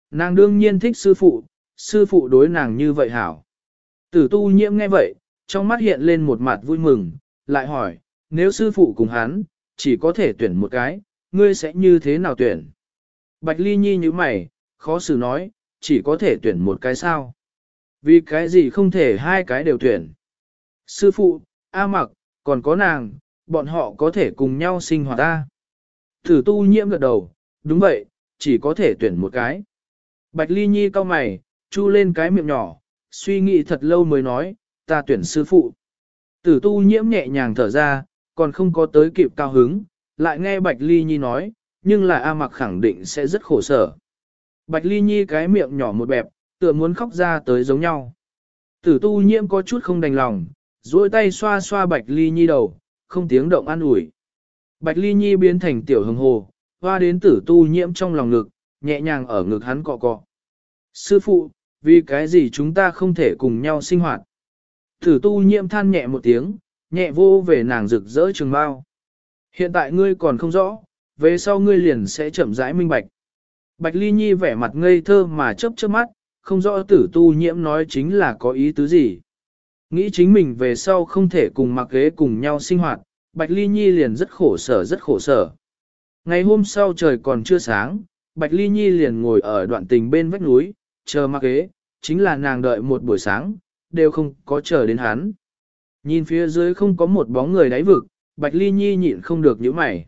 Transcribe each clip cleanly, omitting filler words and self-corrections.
Nàng đương nhiên thích sư phụ đối nàng như vậy hảo. Tử tu nhiễm nghe vậy, trong mắt hiện lên một mặt vui mừng, lại hỏi, nếu sư phụ cùng hắn, chỉ có thể tuyển một cái, ngươi sẽ như thế nào tuyển? Bạch Ly Nhi như mày, khó xử nói, chỉ có thể tuyển một cái sao? Vì cái gì không thể hai cái đều tuyển? Sư phụ, A Mặc, còn có nàng, bọn họ có thể cùng nhau sinh hoạt ta. Tử tu nhiễm gật đầu, đúng vậy, chỉ có thể tuyển một cái. Bạch Ly Nhi cau mày, chu lên cái miệng nhỏ, suy nghĩ thật lâu mới nói, ta tuyển sư phụ. Tử tu nhiễm nhẹ nhàng thở ra, còn không có tới kịp cao hứng, lại nghe Bạch Ly Nhi nói, nhưng là A Mặc khẳng định sẽ rất khổ sở. Bạch Ly Nhi cái miệng nhỏ một bẹp, tựa muốn khóc ra tới giống nhau. Tử tu nhiễm có chút không đành lòng, duỗi tay xoa xoa Bạch Ly Nhi đầu, không tiếng động an ủi. Bạch Ly Nhi biến thành tiểu hồng hồ, hoa đến tử tu nhiễm trong lòng ngực, nhẹ nhàng ở ngực hắn cọ cọ. Sư phụ, vì cái gì chúng ta không thể cùng nhau sinh hoạt? Tử tu nhiễm than nhẹ một tiếng, nhẹ vô về nàng rực rỡ trường bao. Hiện tại ngươi còn không rõ, về sau ngươi liền sẽ chậm rãi minh bạch. Bạch Ly Nhi vẻ mặt ngây thơ mà chớp chớp mắt, không rõ tử tu nhiễm nói chính là có ý tứ gì. Nghĩ chính mình về sau không thể cùng mặc ghế cùng nhau sinh hoạt, Bạch Ly Nhi liền rất khổ sở rất khổ sở. Ngày hôm sau trời còn chưa sáng, Bạch Ly Nhi liền ngồi ở đoạn tình bên vách núi, chờ mặc ghế, chính là nàng đợi một buổi sáng, đều không có chờ đến hắn. Nhìn phía dưới không có một bóng người đáy vực, Bạch Ly Nhi nhịn không được nhíu mày.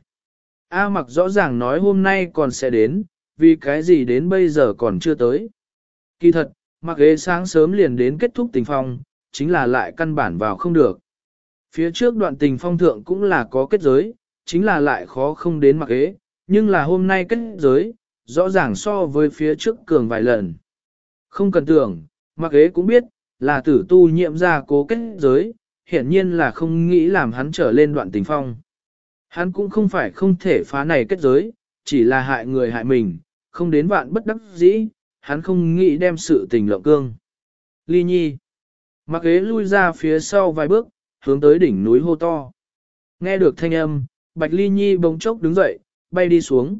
A Mặc rõ ràng nói hôm nay còn sẽ đến, vì cái gì đến bây giờ còn chưa tới. Kỳ thật, mặc ghế sáng sớm liền đến kết thúc tình phong, chính là lại căn bản vào không được. Phía trước đoạn tình phong thượng cũng là có kết giới, chính là lại khó không đến mặc ghế, nhưng là hôm nay kết giới, rõ ràng so với phía trước cường vài lần. Không cần tưởng, mặc ghế cũng biết, là tử tu nhiệm ra cố kết giới, hiển nhiên là không nghĩ làm hắn trở lên đoạn tình phong. Hắn cũng không phải không thể phá này kết giới, chỉ là hại người hại mình, không đến vạn bất đắc dĩ, hắn không nghĩ đem sự tình lộng cương. Ly Nhi. Mặc ghế lui ra phía sau vài bước, hướng tới đỉnh núi hô to. Nghe được thanh âm, Bạch Ly Nhi bỗng chốc đứng dậy, bay đi xuống.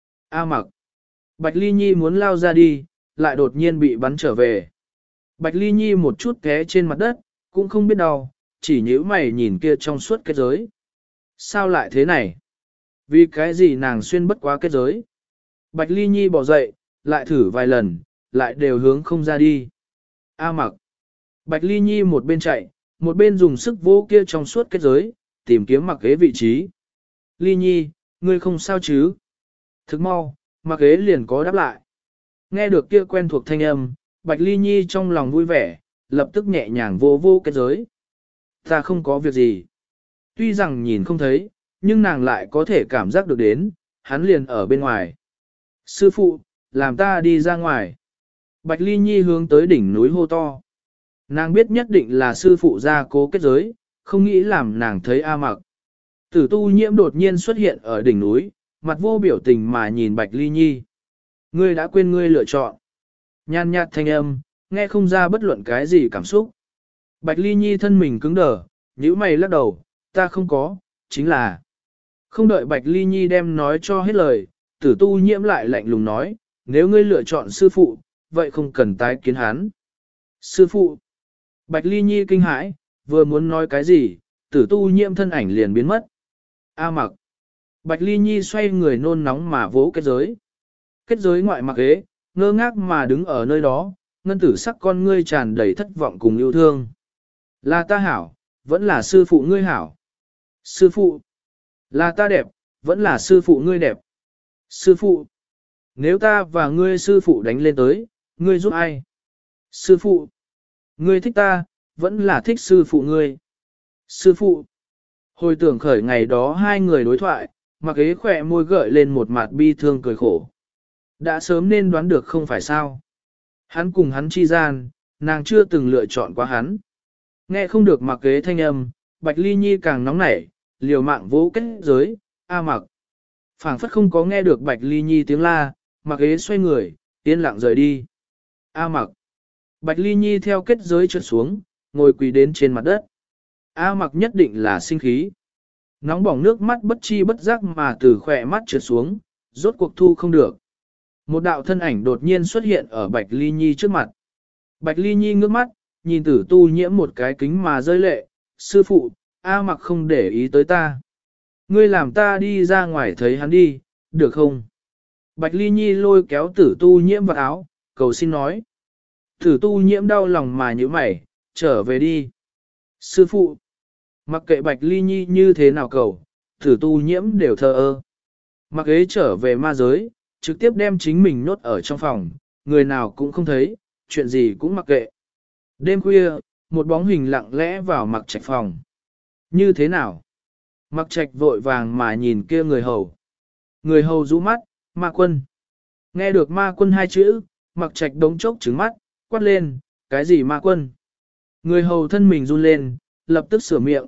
A Mặc. Bạch Ly Nhi muốn lao ra đi, lại đột nhiên bị bắn trở về. Bạch Ly Nhi một chút té trên mặt đất, cũng không biết đau, chỉ nhíu mày nhìn kia trong suốt kết giới. Sao lại thế này? Vì cái gì nàng xuyên bất quá kết giới? Bạch Ly Nhi bỏ dậy, lại thử vài lần, lại đều hướng không ra đi. A Mặc. Bạch Ly Nhi một bên chạy, một bên dùng sức vô kia trong suốt kết giới, tìm kiếm mặc ghế vị trí. Ly Nhi, ngươi không sao chứ? Thức mau, mặc ghế liền có đáp lại. Nghe được kia quen thuộc thanh âm, Bạch Ly Nhi trong lòng vui vẻ, lập tức nhẹ nhàng vô vô kết giới. Ta không có việc gì. Tuy rằng nhìn không thấy, nhưng nàng lại có thể cảm giác được đến, hắn liền ở bên ngoài. Sư phụ, làm ta đi ra ngoài. Bạch Ly Nhi hướng tới đỉnh núi hô to. Nàng biết nhất định là sư phụ ra cố kết giới, không nghĩ làm nàng thấy A Mặc. Tử tu nhiễm đột nhiên xuất hiện ở đỉnh núi, mặt vô biểu tình mà nhìn Bạch Ly Nhi. Ngươi đã quên ngươi lựa chọn. Nhan nhạt thanh âm, nghe không ra bất luận cái gì cảm xúc. Bạch Ly Nhi thân mình cứng đờ, nhíu mày lắc đầu, ta không có, chính là. Không đợi Bạch Ly Nhi đem nói cho hết lời, tử tu nhiễm lại lạnh lùng nói, nếu ngươi lựa chọn sư phụ, vậy không cần tái kiến hắn. Sư phụ. Bạch Ly Nhi kinh hãi, vừa muốn nói cái gì, tử tu nhiễm thân ảnh liền biến mất. A Mặc. Bạch Ly Nhi xoay người nôn nóng mà vỗ kết giới. Kết giới ngoại mặc ghế, ngơ ngác mà đứng ở nơi đó, ngân tử sắc con ngươi tràn đầy thất vọng cùng yêu thương. Là ta hảo, vẫn là sư phụ ngươi hảo. Sư phụ. Là ta đẹp, vẫn là sư phụ ngươi đẹp. Sư phụ. Nếu ta và ngươi sư phụ đánh lên tới, ngươi giúp ai? Sư phụ. Ngươi thích ta, vẫn là thích sư phụ ngươi. Sư phụ. Hồi tưởng khởi ngày đó hai người đối thoại, mặc ghế khỏe môi gợi lên một mặt bi thương cười khổ. Đã sớm nên đoán được không phải sao. Hắn cùng hắn chi gian, nàng chưa từng lựa chọn qua hắn. Nghe không được mặc ghế thanh âm, Bạch Ly Nhi càng nóng nảy, liều mạng vỗ kết giới, A Mặc. Phảng phất không có nghe được Bạch Ly Nhi tiếng la, mặc ghế xoay người, yên lặng rời đi. A Mặc. Bạch Ly Nhi theo kết giới trượt xuống, ngồi quỳ đến trên mặt đất. A Mặc nhất định là sinh khí. Nóng bỏng nước mắt bất chi bất giác mà từ khỏe mắt trượt xuống, rốt cuộc thu không được. Một đạo thân ảnh đột nhiên xuất hiện ở Bạch Ly Nhi trước mặt. Bạch Ly Nhi ngước mắt, nhìn Tử Tu Nhiễm một cái kính mà rơi lệ, sư phụ, A Mặc không để ý tới ta. Ngươi làm ta đi ra ngoài thấy hắn đi, được không? Bạch Ly Nhi lôi kéo Tử Tu Nhiễm vào áo, cầu xin nói. Tử Tu Nhiễm đau lòng mà nhíu mày, trở về đi. Sư phụ, mặc kệ Bạch Ly Nhi như thế nào cầu, Tử Tu Nhiễm đều thờ ơ. Mặc ế trở về ma giới, trực tiếp đem chính mình nhốt ở trong phòng, người nào cũng không thấy, chuyện gì cũng mặc kệ. Đêm khuya, một bóng hình lặng lẽ vào Mặc Trạch phòng. Như thế nào? Mặc Trạch vội vàng mà nhìn kia người hầu. Người hầu rũ mắt, Ma Quân. Nghe được Ma Quân hai chữ, Mặc Trạch đống chốc trứng mắt, quát lên, cái gì Ma Quân? Người hầu thân mình run lên, lập tức sửa miệng,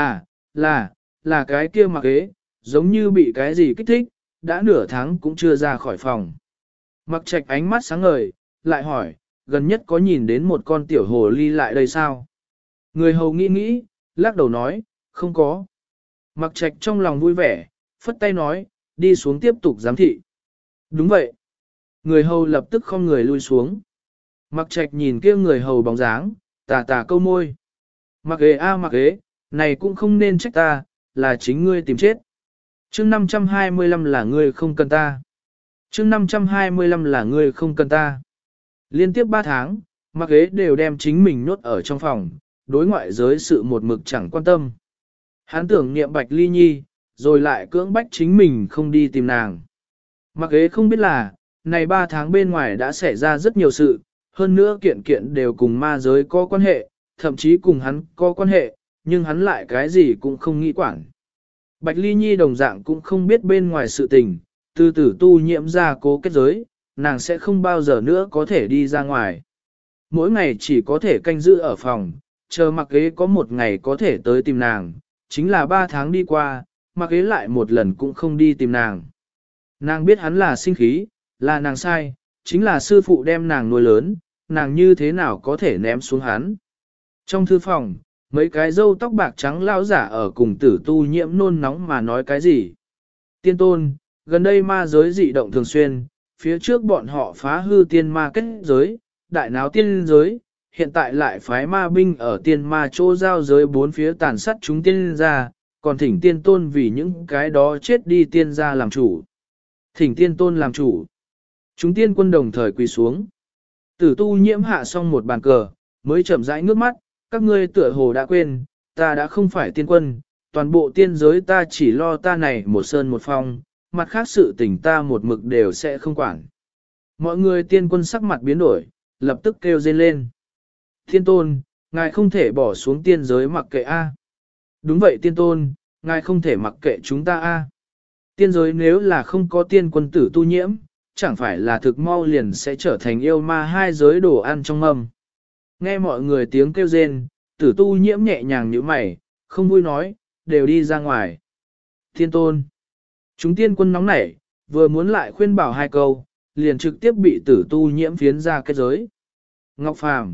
là cái kia Mặc ế, giống như bị cái gì kích thích, đã nửa tháng cũng chưa ra khỏi phòng. Mặc Trạch ánh mắt sáng ngời, lại hỏi, gần nhất có nhìn đến một con tiểu hồ ly lại đây sao? Người hầu nghĩ nghĩ, lắc đầu nói, không có. Mặc Trạch trong lòng vui vẻ, phất tay nói, đi xuống tiếp tục giám thị. Đúng vậy. Người hầu lập tức không người lui xuống. Mặc Trạch nhìn kia người hầu bóng dáng, tà câu môi. Mặc ghế mặc ghế, này cũng không nên trách ta, là chính ngươi tìm chết. Chương 525 là ngươi không cần ta. Chương 525 là ngươi không cần ta. Liên tiếp 3 tháng, Mặc ghế đều đem chính mình nhốt ở trong phòng, đối ngoại giới sự một mực chẳng quan tâm. Hắn tưởng niệm Bạch Ly Nhi, rồi lại cưỡng bách chính mình không đi tìm nàng. Mặc ghế không biết là, này 3 tháng bên ngoài đã xảy ra rất nhiều sự, hơn nữa kiện kiện đều cùng ma giới có quan hệ, thậm chí cùng hắn có quan hệ, nhưng hắn lại cái gì cũng không nghĩ quản. Bạch Ly Nhi đồng dạng cũng không biết bên ngoài sự tình, từ Tử Tu Nhiễm ra cố kết giới, nàng sẽ không bao giờ nữa có thể đi ra ngoài. Mỗi ngày chỉ có thể canh giữ ở phòng, chờ Mặc ghế có một ngày có thể tới tìm nàng, chính là 3 tháng đi qua, Mặc ghế lại một lần cũng không đi tìm nàng. Nàng biết hắn là sinh khí, là nàng sai, chính là sư phụ đem nàng nuôi lớn, nàng như thế nào có thể ném xuống hắn. Trong thư phòng, mấy cái râu tóc bạc trắng lão giả ở cùng Tử Tu Nhiễm nôn nóng mà nói cái gì. Tiên tôn, gần đây ma giới dị động thường xuyên, phía trước bọn họ phá hư tiên ma kết giới, đại náo tiên giới, hiện tại lại phái ma binh ở tiên ma chỗ giao giới bốn phía tàn sát chúng tiên ra, còn thỉnh tiên tôn vì những cái đó chết đi tiên ra làm chủ. Thỉnh tiên tôn làm chủ. Chúng tiên quân đồng thời quỳ xuống. Tử Tu Nhiễm hạ xong một bàn cờ, mới chậm rãi ngước mắt, các ngươi tựa hồ đã quên, ta đã không phải tiên quân, toàn bộ tiên giới ta chỉ lo ta này một sơn một phong, mặt khác sự tình ta một mực đều sẽ không quản. Mọi người tiên quân sắc mặt biến đổi, lập tức kêu rên lên. Tiên tôn, ngài không thể bỏ xuống tiên giới mặc kệ A. Đúng vậy tiên tôn, ngài không thể mặc kệ chúng ta A. Tiên giới nếu là không có tiên quân Tử Tu Nhiễm, chẳng phải là thực mau liền sẽ trở thành yêu ma hai giới đồ ăn trong mâm. Nghe mọi người tiếng kêu rên, Tử Tu Nhiễm nhẹ nhàng như mày, không vui nói, đều đi ra ngoài. Tiên tôn. Chúng tiên quân nóng nảy, vừa muốn lại khuyên bảo hai câu, liền trực tiếp bị Tử Tu Nhiễm phiến ra kết giới. Ngọc Phàm.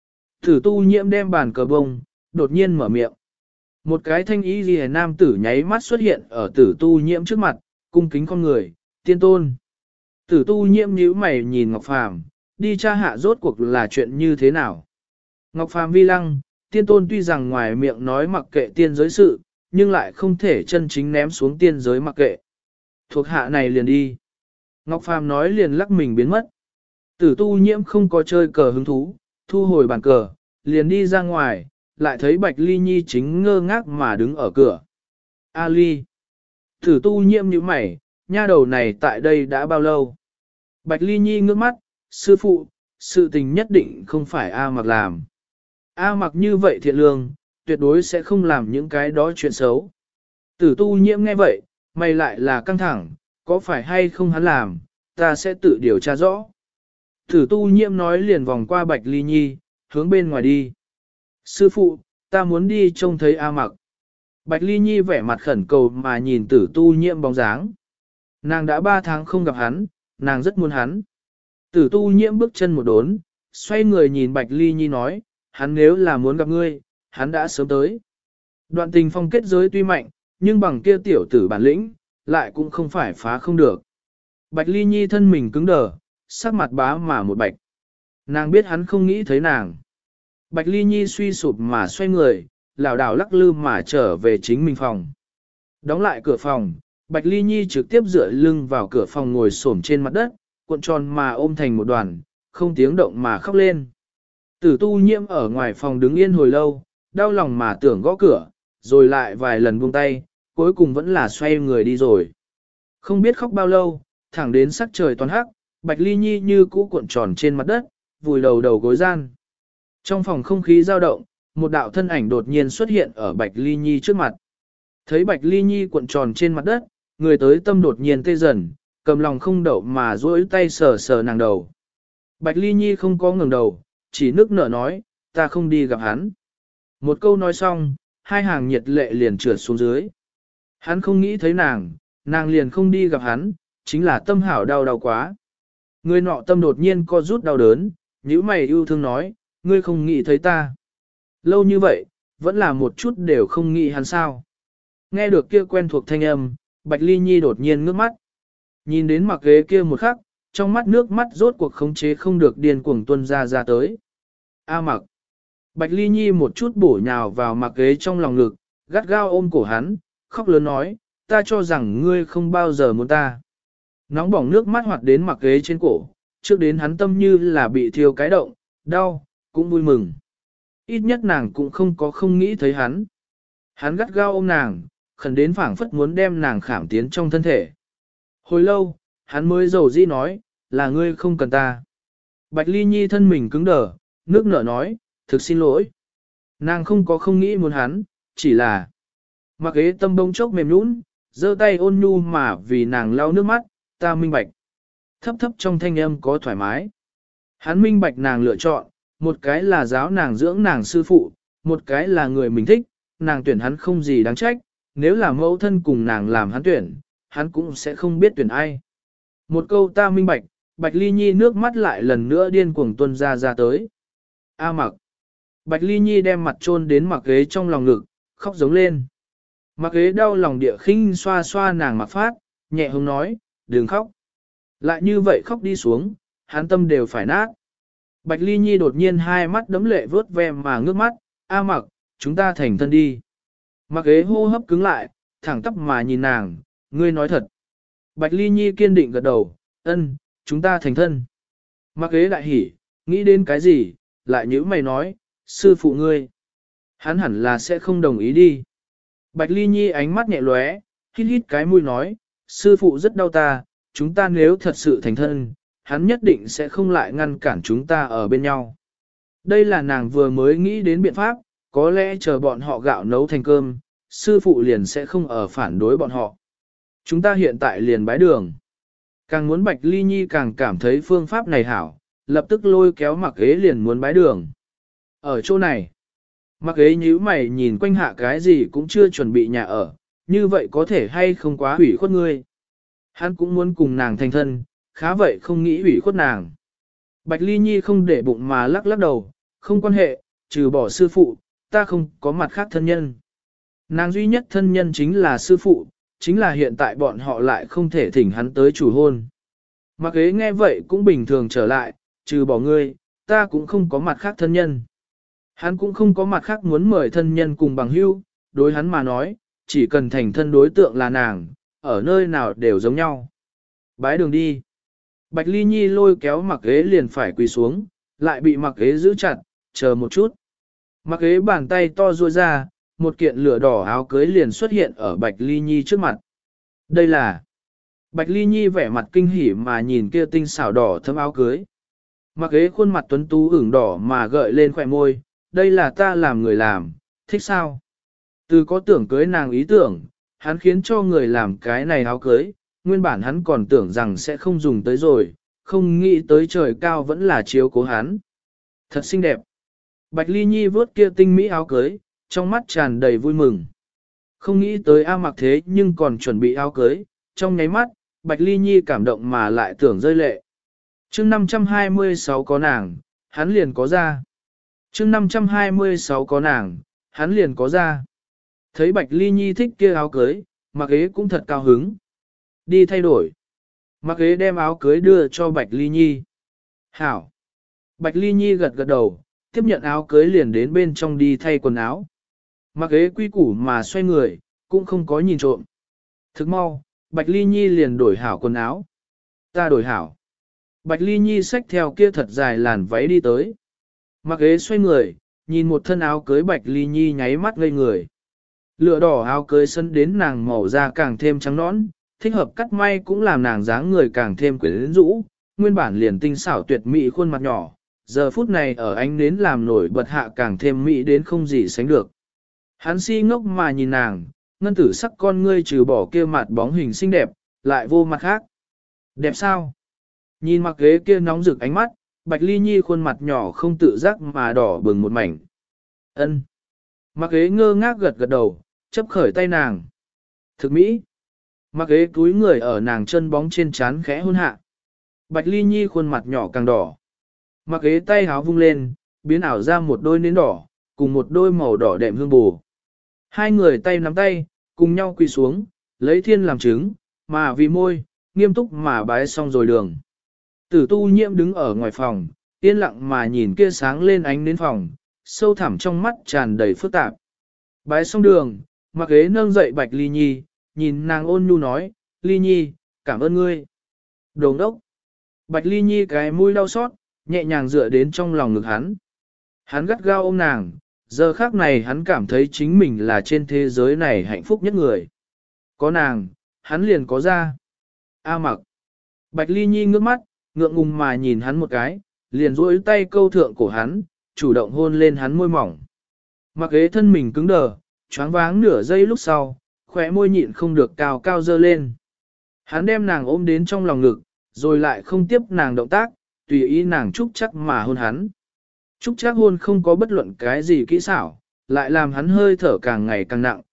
Tử Tu Nhiễm đem bàn cờ bông, đột nhiên mở miệng. Một cái thanh ý ghi nam tử nháy mắt xuất hiện ở Tử Tu Nhiễm trước mặt, cung kính con người, tiên tôn. Tử Tu Nhiễm nhíu mày nhìn Ngọc Phàm, đi tra hạ rốt cuộc là chuyện như thế nào. Ngọc Phàm vi lăng, tiên tôn tuy rằng ngoài miệng nói mặc kệ tiên giới sự, nhưng lại không thể chân chính ném xuống tiên giới mặc kệ. Thuộc hạ này liền đi. Ngọc Phàm nói liền lắc mình biến mất. Tử Tu Nhiễm không có chơi cờ hứng thú, thu hồi bàn cờ, liền đi ra ngoài, lại thấy Bạch Ly Nhi chính ngơ ngác mà đứng ở cửa. A Ly. Tử Tu Nhiễm nhíu mày, nha đầu này tại đây đã bao lâu? Bạch Ly Nhi ngước mắt, sư phụ, sự tình nhất định không phải A Mặc làm. A Mặc như vậy thiện lương, tuyệt đối sẽ không làm những cái đó chuyện xấu. Tử Tu Nhiễm nghe vậy, mày lại là căng thẳng, có phải hay không hắn làm, ta sẽ tự điều tra rõ. Tử Tu Nhiễm nói liền vòng qua Bạch Ly Nhi, hướng bên ngoài đi. Sư phụ, ta muốn đi trông thấy A Mặc. Bạch Ly Nhi vẻ mặt khẩn cầu mà nhìn Tử Tu Nhiễm bóng dáng. Nàng đã 3 tháng không gặp hắn, nàng rất muốn hắn. Tử Tu Nhiễm bước chân một đốn, xoay người nhìn Bạch Ly Nhi nói, hắn nếu là muốn gặp ngươi, hắn đã sớm tới. Đoạn Tình Phong kết giới tuy mạnh, nhưng bằng kia tiểu tử bản lĩnh, lại cũng không phải phá không được. Bạch Ly Nhi thân mình cứng đờ, sắc mặt bá mà một bạch. Nàng biết hắn không nghĩ thấy nàng. Bạch Ly Nhi suy sụp mà xoay người, lảo đảo lắc lư mà trở về chính mình phòng. Đóng lại cửa phòng, Bạch Ly Nhi trực tiếp dựa lưng vào cửa phòng ngồi xổm trên mặt đất, cuộn tròn mà ôm thành một đoàn, không tiếng động mà khóc lên. Tử Tu Nhiễm ở ngoài phòng đứng yên hồi lâu, đau lòng mà tưởng gõ cửa, rồi lại vài lần buông tay, cuối cùng vẫn là xoay người đi rồi. Không biết khóc bao lâu, thẳng đến sắc trời toàn hắc, Bạch Ly Nhi như cũ cuộn tròn trên mặt đất, vùi đầu đầu gối gian. Trong phòng không khí dao động, một đạo thân ảnh đột nhiên xuất hiện ở Bạch Ly Nhi trước mặt. Thấy Bạch Ly Nhi cuộn tròn trên mặt đất, người tới tâm đột nhiên tê dần, cầm lòng không đậu mà duỗi tay sờ sờ nàng đầu. Bạch Ly Nhi không có ngẩng đầu, chỉ nức nở nói, ta không đi gặp hắn. Một câu nói xong, hai hàng nhiệt lệ liền trượt xuống dưới. Hắn không nghĩ thấy nàng liền không đi gặp hắn, chính là tâm hảo đau đau quá. Người nọ tâm đột nhiên co rút đau đớn, nhíu mày yêu thương nói, ngươi không nghĩ thấy ta. Lâu như vậy, vẫn là một chút đều không nghĩ hắn sao. Nghe được kia quen thuộc thanh âm, Bạch Ly Nhi đột nhiên ngước mắt. Nhìn đến mặc ghế kia một khắc, trong mắt nước mắt rốt cuộc khống chế không được điên cuồng tuôn ra tới. A Mặc. Bạch Ly Nhi một chút bổ nhào vào mặc ghế trong lòng ngực, gắt gao ôm cổ hắn, khóc lớn nói, ta cho rằng ngươi không bao giờ muốn ta. Nóng bỏng nước mắt hoạt đến mặc ghế trên cổ, trước đến hắn tâm như là bị thiêu cái động, đau, cũng vui mừng. Ít nhất nàng cũng không có không nghĩ thấy hắn. Hắn gắt gao ôm nàng, khẩn đến phảng phất muốn đem nàng khảm tiến trong thân thể. Hồi lâu, hắn mới dầu dĩ nói, là ngươi không cần ta. Bạch Ly Nhi thân mình cứng đờ, nước nở nói, thực xin lỗi. Nàng không có không nghĩ muốn hắn, chỉ là mặc ghế tâm bông chốc mềm nũng, giơ tay ôn nhu mà vì nàng lau nước mắt, ta minh bạch. Thấp thấp trong thanh âm có thoải mái. Hắn minh bạch nàng lựa chọn, một cái là giáo nàng dưỡng nàng sư phụ, một cái là người mình thích, nàng tuyển hắn không gì đáng trách, nếu là mẫu thân cùng nàng làm hắn tuyển, hắn cũng sẽ không biết tuyển ai. Một câu ta minh bạch, Bạch Ly Nhi nước mắt lại lần nữa điên cuồng tuôn ra tới. A Mặc. Bạch Ly Nhi đem mặt chôn đến mặc ghế trong lòng ngực, khóc giống lên. Mặc ghế đau lòng địa khinh xoa xoa nàng mặc phát, nhẹ hông nói, đừng khóc. Lại như vậy khóc đi xuống, hắn tâm đều phải nát. Bạch Ly Nhi đột nhiên hai mắt đấm lệ vớt ve mà ngước mắt, A Mặc, chúng ta thành thân đi. Mặc ghế hô hấp cứng lại, thẳng tắp mà nhìn nàng, ngươi nói thật. Bạch Ly Nhi kiên định gật đầu, ân, chúng ta thành thân. Mặc ghế đại hỉ, nghĩ đến cái gì, lại nhữ mày nói, sư phụ ngươi. Hắn hẳn là sẽ không đồng ý đi. Bạch Ly Nhi ánh mắt nhẹ lóe, hít hít cái mũi nói, sư phụ rất đau ta, chúng ta nếu thật sự thành thân, hắn nhất định sẽ không lại ngăn cản chúng ta ở bên nhau. Đây là nàng vừa mới nghĩ đến biện pháp, có lẽ chờ bọn họ gạo nấu thành cơm, sư phụ liền sẽ không ở phản đối bọn họ. Chúng ta hiện tại liền bái đường. Càng muốn Bạch Ly Nhi càng cảm thấy phương pháp này hảo, lập tức lôi kéo mặc ghế liền muốn bái đường. Ở chỗ này, mặc ghế nhíu mày nhìn quanh hạ cái gì cũng chưa chuẩn bị nhà ở, như vậy có thể hay không quá hủy khuất ngươi. Hắn cũng muốn cùng nàng thành thân, khá vậy không nghĩ hủy khuất nàng. Bạch Ly Nhi không để bụng mà lắc lắc đầu, không quan hệ, trừ bỏ sư phụ, ta không có mặt khác thân nhân. Nàng duy nhất thân nhân chính là sư phụ, chính là hiện tại bọn họ lại không thể thỉnh hắn tới chủ hôn. Mặc ghế nghe vậy cũng bình thường trở lại, trừ bỏ ngươi, ta cũng không có mặt khác thân nhân. Hắn cũng không có mặt khác muốn mời thân nhân cùng bằng hữu, đối hắn mà nói, chỉ cần thành thân đối tượng là nàng, ở nơi nào đều giống nhau. Bái đường đi. Bạch Ly Nhi lôi kéo mặc ghế liền phải quỳ xuống, lại bị mặc ghế giữ chặt, chờ một chút. Mặc ghế bàn tay to ruôi ra, một kiện lửa đỏ áo cưới liền xuất hiện ở Bạch Ly Nhi trước mặt. Đây là... Bạch Ly Nhi vẻ mặt kinh hỉ mà nhìn kia tinh xảo đỏ thấm áo cưới. Mặc ghế khuôn mặt tuấn tú ửng đỏ mà gợi lên khỏe môi, đây là ta làm người làm, thích sao? Từ có tưởng cưới nàng ý tưởng, hắn khiến cho người làm cái này áo cưới, nguyên bản hắn còn tưởng rằng sẽ không dùng tới rồi, không nghĩ tới trời cao vẫn là chiếu cố hắn. Thật xinh đẹp. Bạch Ly Nhi vớt kia tinh mỹ áo cưới, trong mắt tràn đầy vui mừng. Không nghĩ tới A Mặc thế nhưng còn chuẩn bị áo cưới, trong nháy mắt, Bạch Ly Nhi cảm động mà lại tưởng rơi lệ. Chương 526 có nàng, hắn liền có ra. Chương 526 có nàng, hắn liền có ra. Thấy Bạch Ly Nhi thích kia áo cưới, Mặc ghế cũng thật cao hứng. Đi thay đổi. Mặc ghế đem áo cưới đưa cho Bạch Ly Nhi. Hảo. Bạch Ly Nhi gật gật đầu, tiếp nhận áo cưới liền đến bên trong đi thay quần áo. Mặc ghế quy củ mà xoay người, cũng không có nhìn trộm. Thức mau, Bạch Ly Nhi liền đổi hảo quần áo. Ta đổi hảo. Bạch Ly Nhi xách theo kia thật dài làn váy đi tới. Mặc ghế xoay người, nhìn một thân áo cưới Bạch Ly Nhi nháy mắt ngây người. Lửa đỏ áo cưới sân đến nàng màu da càng thêm trắng nõn, thích hợp cắt may cũng làm nàng dáng người càng thêm quyến rũ, nguyên bản liền tinh xảo tuyệt mỹ khuôn mặt nhỏ, giờ phút này ở ánh nến làm nổi bật hạ càng thêm mỹ đến không gì sánh được. Hắn si ngốc mà nhìn nàng, ngân tử sắc con ngươi trừ bỏ kia mặt bóng hình xinh đẹp, lại vô mặt khác. Đẹp sao? Nhìn mặc ghế kia nóng rực ánh mắt, Bạch Ly Nhi khuôn mặt nhỏ không tự giác mà đỏ bừng một mảnh. Ân. Mặc ghế ngơ ngác gật gật đầu, chấp khởi tay nàng. Thực mỹ. Mặc ghế túi người ở nàng chân bóng trên trán khẽ hôn hạ. Bạch Ly Nhi khuôn mặt nhỏ càng đỏ. Mặc ghế tay háo vung lên, biến ảo ra một đôi nến đỏ, cùng một đôi màu đỏ đệm hương bù. Hai người tay nắm tay, cùng nhau quỳ xuống, lấy thiên làm chứng, mà vì môi, nghiêm túc mà bái xong rồi đường. Tử Tu Nhiễm đứng ở ngoài phòng, yên lặng mà nhìn kia sáng lên ánh nến phòng, sâu thẳm trong mắt tràn đầy phức tạp. Bái xong đường, Mặc ghế nâng dậy Bạch Ly Nhi, nhìn nàng ôn nhu nói, Ly Nhi, cảm ơn ngươi. Đồ đốc. Bạch Ly Nhi cái mũi đau xót, nhẹ nhàng dựa đến trong lòng ngực hắn. Hắn gắt gao ôm nàng, giờ khác này hắn cảm thấy chính mình là trên thế giới này hạnh phúc nhất người. Có nàng, hắn liền có ra. A Mặc. Bạch Ly Nhi ngước mắt, ngượng ngùng mà nhìn hắn một cái, liền duỗi tay câu thượng cổ hắn, chủ động hôn lên hắn môi mỏng. Mặc ghế thân mình cứng đờ, choáng váng nửa giây lúc sau, khóe môi nhịn không được cao cao dơ lên. Hắn đem nàng ôm đến trong lòng ngực, rồi lại không tiếp nàng động tác, tùy ý nàng chúc chắc mà hôn hắn. Chúc chắc hôn không có bất luận cái gì kỹ xảo, lại làm hắn hơi thở càng ngày càng nặng,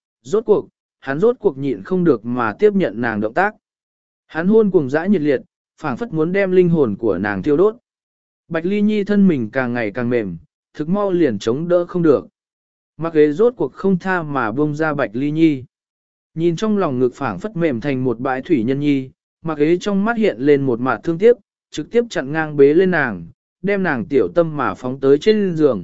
hắn rốt cuộc nhịn không được mà tiếp nhận nàng động tác. Hắn hôn cuồng dã nhiệt liệt, phảng phất muốn đem linh hồn của nàng thiêu đốt. Bạch Ly Nhi thân mình càng ngày càng mềm, thực mau liền chống đỡ không được. Mặc ghế rốt cuộc không tha mà buông ra Bạch Ly Nhi. Nhìn trong lòng ngực phảng phất mềm thành một bãi thủy nhân nhi, mặc ghế trong mắt hiện lên một mạt thương tiếc, trực tiếp chặn ngang bế lên nàng, đem nàng tiểu tâm mà phóng tới trên giường.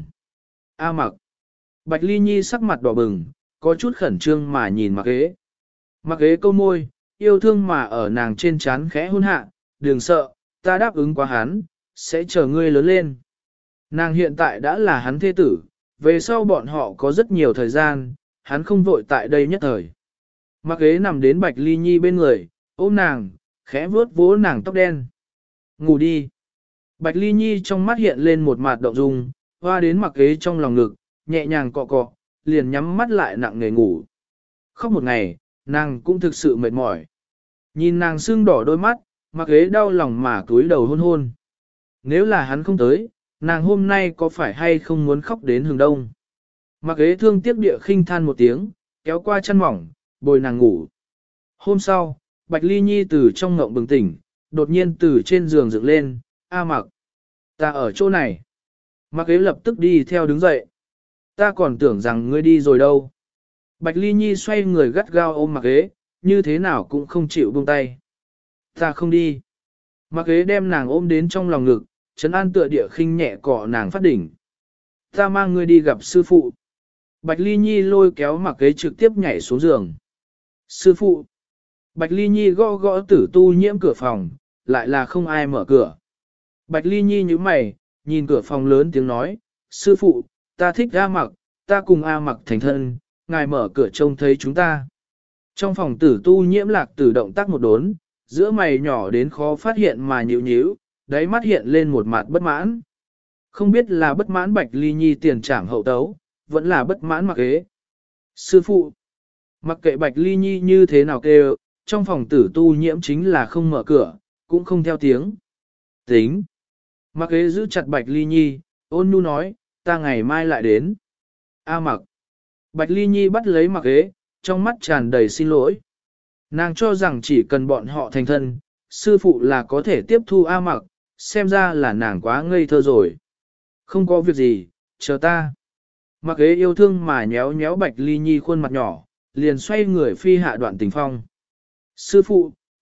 A Mặc. Bạch Ly Nhi sắc mặt đỏ bừng, có chút khẩn trương mà nhìn mặc ghế. Mặc ghế câu môi, yêu thương mà ở nàng trên trán khẽ hôn hạ, đừng sợ, ta đáp ứng quá hắn, sẽ chờ ngươi lớn lên. Nàng hiện tại đã là hắn thế tử, về sau bọn họ có rất nhiều thời gian, hắn không vội tại đây nhất thời. Mặc ghế nằm đến Bạch Ly Nhi bên người, ôm nàng, khẽ vuốt vỗ nàng tóc đen. Ngủ đi. Bạch Ly Nhi trong mắt hiện lên một mạt động dung, hoa đến mặc ghế trong lòng ngực, nhẹ nhàng cọ cọ, liền nhắm mắt lại nặng nề ngủ. Khóc một ngày, nàng cũng thực sự mệt mỏi. Nhìn nàng sưng đỏ đôi mắt, mặc ghế đau lòng mà túi đầu hôn hôn. Nếu là hắn không tới, nàng hôm nay có phải hay không muốn khóc đến hừng đông. Mặc ghế thương tiếc địa khinh than một tiếng, kéo qua chăn mỏng, bồi nàng ngủ. Hôm sau, Bạch Ly Nhi từ trong ngộng bừng tỉnh, đột nhiên từ trên giường dựng lên, A Mặc. Ta ở chỗ này. Mặc ghế lập tức đi theo đứng dậy. Ta còn tưởng rằng ngươi đi rồi đâu. Bạch Ly Nhi xoay người gắt gao ôm mặc ghế, như thế nào cũng không chịu buông tay. Ta không đi. Mặc ghế đem nàng ôm đến trong lòng ngực, trấn an tựa địa khinh nhẹ cọ nàng phát đỉnh. Ta mang ngươi đi gặp sư phụ. Bạch Ly Nhi lôi kéo mặc ghế trực tiếp nhảy xuống giường. Sư phụ. Bạch Ly Nhi gõ gõ Tử Tu Nhiễm cửa phòng, lại là không ai mở cửa. Bạch Ly Nhi nhíu mày, nhìn cửa phòng lớn tiếng nói, sư phụ, ta thích A Mặc, ta cùng A Mặc thành thân, ngài mở cửa trông thấy chúng ta. Trong phòng Tử Tu Nhiễm Lạc Tử động tác một đốn, giữa mày nhỏ đến khó phát hiện mà nhíu nhíu, đáy mắt hiện lên một mặt bất mãn. Không biết là bất mãn Bạch Ly Nhi tiền trảm hậu tấu, vẫn là bất mãn mặc ghế. Sư phụ, mặc kệ Bạch Ly Nhi như thế nào kêu, trong phòng Tử Tu Nhiễm chính là không mở cửa, cũng không theo tiếng. Tính. Mặc ghế giữ chặt Bạch Ly Nhi, ôn nhu nói, ta ngày mai lại đến. A Mặc. Bạch Ly Nhi bắt lấy mặc ghế, trong mắt tràn đầy xin lỗi. Nàng cho rằng chỉ cần bọn họ thành thân, sư phụ là có thể tiếp thu A Mặc, xem ra là nàng quá ngây thơ rồi. Không có việc gì, chờ ta. Mặc ghế yêu thương mà nhéo nhéo Bạch Ly Nhi khuôn mặt nhỏ, liền xoay người phi hạ đoạn tình phong. Sư phụ,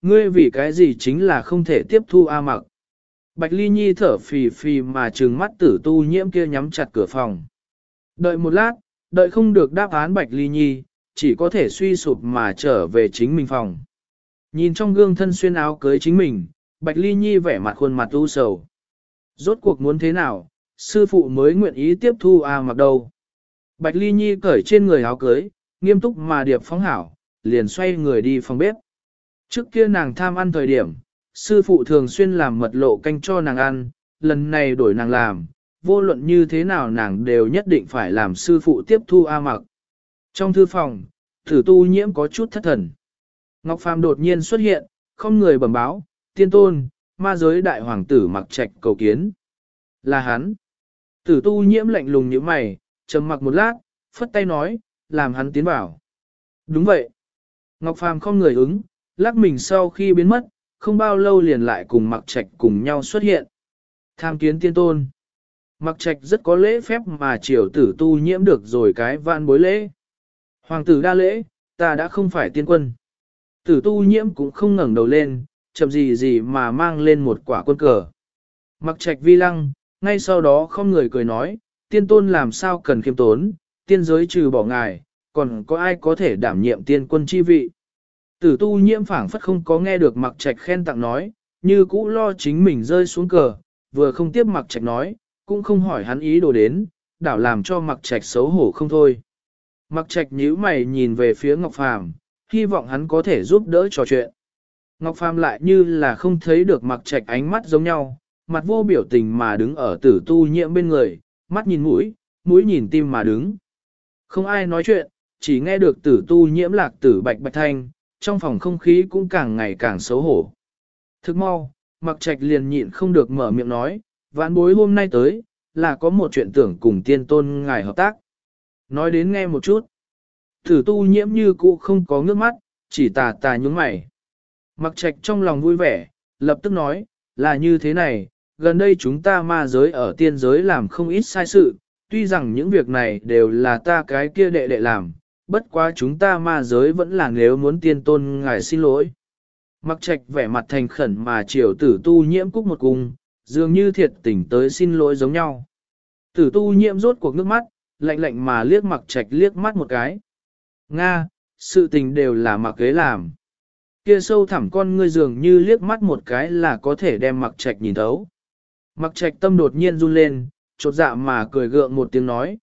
Ngươi vì cái gì chính là không thể tiếp thu A Mặc. Bạch Ly Nhi thở phì phì mà trừng mắt Tử Tu Nhiễm kia nhắm chặt cửa phòng. Đợi một lát, đợi không được đáp án Bạch Ly Nhi, chỉ có thể suy sụp mà trở về chính mình phòng. Nhìn trong gương thân xuyên áo cưới chính mình, Bạch Ly Nhi vẻ mặt khuôn mặt u sầu. Rốt cuộc muốn thế nào, sư phụ mới nguyện ý tiếp thu A Mặc đâu. Bạch Ly Nhi cởi trên người áo cưới, nghiêm túc mà điệp phóng hảo, liền xoay người đi phòng bếp. Trước kia nàng tham ăn thời điểm, sư phụ thường xuyên làm mật lộ canh cho nàng ăn, lần này đổi nàng làm, vô luận như thế nào nàng đều nhất định phải làm sư phụ tiếp thu A Mặc. Trong thư phòng, Tử Tu Nhiễm có chút thất thần. Ngọc Phàm đột nhiên xuất hiện, không người bẩm báo, tiên tôn, ma giới đại hoàng tử Mặc Trạch cầu kiến. Là hắn. Tử Tu Nhiễm lạnh lùng như mày, trầm mặc một lát, phất tay nói, làm hắn tiến vào. Đúng vậy. Ngọc Phàm không người ứng, lắc mình sau khi biến mất, không bao lâu liền lại cùng Mặc Trạch cùng nhau xuất hiện. Tham kiến tiên tôn. Mặc Trạch rất có lễ phép mà triều Tử Tu Nhiễm được rồi cái vạn bối lễ. Hoàng tử đa lễ, ta đã không phải tiên quân. Tử Tu Nhiễm cũng không ngẩng đầu lên, chậm gì gì mà mang lên một quả quân cờ. Mặc Trạch vi lăng, ngay sau đó không người cười nói, tiên tôn làm sao cần khiêm tốn, tiên giới trừ bỏ ngài, còn có ai có thể đảm nhiệm tiên quân chi vị. Tử Tu Nhiễm phảng phất không có nghe được Mặc Trạch khen tặng nói, như cũ lo chính mình rơi xuống cờ, vừa không tiếp Mặc Trạch nói, cũng không hỏi hắn ý đồ đến, đảo làm cho Mặc Trạch xấu hổ không thôi. Mặc Trạch nhíu mày nhìn về phía Ngọc Phàm, hy vọng hắn có thể giúp đỡ trò chuyện. Ngọc Phàm lại như là không thấy được Mặc Trạch ánh mắt giống nhau, mặt vô biểu tình mà đứng ở Tử Tu Nhiễm bên người, mắt nhìn mũi, mũi nhìn tim mà đứng. Không ai nói chuyện, chỉ nghe được Tử Tu Nhiễm lạc tử bạch bạch thanh, trong phòng không khí cũng càng ngày càng xấu hổ. Thức mau, Mặc Trạch liền nhịn không được mở miệng nói, vãn bối hôm nay tới, là có một chuyện tưởng cùng tiên tôn ngài hợp tác. Nói đến nghe một chút. Tử Tu Nhiễm như cũ không có nước mắt, chỉ tà tà nhướng mày. Mặc Trạch trong lòng vui vẻ, lập tức nói, là như thế này, gần đây chúng ta ma giới ở tiên giới làm không ít sai sự, tuy rằng những việc này đều là ta cái kia đệ đệ làm, bất quá chúng ta ma giới vẫn là nếu muốn tiên tôn ngài xin lỗi. Mặc Trạch vẻ mặt thành khẩn mà chiều Tử Tu Nhiễm cúc một cung, dường như thiệt tình tới xin lỗi giống nhau. Tử Tu Nhiễm rốt cuộc nước mắt, lạnh lạnh mà liếc Mặc Trạch liếc mắt một cái. Nga, sự tình đều là Mặc Kế làm. Kia sâu thẳm con ngươi dường như liếc mắt một cái là có thể đem Mặc Trạch nhìn thấu. Mặc Trạch tâm đột nhiên run lên, chột dạ mà cười gượng một tiếng nói,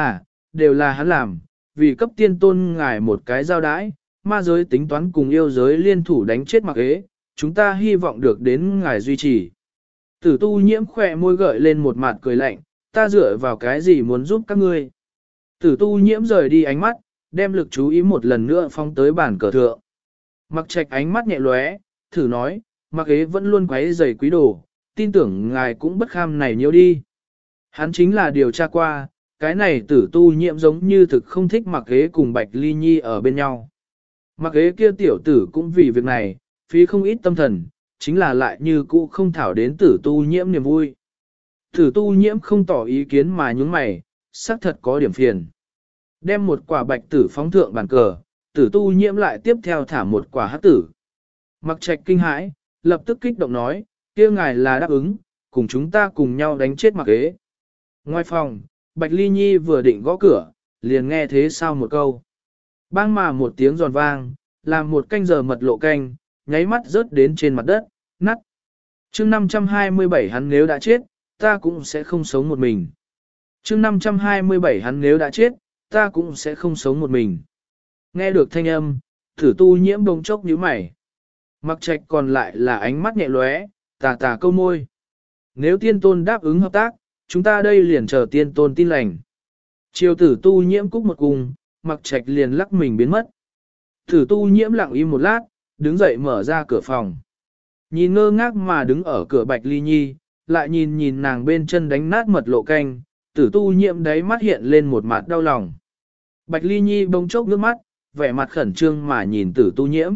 đều là hắn làm, vì cấp tiên tôn ngài một cái giao đãi, ma giới tính toán cùng yêu giới liên thủ đánh chết Mặc Kế, chúng ta hy vọng được đến ngài duy trì. Tử Tu Nhiễm khỏe môi gợi lên một mặt cười lạnh, ta dựa vào cái gì muốn giúp các ngươi. Tử Tu Nhiễm rời đi ánh mắt, đem lực chú ý một lần nữa phong tới bàn cờ thượng. Mặc Trạch ánh mắt nhẹ lóe, thử nói, Mặc Kế vẫn luôn quấy rầy quý đồ, tin tưởng ngài cũng bất kham này nhiều đi. Hắn chính là điều tra qua, cái này Tử Tu Nhiễm giống như thực không thích Mặc Kế cùng Bạch Ly Nhi ở bên nhau. Mặc Kế kia tiểu tử cũng vì việc này, phí không ít tâm thần, chính là lại như cũ không thảo đến Tử Tu Nhiễm niềm vui. Tử Tu Nhiễm không tỏ ý kiến mà nhướng mày, xác thật có điểm phiền. Đem một quả bạch tử phóng thượng bàn cờ, Tử Tu Nhiễm lại tiếp theo thả một quả hắc tử. Mặc Trạch kinh hãi, lập tức kích động nói, kia ngài là đáp ứng, cùng chúng ta cùng nhau đánh chết Mặc Kế. Ngoài phòng, Bạch Ly Nhi vừa định gõ cửa, liền nghe thế sao một câu. Bang mà một tiếng giòn vang, làm một canh giờ mật lộ canh, nháy mắt rớt đến trên mặt đất, nắt. Chương 527 hắn nếu đã chết, ta cũng sẽ không sống một mình. Chương 527 hắn nếu đã chết, ta cũng sẽ không sống một mình. Nghe được thanh âm, Tử Tu Nhiễm bỗng chốc nhíu mày. Mặc Trạch còn lại là ánh mắt nhẹ lóe, tà tà câu môi. Nếu tiên tôn đáp ứng hợp tác, chúng ta đây liền chờ tiên tôn tin lành. Chiều Tử Tu Nhiễm cúc một cung, Mặc Trạch liền lắc mình biến mất. Tử Tu Nhiễm lặng im một lát, đứng dậy mở ra cửa phòng. Nhìn ngơ ngác mà đứng ở cửa Bạch Ly Nhi, lại nhìn nhìn nàng bên chân đánh nát mật lộ canh, Tử Tu Nhiễm đáy mắt hiện lên một mặt đau lòng. Bạch Ly Nhi bỗng chốc nước mắt, vẻ mặt khẩn trương mà nhìn Tử Tu Nhiễm.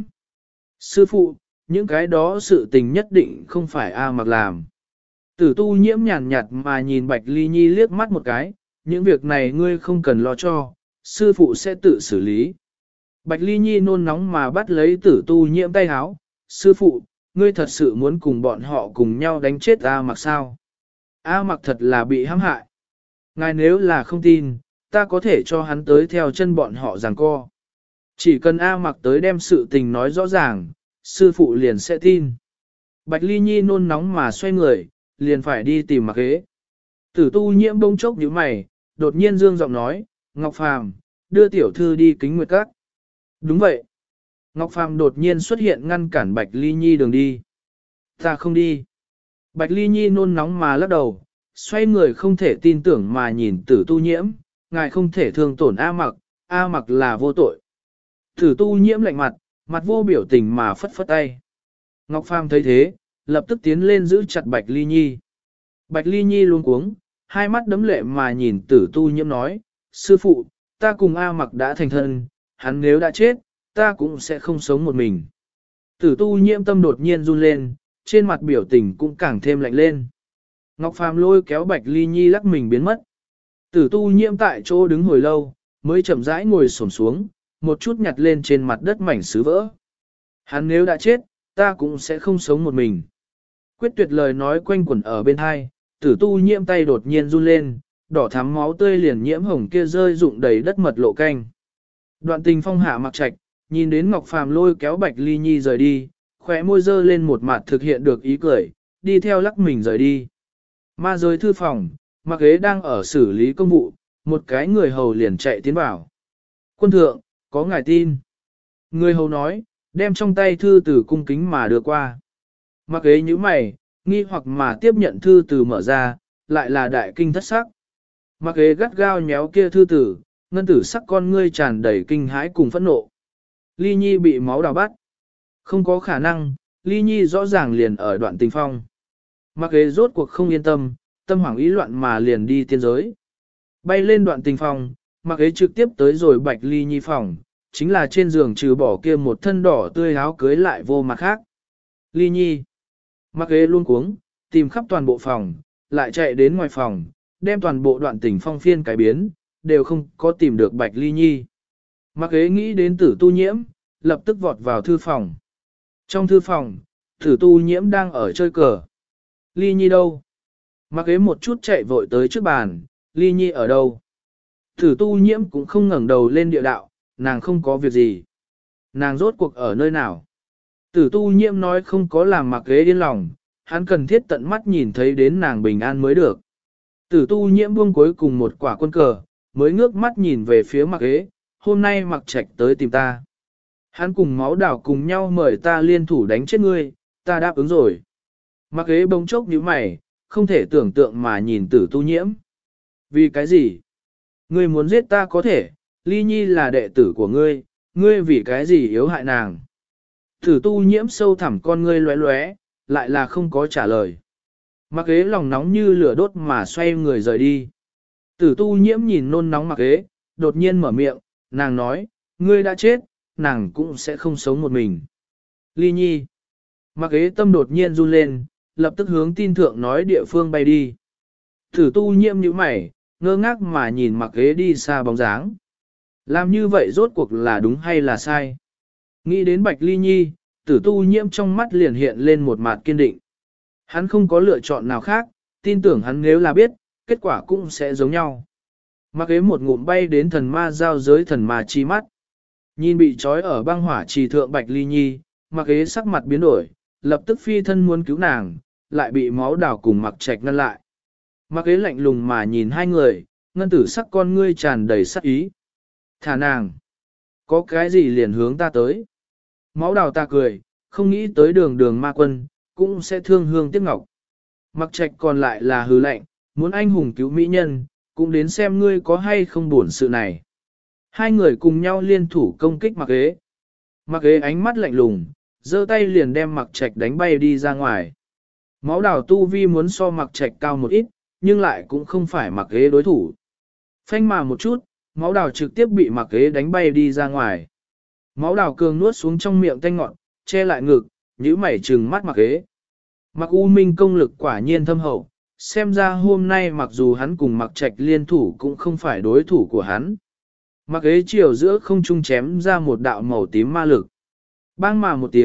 Sư phụ, những cái đó sự tình nhất định không phải A Mặc làm. Tử Tu Nhiễm nhàn nhạt mà nhìn Bạch Ly Nhi liếc mắt một cái, những việc này ngươi không cần lo cho, sư phụ sẽ tự xử lý. Bạch Ly Nhi nôn nóng mà bắt lấy Tử Tu Nhiễm tay háo, sư phụ, ngươi thật sự muốn cùng bọn họ cùng nhau đánh chết A Mặc sao? A Mặc thật là bị hãm hại. Ngài nếu là không tin, ta có thể cho hắn tới theo chân bọn họ giằng co. Chỉ cần A Mặc tới đem sự tình nói rõ ràng, sư phụ liền sẽ tin. Bạch Ly Nhi nôn nóng mà xoay người, liền phải đi tìm Mặc Ế. Tử Tu Nhiễm bỗng chốc nhíu mày, đột nhiên dương giọng nói, Ngọc Phàm, đưa tiểu thư đi Kính Nguyệt Các. Đúng vậy. Ngọc Phàm đột nhiên xuất hiện ngăn cản Bạch Ly Nhi đường đi. Ta không đi. Bạch Ly Nhi nôn nóng mà lắc đầu, xoay người không thể tin tưởng mà nhìn Tử Tu Nhiễm, ngài không thể thương tổn A Mặc là vô tội. Tử Tu Nhiễm lạnh mặt, mặt vô biểu tình mà phất phất tay. Ngọc Phàm thấy thế, lập tức tiến lên giữ chặt Bạch Ly Nhi. Bạch Ly Nhi luống cuống, hai mắt đấm lệ mà nhìn Tử Tu Nhiễm nói, sư phụ, ta cùng A Mặc đã thành thân, hắn nếu đã chết, ta cũng sẽ không sống một mình. Tử Tu Nhiễm tâm đột nhiên run lên, trên mặt biểu tình cũng càng thêm lạnh lên. Ngọc Phàm lôi kéo Bạch Ly Nhi lắc mình biến mất. Tử Tu Nhiễm tại chỗ đứng hồi lâu, mới chậm rãi ngồi xổm xuống, một chút nhặt lên trên mặt đất mảnh sứ vỡ. Hắn nếu đã chết, ta cũng sẽ không sống một mình. Quyết tuyệt lời nói quanh quẩn ở bên hai, Tử Tu Nhiễm tay đột nhiên run lên, đỏ thắm máu tươi liền nhiễm hồng kia rơi rụng đầy đất mật lộ canh. Đoạn Tình Phong hạ Mặc Trạch, nhìn đến Ngọc Phàm lôi kéo Bạch Ly Nhi rời đi, khóe môi dơ lên một mặt thực hiện được ý cười, đi theo lắc mình rời đi. Ma giới thư phòng, Mặc Ế đang ở xử lý công vụ, một cái người hầu liền chạy tiến vào. Quân thượng, có ngài tin. Người hầu nói, đem trong tay thư từ cung kính mà đưa qua. Mặc Ế nhíu mày, nghi hoặc mà tiếp nhận thư từ mở ra, lại là đại kinh thất sắc. Mặc Ế gắt gao nhéo kia thư tử, ngân tử sắc con ngươi tràn đầy kinh hãi cùng phẫn nộ. Ly Nhi bị máu đào bắt. Không có khả năng, Ly Nhi rõ ràng liền ở Đoạn Tình Phong. Mặc Ế rốt cuộc không yên tâm, tâm hoảng ý loạn mà liền đi tiên giới. Bay lên Đoạn Tình Phong, Mặc Ế trực tiếp tới rồi Bạch Ly Nhi phòng, chính là trên giường trừ bỏ kia một thân đỏ tươi áo cưới lại vô mặt khác. Ly Nhi. Mặc Ế luôn cuống, tìm khắp toàn bộ phòng, lại chạy đến ngoài phòng, đem toàn bộ Đoạn Tình Phong phiên cải biến, đều không có tìm được Bạch Ly Nhi. Mặc Ế nghĩ đến Tử Tu Nhiễm, lập tức vọt vào thư phòng. Trong thư phòng, Tử Tu Nhiễm đang ở chơi cờ. Ly Nhi đâu? Mặc Ế một chút chạy vội tới trước bàn, Ly Nhi ở đâu? Tử Tu Nhiễm cũng không ngẩng đầu lên địa đạo, nàng không có việc gì. Nàng rốt cuộc ở nơi nào? Tử Tu Nhiễm nói không có làm Mặc Ế yên lòng, hắn cần thiết tận mắt nhìn thấy đến nàng bình an mới được. Tử Tu Nhiễm buông cuối cùng một quả quân cờ, mới ngước mắt nhìn về phía Mặc Ế, hôm nay Mặc Trạch tới tìm ta. Hắn cùng Máu Đảo cùng nhau mời ta liên thủ đánh chết ngươi, ta đáp ứng rồi. Mặc Ế bỗng chốc nhíu mày, không thể tưởng tượng mà nhìn Tử Tu Nhiễm. Vì cái gì? Ngươi muốn giết ta có thể, Ly Nhi là đệ tử của ngươi, ngươi vì cái gì yếu hại nàng? Tử Tu Nhiễm sâu thẳm con ngươi lóe lóe, lại là không có trả lời. Mặc Ế lòng nóng như lửa đốt mà xoay người rời đi. Tử Tu Nhiễm nhìn nôn nóng Mặc Ế, đột nhiên mở miệng, nàng nói, ngươi đã chết, nàng cũng sẽ không sống một mình. Ly Nhi. Mặc Ế tâm đột nhiên run lên, lập tức hướng tin thượng nói địa phương bay đi. Tử Tu Nhiễm nhíu mày, ngơ ngác mà nhìn Mặc Ế đi xa bóng dáng. Làm như vậy rốt cuộc là đúng hay là sai? Nghĩ đến Bạch Ly Nhi, Tử Tu Nhiễm trong mắt liền hiện lên một mặt kiên định. Hắn không có lựa chọn nào khác, tin tưởng hắn nếu là biết, kết quả cũng sẽ giống nhau. Mặc Ế một ngụm bay đến thần ma giao giới thần ma chi mắt. Nhìn bị trói ở băng hỏa trì thượng Bạch Ly Nhi, Mặc Ế sắc mặt biến đổi, lập tức phi thân muốn cứu nàng, lại bị Máu Đảo cùng Mặc Trạch ngăn lại. Mặc Ế lạnh lùng mà nhìn hai người, ngân tử sắc con ngươi tràn đầy sắc ý. Thả nàng! Có cái gì liền hướng ta tới? Máu Đảo ta cười, không nghĩ tới đường đường ma quân, cũng sẽ thương hương tiếc ngọc. Mặc Trạch còn lại là hừ lạnh, muốn anh hùng cứu mỹ nhân, cũng đến xem ngươi có hay không buồn sự này. Hai người cùng nhau liên thủ công kích Mặc Ế. Mặc Ế ánh mắt lạnh lùng, giơ tay liền đem Mặc Trạch đánh bay đi ra ngoài. Máu Đảo tu vi muốn so Mặc Trạch cao một ít, nhưng lại cũng không phải Mặc Ế đối thủ. Phanh mà một chút, Máu Đảo trực tiếp bị Mặc Ế đánh bay đi ra ngoài. Máu Đảo cường nuốt xuống trong miệng tanh ngọn, che lại ngực, nhíu mày trừng mắt Mặc Ế. Mặc U Minh công lực quả nhiên thâm hậu, xem ra hôm nay mặc dù hắn cùng Mặc Trạch liên thủ cũng không phải đối thủ của hắn. Mặc Ế chiều giữa không trung chém ra một đạo màu tím ma lực. Bang mà một tiếng,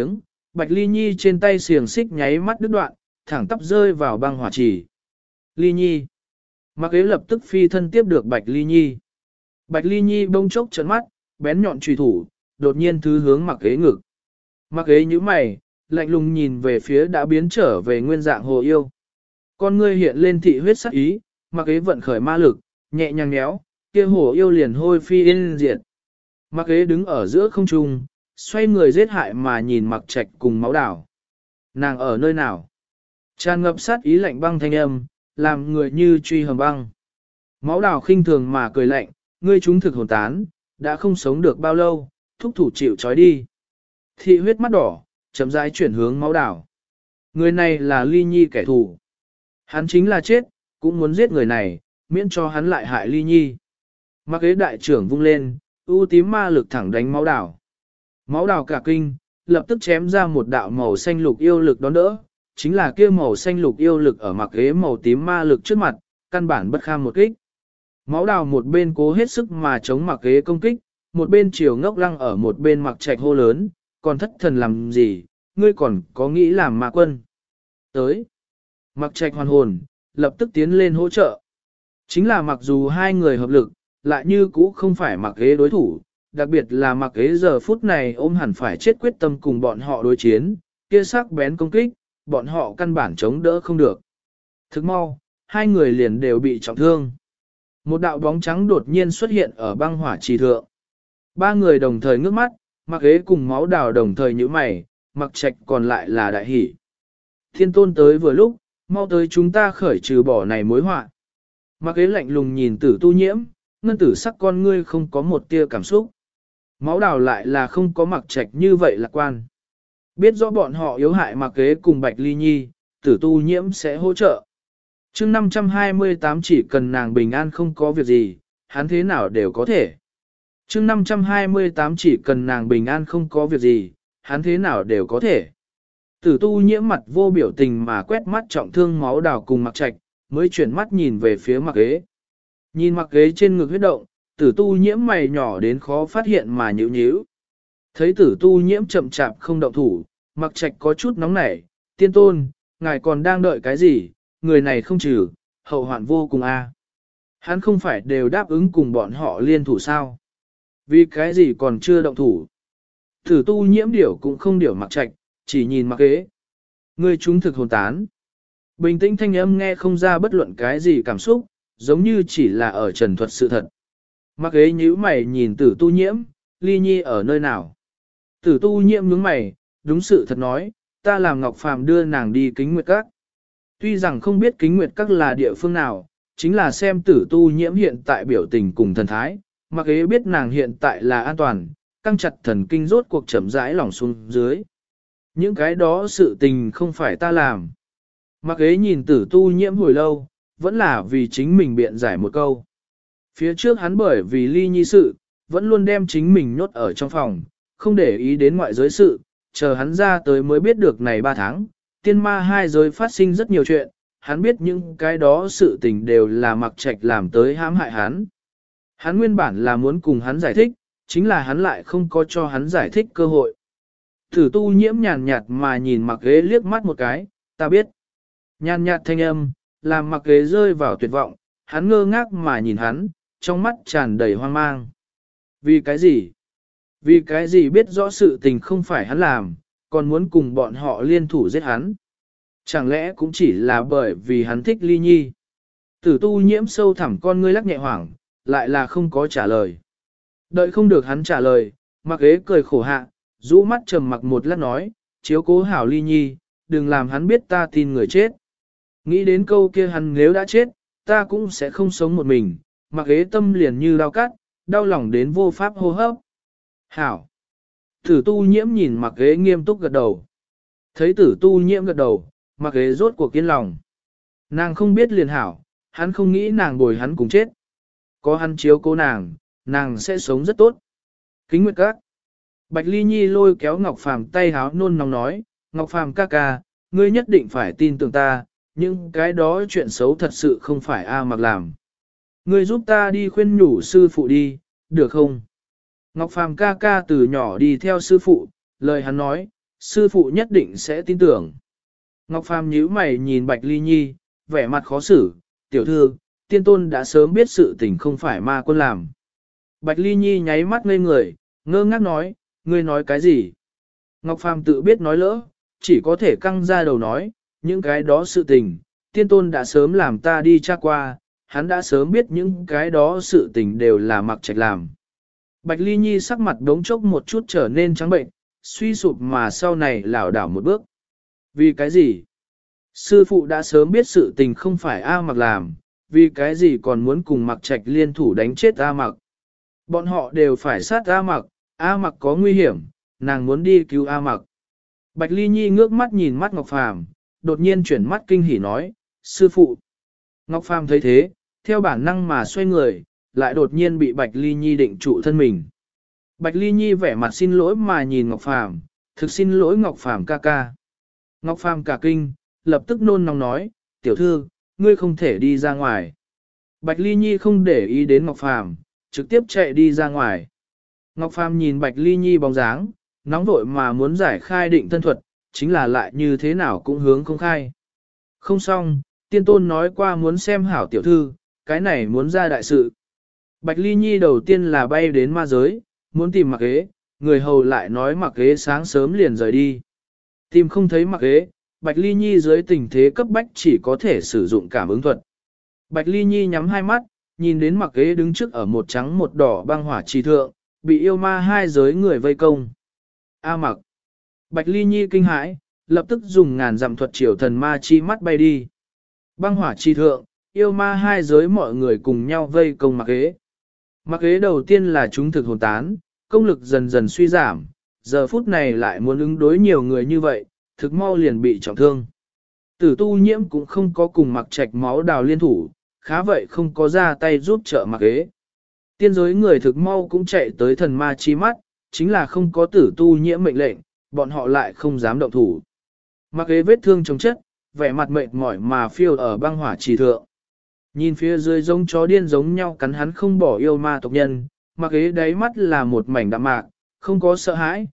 Bạch Ly Nhi trên tay xiềng xích nháy mắt đứt đoạn, thẳng tắp rơi vào băng hỏa trì. Ly Nhi. Mặc ế lập tức phi thân tiếp được Bạch Ly Nhi. Bạch Ly Nhi bông chốc trấn mắt, bén nhọn trùy thủ, đột nhiên thứ hướng mặc ế ngực. Mặc ế như mày, lạnh lùng nhìn về phía đã biến trở về nguyên dạng hồ yêu. Con ngươi hiện lên thị huyết sắc ý, mặc ế vận khởi ma lực, nhẹ nhàng nhéo, kia hồ yêu liền hôi phi yên diệt. Mặc ế đứng ở giữa không trung, xoay người giết hại mà nhìn mặc trạch cùng máu đảo. Nàng ở nơi nào? Tràn ngập sát ý lạnh băng thanh âm, làm người như truy hầm băng. Máu đảo khinh thường mà cười lạnh, ngươi chúng thực hồn tán, đã không sống được bao lâu, thúc thủ chịu trói đi. Thị huyết mắt đỏ, chậm rãi chuyển hướng máu đảo. Người này là Ly Nhi kẻ thù. Hắn chính là chết, cũng muốn giết người này, miễn cho hắn lại hại Ly Nhi. Mặc ế đại trưởng vung lên, ưu tím ma lực thẳng đánh máu đảo. Máu đảo cả kinh, lập tức chém ra một đạo màu xanh lục yêu lực đón đỡ, chính là kia màu xanh lục yêu lực ở mặc ế màu tím ma lực trước mặt, căn bản bất kham một kích. Máu đào một bên cố hết sức mà chống mặc ế công kích, một bên chiều ngốc lăng ở một bên mặc trạch hô lớn, còn thất thần làm gì, ngươi còn có nghĩ làm ma quân. Tới, mặc trạch hoàn hồn, lập tức tiến lên hỗ trợ. Chính là mặc dù hai người hợp lực, lại như cũ không phải mặc ế đối thủ, đặc biệt là mặc ế giờ phút này ôm hẳn phải chết quyết tâm cùng bọn họ đối chiến, kia sắc bén công kích, bọn họ căn bản chống đỡ không được. Thức mau, hai người liền đều bị trọng thương. Một đạo bóng trắng đột nhiên xuất hiện ở băng hỏa trì thượng. Ba người đồng thời ngước mắt, mặc ế cùng máu đào đồng thời nhíu mày, mặc trạch còn lại là đại hỷ. Thiên tôn tới vừa lúc, mau tới chúng ta khởi trừ bỏ này mối họa. Mặc ế lạnh lùng nhìn tử tu nhiễm, ngân tử sắc con ngươi không có một tia cảm xúc. Máu đào lại là không có mặc trạch như vậy lạc quan. Biết rõ bọn họ yếu hại mặc ế cùng Bạch Ly Nhi, tử tu nhiễm sẽ hỗ trợ. chương 528 chỉ cần nàng bình an không có việc gì, hắn thế nào đều có thể. chương 528 chỉ cần nàng bình an không có việc gì, hắn thế nào đều có thể. Tử tu nhiễm mặt vô biểu tình mà quét mắt trọng thương máu đào cùng mặc trạch, mới chuyển mắt nhìn về phía mặc ế. Nhìn mặc ế trên ngực huyết động, tử tu nhiễm mày nhỏ đến khó phát hiện mà nhíu nhíu. Thấy tử tu nhiễm chậm chạp không động thủ, mặc trạch có chút nóng nảy, tiên tôn, ngài còn đang đợi cái gì, người này không trừ, hậu hoạn vô cùng a. Hắn không phải đều đáp ứng cùng bọn họ liên thủ sao? Vì cái gì còn chưa động thủ? Tử tu nhiễm điểu cũng không điểu mặc trạch, chỉ nhìn mặc ế. Người chúng thực hồn tán. Bình tĩnh thanh âm nghe không ra bất luận cái gì cảm xúc, giống như chỉ là ở trần thuật sự thật. Mặc ế nhíu mày nhìn tử tu nhiễm, Ly Nhi ở nơi nào? Tử tu nhiễm nhướng mày, đúng sự thật nói, ta làm Ngọc Phàm đưa nàng đi Kính Nguyệt Các. Tuy rằng không biết Kính Nguyệt Các là địa phương nào, chính là xem tử tu nhiễm hiện tại biểu tình cùng thần thái, mặc ế biết nàng hiện tại là an toàn, căng chặt thần kinh rốt cuộc chậm rãi lỏng xuống dưới. Những cái đó sự tình không phải ta làm. Mặc ế nhìn tử tu nhiễm hồi lâu, vẫn là vì chính mình biện giải một câu. Phía trước hắn bởi vì Ly Nhi sự, vẫn luôn đem chính mình nhốt ở trong phòng, không để ý đến ngoại giới sự, chờ hắn ra tới mới biết được này 3 tháng, tiên ma hai giới phát sinh rất nhiều chuyện, hắn biết những cái đó sự tình đều là mặc trạch làm tới hãm hại hắn. Hắn nguyên bản là muốn cùng hắn giải thích, chính là hắn lại không có cho hắn giải thích cơ hội. Thử tu nhiễm nhàn nhạt mà nhìn mặc ghế liếc mắt một cái, ta biết. Nhàn nhạt thanh âm, làm mặc ghế rơi vào tuyệt vọng, hắn ngơ ngác mà nhìn hắn, trong mắt tràn đầy hoang mang. Vì cái gì? Vì cái gì biết rõ sự tình không phải hắn làm, còn muốn cùng bọn họ liên thủ giết hắn? Chẳng lẽ cũng chỉ là bởi vì hắn thích Ly Nhi? Tử tu nhiễm sâu thẳm con ngươi lắc nhẹ hoảng, lại là không có trả lời. Đợi không được hắn trả lời, mặc ghế cười khổ hạ, rũ mắt trầm mặc một lát nói, chiếu cố hảo Ly Nhi, đừng làm hắn biết ta tin người chết. Nghĩ đến câu kia hắn nếu đã chết, ta cũng sẽ không sống một mình, mặc ghế tâm liền như đau cắt, đau lòng đến vô pháp hô hấp. Hảo. Tử tu nhiễm nhìn mặc ghế nghiêm túc gật đầu. Thấy tử tu nhiễm gật đầu, mặc ghế rốt cuộc kiên lòng. Nàng không biết liền hảo, hắn không nghĩ nàng bồi hắn cùng chết. Có hắn chiếu cố nàng sẽ sống rất tốt. Kính Nguyệt Các. Bạch Ly Nhi lôi kéo Ngọc Phàm tay háo nôn nóng nói, Ngọc Phàm ca ca, ngươi nhất định phải tin tưởng ta, nhưng cái đó chuyện xấu thật sự không phải A Mặc làm. Ngươi giúp ta đi khuyên nhủ sư phụ đi, được không? Ngọc Phàm ca ca từ nhỏ đi theo sư phụ, lời hắn nói, sư phụ nhất định sẽ tin tưởng. Ngọc Phàm nhíu mày nhìn Bạch Ly Nhi, vẻ mặt khó xử, tiểu thư, tiên tôn đã sớm biết sự tình không phải ma quân làm. Bạch Ly Nhi nháy mắt ngây người, ngơ ngác nói, ngươi nói cái gì? Ngọc Phàm tự biết nói lỡ, chỉ có thể căng ra đầu nói, những cái đó sự tình, tiên tôn đã sớm làm ta đi tra qua, hắn đã sớm biết những cái đó sự tình đều là Mặc Trạch làm. Bạch Ly Nhi sắc mặt đống chốc một chút trở nên trắng bệnh, suy sụp mà sau này lảo đảo một bước. Vì cái gì? Sư phụ đã sớm biết sự tình không phải A Mặc làm, vì cái gì còn muốn cùng Mặc Trạch liên thủ đánh chết A Mặc. Bọn họ đều phải sát A Mặc có nguy hiểm, nàng muốn đi cứu A Mặc. Bạch Ly Nhi ngước mắt nhìn mắt Ngọc Phàm, đột nhiên chuyển mắt kinh hỉ nói, sư phụ. Ngọc Phàm thấy thế, theo bản năng mà xoay người, lại đột nhiên bị Bạch Ly Nhi định trụ thân mình. Bạch Ly Nhi vẻ mặt xin lỗi mà nhìn Ngọc Phàm, thực xin lỗi Ngọc Phàm ca ca. Ngọc Phàm cả kinh, lập tức nôn nóng nói, tiểu thư, ngươi không thể đi ra ngoài. Bạch Ly Nhi không để ý đến Ngọc Phàm, trực tiếp chạy đi ra ngoài. Ngọc Phàm nhìn Bạch Ly Nhi bóng dáng, nóng vội mà muốn giải khai định thân thuật, chính là lại như thế nào cũng hướng không khai. Không xong, tiên tôn nói qua muốn xem hảo tiểu thư, cái này muốn ra đại sự. Bạch Ly Nhi đầu tiên là bay đến ma giới, muốn tìm Mặc Ế, người hầu lại nói Mặc Ế sáng sớm liền rời đi. Tìm không thấy Mặc Ế, Bạch Ly Nhi dưới tình thế cấp bách chỉ có thể sử dụng cảm ứng thuật. Bạch Ly Nhi nhắm hai mắt, nhìn đến Mặc Ế đứng trước ở một trắng một đỏ băng hỏa trì thượng, bị yêu ma hai giới người vây công. A Mặc. Bạch Ly Nhi kinh hãi, lập tức dùng ngàn dặm thuật triều thần ma chi mắt bay đi. Băng hỏa trì thượng, yêu ma hai giới mọi người cùng nhau vây công Mặc Ế. Mặc Ế đầu tiên là chúng thực hồn tán, công lực dần dần suy giảm, giờ phút này lại muốn ứng đối nhiều người như vậy, thực mau liền bị trọng thương. Tử Tu Nhiễm cũng không có cùng Mặc Trạch máu đào liên thủ, khá vậy không có ra tay giúp trợ Mặc Ế. Tiên giới người thực mau cũng chạy tới thần ma chi mắt, chính là không có Tử Tu Nhiễm mệnh lệnh, bọn họ lại không dám động thủ. Mặc Ế vết thương chống chất, vẻ mặt mệt mỏi mà phiêu ở băng hỏa trì thượng. Nhìn phía dưới giống chó điên giống nhau cắn hắn không bỏ yêu ma tộc nhân, Mặc Ế đáy mắt là một mảnh đạm mạc, không có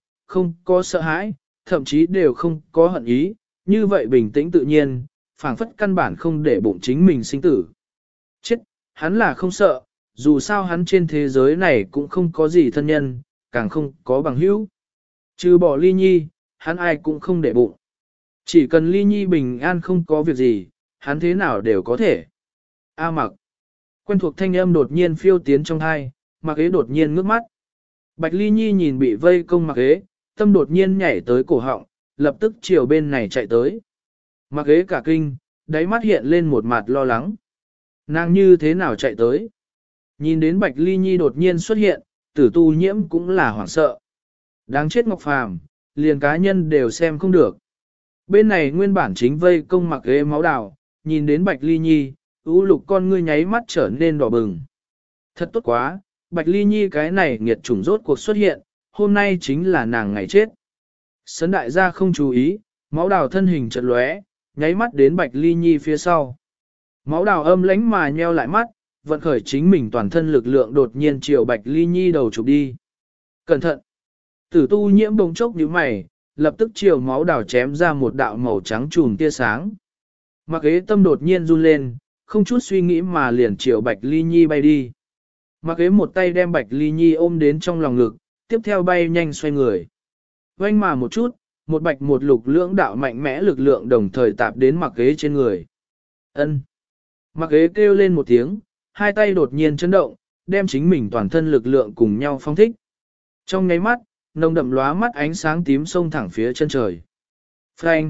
sợ hãi, thậm chí đều không có hận ý, như vậy bình tĩnh tự nhiên, phảng phất căn bản không để bụng chính mình sinh tử. Chết, hắn là không sợ, dù sao hắn trên thế giới này cũng không có gì thân nhân, càng không có bằng hữu. Trừ bỏ Ly Nhi, hắn ai cũng không để bụng. Chỉ cần Ly Nhi bình an không có việc gì, hắn thế nào đều có thể. A Mặc. Quen thuộc thanh âm đột nhiên phiêu tiến trong thai, Mặc Ế đột nhiên ngước mắt. Bạch Ly Nhi nhìn bị vây công Mặc Ế, tâm đột nhiên nhảy tới cổ họng, lập tức chiều bên này chạy tới. Mặc Ế cả kinh, đáy mắt hiện lên một mặt lo lắng. Nàng như thế nào chạy tới? Nhìn đến Bạch Ly Nhi đột nhiên xuất hiện, Tử Tu Nhiễm cũng là hoảng sợ. Đáng chết Ngọc Phàm, liền cá nhân đều xem không được. Bên này nguyên bản chính vây công Mặc Ế máu đào, nhìn đến Bạch Ly Nhi, u lục con ngươi nháy mắt trở nên đỏ bừng. Thật tốt quá, Bạch Ly Nhi cái này nghiệt chủng rốt cuộc xuất hiện, hôm nay chính là nàng ngày chết. Sấn đại gia không chú ý, máu đào thân hình chợt lóe, nháy mắt đến Bạch Ly Nhi phía sau. Máu đào âm lánh mà nheo lại mắt, vận khởi chính mình toàn thân lực lượng đột nhiên chiều Bạch Ly Nhi đầu chụp đi. Cẩn thận! Tử Tu Nhiễm bỗng chốc nhíu mày, lập tức chiều máu đào chém ra một đạo màu trắng chùm tia sáng. Mặc Ế tâm đột nhiên run lên, không chút suy nghĩ mà liền chiều Bạch Ly Nhi bay đi. Mặc Ế một tay đem Bạch Ly Nhi ôm đến trong lòng ngực, tiếp theo bay nhanh xoay người. Oanh mà một chút, một bạch một lục lưỡng đạo mạnh mẽ lực lượng đồng thời tạp đến Mặc Ế trên người. Ân. Mặc Ế kêu lên một tiếng, hai tay đột nhiên chấn động, đem chính mình toàn thân lực lượng cùng nhau phong thích. Trong nháy mắt, nồng đậm lóa mắt ánh sáng tím xông thẳng phía chân trời. Phanh.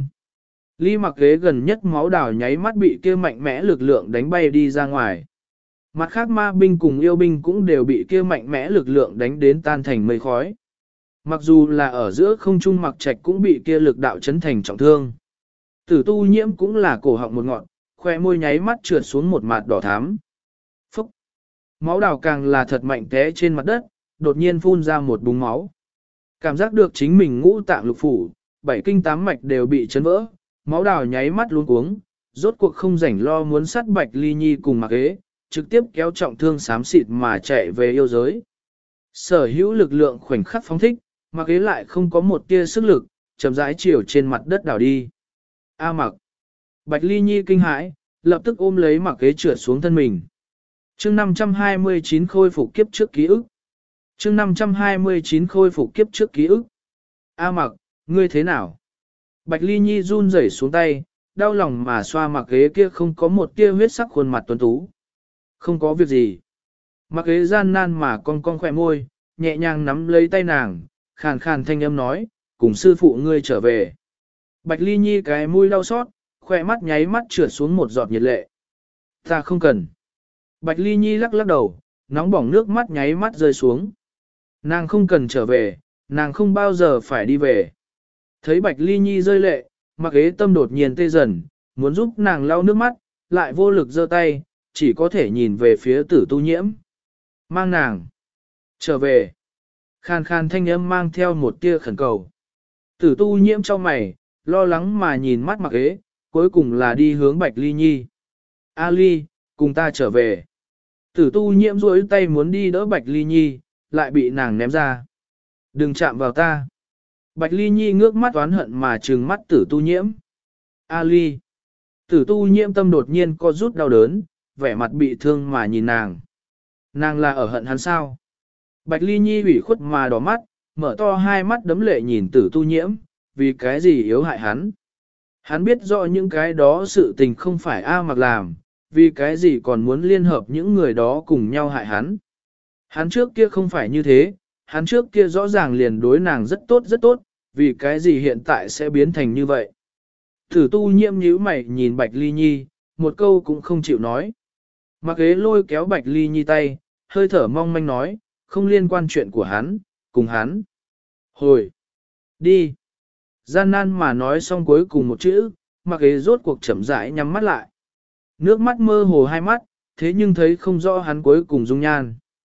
Ly Mặc Ế gần nhất máu đào nháy mắt bị kia mạnh mẽ lực lượng đánh bay đi ra ngoài. Mặt khác ma binh cùng yêu binh cũng đều bị kia mạnh mẽ lực lượng đánh đến tan thành mây khói. Mặc dù là ở giữa không trung Mặc Trạch cũng bị kia lực đạo chấn thành trọng thương. Tử Tu Nhiễm cũng là cổ họng một ngọn, khoe môi nháy mắt trượt xuống một mặt đỏ thắm. Phúc! Máu đào càng là thật mạnh té trên mặt đất, đột nhiên phun ra một búng máu. Cảm giác được chính mình ngũ tạng lục phủ, bảy kinh tám mạch đều bị chấn vỡ, máu đào nháy mắt luống cuống, rốt cuộc không rảnh lo muốn sát Bạch Ly Nhi cùng Mặc Ế, trực tiếp kéo trọng thương xám xịt mà chạy về yêu giới. Sở hữu lực lượng khoảnh khắc phóng thích, Mặc Ế lại không có một tia sức lực, chậm rãi chiều trên mặt đất đảo đi. A Mặc. Bạch Ly Nhi kinh hãi, lập tức ôm lấy Mặc Kế trượt xuống thân mình. Chương 529 khôi phục kiếp trước ký ức. Chương 529 khôi phục kiếp trước ký ức. A Mặc, ngươi thế nào? Bạch Ly Nhi run rẩy xuống tay, đau lòng mà xoa Mặc Kế kia không có một tia huyết sắc khuôn mặt tuấn tú. Không có việc gì. Mặc Kế gian nan mà cong cong khỏe môi, nhẹ nhàng nắm lấy tay nàng, khàn khàn thanh âm nói, cùng sư phụ ngươi trở về. Bạch Ly Nhi cái mũi đau xót, khỏe mắt nháy mắt trượt xuống một giọt nhiệt lệ. Ta không cần. Bạch Ly Nhi lắc lắc đầu, nóng bỏng nước mắt nháy mắt rơi xuống. Nàng không cần trở về, nàng không bao giờ phải đi về. Thấy Bạch Ly Nhi rơi lệ, Mặc Kế tâm đột nhiên tê dần, muốn giúp nàng lau nước mắt, lại vô lực giơ tay, chỉ có thể nhìn về phía Tử Tu Nhiễm. Mang nàng trở về. Khàn khàn thanh âm mang theo một tia khẩn cầu. Tử Tu Nhiễm trong mày, lo lắng mà nhìn mắt Mặc Kế, cuối cùng là đi hướng Bạch Ly Nhi. A Ly, cùng ta trở về. Tử Tu Nhiễm duỗi tay muốn đi đỡ Bạch Ly Nhi, lại bị nàng ném ra. Đừng chạm vào ta. Bạch Ly Nhi ngước mắt oán hận mà trừng mắt Tử Tu Nhiễm. A Ly. Tử Tu Nhiễm tâm đột nhiên co rút đau đớn, vẻ mặt bị thương mà nhìn nàng. Nàng là ở hận hắn sao? Bạch Ly Nhi ủy khuất mà đỏ mắt, mở to hai mắt đấm lệ nhìn Tử Tu Nhiễm, vì cái gì yếu hại hắn? Hắn biết rõ những cái đó sự tình không phải A Mặc làm, vì cái gì còn muốn liên hợp những người đó cùng nhau hại hắn. Hắn trước kia không phải như thế, hắn trước kia rõ ràng liền đối nàng rất tốt, vì cái gì hiện tại sẽ biến thành như vậy. Tử Tu Nhiễm nhíu mày nhìn Bạch Ly Nhi, một câu cũng không chịu nói. Mặc Kế lôi kéo Bạch Ly Nhi tay, hơi thở mong manh nói, không liên quan chuyện của hắn, cùng hắn. Hồi! Đi! Gian nan mà nói xong cuối cùng một chữ, Mặc Kế rốt cuộc chậm rãi nhắm mắt lại. Nước mắt mơ hồ hai mắt, thế nhưng thấy không rõ hắn cuối cùng dung nhan.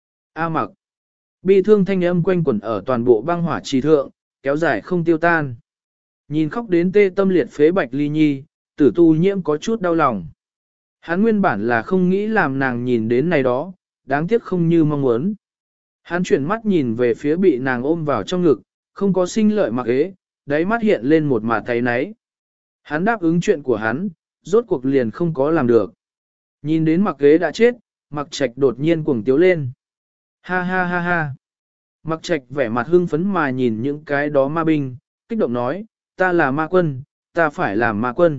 A Mặc. Bi thương thanh âm quanh quẩn ở toàn bộ băng hỏa trì thượng, kéo dài không tiêu tan. Nhìn khóc đến tê tâm liệt phế Bạch Ly Nhi, Tử Tu Nhiễm có chút đau lòng. Hắn nguyên bản là không nghĩ làm nàng nhìn đến này đó, đáng tiếc không như mong muốn. Hắn chuyển mắt nhìn về phía bị nàng ôm vào trong ngực, không có sinh lợi Mặc Kế, đáy mắt hiện lên một mả thấy náy. Hắn đáp ứng chuyện của hắn, rốt cuộc liền không có làm được. Nhìn đến Mặc Kế đã chết, Mặc Trạch đột nhiên cuồng tiếu lên. Ha ha ha ha. Mặc Trạch vẻ mặt hưng phấn mà nhìn những cái đó ma binh, kích động nói, ta là ma quân, ta phải làm ma quân.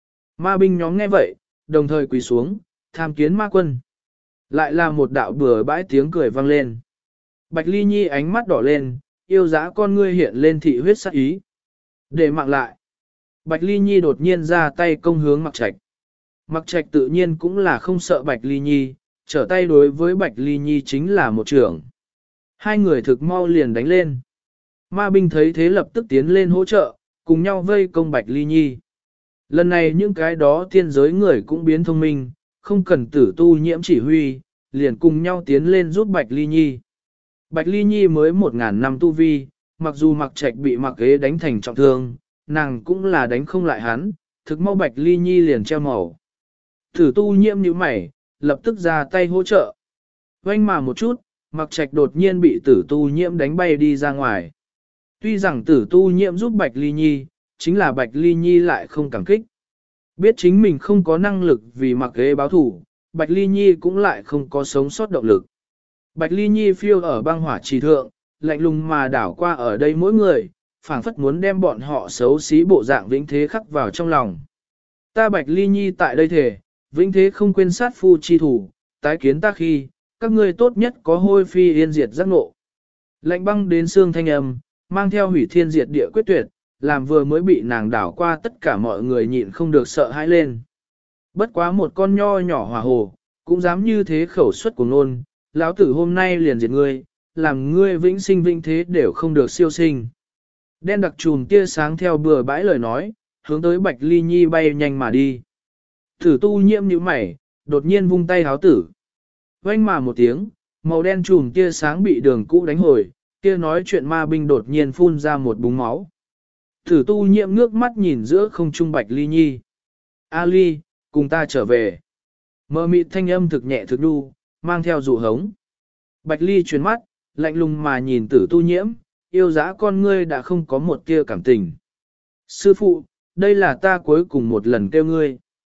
Ma binh nhóm nghe vậy, đồng thời quỳ xuống, tham kiến ma quân. Lại là một đạo bừa bãi tiếng cười vang lên. Bạch Ly Nhi ánh mắt đỏ lên, yêu dã con ngươi hiện lên thị huyết sắc ý. Để mạng lại. Bạch Ly Nhi đột nhiên ra tay công hướng Mặc Trạch. Mặc Trạch tự nhiên cũng là không sợ Bạch Ly Nhi, trở tay đối với Bạch Ly Nhi chính là một trưởng. Hai người thực mau liền đánh lên. Ma binh thấy thế lập tức tiến lên hỗ trợ, cùng nhau vây công Bạch Ly Nhi. Lần này những cái đó tiên giới người cũng biến thông minh, không cần Tử Tu Nhiễm chỉ huy, liền cùng nhau tiến lên giúp Bạch Ly Nhi. Bạch Ly Nhi mới 1000 năm tu vi, mặc dù Mặc Trạch bị Mặc Kế đánh thành trọng thương, nàng cũng là đánh không lại hắn, thực mau Bạch Ly Nhi liền treo màu. Tử Tu Nhiễm nhíu mày, lập tức ra tay hỗ trợ. Oanh mà một chút, Mặc Trạch đột nhiên bị Tử Tu Nhiễm đánh bay đi ra ngoài. Tuy rằng Tử Tu Nhiễm giúp Bạch Ly Nhi, chính là Bạch Ly Nhi lại không cảm kích. Biết chính mình không có năng lực vì Mặc Kế báo thủ, Bạch Ly Nhi cũng lại không có sống sót động lực. Bạch Ly Nhi phiêu ở băng hỏa trì thượng, lạnh lùng mà đảo qua ở đây mỗi người, phảng phất muốn đem bọn họ xấu xí bộ dạng vĩnh thế khắc vào trong lòng. Ta Bạch Ly Nhi tại đây thể, vĩnh thế không quên sát phu chi thủ, tái kiến ta khi, các ngươi tốt nhất có hôi phi yên diệt giác ngộ. Lạnh băng đến xương thanh âm, mang theo hủy thiên diệt địa quyết tuyệt, làm vừa mới bị nàng đảo qua tất cả mọi người nhịn không được sợ hãi lên. Bất quá một con nho nhỏ hỏa hồ, cũng dám như thế khẩu suất của nôn, lão tử hôm nay liền diệt ngươi, làm ngươi vĩnh sinh vĩnh thế đều không được siêu sinh. Đen đặc trùm tia sáng theo bừa bãi lời nói, hướng tới Bạch Ly Nhi bay nhanh mà đi. Tử Tu Nhiễm nhíu mày, đột nhiên vung tay háo tử. Oanh mà một tiếng, màu đen trùm tia sáng bị đường cũ đánh hồi, kia nói chuyện ma binh đột nhiên phun ra một búng máu. Tử Tu Nhiễm ngước mắt nhìn giữa không trung Bạch Ly Nhi. A Ly, cùng ta trở về. Mơ mịt thanh âm thực nhẹ thực đu, mang theo dụ hống. Bạch Ly chuyển mắt, lạnh lùng mà nhìn Tử Tu Nhiễm, yêu dã con ngươi đã không có một tia cảm tình. Sư phụ, đây là ta cuối cùng một lần kêu ngươi.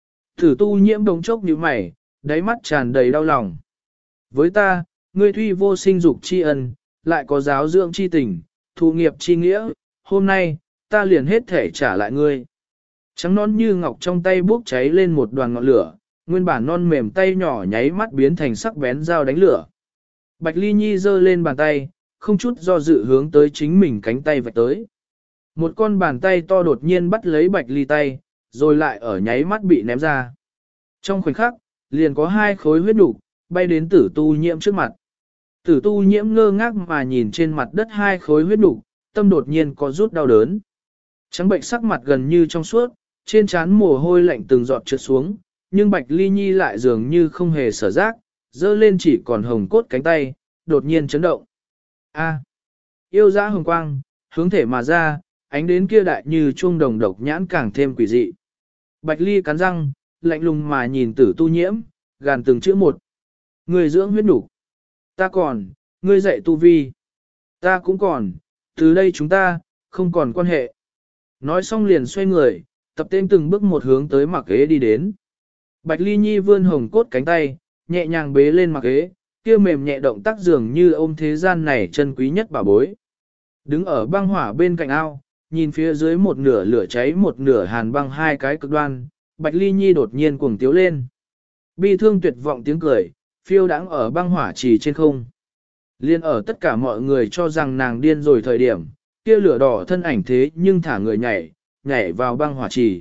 Tử tu nhiễm đống chốc như mày, đáy mắt tràn đầy đau lòng. Với ta, ngươi tuy vô sinh dục tri ân, lại có giáo dưỡng tri tình, thụ nghiệp tri nghĩa, hôm nay, ta liền hết thể trả lại ngươi. Trắng non như ngọc trong tay bốc cháy lên một đoàn ngọn lửa, nguyên bản non mềm tay nhỏ nháy mắt biến thành sắc bén dao đánh lửa. Bạch Ly Nhi giơ lên bàn tay, không chút do dự hướng tới chính mình cánh tay vạch tới. Một con bàn tay to đột nhiên bắt lấy Bạch Ly tay, rồi lại ở nháy mắt bị ném ra. Trong khoảnh khắc, liền có hai khối huyết nục bay đến tử tu nhiễm trước mặt. Tử tu nhiễm ngơ ngác mà nhìn trên mặt đất hai khối huyết nục, tâm đột nhiên có rút đau đớn. Trắng bệnh sắc mặt gần như trong suốt, trên trán mồ hôi lạnh từng giọt trượt xuống, nhưng Bạch Ly Nhi lại dường như không hề sở giác, dơ lên chỉ còn hồng cốt cánh tay, đột nhiên chấn động. A, yêu dã hồng quang, hướng thể mà ra, ánh đến kia đại như chuông đồng độc nhãn càng thêm quỷ dị. Bạch Ly cắn răng, lạnh lùng mà nhìn tử tu nhiễm, gàn từng chữ một. Người dưỡng huyết nục, ta còn, ngươi dạy tu vi, ta cũng còn, từ đây chúng ta, không còn quan hệ. Nói xong liền xoay người, tập tên từng bước một hướng tới Mặc Ế đi đến. Bạch Ly Nhi vươn hồng cốt cánh tay, nhẹ nhàng bế lên Mặc Ế, kia mềm nhẹ động tác dường như ôm thế gian này chân quý nhất bảo bối. Đứng ở băng hỏa bên cạnh ao, nhìn phía dưới một nửa lửa cháy một nửa hàn băng hai cái cực đoan, Bạch Ly Nhi đột nhiên cuồng tiếu lên. Bi thương tuyệt vọng tiếng cười, phiêu đãng ở băng hỏa trì trên không. Liên ở tất cả mọi người cho rằng nàng điên rồi thời điểm, kia lửa đỏ thân ảnh thế nhưng thả người nhảy vào băng hỏa trì.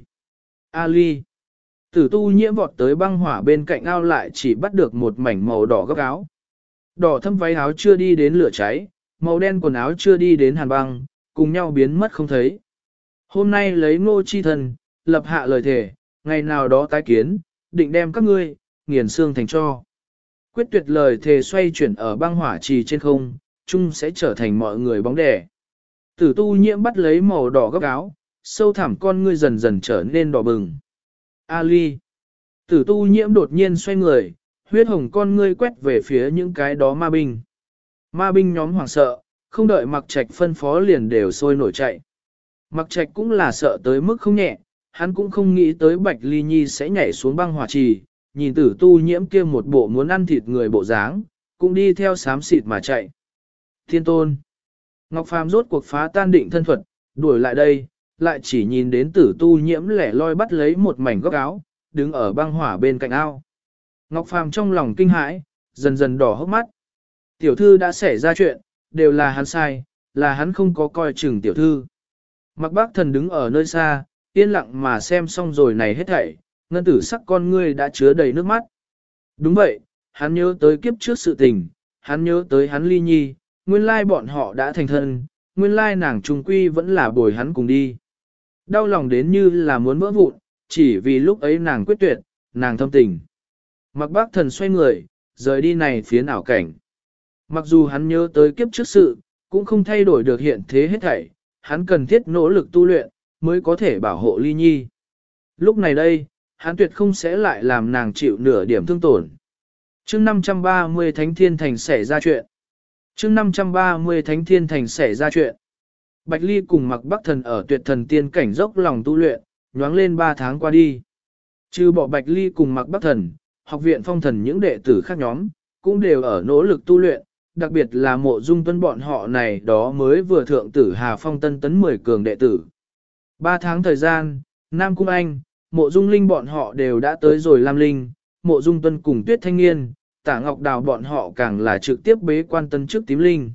Ali. Tử tu nhiễm vọt tới băng hỏa bên cạnh ao lại chỉ bắt được một mảnh màu đỏ gấp áo. Đỏ thâm váy áo chưa đi đến lửa cháy, màu đen quần áo chưa đi đến hàn băng, cùng nhau biến mất không thấy. Hôm nay lấy Ngô chi thần, lập hạ lời thề, ngày nào đó tái kiến, định đem các ngươi, nghiền xương thành cho. Quyết tuyệt lời thề xoay chuyển ở băng hỏa trì trên không, chung sẽ trở thành mọi người bóng đè. Tử tu nhiễm bắt lấy màu đỏ gấp áo, sâu thẳm con ngươi dần dần trở nên đỏ bừng. Ali. Tử tu nhiễm đột nhiên xoay người, huyết hồng con ngươi quét về phía những cái đó ma binh. Ma binh nhóm hoảng sợ, không đợi Mặc Trạch phân phó liền đều sôi nổi chạy. Mặc Trạch cũng là sợ tới mức không nhẹ, hắn cũng không nghĩ tới Bạch Ly Nhi sẽ nhảy xuống băng hỏa trì, nhìn tử tu nhiễm kia một bộ muốn ăn thịt người bộ dáng, cũng đi theo xám xịt mà chạy. Thiên tôn. Ngọc Phàm rốt cuộc phá tan định thân thuật, đuổi lại đây, lại chỉ nhìn đến tử tu nhiễm lẻ loi bắt lấy một mảnh góc áo, đứng ở băng hỏa bên cạnh ao. Ngọc Phàm trong lòng kinh hãi, dần dần đỏ hốc mắt. Tiểu thư đã xảy ra chuyện, đều là hắn sai, là hắn không có coi chừng tiểu thư. Mặc Bác Thần đứng ở nơi xa, yên lặng mà xem xong rồi này hết thảy, ngân tử sắc con ngươi đã chứa đầy nước mắt. Đúng vậy, hắn nhớ tới kiếp trước sự tình, hắn nhớ tới hắn Ly Nhi, nguyên lai bọn họ đã thành thân, nguyên lai nàng trùng quy vẫn là bồi hắn cùng đi. Đau lòng đến như là muốn vỡ vụn, chỉ vì lúc ấy nàng quyết tuyệt, nàng thâm tình. Mặc Bác Thần xoay người, rời đi này phía ảo cảnh. Mặc dù hắn nhớ tới kiếp trước sự, cũng không thay đổi được hiện thế hết thảy, hắn cần thiết nỗ lực tu luyện, mới có thể bảo hộ Ly Nhi. Lúc này đây, hắn tuyệt không sẽ lại làm nàng chịu nửa điểm thương tổn. Chương 530 Thánh Thiên Thành xảy ra chuyện. Chương 530 Thánh Thiên Thành xảy ra chuyện. Bạch Ly cùng Mặc Bắc Thần ở Tuyệt Thần Tiên cảnh dốc lòng tu luyện, nhoáng lên 3 tháng qua đi. Trừ bỏ Bạch Ly cùng Mặc Bắc Thần, học viện Phong Thần những đệ tử khác nhóm, cũng đều ở nỗ lực tu luyện, đặc biệt là Mộ Dung Tuân bọn họ này đó mới vừa thượng tử Hà Phong Tân tấn 10 cường đệ tử. 3 tháng thời gian, Nam Cung Anh, Mộ Dung Linh bọn họ đều đã tới rồi Lam Linh, Mộ Dung Tuân cùng Tuyết Thanh Nghiên, Tả Ngọc Đào bọn họ càng là trực tiếp bế quan tân trước tím linh.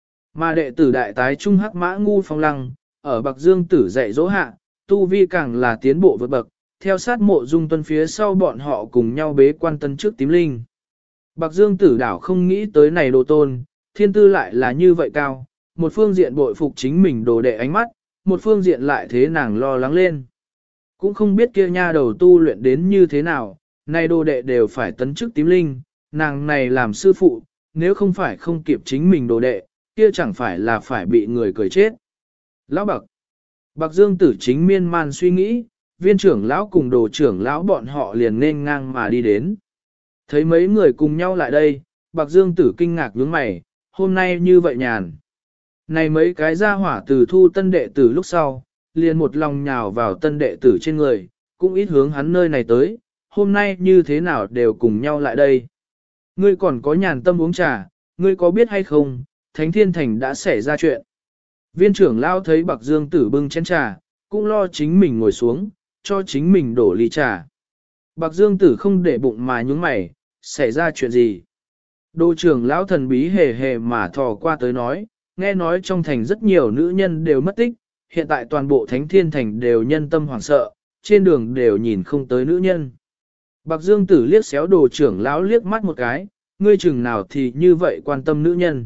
Mà đệ tử đại tái trung hắc mã ngu phong lăng, ở Bạc Dương tử dạy dỗ hạ, tu vi càng là tiến bộ vượt bậc, theo sát Mộ Dung Tuân phía sau bọn họ cùng nhau bế quan tân trước tím linh. Bạc Dương tử đảo không nghĩ tới này đồ tôn, thiên tư lại là như vậy cao, một phương diện bội phục chính mình đồ đệ ánh mắt, một phương diện lại thế nàng lo lắng lên. Cũng không biết kia nha đầu tu luyện đến như thế nào, này đồ đệ đều phải tấn chức tím linh, nàng này làm sư phụ, nếu không phải không kịp chính mình đồ đệ, kia chẳng phải là phải bị người cười chết. Lão Bạc, Bạc Dương tử chính miên man suy nghĩ, viên trưởng lão cùng đồ trưởng lão bọn họ liền nên ngang mà đi đến. Thấy mấy người cùng nhau lại đây, Bạc Dương tử kinh ngạc nhướng mày, hôm nay như vậy nhàn. Này mấy cái gia hỏa từ thu tân đệ tử lúc sau, liền một lòng nhào vào tân đệ tử trên người, cũng ít hướng hắn nơi này tới, hôm nay như thế nào đều cùng nhau lại đây. Ngươi còn có nhàn tâm uống trà, ngươi có biết hay không, Thánh Thiên Thành đã xảy ra chuyện. Viên trưởng lao thấy Bạc Dương Tử bưng chén trà, cũng lo chính mình ngồi xuống, cho chính mình đổ ly trà. Bạc Dương Tử không để bụng mà nhúng mày, xảy ra chuyện gì. Đô trưởng lão thần bí hề hề mà thò qua tới nói, nghe nói trong thành rất nhiều nữ nhân đều mất tích, hiện tại toàn bộ Thánh Thiên Thành đều nhân tâm hoảng sợ, trên đường đều nhìn không tới nữ nhân. Bạc Dương Tử liếc xéo đồ trưởng lão liếc mắt một cái, ngươi chừng nào thì như vậy quan tâm nữ nhân.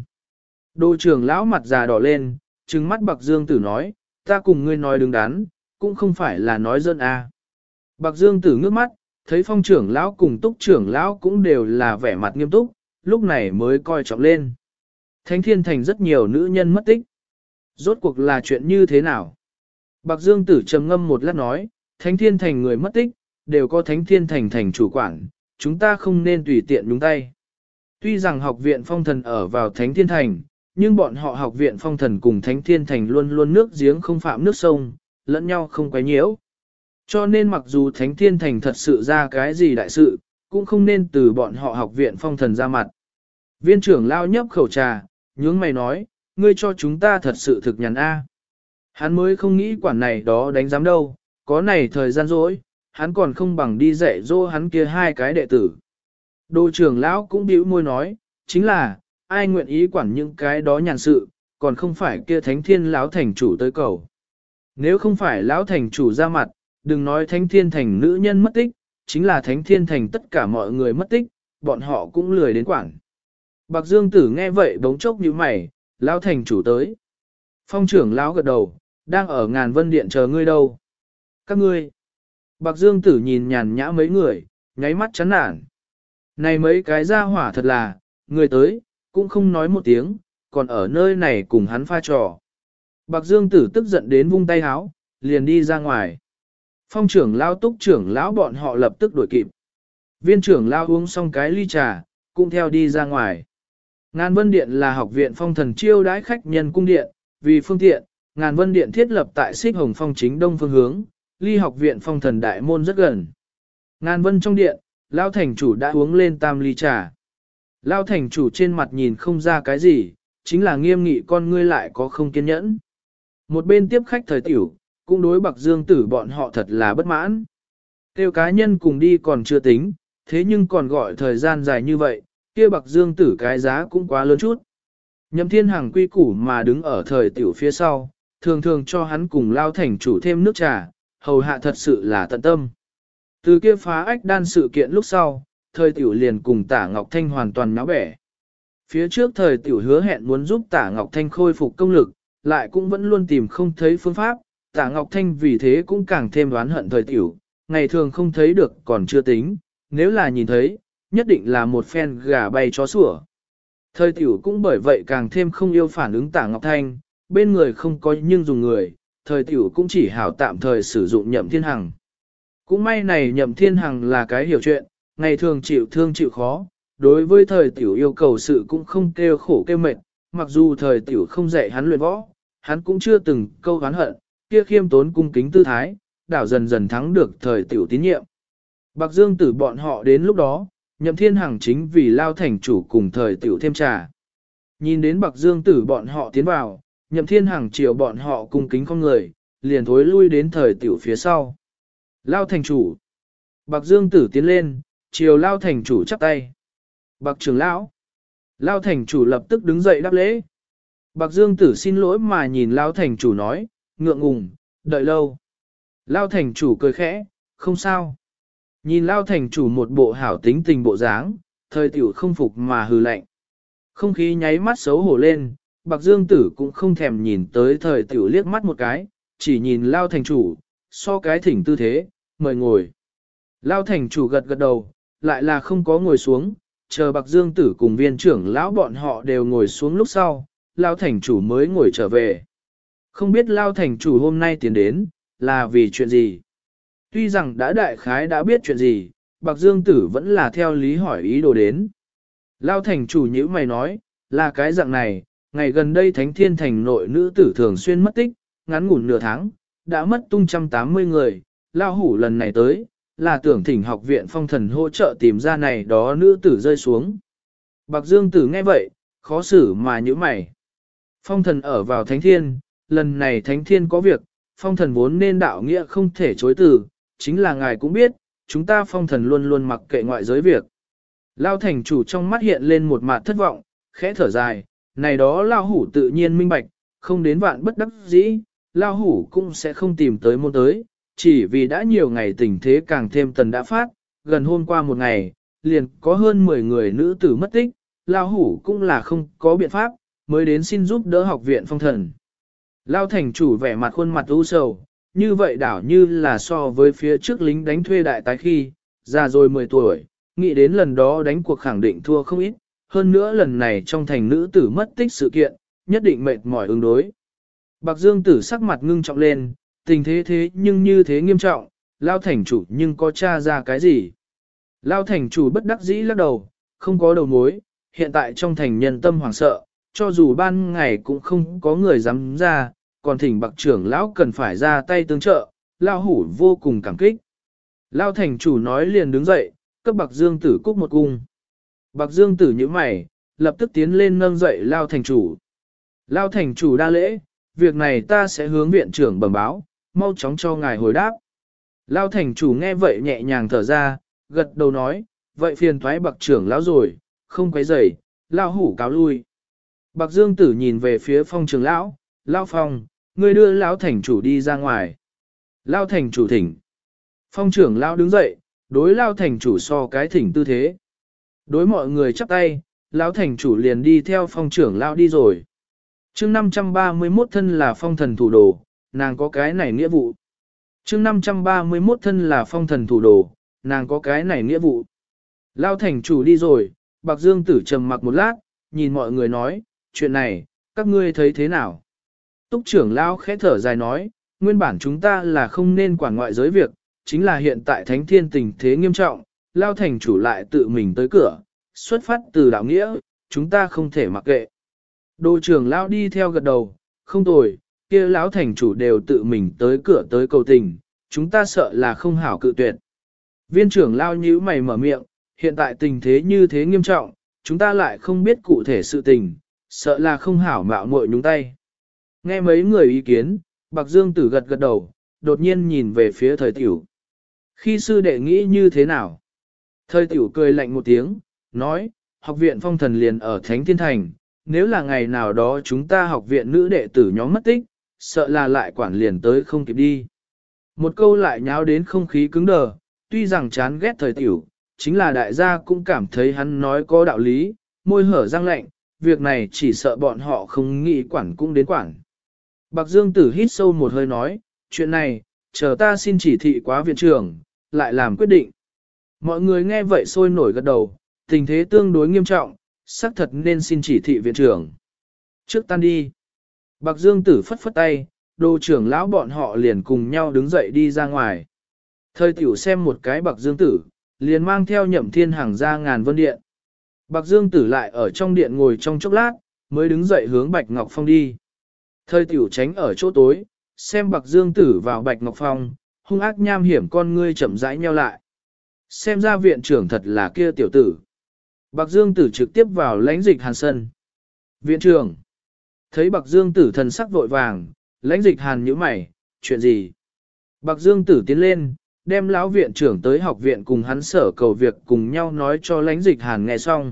Đồ trưởng lão mặt già đỏ lên, trừng mắt Bạc Dương Tử nói, ta cùng ngươi nói đứng đắn, cũng không phải là nói dân a. Bạc Dương Tử ngước mắt, thấy Phong trưởng lão cùng Túc trưởng lão cũng đều là vẻ mặt nghiêm túc, lúc này mới coi trọng lên. Thánh Thiên Thành rất nhiều nữ nhân mất tích. Rốt cuộc là chuyện như thế nào? Bạc Dương Tử trầm ngâm một lát nói, Thánh Thiên Thành người mất tích, đều có Thánh Thiên Thành thành chủ quản, chúng ta không nên tùy tiện nhúng tay. Tuy rằng học viện phong thần ở vào Thánh Thiên Thành, nhưng bọn họ học viện phong thần cùng Thánh Thiên Thành luôn luôn nước giếng không phạm nước sông, lẫn nhau không quấy nhiễu. Cho nên mặc dù Thánh Thiên Thành thật sự ra cái gì đại sự, cũng không nên từ bọn họ học viện phong thần ra mặt. Viên trưởng lao nhấp khẩu trà, nhướng mày nói, ngươi cho chúng ta thật sự thực nhàn a. Hắn mới không nghĩ quản này đó đánh giám đâu, có này thời gian rỗi, hắn còn không bằng đi dạy dỗ hắn kia hai cái đệ tử. Đô trưởng lão cũng bĩu môi nói, chính là, ai nguyện ý quản những cái đó nhàn sự, còn không phải kia Thánh Thiên lão thành chủ tới cầu. Nếu không phải lão thành chủ ra mặt, đừng nói Thánh Thiên Thành nữ nhân mất tích, chính là Thánh Thiên Thành tất cả mọi người mất tích, bọn họ cũng lười đến quản. Bạc Dương Tử nghe vậy bỗng chốc như mày, lão thành chủ tới. Phong trưởng lão gật đầu, đang ở Ngàn Vân Điện chờ ngươi đâu. Các ngươi. Bạc Dương Tử nhìn nhàn nhã mấy người, nháy mắt chán nản. Này mấy cái gia hỏa thật là, người tới, cũng không nói một tiếng, còn ở nơi này cùng hắn pha trò. Bạc Dương Tử tức giận đến vung tay háo, liền đi ra ngoài. Phong trưởng lão Túc trưởng lão bọn họ lập tức đuổi kịp. Viên trưởng lão uống xong cái ly trà, cũng theo đi ra ngoài. Ngàn Vân Điện là học viện phong thần chiêu đãi khách nhân cung điện, vì phương tiện, Ngàn Vân Điện thiết lập tại Xích Hồng Phong chính đông phương hướng, ly học viện phong thần đại môn rất gần. Ngàn Vân trong điện, Lão thành chủ đã uống lên tam ly trà. Lão thành chủ trên mặt nhìn không ra cái gì, chính là nghiêm nghị con ngươi lại có không kiên nhẫn. Một bên tiếp khách thời tiểu, cũng đối Bạc Dương Tử bọn họ thật là bất mãn. Tiêu cá nhân cùng đi còn chưa tính, thế nhưng còn gọi thời gian dài như vậy, kia Bạc Dương Tử cái giá cũng quá lớn chút. Nhậm Thiên Hằng quy củ mà đứng ở thời tiểu phía sau, thường thường cho hắn cùng Lão thành chủ thêm nước trà, hầu hạ thật sự là tận tâm. Từ kia phá ách đan sự kiện lúc sau, thời tiểu liền cùng Tả Ngọc Thanh hoàn toàn náo bẻ. Phía trước thời tiểu hứa hẹn muốn giúp Tả Ngọc Thanh khôi phục công lực, lại cũng vẫn luôn tìm không thấy phương pháp, Tả Ngọc Thanh vì thế cũng càng thêm đoán hận thời tiểu, ngày thường không thấy được còn chưa tính, nếu là nhìn thấy, nhất định là một phen gà bay chó sủa. Thời tiểu cũng bởi vậy càng thêm không yêu phản ứng Tả Ngọc Thanh, bên người không có nhưng dùng người, thời tiểu cũng chỉ hảo tạm thời sử dụng Nhậm Thiên Hằng. Cũng may này Nhậm Thiên Hằng là cái hiểu chuyện, ngày thường chịu thương chịu khó, đối với thời tiểu yêu cầu sự cũng không kêu khổ kêu mệt, mặc dù thời tiểu không dạy hắn luyện võ, hắn cũng chưa từng câu oán hận, kia khiêm tốn cung kính tư thái, đảo dần dần thắng được thời tiểu tín nhiệm. Bạc Dương Tử bọn họ đến lúc đó, Nhậm Thiên Hằng chính vì Lao thành chủ cùng thời tiểu thêm trà. Nhìn đến Bạc Dương Tử bọn họ tiến vào, Nhậm Thiên Hằng chiều bọn họ cung kính con người, liền thối lui đến thời tiểu phía sau. Lao thành chủ. Bạc Dương Tử tiến lên, chiều Lao thành chủ chắp tay. Bạc trưởng lão. Lao thành chủ lập tức đứng dậy đáp lễ. Bạc Dương Tử xin lỗi mà nhìn Lao thành chủ nói, ngượng ngùng, đợi lâu. Lao thành chủ cười khẽ, không sao. Nhìn Lao thành chủ một bộ hảo tính tình bộ dáng, thời tiểu không phục mà hừ lạnh. Không khí nháy mắt xấu hổ lên, Bạc Dương Tử cũng không thèm nhìn tới thời tiểu liếc mắt một cái, chỉ nhìn Lao thành chủ, so cái thỉnh tư thế, mời ngồi. Lao thành chủ gật gật đầu, lại là không có ngồi xuống, chờ Bạc Dương Tử cùng viên trưởng lão bọn họ đều ngồi xuống lúc sau, Lao thành chủ mới ngồi trở về. Không biết Lao thành chủ hôm nay tiến đến, là vì chuyện gì? Tuy rằng đã đại khái đã biết chuyện gì, Bạc Dương Tử vẫn là theo lý hỏi ý đồ đến. Lao thành chủ nhữ mày nói, là cái dạng này, ngày gần đây Thánh Thiên Thành nội nữ tử thường xuyên mất tích, ngắn ngủn nửa tháng, đã mất tung 180 người, lao hủ lần này tới, là tưởng thỉnh học viện phong thần hỗ trợ tìm ra này đó nữ tử rơi xuống. Bạc Dương Tử nghe vậy, khó xử mà nhíu mày. Phong thần ở vào thánh thiên, lần này thánh thiên có việc, phong thần vốn nên đạo nghĩa không thể chối từ, chính là ngài cũng biết, chúng ta phong thần luôn luôn mặc kệ ngoại giới việc. Lao thành chủ trong mắt hiện lên một mặt thất vọng, khẽ thở dài, này đó lao hủ tự nhiên minh bạch, không đến vạn bất đắc dĩ, lao hủ cũng sẽ không tìm tới môn tới, chỉ vì đã nhiều ngày tình thế càng thêm tần đã phát, gần hôm qua một ngày, liền có hơn 10 người nữ tử mất tích, lao hủ cũng là không có biện pháp, mới đến xin giúp đỡ học viện phong thần. Lao thành chủ vẻ mặt khuôn mặt u sầu, như vậy đảo như là so với phía trước lính đánh thuê đại tái khi, già rồi 10 tuổi, nghĩ đến lần đó đánh cuộc khẳng định thua không ít, hơn nữa lần này trong thành nữ tử mất tích sự kiện, nhất định mệt mỏi ứng đối. Bạc Dương Tử sắc mặt ngưng trọng lên, tình thế nhưng như thế nghiêm trọng, Lao thành chủ nhưng có tra ra cái gì? Lao thành chủ bất đắc dĩ lắc đầu, không có đầu mối, hiện tại trong thành nhân tâm hoảng sợ, cho dù ban ngày cũng không có người dám ra, còn thỉnh bạc trưởng lão cần phải ra tay tương trợ, Lao hủ vô cùng cảm kích. Lao thành chủ nói liền đứng dậy, cấp Bạc Dương Tử cúc một cung. Bạc Dương Tử nhíu mày, lập tức tiến lên nâng dậy Lao thành chủ. Lao thành chủ đa lễ, việc này ta sẽ hướng viện trưởng bẩm báo, mau chóng cho ngài hồi đáp. Lao thành chủ nghe vậy nhẹ nhàng thở ra, gật đầu nói, vậy phiền thoái Bạc trưởng lão rồi, không quấy rầy, Lao hủ cáo lui. Bạc Dương Tử nhìn về phía Phong trưởng lão, Lao Phong, ngươi đưa lão thành chủ đi ra ngoài. Lao thành chủ thỉnh. Phong trưởng lão đứng dậy, đối Lao thành chủ so cái thỉnh tư thế. Đối mọi người chắp tay, lão thành chủ liền đi theo Phong trưởng lão đi rồi. Chương 531 thân là phong thần thủ đồ, nàng có cái này nghĩa vụ. Chương 531 thân là phong thần thủ đồ, nàng có cái này nghĩa vụ. Lao thành chủ đi rồi, Bạc Dương Tử trầm mặc một lát, nhìn mọi người nói, chuyện này, các ngươi thấy thế nào? Túc trưởng Lao khẽ thở dài nói, nguyên bản chúng ta là không nên quản ngoại giới việc, chính là hiện tại thánh thiên tình thế nghiêm trọng, Lao thành chủ lại tự mình tới cửa, xuất phát từ đạo nghĩa, chúng ta không thể mặc kệ. Đô trưởng Lao đi theo gật đầu, không tồi, kia lão thành chủ đều tự mình tới cửa tới cầu tình, chúng ta sợ là không hảo cự tuyệt. Viên trưởng Lao nhíu mày mở miệng, hiện tại tình thế như thế nghiêm trọng, chúng ta lại không biết cụ thể sự tình, sợ là không hảo mạo muội nhúng tay. Nghe mấy người ý kiến, Bạc Dương Tử gật gật đầu, đột nhiên nhìn về phía thời tiểu. Khi sư đệ nghĩ như thế nào? Thời tiểu cười lạnh một tiếng, nói, học viện phong thần liền ở Thánh Thiên Thành, nếu là ngày nào đó chúng ta học viện nữ đệ tử nhóm mất tích, sợ là lại quản liền tới không kịp đi. Một câu lại nháo đến không khí cứng đờ, tuy rằng chán ghét thời tiểu, chính là đại gia cũng cảm thấy hắn nói có đạo lý, môi hở răng lạnh, việc này chỉ sợ bọn họ không nghĩ quản cũng đến quản. Bạc Dương Tử hít sâu một hơi nói, chuyện này, chờ ta xin chỉ thị quá viện trưởng, lại làm quyết định. Mọi người nghe vậy sôi nổi gật đầu, tình thế tương đối nghiêm trọng, xác thật nên xin chỉ thị viện trưởng. Trước tan đi. Bạc Dương Tử phất phất tay, đô trưởng lão bọn họ liền cùng nhau đứng dậy đi ra ngoài. Thời tiểu xem một cái Bạc Dương Tử, liền mang theo Nhậm Thiên Hằng ra Ngàn Vân Điện. Bạc Dương Tử lại ở trong điện ngồi trong chốc lát, mới đứng dậy hướng Bạch Ngọc Phong đi. Thời tiểu tránh ở chỗ tối, xem Bạc Dương Tử vào Bạch Ngọc Phong, hung ác nham hiểm con ngươi chậm rãi nheo lại. Xem ra viện trưởng thật là kia tiểu tử. Bạc Dương Tử trực tiếp vào lãnh dịch hàn sân. Viện trưởng. Thấy Bạc Dương Tử thần sắc vội vàng, lãnh dịch hàn nhíu mày, chuyện gì? Bạc Dương Tử tiến lên, đem lão viện trưởng tới học viện cùng hắn sở cầu việc cùng nhau nói cho lãnh dịch hàn nghe xong.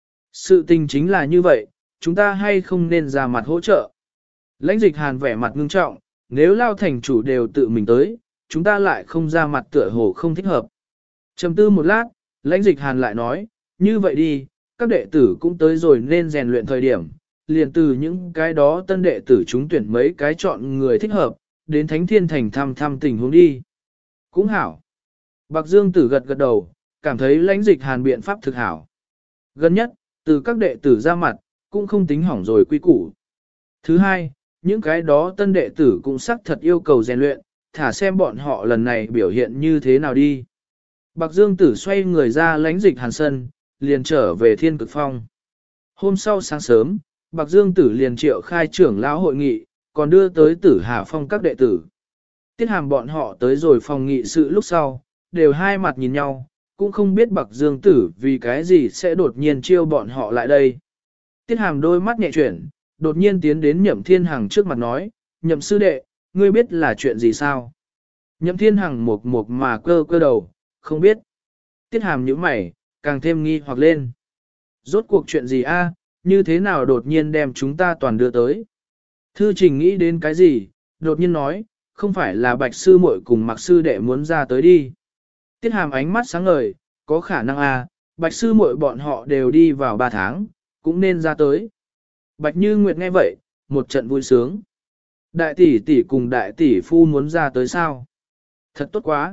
Sự tình chính là như vậy, chúng ta hay không nên ra mặt hỗ trợ. Lãnh dịch hàn vẻ mặt ngưng trọng, nếu Lao thành chủ đều tự mình tới, chúng ta lại không ra mặt tựa hồ không thích hợp. Trầm tư một lát, lãnh dịch hàn lại nói, như vậy đi, các đệ tử cũng tới rồi nên rèn luyện thời điểm, liền từ những cái đó tân đệ tử chúng tuyển mấy cái chọn người thích hợp, đến Thánh Thiên Thành thăm tình huống đi. Cũng hảo. Bạc Dương Tử gật gật đầu, cảm thấy lãnh dịch hàn biện pháp thực hảo. Gần nhất, từ các đệ tử ra mặt, cũng không tính hỏng rồi quy củ. Thứ hai, những cái đó tân đệ tử cũng xác thật yêu cầu rèn luyện, thả xem bọn họ lần này biểu hiện như thế nào đi. Bạc Dương Tử xoay người ra lãnh dịch hàn sân, liền trở về Thiên Cực Phong. Hôm sau sáng sớm, Bạc Dương Tử liền triệu khai trưởng lão hội nghị, còn đưa tới Tử Hà Phong các đệ tử. Tiết Hàm bọn họ tới rồi phòng nghị sự lúc sau, đều hai mặt nhìn nhau, cũng không biết Bạc Dương Tử vì cái gì sẽ đột nhiên chiêu bọn họ lại đây. Tiết Hàm đôi mắt nhẹ chuyển, đột nhiên tiến đến Nhậm Thiên Hằng trước mặt nói, Nhậm sư đệ, ngươi biết là chuyện gì sao? Nhậm Thiên Hằng mộc mộc mà cơ cơ đầu, không biết. Tiết Hàm nhíu mày, càng thêm nghi hoặc lên. Rốt cuộc chuyện gì a? Như thế nào đột nhiên đem chúng ta toàn đưa tới? Thư Trình nghĩ đến cái gì, đột nhiên nói, không phải là Bạch sư muội cùng Mạc sư đệ muốn ra tới đi. Tiết Hàm ánh mắt sáng ngời, có khả năng a, Bạch sư muội bọn họ đều đi vào 3 tháng, cũng nên ra tới. Bạch Như Nguyệt nghe vậy, một trận vui sướng. Đại tỷ tỷ cùng đại tỷ phu muốn ra tới sao? Thật tốt quá.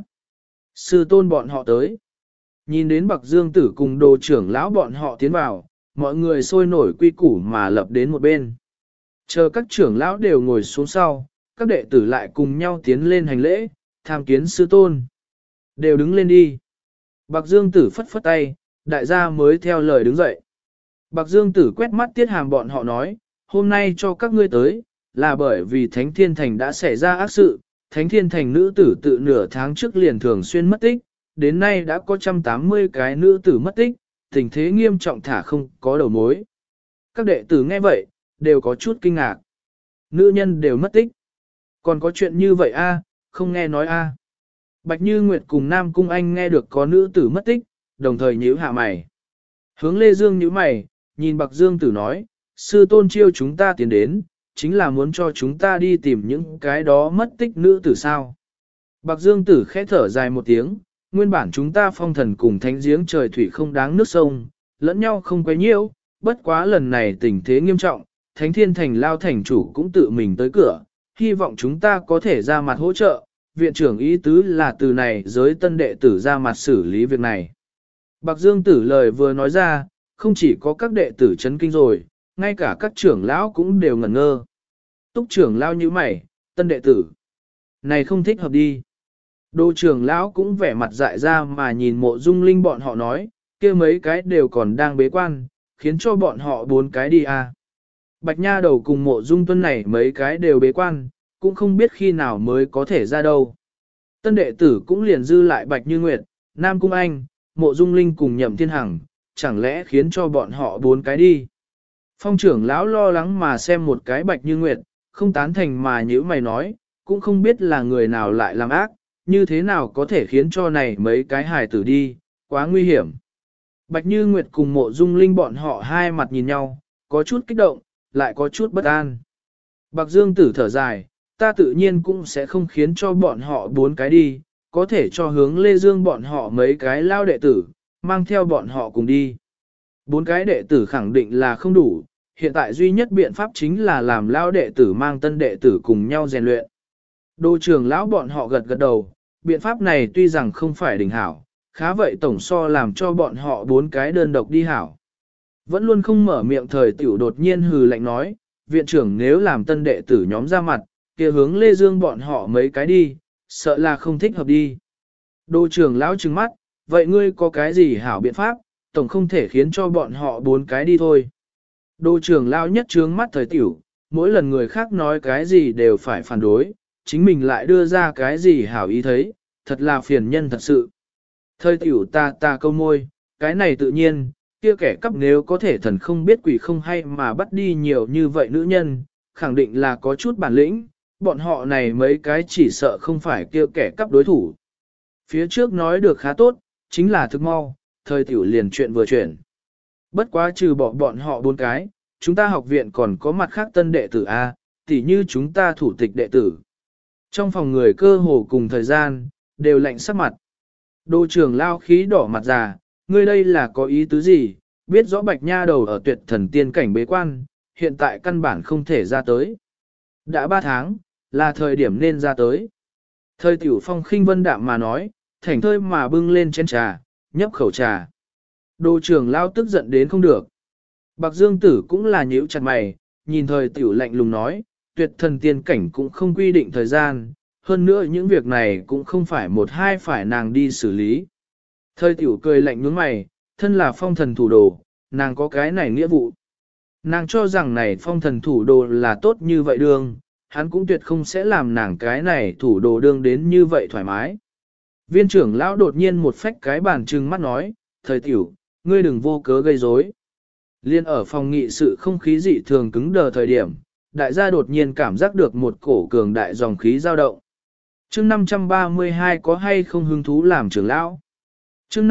Sư tôn bọn họ tới. Nhìn đến Bạc Dương Tử cùng đồ trưởng lão bọn họ tiến vào, mọi người sôi nổi quy củ mà lập đến một bên. Chờ các trưởng lão đều ngồi xuống sau, các đệ tử lại cùng nhau tiến lên hành lễ, tham kiến sư tôn. Đều đứng lên đi. Bạc Dương Tử phất phất tay, đại gia mới theo lời đứng dậy. Bạc Dương Tử quét mắt Tiết Hàm bọn họ nói, hôm nay cho các ngươi tới, là bởi vì Thánh Thiên Thành đã xảy ra ác sự, Thánh Thiên Thành nữ tử tự nửa tháng trước liền thường xuyên mất tích, đến nay đã có 180 cái nữ tử mất tích, tình thế nghiêm trọng thả không có đầu mối. Các đệ tử nghe vậy, đều có chút kinh ngạc. Nữ nhân đều mất tích. Còn có chuyện như vậy a? Không nghe nói a. Bạch Như Nguyệt cùng Nam Cung Anh nghe được có nữ tử mất tích, đồng thời nhíu hạ mày. Hướng Lê Dương nhíu mày, nhìn Bạc Dương Tử nói, sư tôn chiêu chúng ta tiến đến, chính là muốn cho chúng ta đi tìm những cái đó mất tích nữ tử sao. Bạc Dương Tử khẽ thở dài một tiếng, nguyên bản chúng ta phong thần cùng thánh giếng trời thủy không đáng nước sông, lẫn nhau không quấy nhiễu, bất quá lần này tình thế nghiêm trọng, Thánh Thiên Thành lao thành chủ cũng tự mình tới cửa, hy vọng chúng ta có thể ra mặt hỗ trợ, viện trưởng ý tứ là từ này giới tân đệ tử ra mặt xử lý việc này. Bạc Dương Tử lời vừa nói ra, không chỉ có các đệ tử chấn kinh rồi, ngay cả các trưởng lão cũng đều ngẩn ngơ. Túc trưởng lão như mày, tân đệ tử. Này không thích hợp đi. Đô trưởng lão cũng vẻ mặt dại ra mà nhìn Mộ Dung Linh bọn họ nói, kia mấy cái đều còn đang bế quan, khiến cho bọn họ 4 cái đi à. Bạch Nha Đầu cùng Mộ Dung Tuân này mấy cái đều bế quan, cũng không biết khi nào mới có thể ra đâu. Tân đệ tử cũng liền dư lại Bạch Như Nguyệt, Nam Cung Anh, Mộ Dung Linh cùng Nhậm Thiên Hằng, chẳng lẽ khiến cho bọn họ 4 cái đi. Phong trưởng lão lo lắng mà xem một cái Bạch Như Nguyệt, không tán thành mà nhữ mày nói, cũng không biết là người nào lại làm ác, như thế nào có thể khiến cho này mấy cái hài tử đi, quá nguy hiểm. Bạch Như Nguyệt cùng Mộ Dung Linh bọn họ hai mặt nhìn nhau, có chút kích động, lại có chút bất an. Bạc Dương Tử thở dài, ta tự nhiên cũng sẽ không khiến cho bọn họ 4 cái đi, có thể cho Hướng Lê Dương bọn họ mấy cái lao đệ tử, mang theo bọn họ cùng đi. 4 cái đệ tử khẳng định là không đủ, hiện tại duy nhất biện pháp chính là làm lao đệ tử mang tân đệ tử cùng nhau rèn luyện. Đô trưởng lão bọn họ gật gật đầu, biện pháp này tuy rằng không phải đỉnh hảo, khá vậy tổng so làm cho bọn họ 4 cái đơn độc đi hảo. Vẫn luôn không mở miệng thời tiểu đột nhiên hừ lạnh nói, viện trưởng nếu làm tân đệ tử nhóm ra mặt, kia Hướng Lê Dương bọn họ mấy cái đi, sợ là không thích hợp đi. Đô trưởng lão trừng mắt, vậy ngươi có cái gì hảo biện pháp, tổng không thể khiến cho bọn họ 4 cái đi thôi. Đô trưởng lão nhất trướng mắt thời tiểu, mỗi lần người khác nói cái gì đều phải phản đối, chính mình lại đưa ra cái gì hảo ý thấy, thật là phiền nhân thật sự. Thời tiểu ta câu môi, cái này tự nhiên, kia kẻ cắp nếu có thể thần không biết quỷ không hay mà bắt đi nhiều như vậy nữ nhân, khẳng định là có chút bản lĩnh, bọn họ này mấy cái chỉ sợ không phải kia kẻ cắp đối thủ. Phía trước nói được khá tốt, chính là thực mau, thời tiểu liền chuyện vừa chuyển. Bất quá trừ bỏ bọn họ 4 cái, chúng ta học viện còn có mặt khác tân đệ tử A, tỉ như chúng ta thủ tịch đệ tử. Trong phòng người cơ hồ cùng thời gian, đều lạnh sắc mặt. Đô trưởng lao khí đỏ mặt già, ngươi đây là có ý tứ gì, biết rõ Bạch Nha Đầu ở tuyệt thần tiên cảnh bế quan, hiện tại căn bản không thể ra tới. Đã 3 tháng, là thời điểm nên ra tới. Thời tiểu phong khinh vân đạm mà nói, thảnh thơi mà bưng lên chén trà, nhấp khẩu trà. Đô trưởng lao tức giận đến không được. Bạc Dương Tử cũng là nhíu chặt mày, nhìn thời tiểu lạnh lùng nói, tuyệt thần tiên cảnh cũng không quy định thời gian, hơn nữa những việc này cũng không phải một hai phải nàng đi xử lý. Thời tiểu cười lạnh nhướng mày, thân là phong thần thủ đồ, nàng có cái này nghĩa vụ. Nàng cho rằng này phong thần thủ đồ là tốt như vậy đương, hắn cũng tuyệt không sẽ làm nàng cái này thủ đồ đương đến như vậy thoải mái. Viên trưởng lão đột nhiên một phách cái bàn trừng mắt nói, thời tiểu, ngươi đừng vô cớ gây rối. Liên ở phòng nghị sự không khí dị thường cứng đờ thời điểm, đại gia đột nhiên cảm giác được một cổ cường đại dòng khí dao động. Chương 532 có hay không hứng thú làm trưởng lão? Chương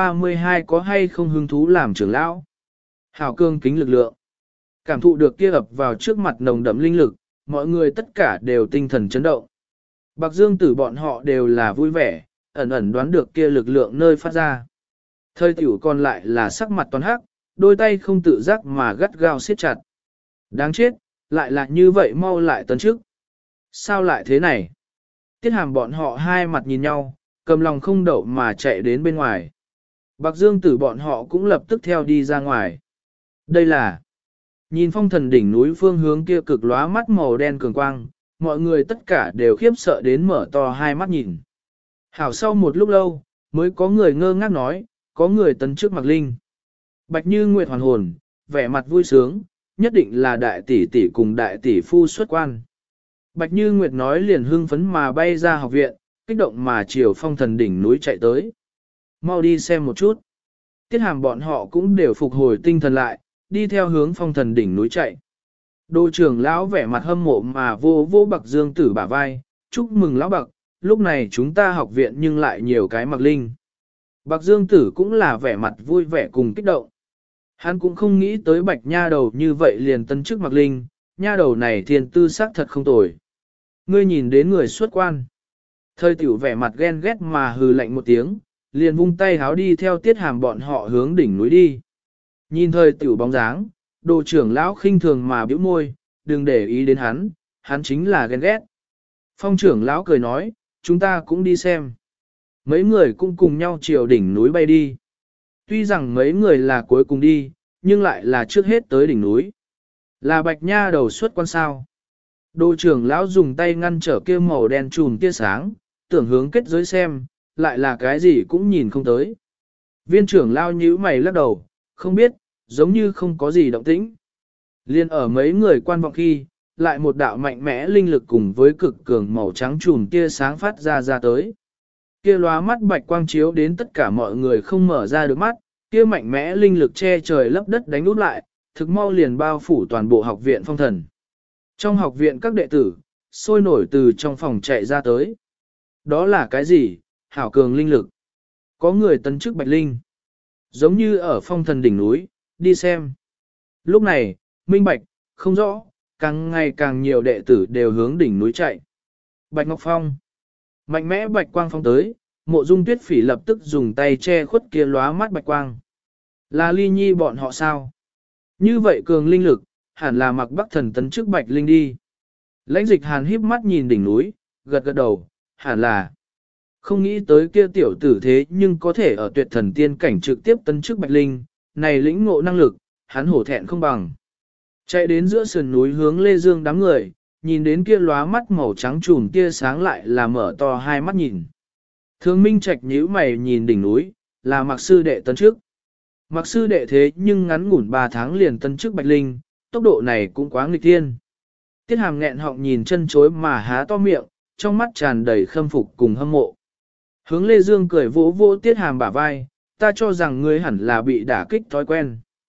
532 có hay không hứng thú làm trưởng lão? Hảo cương kính lực lượng. Cảm thụ được kia ập vào trước mặt nồng đậm linh lực, mọi người tất cả đều tinh thần chấn động. Bạc Dương Tử bọn họ đều là vui vẻ, ẩn ẩn đoán được kia lực lượng nơi phát ra. Thời tiểu còn lại là sắc mặt toàn hắc, đôi tay không tự giác mà gắt gao siết chặt. Đáng chết, lại là như vậy mau lại tấn trước. Sao lại thế này? Tiết Hàm bọn họ hai mặt nhìn nhau, cầm lòng không đậu mà chạy đến bên ngoài. Bạc Dương Tử bọn họ cũng lập tức theo đi ra ngoài. Đây là... Nhìn phong thần đỉnh núi phương hướng kia cực lóa mắt màu đen cường quang, mọi người tất cả đều khiếp sợ đến mở to hai mắt nhìn. Hảo sau một lúc lâu, mới có người ngơ ngác nói, có người tấn trước Mạc Linh. Bạch Như Nguyệt hoàn hồn, vẻ mặt vui sướng, nhất định là đại tỷ tỷ cùng đại tỷ phu xuất quan. Bạch Như Nguyệt nói liền hưng phấn mà bay ra học viện, kích động mà chiều phong thần đỉnh núi chạy tới. Mau đi xem một chút. Tiết Hàm bọn họ cũng đều phục hồi tinh thần lại, đi theo hướng phong thần đỉnh núi chạy. Đô trưởng lão vẻ mặt hâm mộ mà vô vô Bạc Dương Tử bả vai, chúc mừng lão Bạc, lúc này chúng ta học viện nhưng lại nhiều cái Mạc Linh. Bạc Dương Tử cũng là vẻ mặt vui vẻ cùng kích động. Hắn cũng không nghĩ tới Bạch nha đầu như vậy liền tân chức Mạc Linh, nha đầu này thiên tư sắc thật không tồi. Ngươi nhìn đến người xuất quan. Thời tiểu vẻ mặt ghen ghét mà hừ lạnh một tiếng, liền vung tay háo đi theo Tiết Hàm bọn họ hướng đỉnh núi đi. Nhìn thời tiểu bóng dáng, đồ trưởng lão khinh thường mà bĩu môi, đừng để ý đến hắn, hắn chính là ghen ghét. Phong trưởng lão cười nói, chúng ta cũng đi xem. Mấy người cũng cùng nhau chiều đỉnh núi bay đi. Tuy rằng mấy người là cuối cùng đi, nhưng lại là trước hết tới đỉnh núi. Là Bạch nha đầu xuất quan sao. Đồ trưởng lão dùng tay ngăn trở kia màu đen trùm tia sáng, tưởng hướng kết giới xem, lại là cái gì cũng nhìn không tới. Viên trưởng lão nhíu mày lắc đầu, không biết, giống như không có gì động tĩnh. Liên ở mấy người quan vọng khi, lại một đạo mạnh mẽ linh lực cùng với cực cường màu trắng trùm tia sáng phát ra tới. Kia lóa mắt bạch quang chiếu đến tất cả mọi người không mở ra được mắt, kia mạnh mẽ linh lực che trời lấp đất đánh út lại, thực mau liền bao phủ toàn bộ học viện phong thần. Trong học viện các đệ tử, sôi nổi từ trong phòng chạy ra tới. Đó là cái gì? Hảo cường linh lực. Có người tấn chức bạch linh. Giống như ở phong thần đỉnh núi, đi xem. Lúc này, minh bạch, không rõ, càng ngày càng nhiều đệ tử đều hướng đỉnh núi chạy. Bạch Ngọc Phong. Mạnh mẽ bạch quang phong tới, Mộ Dung Tuyết Phỉ lập tức dùng tay che khuất kia lóa mắt bạch quang. Là Ly Nhi bọn họ sao? Như vậy cường linh lực, hẳn là Mặc Bắc Thần tấn chức bạch linh đi. Lãnh Dịch Hàn híp mắt nhìn đỉnh núi, gật gật đầu, hẳn là. Không nghĩ tới kia tiểu tử thế nhưng có thể ở tuyệt thần tiên cảnh trực tiếp tấn chức bạch linh, này lĩnh ngộ năng lực, hắn hổ thẹn không bằng. Chạy đến giữa sườn núi hướng Lê Dương đám người, nhìn đến kia lóa mắt màu trắng trùm tia sáng lại là mở to hai mắt nhìn. Thương Minh Trạch nhíu mày nhìn đỉnh núi, là Mạc sư đệ tấn trước. Mạc sư đệ thế nhưng ngắn ngủn 3 tháng liền tấn trước bạch linh, tốc độ này cũng quá nghịch thiên. Tiết Hàm nghẹn họng nhìn chân chối mà há to miệng, trong mắt tràn đầy khâm phục cùng hâm mộ. Hướng Lê Dương cười vỗ vỗ Tiết Hàm bả vai, ta cho rằng ngươi hẳn là bị đả kích thói quen.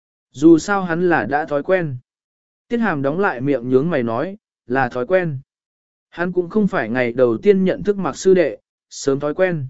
Dù sao hắn là đã thói quen. Tiết Hàm đóng lại miệng nhướng mày nói, là thói quen. Hắn cũng không phải ngày đầu tiên nhận thức Mạc sư đệ, sớm thói quen.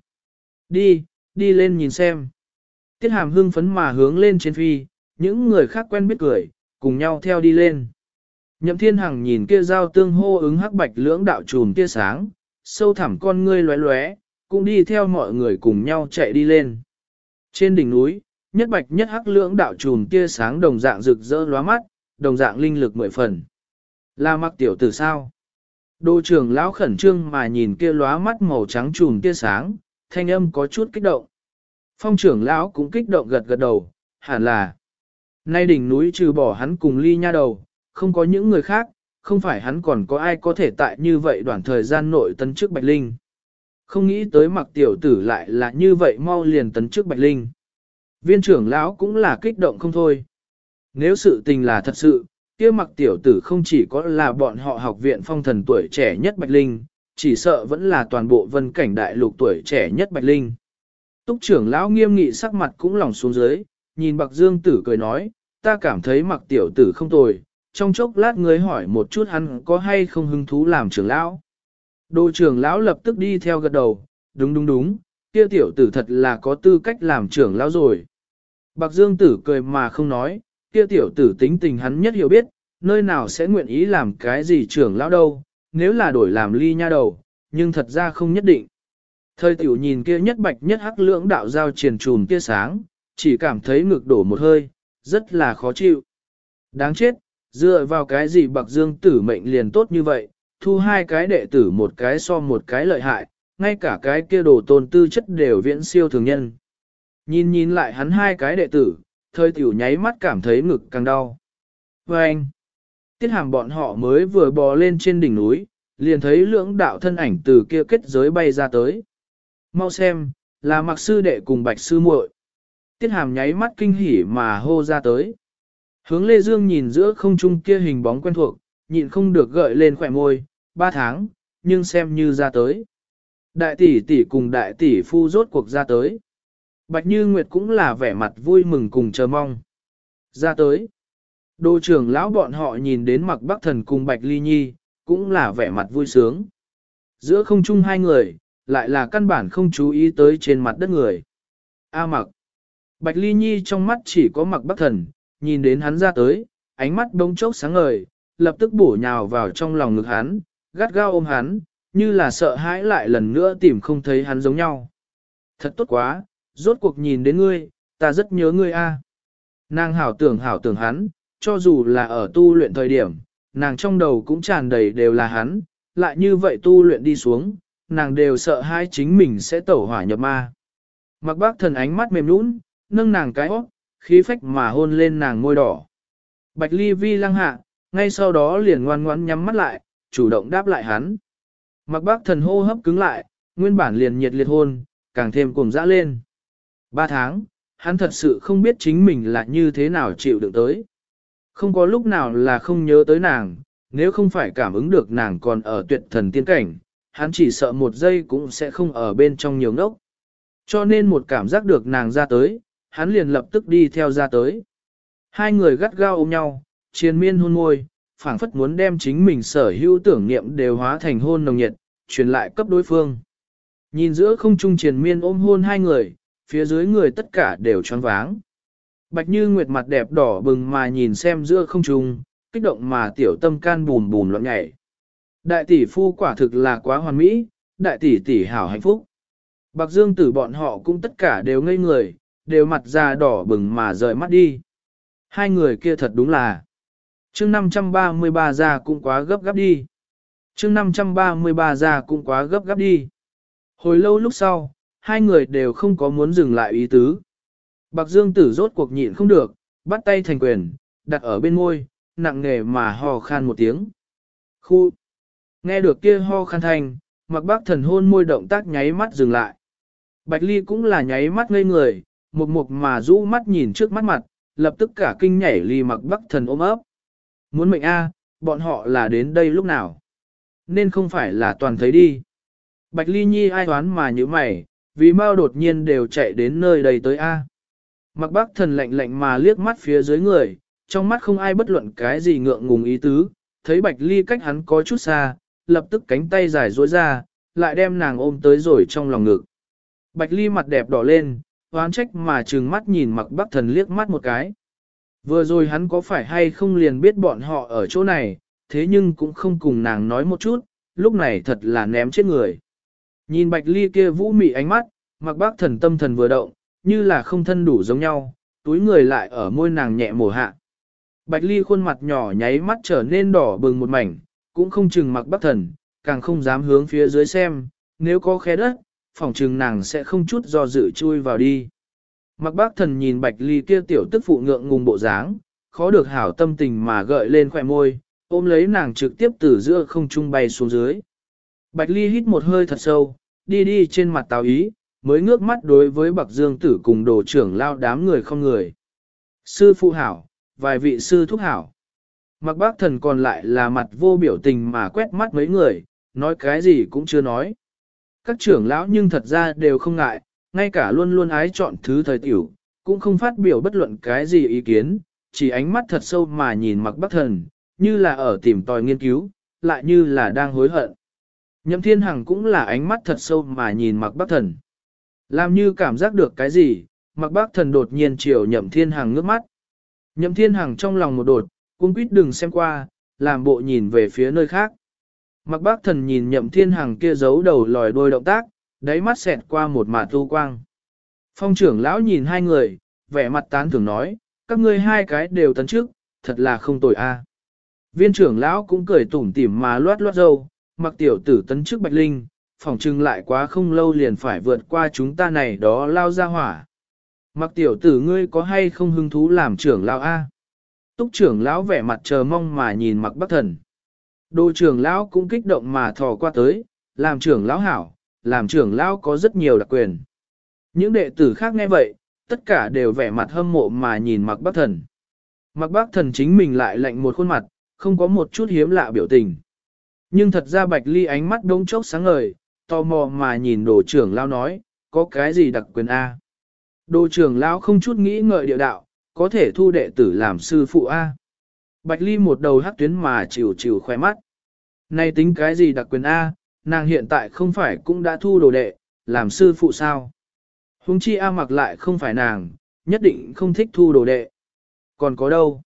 Đi lên nhìn xem. Tiết Hàm hưng phấn mà hướng lên trên phi, những người khác quen biết cười, cùng nhau theo đi lên. Nhậm Thiên Hằng nhìn kia giao tương hô ứng hắc bạch lưỡng đạo trùm tia sáng, sâu thẳm con ngươi lóe lóe, cũng đi theo mọi người cùng nhau chạy đi lên. Trên đỉnh núi, nhất bạch nhất hắc lưỡng đạo trùm tia sáng đồng dạng rực rỡ lóa mắt, đồng dạng linh lực 10 phần. Là Mặc tiểu tử sao? Đô trưởng lão khẩn trương mà nhìn kia lóa mắt màu trắng trùm tia sáng, thanh âm có chút kích động. Phong trưởng lão cũng kích động gật gật đầu, hẳn là. Nay đỉnh núi trừ bỏ hắn cùng Ly nha đầu, không có những người khác, không phải hắn còn có ai có thể tại như vậy đoạn thời gian nội tấn chức bạch linh. Không nghĩ tới Mặc tiểu tử lại là như vậy mau liền tấn chức bạch linh. Viên trưởng lão cũng là kích động không thôi. Nếu sự tình là thật sự, kia mặc tiểu tử không chỉ có là bọn họ học viện phong thần tuổi trẻ nhất Bạch Linh, chỉ sợ vẫn là toàn bộ vân cảnh đại lục tuổi trẻ nhất Bạch Linh. Túc trưởng lão nghiêm nghị sắc mặt cũng lỏng xuống dưới, nhìn Bạc Dương Tử cười nói, ta cảm thấy mặc tiểu tử không tồi, trong chốc lát ngươi hỏi một chút hắn có hay không hứng thú làm trưởng lão. Đồ trưởng lão lập tức đi theo gật đầu, đúng, kia tiểu tử thật là có tư cách làm trưởng lão rồi. Bạc Dương Tử cười mà không nói, kia tiểu tử tính tình hắn nhất hiểu biết, nơi nào sẽ nguyện ý làm cái gì trưởng lão đâu, nếu là đổi làm ly nha đầu, nhưng thật ra không nhất định. Thời tiểu nhìn kia nhất bạch nhất hắc lưỡng đạo giao triền trùm tia sáng, chỉ cảm thấy ngực đổ một hơi, rất là khó chịu. Đáng chết, dựa vào cái gì Bạc Dương Tử mệnh liền tốt như vậy, thu hai cái đệ tử một cái so một cái lợi hại, ngay cả cái kia đồ tôn tư chất đều viễn siêu thường nhân. Nhìn lại hắn hai cái đệ tử, thời tiểu nháy mắt cảm thấy ngực càng đau. Và anh, Tiết Hàm bọn họ mới vừa bò lên trên đỉnh núi, liền thấy lưỡng đạo thân ảnh từ kia kết giới bay ra tới. Mau xem, là Mặc sư đệ cùng Bạch sư muội. Tiết Hàm nháy mắt kinh hỉ mà hô ra tới. Hướng Lê Dương nhìn giữa không trung kia hình bóng quen thuộc, nhịn không được gợi lên khỏe môi, 3 tháng, nhưng xem như ra tới. Đại tỷ tỷ cùng đại tỷ phu rốt cuộc ra tới. Bạch Như Nguyệt cũng là vẻ mặt vui mừng cùng chờ mong. Ra tới. Đô trưởng lão bọn họ nhìn đến Mặc Bắc Thần cùng Bạch Ly Nhi, cũng là vẻ mặt vui sướng. Giữa không trung hai người, lại là căn bản không chú ý tới trên mặt đất người. A Mặc. Bạch Ly Nhi trong mắt chỉ có Mặc Bắc Thần, nhìn đến hắn ra tới, ánh mắt đống chốc sáng ngời, lập tức bổ nhào vào trong lòng ngực hắn, gắt gao ôm hắn, như là sợ hãi lại lần nữa tìm không thấy hắn giống nhau. Thật tốt quá, rốt cuộc nhìn đến ngươi, ta rất nhớ ngươi a. Nàng hảo tưởng hắn, cho dù là ở tu luyện thời điểm, nàng trong đầu cũng tràn đầy đều là hắn, lại như vậy tu luyện đi xuống, nàng đều sợ hai chính mình sẽ tẩu hỏa nhập ma. Mặc Bác Thần ánh mắt mềm nũng, nâng nàng cái óc, khí phách mà hôn lên nàng môi đỏ. Bạch Ly Vi lăng hạ, ngay sau đó liền ngoan ngoãn nhắm mắt lại, chủ động đáp lại hắn. Mặc Bác Thần hô hấp cứng lại, nguyên bản liền nhiệt liệt hôn, càng thêm cuồng dã lên. 3 tháng, hắn thật sự không biết chính mình là như thế nào chịu đựng tới. Không có lúc nào là không nhớ tới nàng, nếu không phải cảm ứng được nàng còn ở tuyệt thần tiên cảnh, hắn chỉ sợ một giây cũng sẽ không ở bên trong nhiều ngốc. Cho nên một cảm giác được nàng ra tới, hắn liền lập tức đi theo ra tới. Hai người gắt gao ôm nhau, triền miên hôn môi, phảng phất muốn đem chính mình sở hữu tưởng niệm đều hóa thành hôn nồng nhiệt, truyền lại cấp đối phương. Nhìn giữa không trung triền miên ôm hôn hai người, phía dưới người tất cả đều choáng váng. Bạch Như Nguyệt mặt đẹp đỏ bừng mà nhìn xem giữa không trung, kích động mà tiểu tâm can bùn bùn loạn nhảy. Đại tỷ phu quả thực là quá hoàn mỹ, đại tỷ tỷ hảo hạnh phúc. Bạc Dương Tử bọn họ cũng tất cả đều ngây người, đều mặt da đỏ bừng mà rời mắt đi. Hai người kia thật đúng là. Chương 533 ra cũng quá gấp gáp đi. Chương 533 ra cũng quá gấp gáp đi. Hồi lâu lúc sau, hai người đều không có muốn dừng lại ý tứ. Bạc Dương Tử rốt cuộc nhịn không được, bắt tay thành quyền, đặt ở bên môi, nặng nề mà ho khan một tiếng. Khu! Nghe được kia ho khan thanh, Mặc Bác Thần hôn môi động tác nháy mắt dừng lại. Bạch Ly cũng là nháy mắt ngây người, mục mà rũ mắt nhìn trước mắt mặt, lập tức cả kinh nhảy ly Mặc Bác Thần ôm ấp. Muốn mệnh a, bọn họ là đến đây lúc nào? Nên không phải là toàn thấy đi. Bạch Ly Nhi ai đoán mà như mày, vì mau đột nhiên đều chạy đến nơi đây tới a. Mặc Bác Thần lạnh lạnh mà liếc mắt phía dưới người, trong mắt không ai bất luận cái gì ngượng ngùng ý tứ, thấy Bạch Ly cách hắn có chút xa, lập tức cánh tay dài duỗi ra, lại đem nàng ôm tới rồi trong lòng ngực. Bạch Ly mặt đẹp đỏ lên, oán trách mà trừng mắt nhìn Mặc Bác Thần liếc mắt một cái. Vừa rồi hắn có phải hay không liền biết bọn họ ở chỗ này, thế nhưng cũng không cùng nàng nói một chút, lúc này thật là ném chết người. Nhìn Bạch Ly kia vũ mị ánh mắt, Mặc Bác Thần tâm thần vừa động, như là không thân đủ giống nhau, túi người lại ở môi nàng nhẹ mổ hạ. Bạch Ly khuôn mặt nhỏ nháy mắt trở nên đỏ bừng một mảnh, cũng không chừng Mặc Bác Thần, càng không dám hướng phía dưới xem, nếu có khe đất, phỏng chừng nàng sẽ không chút do dự chui vào đi. Mặc Bác Thần nhìn Bạch Ly kia tiểu tức phụ ngượng ngùng bộ dáng, khó được hảo tâm tình mà gợi lên khỏe môi, ôm lấy nàng trực tiếp từ giữa không trung bay xuống dưới. Bạch Ly hít một hơi thật sâu, đi trên mặt Tào Ý, mới ngước mắt đối với Bạc Dương Tử cùng đồ trưởng lao đám người không người. Sư phụ hảo, vài vị sư thúc hảo. Mặc bác thần còn lại là mặt vô biểu tình mà quét mắt mấy người, nói cái gì cũng chưa nói. Các trưởng lão nhưng thật ra đều không ngại, ngay cả luôn luôn ái chọn thứ thời tiểu, cũng không phát biểu bất luận cái gì ý kiến, chỉ ánh mắt thật sâu mà nhìn mặc bác thần, như là ở tìm tòi nghiên cứu, lại như là đang hối hận. Nhậm Thiên Hằng cũng là ánh mắt thật sâu mà nhìn mặc bác thần. Làm như cảm giác được cái gì, mặc bác thần đột nhiên chiều Nhậm Thiên Hằng ngước mắt. Nhậm Thiên Hằng trong lòng một đột, cuống quýt đừng xem qua, làm bộ nhìn về phía nơi khác. Mặc bác thần nhìn Nhậm Thiên Hằng kia giấu đầu lòi đôi động tác, đáy mắt xẹt qua một mạt tu quang. Phong trưởng lão nhìn hai người, vẻ mặt tán thưởng nói, các ngươi hai cái đều tấn trước, thật là không tồi a. Viên trưởng lão cũng cười tủm tỉm mà loát loát râu, mặc tiểu tử tấn trước Bạch Linh, phỏng chừng lại quá không lâu liền phải vượt qua chúng ta này đó lao ra hỏa. Mặc tiểu tử ngươi có hay không hứng thú làm trưởng lão a? Túc trưởng lão vẻ mặt chờ mong mà nhìn mặc bác thần. Đồ trưởng lão cũng kích động mà thò qua tới, làm trưởng lão hảo, làm trưởng lão có rất nhiều đặc quyền. Những đệ tử khác nghe vậy, tất cả đều vẻ mặt hâm mộ mà nhìn mặc bác thần. Mặc bác thần chính mình lại lạnh một khuôn mặt, không có một chút hiếm lạ biểu tình. Nhưng thật ra Bạch Ly ánh mắt đống chốc sáng ngời, tò mò mà nhìn đồ trưởng lão nói, có cái gì đặc quyền A. Đồ trưởng lão không chút nghĩ ngợi địa đạo, có thể thu đệ tử làm sư phụ A. Bạch Ly một đầu hắc tuyến mà chịu chịu khoe mắt. Này tính cái gì đặc quyền A, nàng hiện tại không phải cũng đã thu đồ đệ, làm sư phụ sao? Huống chi A mặc lại không phải nàng, nhất định không thích thu đồ đệ. Còn có đâu?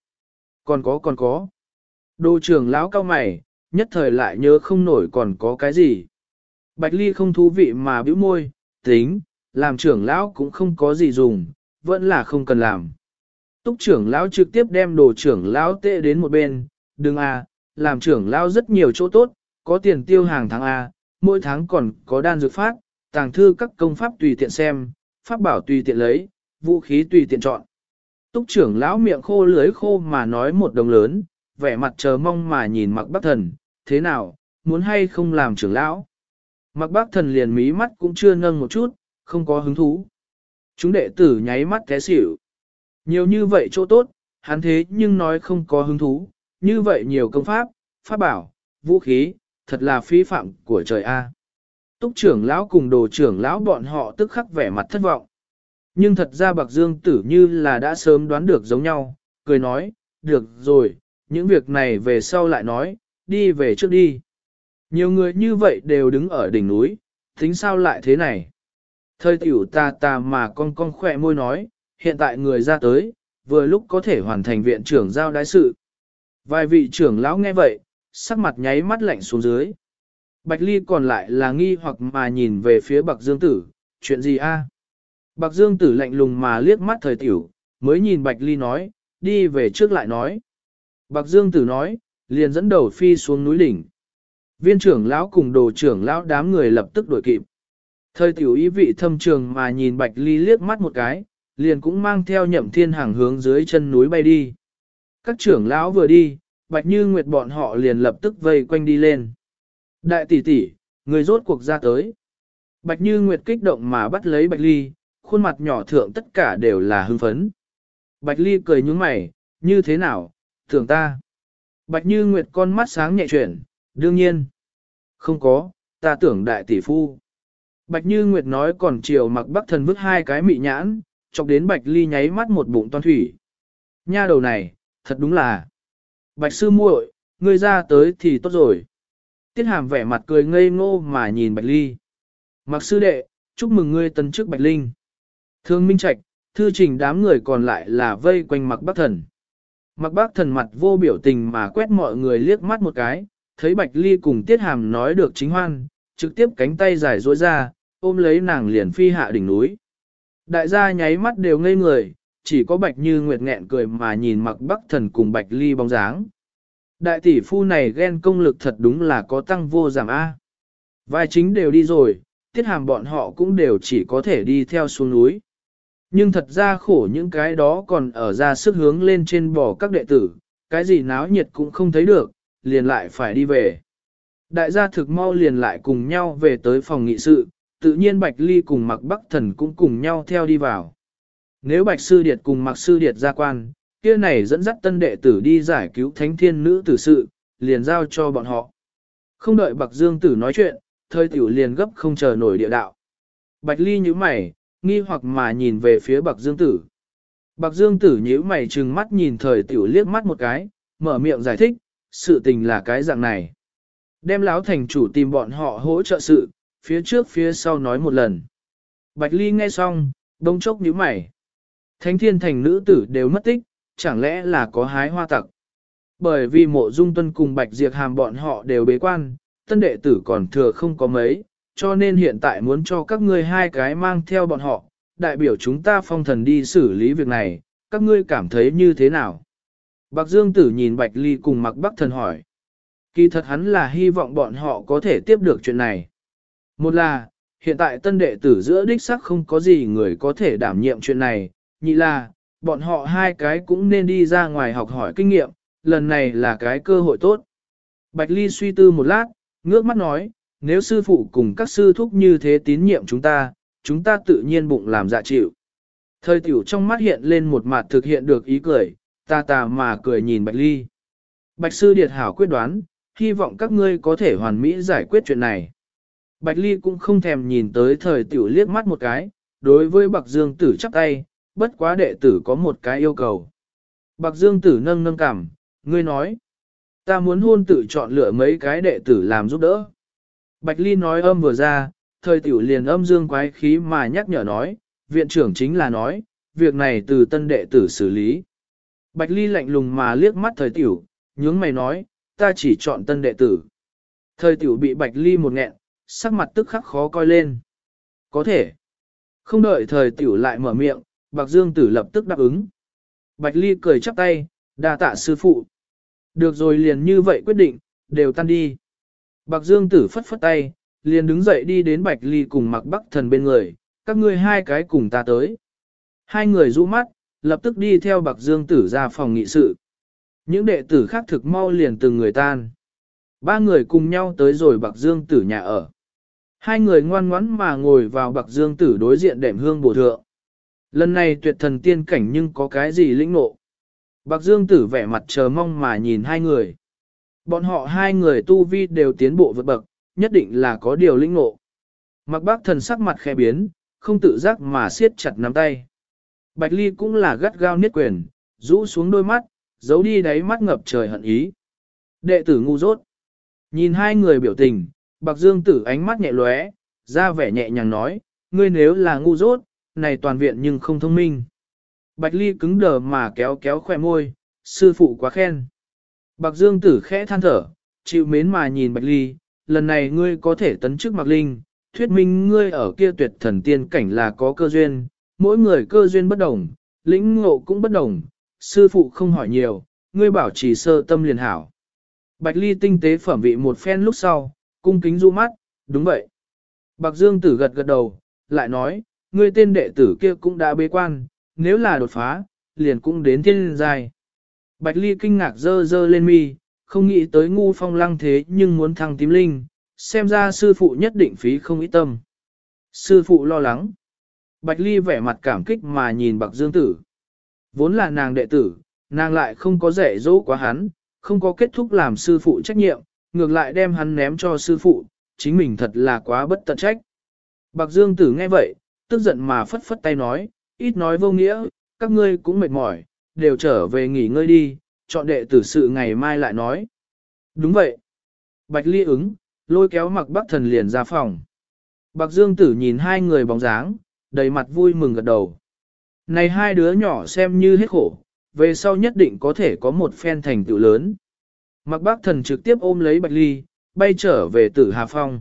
Còn có. Đồ trưởng lão cao mày, nhất thời lại nhớ không nổi còn có cái gì. Bạch Ly không thú vị mà bĩu môi, tính, làm trưởng lão cũng không có gì dùng, vẫn là không cần làm. Túc trưởng lão trực tiếp đem đồ trưởng lão tệ đến một bên, đừng à, làm trưởng lão rất nhiều chỗ tốt, có tiền tiêu hàng tháng A, mỗi tháng còn có đan dược phát, tàng thư các công pháp tùy tiện xem, pháp bảo tùy tiện lấy, vũ khí tùy tiện chọn. Túc trưởng lão miệng khô lưới khô mà nói một đồng lớn, vẻ mặt chờ mong mà nhìn mặc bác thần, thế nào, muốn hay không làm trưởng lão. Mặc bác thần liền mí mắt cũng chưa nâng một chút, không có hứng thú. Chúng đệ tử nháy mắt té xỉu. Nhiều như vậy chỗ tốt, hắn thế nhưng nói không có hứng thú, như vậy nhiều công pháp, pháp bảo, vũ khí, thật là phí phạm của trời A. Túc trưởng lão cùng đồ trưởng lão bọn họ tức khắc vẻ mặt thất vọng. Nhưng thật ra Bạc Dương Tử như là đã sớm đoán được giống nhau, cười nói, được rồi, những việc này về sau lại nói, đi về trước đi. Nhiều người như vậy đều đứng ở đỉnh núi, tính sao lại thế này? Thời tiểu ta mà con khỏe môi nói, hiện tại người ra tới, vừa lúc có thể hoàn thành viện trưởng giao đái sự. Vài vị trưởng lão nghe vậy, sắc mặt nháy mắt lạnh xuống dưới. Bạch Ly còn lại là nghi hoặc mà nhìn về phía Bạc Dương Tử, chuyện gì a? Bạc Dương Tử lạnh lùng mà liếc mắt thời tiểu, mới nhìn Bạch Ly nói, đi về trước lại nói. Bạc Dương Tử nói, liền dẫn đầu phi xuống núi đỉnh. Viên trưởng lão cùng đồ trưởng lão đám người lập tức đuổi kịp. Thời tiểu ý vị thâm trường mà nhìn Bạch Ly liếc mắt một cái, liền cũng mang theo Nhậm Thiên Hằng hướng dưới chân núi bay đi. Các trưởng lão vừa đi, Bạch Như Nguyệt bọn họ liền lập tức vây quanh đi lên. Đại tỷ tỷ, người rốt cuộc ra tới. Bạch Như Nguyệt kích động mà bắt lấy Bạch Ly, khuôn mặt nhỏ thượng tất cả đều là hưng phấn. Bạch Ly cười nhướng mày, như thế nào, tưởng ta. Bạch Như Nguyệt con mắt sáng nhẹ chuyển, đương nhiên. Không có, ta tưởng đại tỷ phu. Bạch Như Nguyệt nói còn chiều mặc Bắc Thần vứt hai cái mị nhãn, chọc đến Bạch Ly nháy mắt một bụng toan thủy. Nha đầu này, thật đúng là. Bạch sư muội, ngươi ra tới thì tốt rồi. Tiết Hàm vẻ mặt cười ngây ngô mà nhìn Bạch Ly. Mặc sư đệ, chúc mừng ngươi tân chức Bạch Linh. Thương Minh Trạch, Thư Trình đám người còn lại là vây quanh Mặc Bắc Thần. Mặc Bắc Thần mặt vô biểu tình mà quét mọi người liếc mắt một cái, thấy Bạch Ly cùng Tiết Hàm nói được chính hoan, trực tiếp cánh tay dài duỗi ra, ôm lấy nàng liền phi hạ đỉnh núi. Đại gia nháy mắt đều ngây người, chỉ có Bạch Như Nguyệt nghẹn cười mà nhìn Mặc Bắc Thần cùng Bạch Ly bóng dáng. Đại tỷ phu này ghen công lực thật đúng là có tăng vô giảm A. Vai chính đều đi rồi, Tiết Hàm bọn họ cũng đều chỉ có thể đi theo xuống núi. Nhưng thật ra khổ những cái đó còn ở ra sức hướng lên trên bò các đệ tử, cái gì náo nhiệt cũng không thấy được, liền lại phải đi về. Đại gia thực mau liền lại cùng nhau về tới phòng nghị sự, tự nhiên Bạch Ly cùng Mặc Bắc Thần cũng cùng nhau theo đi vào. Nếu Bạch Sư Điệt cùng Mặc Sư Điệt ra quan, kia này dẫn dắt tân đệ tử đi giải cứu thánh thiên nữ tử sự, liền giao cho bọn họ. Không đợi Bạc Dương Tử nói chuyện, thời tiểu liền gấp không chờ nổi địa đạo. Bạch Ly nhíu mày, nghi hoặc mà nhìn về phía Bạc Dương Tử. Bạc Dương Tử nhíu mày trừng mắt nhìn thời tiểu liếc mắt một cái, mở miệng giải thích, sự tình là cái dạng này. Đem lão thành chủ tìm bọn họ hỗ trợ sự, phía trước phía sau nói một lần. Bạch Ly nghe xong, đông chốc nhíu mày. Thánh thiên thành nữ tử đều mất tích, chẳng lẽ là có hái hoa tặc. Bởi vì Mộ Dung Tuân cùng Bạch Diệp Hàm bọn họ đều bế quan, tân đệ tử còn thừa không có mấy, cho nên hiện tại muốn cho các ngươi hai cái mang theo bọn họ, đại biểu chúng ta phong thần đi xử lý việc này, các ngươi cảm thấy như thế nào? Bạc Dương Tử nhìn Bạch Ly cùng Mạc Bắc Thần hỏi. Kỳ thật hắn là hy vọng bọn họ có thể tiếp được chuyện này. Một là, hiện tại tân đệ tử giữa đích sắc không có gì người có thể đảm nhiệm chuyện này, nhị là, bọn họ hai cái cũng nên đi ra ngoài học hỏi kinh nghiệm, lần này là cái cơ hội tốt. Bạch Ly suy tư một lát, ngước mắt nói, nếu sư phụ cùng các sư thúc như thế tín nhiệm chúng ta tự nhiên bụng làm dạ chịu. Thời tiểu trong mắt hiện lên một mặt thực hiện được ý cười, ta mà cười nhìn Bạch Ly. Bạch sư điệt hảo quyết đoán, hy vọng các ngươi có thể hoàn mỹ giải quyết chuyện này. Bạch Ly cũng không thèm nhìn tới thời tiểu liếc mắt một cái, đối với Bạc Dương Tử chắp tay, bất quá đệ tử có một cái yêu cầu. Bạc Dương Tử nâng nâng cằm, ngươi nói, ta muốn hôn tự chọn lựa mấy cái đệ tử làm giúp đỡ. Bạch Ly nói âm vừa ra, thời tiểu liền âm dương quái khí mà nhắc nhở nói, viện trưởng chính là nói, việc này từ tân đệ tử xử lý. Bạch Ly lạnh lùng mà liếc mắt thời tiểu, nhướng mày nói, ta chỉ chọn tân đệ tử. Thời tiểu bị Bạch Ly một nghẹn, sắc mặt tức khắc khó coi lên. Có thể. Không đợi thời tiểu lại mở miệng, Bạc Dương Tử lập tức đáp ứng. Bạch Ly cười chắp tay, đa tạ sư phụ. Được rồi liền như vậy quyết định, đều tan đi. Bạc Dương Tử phất phất tay, liền đứng dậy đi đến Bạch Ly cùng Mạc Bắc Thần bên người, các ngươi hai cái cùng ta tới. Hai người rũ mắt, lập tức đi theo Bạc Dương Tử ra phòng nghị sự. Những đệ tử khác thực mau liền từng người tan. Ba người cùng nhau tới rồi Bạc Dương Tử nhà ở. Hai người ngoan ngoãn mà ngồi vào Bạc Dương Tử đối diện đệm hương bổ thượng. Lần này tuyệt thần tiên cảnh nhưng có cái gì lĩnh ngộ. Bạc Dương Tử vẻ mặt chờ mong mà nhìn hai người. Bọn họ hai người tu vi đều tiến bộ vượt bậc, nhất định là có điều lĩnh ngộ. Mạc Bắc Thần sắc mặt khẽ biến, không tự giác mà siết chặt nắm tay. Bạch Ly cũng là gắt gao niết quyền, rũ xuống đôi mắt, giấu đi đáy mắt ngập trời hận ý. Đệ tử ngu dốt. Nhìn hai người biểu tình, Bạc Dương Tử ánh mắt nhẹ lóe, ra vẻ nhẹ nhàng nói, ngươi nếu là ngu dốt, này toàn viện nhưng không thông minh. Bạch Ly cứng đờ mà kéo kéo khỏe môi, sư phụ quá khen. Bạc Dương Tử khẽ than thở, chịu mến mà nhìn Bạch Ly, lần này ngươi có thể tấn chức Mạc Linh, thuyết minh ngươi ở kia tuyệt thần tiên cảnh là có cơ duyên, mỗi người cơ duyên bất đồng, lĩnh ngộ cũng bất đồng, sư phụ không hỏi nhiều, ngươi bảo trì sơ tâm liền hảo. Bạch Ly tinh tế phẩm vị một phen lúc sau, cung kính du mắt, đúng vậy. Bạc Dương Tử gật gật đầu, lại nói, ngươi tên đệ tử kia cũng đã bế quan, nếu là đột phá, liền cũng đến thiên giai. Bạch Ly kinh ngạc dơ lên mi, không nghĩ tới ngu phong lăng thế nhưng muốn thăng tím linh, xem ra sư phụ nhất định phí không ít tâm. Sư phụ lo lắng. Bạch Ly vẻ mặt cảm kích mà nhìn Bạc Dương Tử. Vốn là nàng đệ tử, nàng lại không có dạy dỗ quá hắn, không có kết thúc làm sư phụ trách nhiệm, ngược lại đem hắn ném cho sư phụ, chính mình thật là quá bất tận trách. Bạc Dương Tử nghe vậy, tức giận mà phất phất tay nói, ít nói vô nghĩa, các ngươi cũng mệt mỏi, đều trở về nghỉ ngơi đi, chọn đệ tử sự ngày mai lại nói. Đúng vậy. Bạch Ly ứng, lôi kéo Mạc Bắc Thần liền ra phòng. Bạc Dương Tử nhìn hai người bóng dáng, đầy mặt vui mừng gật đầu. Này hai đứa nhỏ xem như hết khổ, về sau nhất định có thể có một phen thành tựu lớn. Mạc Bắc Thần trực tiếp ôm lấy Bạch Ly, bay trở về Tử Hà Phong.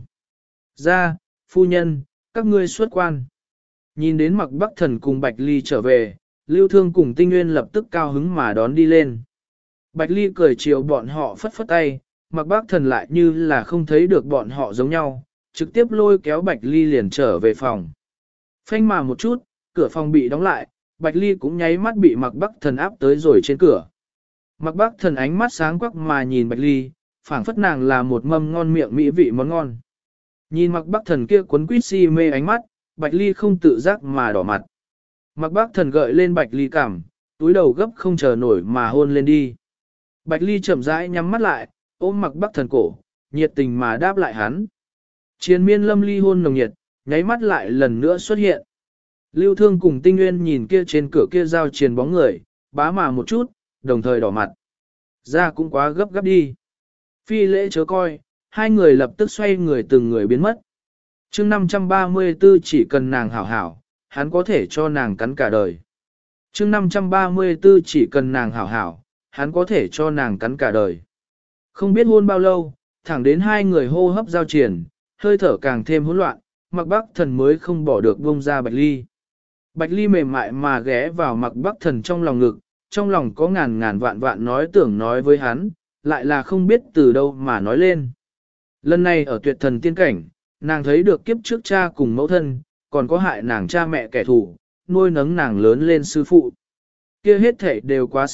Ra, phu nhân, các ngươi xuất quan. Nhìn đến Mạc Bắc Thần cùng Bạch Ly trở về, Lưu Thương cùng Tinh Nguyên lập tức cao hứng mà đón đi lên. Bạch Ly cười chiều bọn họ phất phất tay, Mạc Bắc Thần lại như là không thấy được bọn họ giống nhau, trực tiếp lôi kéo Bạch Ly liền trở về phòng. Phanh mà một chút, cửa phòng bị đóng lại, Bạch Ly cũng nháy mắt bị Mạc Bắc Thần áp tới rồi trên cửa. Mạc Bắc Thần ánh mắt sáng quắc mà nhìn Bạch Ly, phảng phất nàng là một mâm ngon miệng mỹ vị món ngon. Nhìn Mạc Bắc Thần kia cuốn quýt si mê ánh mắt, Bạch Ly không tự giác mà đỏ mặt. Mạc Bắc Thần gợi lên Bạch Ly cằm, túi đầu gấp không chờ nổi mà hôn lên đi. Bạch Ly chậm rãi nhắm mắt lại, ôm Mạc Bắc Thần cổ, nhiệt tình mà đáp lại hắn. Triền miên lâm ly hôn nồng nhiệt, nháy mắt lại lần nữa xuất hiện. Lưu Thương cùng Tinh Nguyên nhìn kia trên cửa kia giao triền bóng người, bá mà một chút, đồng thời đỏ mặt. Ra cũng quá gấp gáp đi. Phi lễ chớ coi, hai người lập tức xoay người từng người biến mất. chương 534 chỉ cần nàng hảo hảo, hắn có thể cho nàng cắn cả đời. chương 534 chỉ cần nàng hảo hảo, hắn có thể cho nàng cắn cả đời. Không biết hôn bao lâu, thẳng đến hai người hô hấp giao triển, hơi thở càng thêm hỗn loạn, Mạc Bắc Thần mới không bỏ được buông ra Bạch Ly. Bạch Ly mềm mại mà ghé vào Mạc Bắc Thần trong lòng ngực, trong lòng có ngàn ngàn vạn vạn nói tưởng nói với hắn, lại là không biết từ đâu mà nói lên. Lần này ở tuyệt thần tiên cảnh, nàng thấy được kiếp trước cha cùng mẫu thân, còn có hại nàng cha mẹ kẻ thù, nuôi nấng nàng lớn lên sư phụ. Kia hết thảy đều quá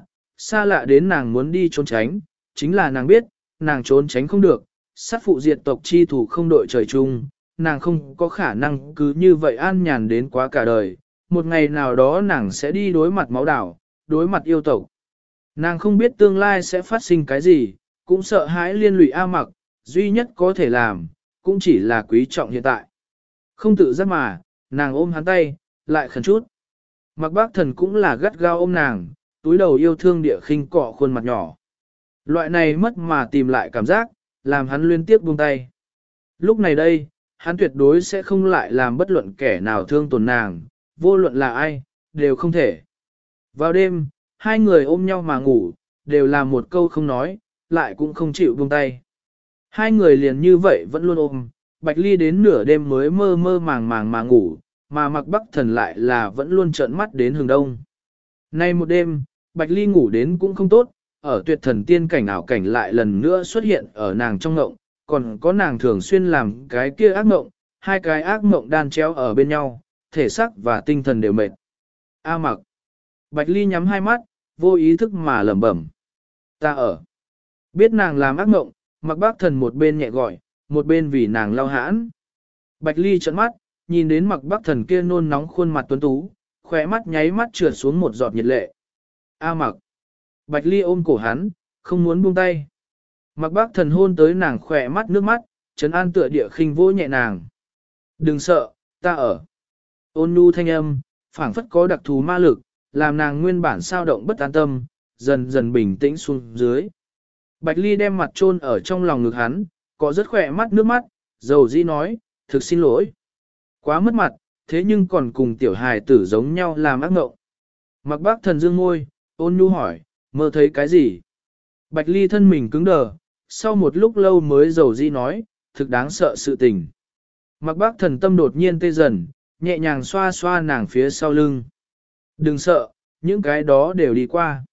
xa lạ đến nàng muốn đi trốn tránh, chính là nàng biết, nàng trốn tránh không được, sát phụ diệt tộc chi thủ không đội trời chung, nàng không có khả năng cứ như vậy an nhàn đến quá cả đời, một ngày nào đó nàng sẽ đi đối mặt máu đảo, đối mặt yêu tộc. Nàng không biết tương lai sẽ phát sinh cái gì, cũng sợ hãi liên lụy A Mặc, duy nhất có thể làm, cũng chỉ là quý trọng hiện tại. Không tự giác mà, nàng ôm hắn tay, lại khẩn chút. Mạc Bắc Thần cũng là gắt gao ôm nàng, túi đầu yêu thương địa khinh cọ khuôn mặt nhỏ. Loại này mất mà tìm lại cảm giác, làm hắn liên tiếp buông tay. Lúc này đây, hắn tuyệt đối sẽ không lại làm bất luận kẻ nào thương tổn nàng, vô luận là ai, đều không thể. Vào đêm, hai người ôm nhau mà ngủ, đều là một câu không nói, lại cũng không chịu buông tay. Hai người liền như vậy vẫn luôn ôm, Bạch Ly đến nửa đêm mới mơ mơ màng màng mà ngủ, mà Mạc Bắc Thần lại là vẫn luôn trợn mắt đến hừng đông. Nay một đêm, Bạch Ly ngủ đến cũng không tốt, ở tuyệt thần tiên cảnh ảo cảnh lại lần nữa xuất hiện ở nàng trong ngộng, còn có nàng thường xuyên làm cái kia ác ngộng, hai cái ác ngộng đan chéo ở bên nhau, thể xác và tinh thần đều mệt. A Mặc. Bạch Ly nhắm hai mắt, vô ý thức mà lẩm bẩm. Ta ở. Biết nàng làm ác ngộng, Mạc Bắc Thần một bên nhẹ gọi, một bên vì nàng lau hãn. Bạch Ly trợn mắt, nhìn đến Mạc Bắc Thần kia nôn nóng khuôn mặt tuấn tú, khóe mắt nháy mắt trượt xuống một giọt nhiệt lệ. A Mặc. Bạch Ly ôm cổ hắn, không muốn buông tay. Mạc Bắc Thần hôn tới nàng khỏe mắt nước mắt, trấn an tựa địa khinh vỗ nhẹ nàng. Đừng sợ, ta ở. Ôn nhu thanh âm, phảng phất có đặc thù ma lực, làm nàng nguyên bản sao động bất an tâm, dần dần bình tĩnh xuống dưới. Bạch Ly đem mặt chôn ở trong lòng ngực hắn, có rất khỏe mắt nước mắt, dầu dĩ nói, thực xin lỗi. Quá mất mặt, thế nhưng còn cùng tiểu hài tử giống nhau làm ác ngộng. Mạc Bắc Thần dương môi, ôn nhu hỏi, mơ thấy cái gì? Bạch Ly thân mình cứng đờ, sau một lúc lâu mới dầu dĩ nói, thực đáng sợ sự tình. Mạc Bắc Thần tâm đột nhiên tê dần, nhẹ nhàng xoa xoa nàng phía sau lưng. Đừng sợ, những cái đó đều đi qua.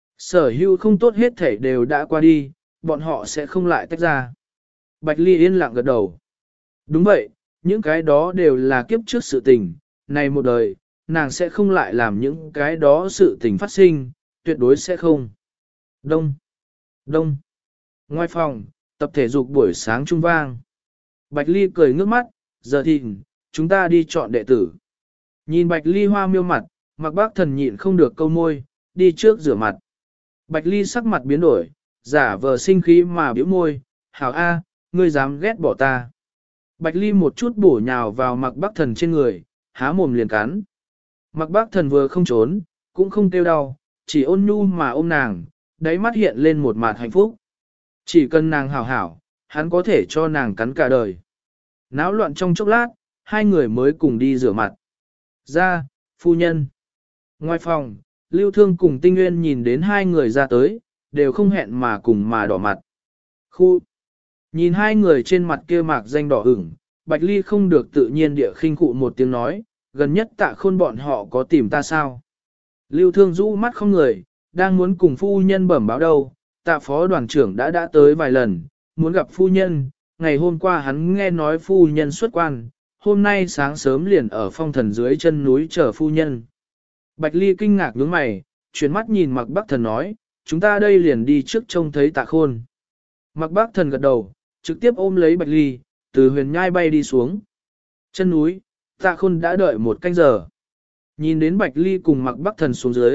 Sở hữu không tốt hết thể đều đã qua đi, bọn họ sẽ không lại tách ra. Bạch Ly yên lặng gật đầu. Đúng vậy, những cái đó đều là kiếp trước sự tình, này một đời, nàng sẽ không lại làm những cái đó sự tình phát sinh, tuyệt đối sẽ không. Đông, đông. Ngoài phòng, tập thể dục buổi sáng trung vang. Bạch Ly cười ngước mắt, giờ thì, chúng ta đi chọn đệ tử. Nhìn Bạch Ly hoa miêu mặt, Mạc Bắc Thần nhịn không được câu môi, đi trước rửa mặt. Bạch Ly sắc mặt biến đổi, giả vờ sinh khí mà biểu môi, hảo A, ngươi dám ghét bỏ ta. Bạch Ly một chút bổ nhào vào Mạc Bắc Thần trên người, há mồm liền cắn. Mạc Bắc Thần vừa không trốn, cũng không kêu đau, chỉ ôn nhu mà ôm nàng, đáy mắt hiện lên một mặt hạnh phúc. Chỉ cần nàng hảo hảo, hắn có thể cho nàng cắn cả đời. Náo loạn trong chốc lát, hai người mới cùng đi rửa mặt. Ra, phu nhân. Ngoài phòng, Lưu Thương cùng Tinh Nguyên nhìn đến hai người ra tới, đều không hẹn mà cùng mà đỏ mặt. Khu. Nhìn hai người trên mặt kia mạc danh đỏ ửng, Bạch Ly không được tự nhiên địa khinh cụ một tiếng nói, gần nhất Tạ Khôn bọn họ có tìm ta sao? Lưu Thương rũ mắt không người, đang muốn cùng phu nhân bẩm báo đâu, Tạ phó đoàn trưởng đã tới vài lần, muốn gặp phu nhân, ngày hôm qua hắn nghe nói phu nhân xuất quan, hôm nay sáng sớm liền ở phong thần dưới chân núi chờ phu nhân. Bạch Ly kinh ngạc nhướng mày, chuyển mắt nhìn Mạc Bắc Thần nói, chúng ta đây liền đi trước trông thấy Tạ Khôn. Mạc Bắc Thần gật đầu, trực tiếp ôm lấy Bạch Ly, từ huyền nhai bay đi xuống. Chân núi, Tạ Khôn đã đợi một canh giờ. Nhìn đến Bạch Ly cùng Mạc Bắc Thần xuống dưới,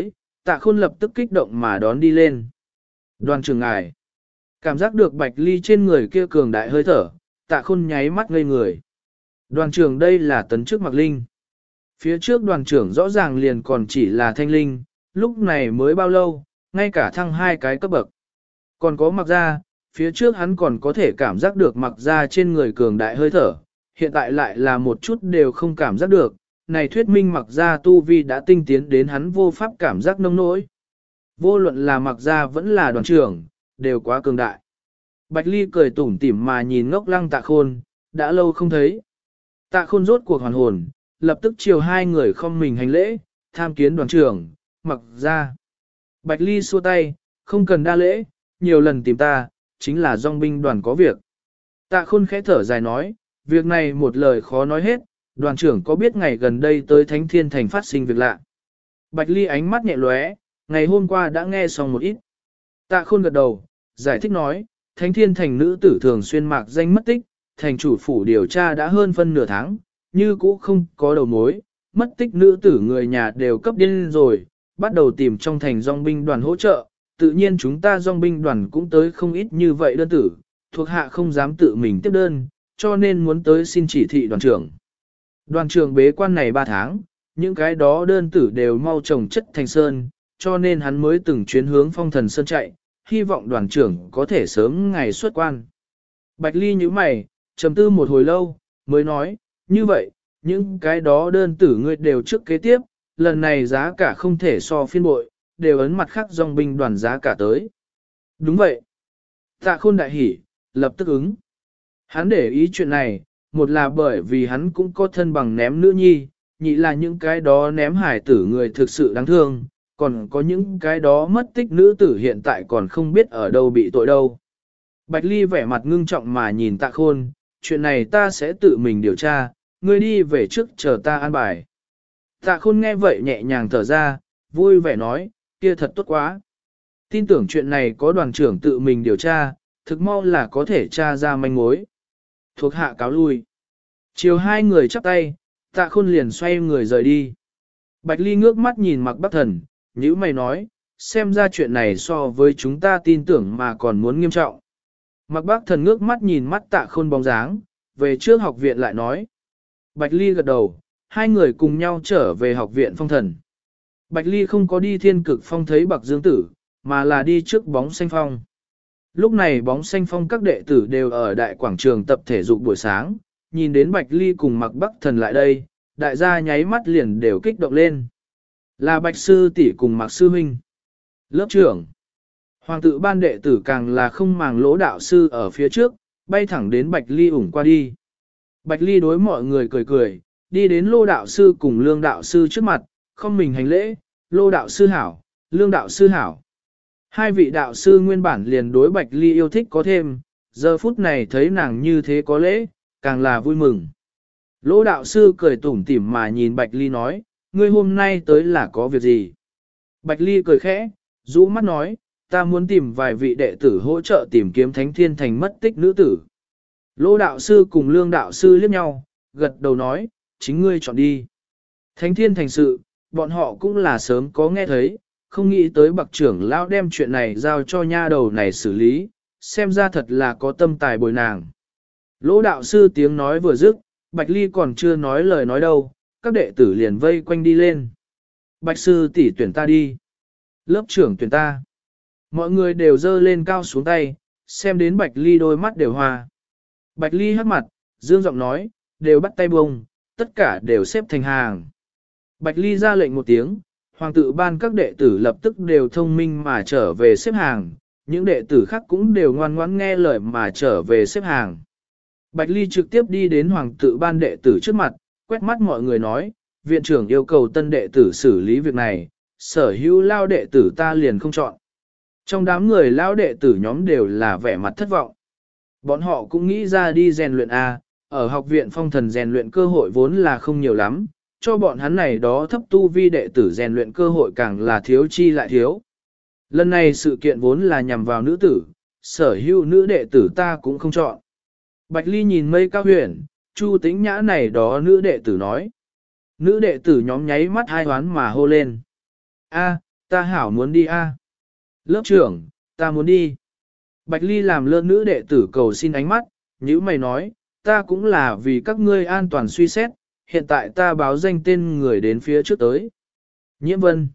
Tạ Khôn lập tức kích động mà đón đi lên. Đoàn trưởng ngài, cảm giác được Bạch Ly trên người kia cường đại hơi thở, Tạ Khôn nháy mắt ngây người. Đoàn trưởng đây là tấn chức Mạc Linh. Phía trước đoàn trưởng rõ ràng liền còn chỉ là thanh linh, lúc này mới bao lâu, ngay cả thăng 2 cái cấp bậc. Còn có Mạc Gia, phía trước hắn còn có thể cảm giác được Mạc Gia trên người cường đại hơi thở, hiện tại lại là một chút đều không cảm giác được. Này thuyết minh Mạc Gia tu vi đã tinh tiến đến hắn vô pháp cảm giác nông nỗi. Vô luận là Mạc Gia vẫn là đoàn trưởng, đều quá cường đại. Bạch Ly cười tủm tỉm mà nhìn ngốc lăng Tạ Khôn, đã lâu không thấy. Tạ Khôn rốt cuộc hoàn hồn, lập tức chiều hai người không mình hành lễ, tham kiến đoàn trưởng, Mạc Gia. Bạch Ly xua tay, không cần đa lễ, nhiều lần tìm ta, chính là dòng binh đoàn có việc. Tạ Khôn khẽ thở dài nói, việc này một lời khó nói hết, đoàn trưởng có biết ngày gần đây tới Thánh Thiên Thành phát sinh việc lạ. Bạch Ly ánh mắt nhẹ lóe, ngày hôm qua đã nghe xong một ít. Tạ Khôn gật đầu, giải thích nói, Thánh Thiên Thành nữ tử thường xuyên mạc danh mất tích, thành chủ phủ điều tra đã hơn phân nửa tháng, như cũ không có đầu mối, mất tích nữ tử người nhà đều cấp điên rồi, bắt đầu tìm trong thành dòng binh đoàn hỗ trợ, tự nhiên chúng ta dòng binh đoàn cũng tới không ít như vậy đơn tử, thuộc hạ không dám tự mình tiếp đơn, cho nên muốn tới xin chỉ thị đoàn trưởng. Đoàn trưởng bế quan này 3 tháng, những cái đó đơn tử đều mau trồng chất thành sơn, cho nên hắn mới từng chuyến hướng Phong Thần Sơn chạy, hy vọng đoàn trưởng có thể sớm ngày xuất quan. Bạch Ly nhíu mày, trầm tư một hồi lâu, mới nói, như vậy, những cái đó đơn tử ngươi đều trước kế tiếp, lần này giá cả không thể so phiên bội, đều ấn mặt khác dòng binh đoàn giá cả tới. Đúng vậy. Tạ Khôn đại hỉ, lập tức ứng. Hắn để ý chuyện này, một là bởi vì hắn cũng có thân bằng ném nữ nhi, nhị là những cái đó ném hải tử người thực sự đáng thương, còn có những cái đó mất tích nữ tử hiện tại còn không biết ở đâu bị tội đâu. Bạch Ly vẻ mặt ngưng trọng mà nhìn Tạ Khôn, chuyện này ta sẽ tự mình điều tra, ngươi đi về trước chờ ta an bài. Tạ Khôn nghe vậy nhẹ nhàng thở ra, vui vẻ nói, kia thật tốt quá. Tin tưởng chuyện này có đoàn trưởng tự mình điều tra, thực mau là có thể tra ra manh mối. Thuộc hạ cáo lui. Chiều hai người chắp tay, Tạ Khôn liền xoay người rời đi. Bạch Ly ngước mắt nhìn Mạc Bắc Thần, nhữ mày nói, xem ra chuyện này so với chúng ta tin tưởng mà còn muốn nghiêm trọng. Mạc Bắc Thần ngước mắt nhìn mắt Tạ Khôn bóng dáng, về trước học viện lại nói. Bạch Ly gật đầu, hai người cùng nhau trở về học viện Phong Thần. Bạch Ly không có đi Thiên Cực Phong thấy Bạc Dương Tử, mà là đi trước bóng xanh phong. Lúc này bóng xanh phong các đệ tử đều ở đại quảng trường tập thể dục buổi sáng, nhìn đến Bạch Ly cùng Mạc Bắc Thần lại đây, đại gia nháy mắt liền đều kích động lên. Là Bạch Sư tỷ cùng Mạc Sư Huynh. Lớp trưởng. Hoàng tự ban đệ tử càng là không màng lỗ đạo sư ở phía trước, bay thẳng đến Bạch Ly ủng qua đi. Bạch Ly đối mọi người cười cười, đi đến Lô đạo sư cùng Lương đạo sư trước mặt, không mình hành lễ, Lô đạo sư hảo, Lương đạo sư hảo. Hai vị đạo sư nguyên bản liền đối Bạch Ly yêu thích có thêm, giờ phút này thấy nàng như thế có lễ, càng là vui mừng. Lô đạo sư cười tủm tỉm mà nhìn Bạch Ly nói, ngươi hôm nay tới là có việc gì? Bạch Ly cười khẽ, rũ mắt nói, ta muốn tìm vài vị đệ tử hỗ trợ tìm kiếm Thánh Thiên Thành mất tích nữ tử. Lô đạo sư cùng Lương đạo sư liếc nhau, gật đầu nói, chính ngươi chọn đi. Thánh Thiên Thành sự, bọn họ cũng là sớm có nghe thấy, không nghĩ tới bậc trưởng lão đem chuyện này giao cho nha đầu này xử lý, xem ra thật là có tâm tài bồi nàng. Lỗ đạo sư tiếng nói vừa dứt, Bạch Ly còn chưa nói lời nói đâu, các đệ tử liền vây quanh đi lên. Bạch sư tỷ tuyển ta đi. Lớp trưởng tuyển ta. Mọi người đều dơ lên cao xuống tay, xem đến Bạch Ly đôi mắt đều hoa. Bạch Ly hắc mặt, dương giọng nói, đều bắt tay bông, tất cả đều xếp thành hàng. Bạch Ly ra lệnh một tiếng, hoàng tự ban các đệ tử lập tức đều thông minh mà trở về xếp hàng, những đệ tử khác cũng đều ngoan ngoãn nghe lời mà trở về xếp hàng. Bạch Ly trực tiếp đi đến hoàng tự ban đệ tử trước mặt, quét mắt mọi người nói, viện trưởng yêu cầu tân đệ tử xử lý việc này, sở hữu lao đệ tử ta liền không chọn. Trong đám người lao đệ tử nhóm đều là vẻ mặt thất vọng. Bọn họ cũng nghĩ ra đi rèn luyện A, ở học viện Phong Thần rèn luyện cơ hội vốn là không nhiều lắm, cho bọn hắn này đó thấp tu vi đệ tử rèn luyện cơ hội càng là thiếu chi lại thiếu. Lần này sự kiện vốn là nhằm vào nữ tử, sở hữu nữ đệ tử ta cũng không chọn. Bạch Ly nhìn mây cao huyền, Chu Tĩnh Nhã này đó nữ đệ tử nói. Nữ đệ tử nhóm nháy mắt hai hoán mà hô lên. A, Ta hảo muốn đi a. Lớp trưởng, ta muốn đi. Bạch Ly làm lơ nữ đệ tử cầu xin ánh mắt, nhữ mày nói, ta cũng là vì các ngươi an toàn suy xét, hiện tại ta báo danh tên người đến phía trước tới. Nhiễm Vân.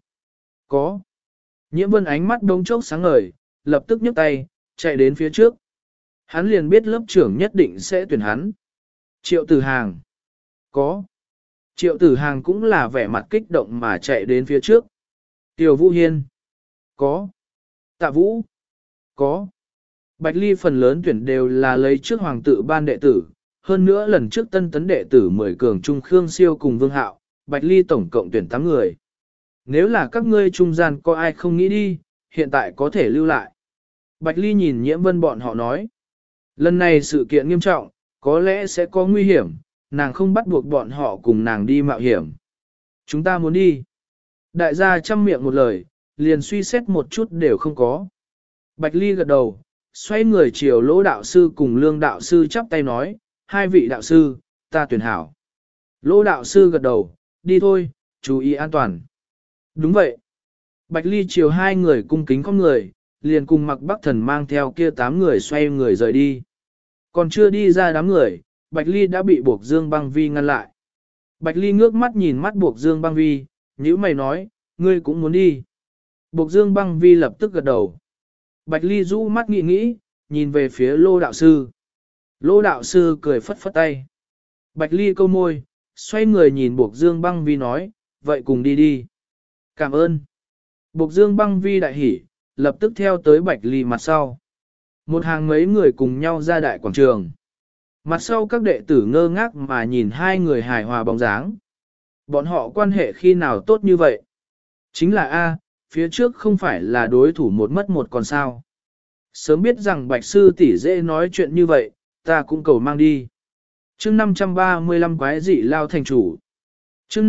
Có. Nhiễm Vân ánh mắt đống chốc sáng ngời, lập tức nhấc tay, chạy đến phía trước. Hắn liền biết lớp trưởng nhất định sẽ tuyển hắn. Triệu Tử Hàng. Có. Triệu Tử Hàng cũng là vẻ mặt kích động mà chạy đến phía trước. Tiểu Vũ Hiên. Có. Tạ Vũ. Có. Bạch Ly phần lớn tuyển đều là lấy trước hoàng tự ban đệ tử, hơn nữa lần trước tân tấn đệ tử 10 cường trung Khương Siêu cùng Vương Hạo, Bạch Ly tổng cộng tuyển 8 người. Nếu là các ngươi trung gian có ai không nghĩ đi, hiện tại có thể lưu lại. Bạch Ly nhìn Nhiễm Vân bọn họ nói. Lần này sự kiện nghiêm trọng, có lẽ sẽ có nguy hiểm, nàng không bắt buộc bọn họ cùng nàng đi mạo hiểm. Chúng ta muốn đi. Đại gia chăm miệng một lời, liền suy xét một chút đều không có. Bạch Ly gật đầu, xoay người chiều Lỗ đạo sư cùng Lương đạo sư chắp tay nói, hai vị đạo sư, ta tuyển hảo. Lỗ đạo sư gật đầu, đi thôi, chú ý an toàn. Đúng vậy. Bạch Ly chiều hai người cung kính con người, liền cùng Mặc Bắc Thần mang theo kia 8 người xoay người rời đi. Còn chưa đi ra đám người, Bạch Ly đã bị Buộc Dương Băng Vi ngăn lại. Bạch Ly ngước mắt nhìn mắt Buộc Dương Băng Vi, nhíu mày nói, ngươi cũng muốn đi. Buộc Dương Băng Vi lập tức gật đầu. Bạch Ly rũ mắt nghĩ nghĩ, nhìn về phía Lô đạo sư. Lô đạo sư cười phất phất tay. Bạch Ly câu môi, xoay người nhìn Buộc Dương Băng Vi nói, vậy cùng đi đi. Cảm ơn. Buộc Dương Băng Vi đại hỉ, lập tức theo tới Bạch Ly mặt sau. Một hàng mấy người cùng nhau ra đại quảng trường. Mặt sau các đệ tử ngơ ngác mà nhìn hai người hài hòa bóng dáng. Bọn họ quan hệ khi nào tốt như vậy? Chính là A, phía trước không phải là đối thủ một mất một còn sao. Sớm biết rằng Bạch sư tỷ dễ nói chuyện như vậy, ta cũng cầu mang đi. Chương 535 quái dị lao thành chủ. Chương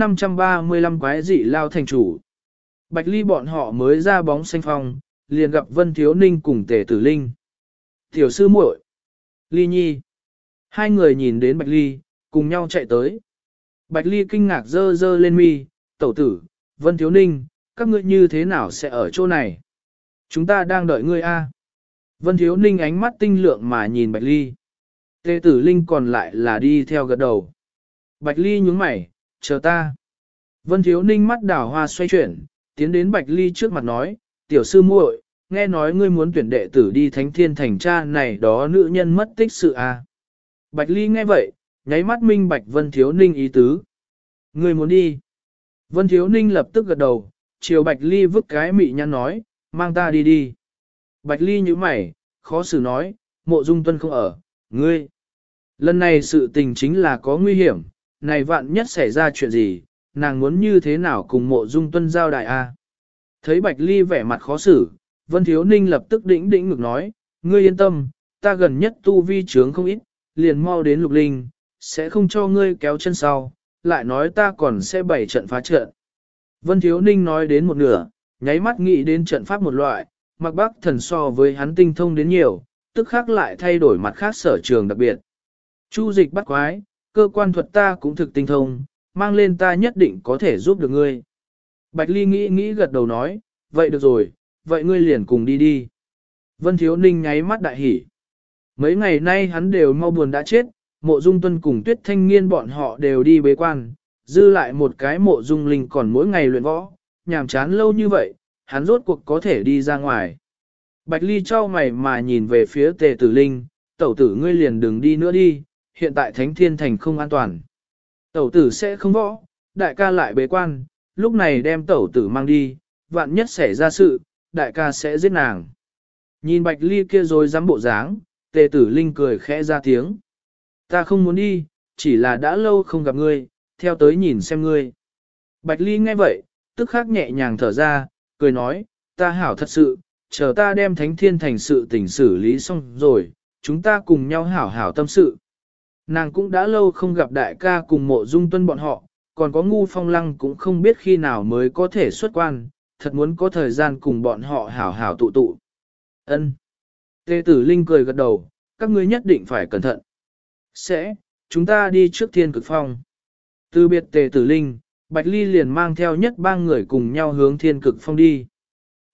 535 quái dị lao thành chủ. Bạch Ly bọn họ mới ra bóng xanh phong, liền gặp Vân Thiếu Ninh cùng Tề Tử Linh. Tiểu sư muội, Ly Nhi. Hai người nhìn đến Bạch Ly, cùng nhau chạy tới. Bạch Ly kinh ngạc dơ dơ lên mi, tẩu tử, Vân Thiếu Ninh, các ngươi như thế nào sẽ ở chỗ này? Chúng ta đang đợi ngươi a. Vân Thiếu Ninh ánh mắt tinh lượng mà nhìn Bạch Ly. Tề Tử Linh còn lại là đi theo gật đầu. Bạch Ly nhướng mày, chờ ta. Vân Thiếu Ninh mắt đảo hoa xoay chuyển, tiến đến Bạch Ly trước mặt nói, tiểu sư muội, nghe nói ngươi muốn tuyển đệ tử đi Thánh Thiên Thành cha này đó nữ nhân mất tích sự a. Bạch Ly nghe vậy, nháy mắt minh bạch Vân Thiếu Ninh ý tứ. Ngươi muốn đi. Vân Thiếu Ninh lập tức gật đầu, chiều Bạch Ly vứt cái mị nhăn nói, mang ta đi đi. Bạch Ly nhíu mày, khó xử nói, Mộ Dung Tuân không ở, ngươi. Lần này sự tình chính là có nguy hiểm, này vạn nhất xảy ra chuyện gì, nàng muốn như thế nào cùng Mộ Dung Tuân giao đại a? Thấy Bạch Ly vẻ mặt khó xử, Vân Thiếu Ninh lập tức đĩnh đĩnh ngực nói, ngươi yên tâm, ta gần nhất tu vi trướng không ít, liền mau đến Lục Linh, sẽ không cho ngươi kéo chân sau, lại nói ta còn sẽ bày trận phá trận. Vân Thiếu Ninh nói đến một nửa, nháy mắt nghĩ đến trận pháp một loại, Mặc Bắc Thần so với hắn tinh thông đến nhiều, tức khác lại thay đổi mặt khác sở trường đặc biệt. Chu dịch bắt quái, cơ quan thuật ta cũng thực tinh thông, mang lên ta nhất định có thể giúp được ngươi. Bạch Ly nghĩ gật đầu nói, vậy được rồi, vậy ngươi liền cùng đi đi. Vân Thiếu Ninh nháy mắt đại hỉ. Mấy ngày nay hắn đều mau buồn đã chết, Mộ Dung Tuân cùng Tuyết Thanh Nghiên bọn họ đều đi bế quan, dư lại một cái Mộ Dung Linh còn mỗi ngày luyện võ, nhàm chán lâu như vậy, hắn rốt cuộc có thể đi ra ngoài. Bạch Ly trao mày mà nhìn về phía Tề Tử Linh, tẩu tử ngươi liền đừng đi nữa đi, hiện tại Thánh Thiên Thành không an toàn. Tẩu tử sẽ không võ, đại ca lại bế quan, lúc này đem tẩu tử mang đi, vạn nhất xảy ra sự, đại ca sẽ giết nàng. Nhìn Bạch Ly kia rồi dám bộ dáng, Tề Tử Linh cười khẽ ra tiếng. Ta không muốn đi, chỉ là đã lâu không gặp ngươi, theo tới nhìn xem ngươi. Bạch Ly nghe vậy, tức khắc nhẹ nhàng thở ra, cười nói, ta hảo thật sự, chờ ta đem Thánh Thiên Thành sự tình xử lý xong rồi, chúng ta cùng nhau hảo hảo tâm sự. Nàng cũng đã lâu không gặp đại ca cùng Mộ Dung Tuân bọn họ, còn có Ngu Phong Lăng cũng không biết khi nào mới có thể xuất quan, thật muốn có thời gian cùng bọn họ hảo hảo tụ tụ. Ân. Tề Tử Linh cười gật đầu, các ngươi nhất định phải cẩn thận. Sẽ, chúng ta đi trước Thiên Cực Phong. Từ biệt Tề Tử Linh, Bạch Ly liền mang theo nhất ba người cùng nhau hướng Thiên Cực Phong đi.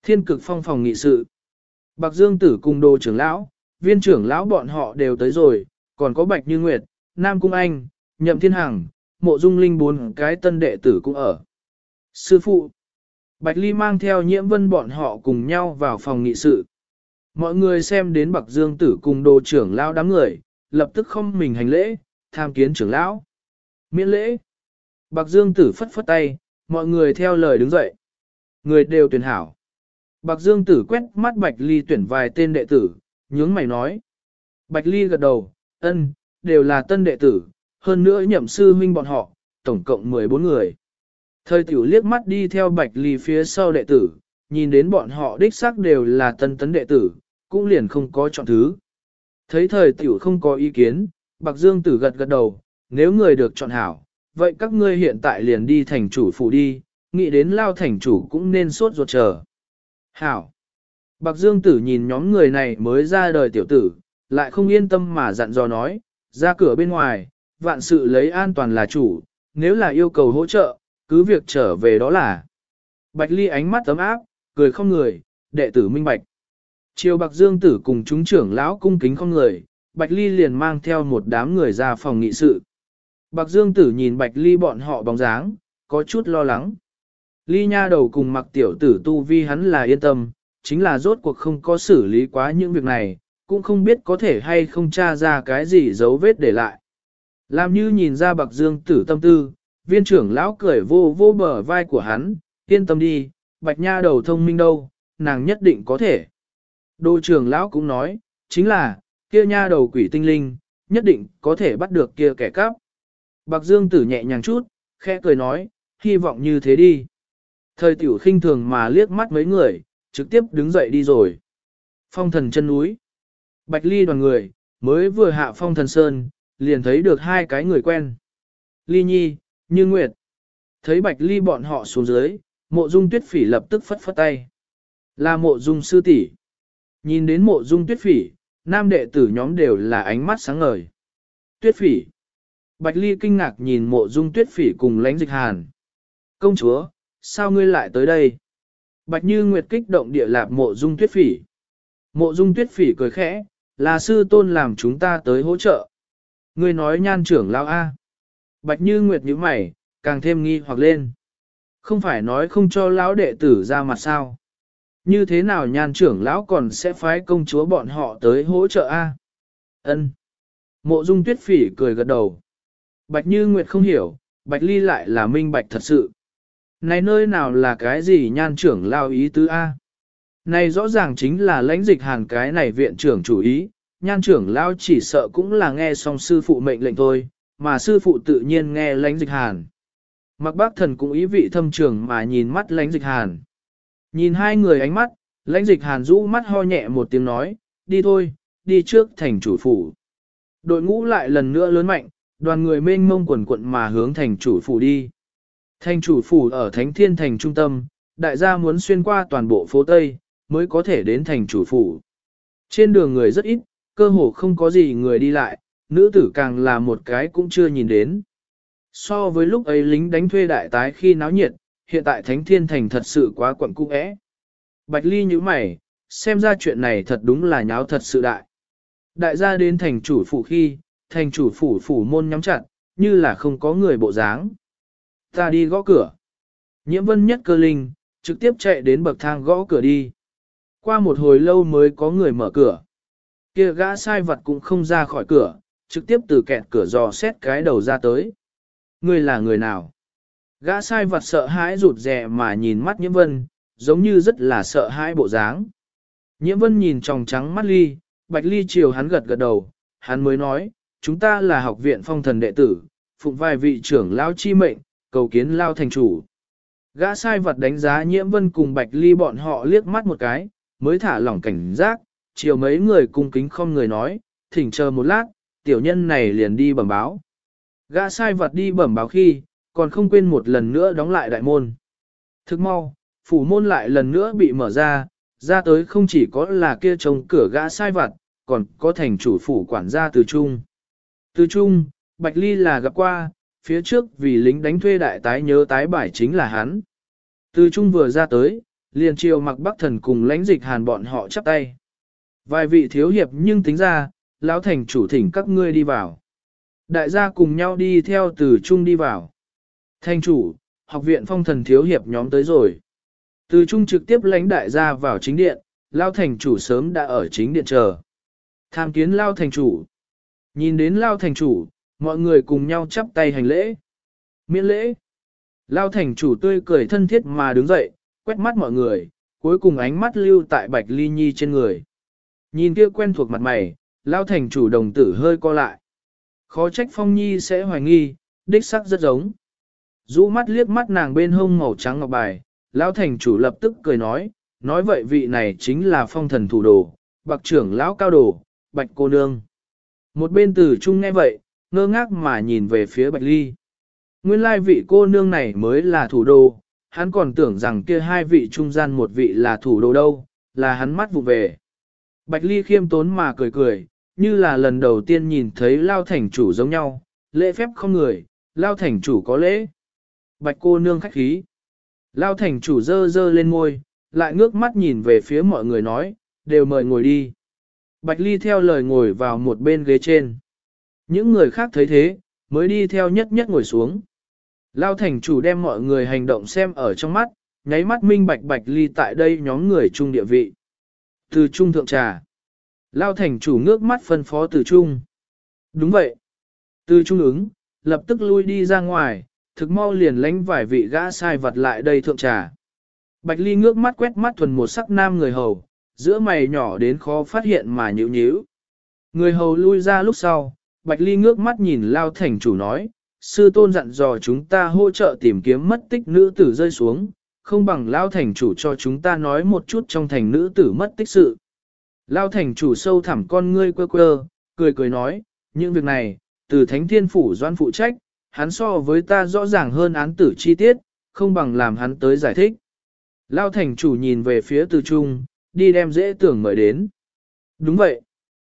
Thiên Cực Phong phòng nghị sự. Bạc Dương Tử cùng Đồ trưởng lão, Viên trưởng lão bọn họ đều tới rồi, còn có Bạch Như Nguyệt, Nam Cung Anh, Nhậm Thiên Hằng, Mộ Dung Linh 4 cái tân đệ tử cũng ở. Sư phụ, Bạch Ly mang theo Nhiễm Vân bọn họ cùng nhau vào phòng nghị sự. Mọi người xem đến Bạc Dương Tử cùng Đồ trưởng lão đám người, lập tức không mình hành lễ, tham kiến trưởng lão. Miễn lễ. Bạc Dương Tử phất phất tay, mọi người theo lời đứng dậy. Người đều tuyển hảo. Bạc Dương Tử quét mắt Bạch Ly tuyển vài tên đệ tử, nhướng mày nói. Bạch Ly gật đầu, ân, đều là tân đệ tử, hơn nữa nhậm sư huynh bọn họ, tổng cộng 14 người. Thời tiểu liếc mắt đi theo Bạch Ly phía sau đệ tử, nhìn đến bọn họ đích xác đều là tân tấn đệ tử, cũng liền không có chọn thứ. Thấy thời tiểu không có ý kiến, Bạc Dương Tử gật gật đầu, nếu người được chọn hảo, vậy các ngươi hiện tại liền đi thành chủ phủ đi, nghĩ đến lao thành chủ cũng nên sốt ruột chờ. Hảo. Bạc Dương Tử nhìn nhóm người này mới ra đời tiểu tử, lại không yên tâm mà dặn dò nói, ra cửa bên ngoài, vạn sự lấy an toàn là chủ, nếu là yêu cầu hỗ trợ, cứ việc trở về đó là. Bạch Ly ánh mắt ấm áp, cười không người, đệ tử minh bạch. Chiều Bạc Dương Tử cùng chúng trưởng lão cung kính không người, Bạch Ly liền mang theo một đám người ra phòng nghị sự. Bạc Dương Tử nhìn Bạch Ly bọn họ bóng dáng, có chút lo lắng. Ly nha đầu cùng Mặc tiểu tử tu vi hắn là yên tâm, chính là rốt cuộc không có xử lý quá những việc này, cũng không biết có thể hay không tra ra cái gì dấu vết để lại. Làm như nhìn ra Bạc Dương Tử tâm tư, viên trưởng lão cười vô vô bờ vai của hắn, yên tâm đi, Bạch nha đầu thông minh đâu, nàng nhất định có thể. Đô trưởng lão cũng nói, chính là, kia nha đầu quỷ tinh linh, nhất định có thể bắt được kia kẻ cắp. Bạc Dương Tử nhẹ nhàng chút, khẽ cười nói, hy vọng như thế đi. Thời tiểu khinh thường mà liếc mắt mấy người, trực tiếp đứng dậy đi rồi. Phong thần chân núi. Bạch Ly đoàn người, mới vừa hạ phong thần sơn, liền thấy được hai cái người quen. Ly Nhi, Như Nguyệt. Thấy Bạch Ly bọn họ xuống dưới, Mộ Dung Tuyết Phỉ lập tức phất phất tay. Là Mộ Dung sư tỷ. Nhìn đến Mộ Dung Tuyết Phỉ, nam đệ tử nhóm đều là ánh mắt sáng ngời. Tuyết Phỉ. Bạch Ly kinh ngạc nhìn Mộ Dung Tuyết Phỉ cùng Lãnh Dịch Hàn. Công chúa, sao ngươi lại tới đây? Bạch Như Nguyệt kích động địa lạp Mộ Dung Tuyết Phỉ. Mộ Dung Tuyết Phỉ cười khẽ, là sư tôn làm chúng ta tới hỗ trợ. Ngươi nói Nhan trưởng lão A. Bạch Như Nguyệt nhíu mày, càng thêm nghi hoặc lên. Không phải nói không cho lão đệ tử ra mặt sao? Như thế nào Nhan trưởng lão còn sẽ phái công chúa bọn họ tới hỗ trợ A? Ân. Mộ Dung Tuyết Phỉ cười gật đầu. Bạch Như Nguyệt không hiểu, Bạch Ly lại là minh bạch thật sự. Này nơi nào là cái gì Nhan trưởng lão ý tứ A? Này rõ ràng chính là Lãnh Dịch Hàn cái này viện trưởng chủ ý, Nhan trưởng lão chỉ sợ cũng là nghe xong sư phụ mệnh lệnh thôi, mà sư phụ tự nhiên nghe Lãnh Dịch Hàn. Mặc Bác Thần cũng ý vị thâm trường mà nhìn mắt Lãnh Dịch Hàn. Nhìn hai người ánh mắt, Lãnh Dịch Hàn rũ mắt ho nhẹ một tiếng nói, đi thôi, đi trước thành chủ phủ. Đội ngũ lại lần nữa lớn mạnh, đoàn người mênh mông quần quận mà hướng thành chủ phủ đi. Thành chủ phủ ở Thánh Thiên Thành trung tâm, đại gia muốn xuyên qua toàn bộ phố Tây, mới có thể đến thành chủ phủ. Trên đường người rất ít, cơ hồ không có gì người đi lại, nữ tử càng là một cái cũng chưa nhìn đến. So với lúc ấy lính đánh thuê đại tái khi náo nhiệt, hiện tại Thánh Thiên Thành thật sự quá quẩn cung ẽ. Bạch Ly như mày, xem ra chuyện này thật đúng là nháo thật sự đại. Đại gia đến thành chủ phủ khi, thành chủ phủ môn nhắm chặt, như là không có người bộ dáng. Ta đi gõ cửa. Nhiễm Vân nhất cơ linh, trực tiếp chạy đến bậc thang gõ cửa đi. Qua một hồi lâu mới có người mở cửa. Kia gã sai vật cũng không ra khỏi cửa, trực tiếp từ kẹt cửa dò xét cái đầu ra tới. Ngươi là người nào? Gã sai vật sợ hãi rụt rè mà nhìn mắt Nhiễm Vân, giống như rất là sợ hãi bộ dáng. Nhiễm Vân nhìn tròng trắng mắt Ly, Bạch Ly chiều hắn gật gật đầu, hắn mới nói, chúng ta là học viện phong thần đệ tử, phụng vài vị trưởng lao chi mệnh, cầu kiến lao thành chủ. Gã sai vật đánh giá Nhiễm Vân cùng Bạch Ly bọn họ liếc mắt một cái, mới thả lỏng cảnh giác, chiều mấy người cung kính không người nói, thỉnh chờ một lát, tiểu nhân này liền đi bẩm báo. Gã sai vật đi bẩm báo khi, còn không quên một lần nữa đóng lại đại môn. Thức mau, phủ môn lại lần nữa bị mở ra tới không chỉ có là kia trông cửa gã sai vật, còn có thành chủ phủ quản gia Từ Trung. Từ Trung, Bạch Ly là gặp qua, phía trước vì lính đánh thuê đại tái nhớ tái bài chính là hắn. Từ Trung vừa ra tới, liền chiều Mặc Bắc Thần cùng Lãnh Dịch Hàn bọn họ chắp tay. Vài vị thiếu hiệp nhưng tính ra, lão thành chủ thỉnh các ngươi đi vào. Đại gia cùng nhau đi theo Từ Trung đi vào. Thành chủ, học viện phong thần thiếu hiệp nhóm tới rồi. Từ Trung trực tiếp lãnh đại gia vào chính điện, lão thành chủ sớm đã ở chính điện chờ. Tham kiến lão thành chủ. Nhìn đến lão thành chủ, mọi người cùng nhau chắp tay hành lễ. Miễn lễ. Lão thành chủ tươi cười thân thiết mà đứng dậy, quét mắt mọi người, cuối cùng ánh mắt lưu tại Bạch Ly Nhi trên người. Nhìn kia quen thuộc mặt mày, lão thành chủ đồng tử hơi co lại. Khó trách Phong Nhi sẽ hoài nghi, đích sắc rất giống. Rũ mắt liếc mắt nàng bên hông màu trắng ngọc bài, lão thành chủ lập tức cười nói vậy vị này chính là phong thần thủ đồ, Bạch trưởng lão cao đồ, Bạch cô nương. Một bên Từ Trung nghe vậy, ngơ ngác mà nhìn về phía Bạch Ly. Nguyên lai vị cô nương này mới là thủ đồ, hắn còn tưởng rằng kia hai vị trung gian một vị là thủ đồ đâu, là hắn mắt vụ về. Bạch Ly khiêm tốn mà cười cười, như là lần đầu tiên nhìn thấy Lao thành chủ giống nhau, lễ phép không người, Lao thành chủ có lễ. Bạch cô nương khách khí. Lao thành chủ dơ dơ lên môi, lại ngước mắt nhìn về phía mọi người nói, đều mời ngồi đi. Bạch Ly theo lời ngồi vào một bên ghế trên. Những người khác thấy thế, mới đi theo nhất nhất ngồi xuống. Lao thành chủ đem mọi người hành động xem ở trong mắt, nháy mắt minh bạch Bạch Ly tại đây nhóm người chung địa vị. Từ Trung thượng trà. Lao thành chủ ngước mắt phân phó Từ Trung. Đúng vậy. Từ Trung ứng, lập tức lui đi ra ngoài, thực mau liền lánh vài vị gã sai vật lại đây thượng trà. Bạch Ly ngước mắt quét mắt thuần một sắc nam người hầu, giữa mày nhỏ đến khó phát hiện mà nhíu nhíu. Người hầu lui ra lúc sau, Bạch Ly ngước mắt nhìn Lao thành chủ nói, sư tôn dặn dò chúng ta hỗ trợ tìm kiếm mất tích nữ tử rơi xuống, không bằng Lao thành chủ cho chúng ta nói một chút trong thành nữ tử mất tích sự. Lao thành chủ sâu thẳm con ngươi quơ quơ, cười cười nói, những việc này, từ Thánh Thiên Phủ Doan phụ trách, hắn so với ta rõ ràng hơn án tử chi tiết, không bằng làm hắn tới giải thích. Lao thành chủ nhìn về phía Từ Trung, đi đem Dễ Tưởng mời đến. Đúng vậy.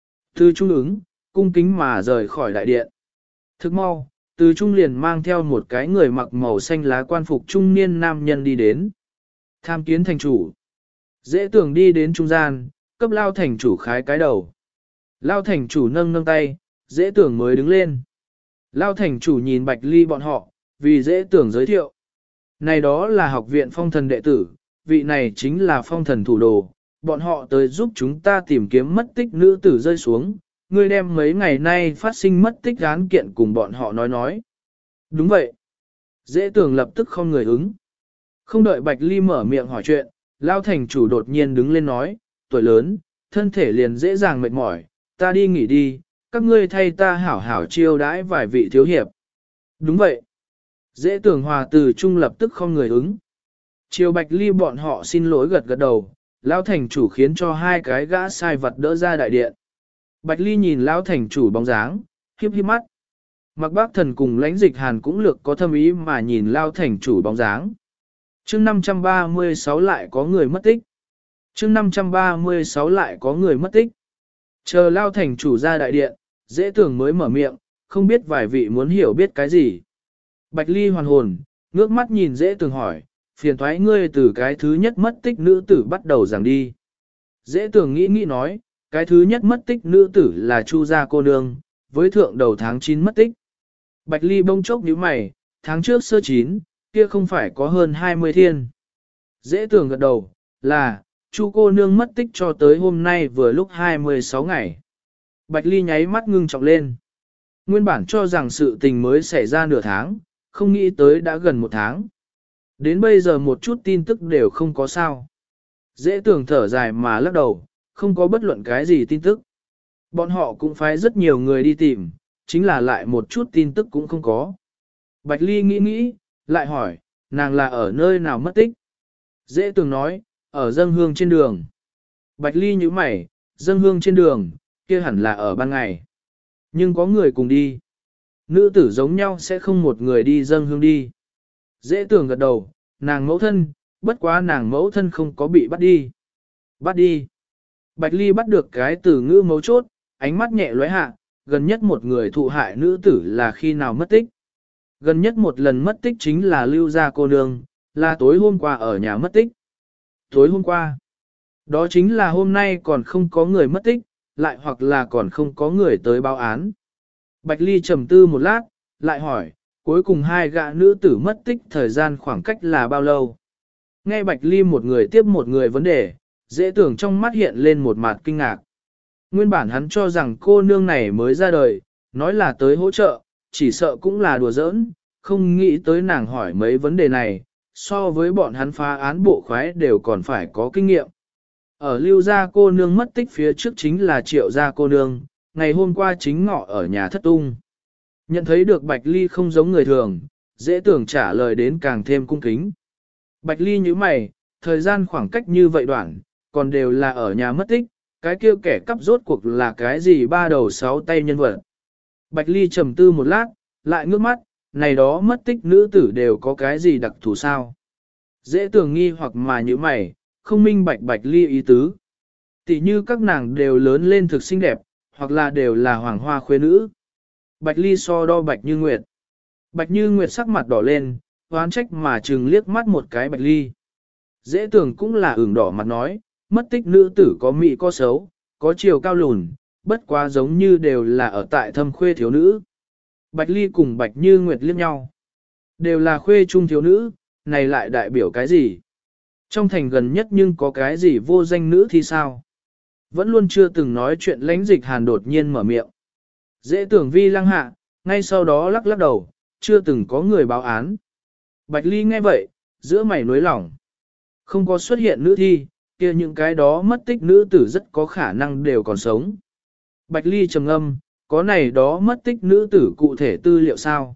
Từ Trung ứng, cung kính mà rời khỏi đại điện. Thức mau, Từ Trung liền mang theo một cái người mặc màu xanh lá quan phục trung niên nam nhân đi đến. Tham kiến thành chủ. Dễ Tưởng đi đến trung gian, cấp Lao thành chủ khái cái đầu. Lao thành chủ nâng nâng tay, Dễ Tưởng mới đứng lên. Lao thành chủ nhìn Bạch Ly bọn họ, vì Dễ Tưởng giới thiệu. Này đó là học viện phong thần đệ tử, vị này chính là phong thần thủ đồ, bọn họ tới giúp chúng ta tìm kiếm mất tích nữ tử rơi xuống, ngươi đem mấy ngày nay phát sinh mất tích án kiện cùng bọn họ nói. Đúng vậy. Dễ Tưởng lập tức không người ứng. Không đợi Bạch Ly mở miệng hỏi chuyện, Lao thành chủ đột nhiên đứng lên nói, tuổi lớn, thân thể liền dễ dàng mệt mỏi, ta đi nghỉ đi, các ngươi thay ta hảo hảo chiêu đãi vài vị thiếu hiệp. Đúng vậy. Dễ Tưởng hòa Từ Trung lập tức không người ứng. Chiều Bạch Ly bọn họ xin lỗi gật gật đầu, Lão thành chủ khiến cho hai cái gã sai vật đỡ ra đại điện. Bạch Ly nhìn Lão thành chủ bóng dáng, hiếp hiếp mắt. Mặc Bác Thần cùng Lãnh Dịch Hàn cũng lược có thâm ý mà nhìn Lão thành chủ bóng dáng. Chương 536 lại có người mất tích. Chương 536 lại có người mất tích. Chờ Lão thành chủ ra đại điện, Dễ Tưởng mới mở miệng, không biết vài vị muốn hiểu biết cái gì. Bạch Ly hoàn hồn, ngước mắt nhìn Dễ Tưởng hỏi, phiền thoái ngươi từ cái thứ nhất mất tích nữ tử bắt đầu giảng đi. Dễ Tưởng nghĩ nói, cái thứ nhất mất tích nữ tử là Chu gia cô nương, với thượng đầu tháng 9 mất tích. Bạch Ly bông chốc nhíu mày, tháng trước sơ 9, kia không phải có hơn 20 thiên. Dễ Tưởng gật đầu, là, Chu cô nương mất tích cho tới hôm nay vừa lúc 26 ngày. Bạch Ly nháy mắt ngưng trọng lên. Nguyên bản cho rằng sự tình mới xảy ra nửa tháng, không nghĩ tới đã gần một tháng. Đến bây giờ một chút tin tức đều không có sao. Dễ Tưởng thở dài mà lắc đầu, không có bất luận cái gì tin tức. Bọn họ cũng phái rất nhiều người đi tìm, chính là lại một chút tin tức cũng không có. Bạch Ly nghĩ, lại hỏi, nàng là ở nơi nào mất tích? Dễ Tưởng nói, ở dâng hương trên đường. Bạch Ly nhíu mày, dâng hương trên đường, kia hẳn là ở ban ngày. Nhưng có người cùng đi. Nữ tử giống nhau sẽ không một người đi dâng hương đi. Dễ Tưởng gật đầu, nàng mẫu thân, bất quá nàng mẫu thân không có bị bắt đi. Bắt đi. Bạch Ly bắt được cái từ ngữ mấu chốt, ánh mắt nhẹ lóe hạ, gần nhất một người thụ hại nữ tử là khi nào mất tích. Gần nhất một lần mất tích chính là Lưu gia cô nương, là tối hôm qua ở nhà mất tích. Tối hôm qua, đó chính là hôm nay còn không có người mất tích, lại hoặc là còn không có người tới báo án. Bạch Ly trầm tư một lát, lại hỏi, cuối cùng hai gã nữ tử mất tích thời gian khoảng cách là bao lâu? Nghe Bạch Ly một người tiếp một người vấn đề, dễ tưởng trong mắt hiện lên một mặt kinh ngạc. Nguyên bản hắn cho rằng cô nương này mới ra đời, nói là tới hỗ trợ, chỉ sợ cũng là đùa giỡn, không nghĩ tới nàng hỏi mấy vấn đề này, so với bọn hắn phá án bộ khoái đều còn phải có kinh nghiệm. Ở lưu gia cô nương mất tích phía trước chính là triệu gia cô nương, ngày hôm qua chính ngọ ở nhà thất tung. Nhận thấy được Bạch Ly không giống người thường, dễ tưởng trả lời đến càng thêm cung kính. Bạch Ly như mày, thời gian khoảng cách như vậy đoạn, còn đều là ở nhà mất tích, cái kia kẻ cắp rốt cuộc là cái gì ba đầu sáu tay nhân vật. Bạch Ly trầm tư một lát, lại ngước mắt, này đó mất tích nữ tử đều có cái gì đặc thù sao? Dễ tưởng nghi hoặc mà như mày, không minh bạch Bạch Ly ý tứ. Tỷ như các nàng đều lớn lên thực xinh đẹp, hoặc là đều là hoàng hoa khuê nữ. Bạch Ly so đo Bạch Như Nguyệt. Bạch Như Nguyệt sắc mặt đỏ lên, oán trách mà trừng liếc mắt một cái Bạch Ly. Dễ tưởng cũng là ửng đỏ mặt nói, mất tích nữ tử có mỹ có xấu, có chiều cao lùn, bất quá giống như đều là ở tại thâm khuê thiếu nữ. Bạch Ly cùng Bạch Như Nguyệt liếc nhau. Đều là khuê trung thiếu nữ, này lại đại biểu cái gì? Trong thành gần nhất nhưng có cái gì vô danh nữ thì sao? Vẫn luôn chưa từng nói chuyện lãnh dịch hàn đột nhiên mở miệng. Dễ tưởng vi lăng hạ, ngay sau đó lắc lắc đầu, chưa từng có người báo án. Bạch Ly nghe vậy, giữa mày nối lỏng. Không có xuất hiện nữ thi, kia những cái đó mất tích nữ tử rất có khả năng đều còn sống. Bạch Ly trầm ngâm, có này đó mất tích nữ tử cụ thể tư liệu sao?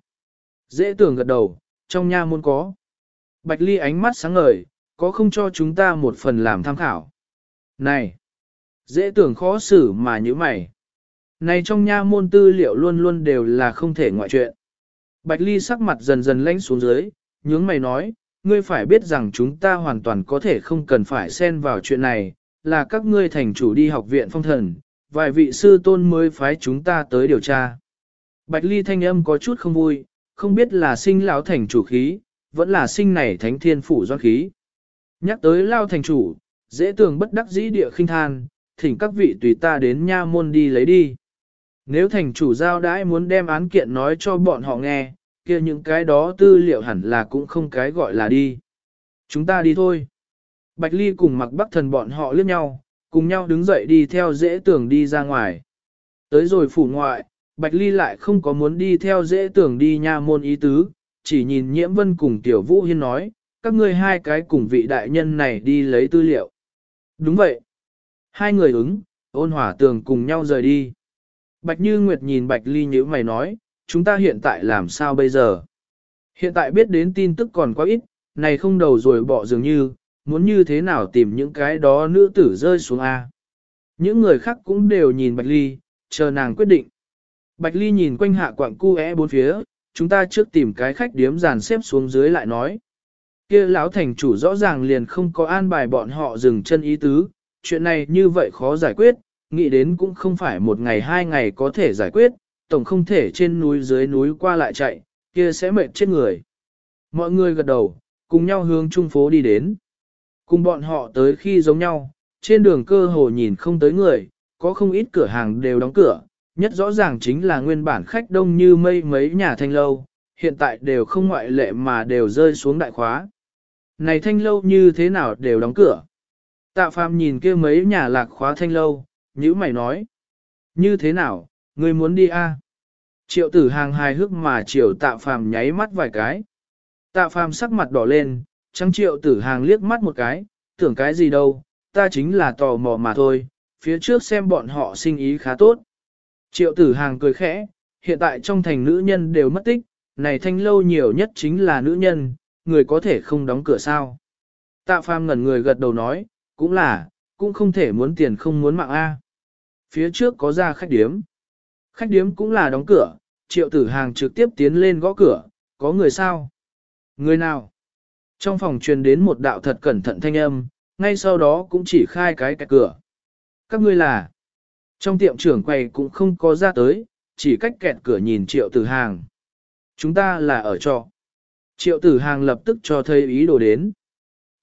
Dễ tưởng gật đầu, trong nha môn có. Bạch Ly ánh mắt sáng ngời, có không cho chúng ta một phần làm tham khảo. Này! Dễ tưởng khó xử mà như mày. Này trong nha môn tư liệu luôn luôn đều là không thể ngoại chuyện. Bạch Ly sắc mặt dần dần lãnh xuống dưới, nhướng mày nói, ngươi phải biết rằng chúng ta hoàn toàn có thể không cần phải xen vào chuyện này, là các ngươi thành chủ đi học viện phong thần, vài vị sư tôn mới phái chúng ta tới điều tra. Bạch Ly thanh âm có chút không vui, không biết là sinh lão thành chủ khí, vẫn là sinh này thánh thiên phủ doan khí. Nhắc tới lao thành chủ, dễ tưởng bất đắc dĩ địa khinh than, thỉnh các vị tùy ta đến nha môn đi lấy đi. Nếu thành chủ giao đãi muốn đem án kiện nói cho bọn họ nghe, kia những cái đó tư liệu hẳn là cũng không cái gọi là đi. Chúng ta đi thôi. Bạch Ly cùng Mặc Bắc Thần bọn họ liếc nhau, cùng nhau đứng dậy đi theo dễ tưởng đi ra ngoài. Tới rồi phủ ngoại, Bạch Ly lại không có muốn đi theo dễ tưởng đi nha môn ý tứ, chỉ nhìn Nhiễm Vân cùng Tiểu Vũ Hiên nói, các ngươi hai cái cùng vị đại nhân này đi lấy tư liệu. Đúng vậy. Hai người ứng, Ôn Hòa Tường cùng nhau rời đi. Bạch Như Nguyệt nhìn Bạch Ly nhíu mày nói, chúng ta hiện tại làm sao bây giờ? Hiện tại biết đến tin tức còn quá ít, này không đầu rồi bỏ dường như, muốn như thế nào tìm những cái đó nữ tử rơi xuống A. Những người khác cũng đều nhìn Bạch Ly, chờ nàng quyết định. Bạch Ly nhìn quanh hạ quặng cu bốn phía, chúng ta trước tìm cái khách điếm dàn xếp xuống dưới lại nói. Kia lão thành chủ rõ ràng liền không có an bài bọn họ dừng chân ý tứ, chuyện này như vậy khó giải quyết, nghĩ đến cũng không phải một ngày hai ngày có thể giải quyết, tổng không thể trên núi dưới núi qua lại chạy, kia sẽ mệt chết người. Mọi người gật đầu, cùng nhau hướng trung phố đi đến. Cùng bọn họ tới khi giống nhau, trên đường cơ hồ nhìn không tới người, có không ít cửa hàng đều đóng cửa, nhất rõ ràng chính là nguyên bản khách đông như mây mấy nhà thanh lâu, hiện tại đều không ngoại lệ mà đều rơi xuống đại khóa. Này thanh lâu như thế nào đều đóng cửa. Tạ Phàm nhìn kia mấy nhà lạc khóa thanh lâu, nhữ mày nói. Như thế nào, ngươi muốn đi a? Triệu tử hàng hài hước mà Triệu Tạ Phàm nháy mắt vài cái. Tạ Phàm sắc mặt đỏ lên, trắng Triệu tử hàng liếc mắt một cái, tưởng cái gì đâu, ta chính là tò mò mà thôi, phía trước xem bọn họ sinh ý khá tốt. Triệu tử hàng cười khẽ, hiện tại trong thành nữ nhân đều mất tích, này thanh lâu nhiều nhất chính là nữ nhân, người có thể không đóng cửa sao. Tạ Phàm ngẩn người gật đầu nói, cũng là, cũng không thể muốn tiền không muốn mạng A. Phía trước có ra khách điếm. Khách điếm cũng là đóng cửa, Triệu tử hàng trực tiếp tiến lên gõ cửa, có người sao? Người nào? Trong phòng truyền đến một đạo thật cẩn thận thanh âm, ngay sau đó cũng chỉ khai cái cửa. Các ngươi là? Trong tiệm trưởng quầy cũng không có ra tới, chỉ cách kẹt cửa nhìn Triệu tử hàng. Chúng ta là ở trọ. Triệu tử hàng lập tức cho thấy ý đồ đến.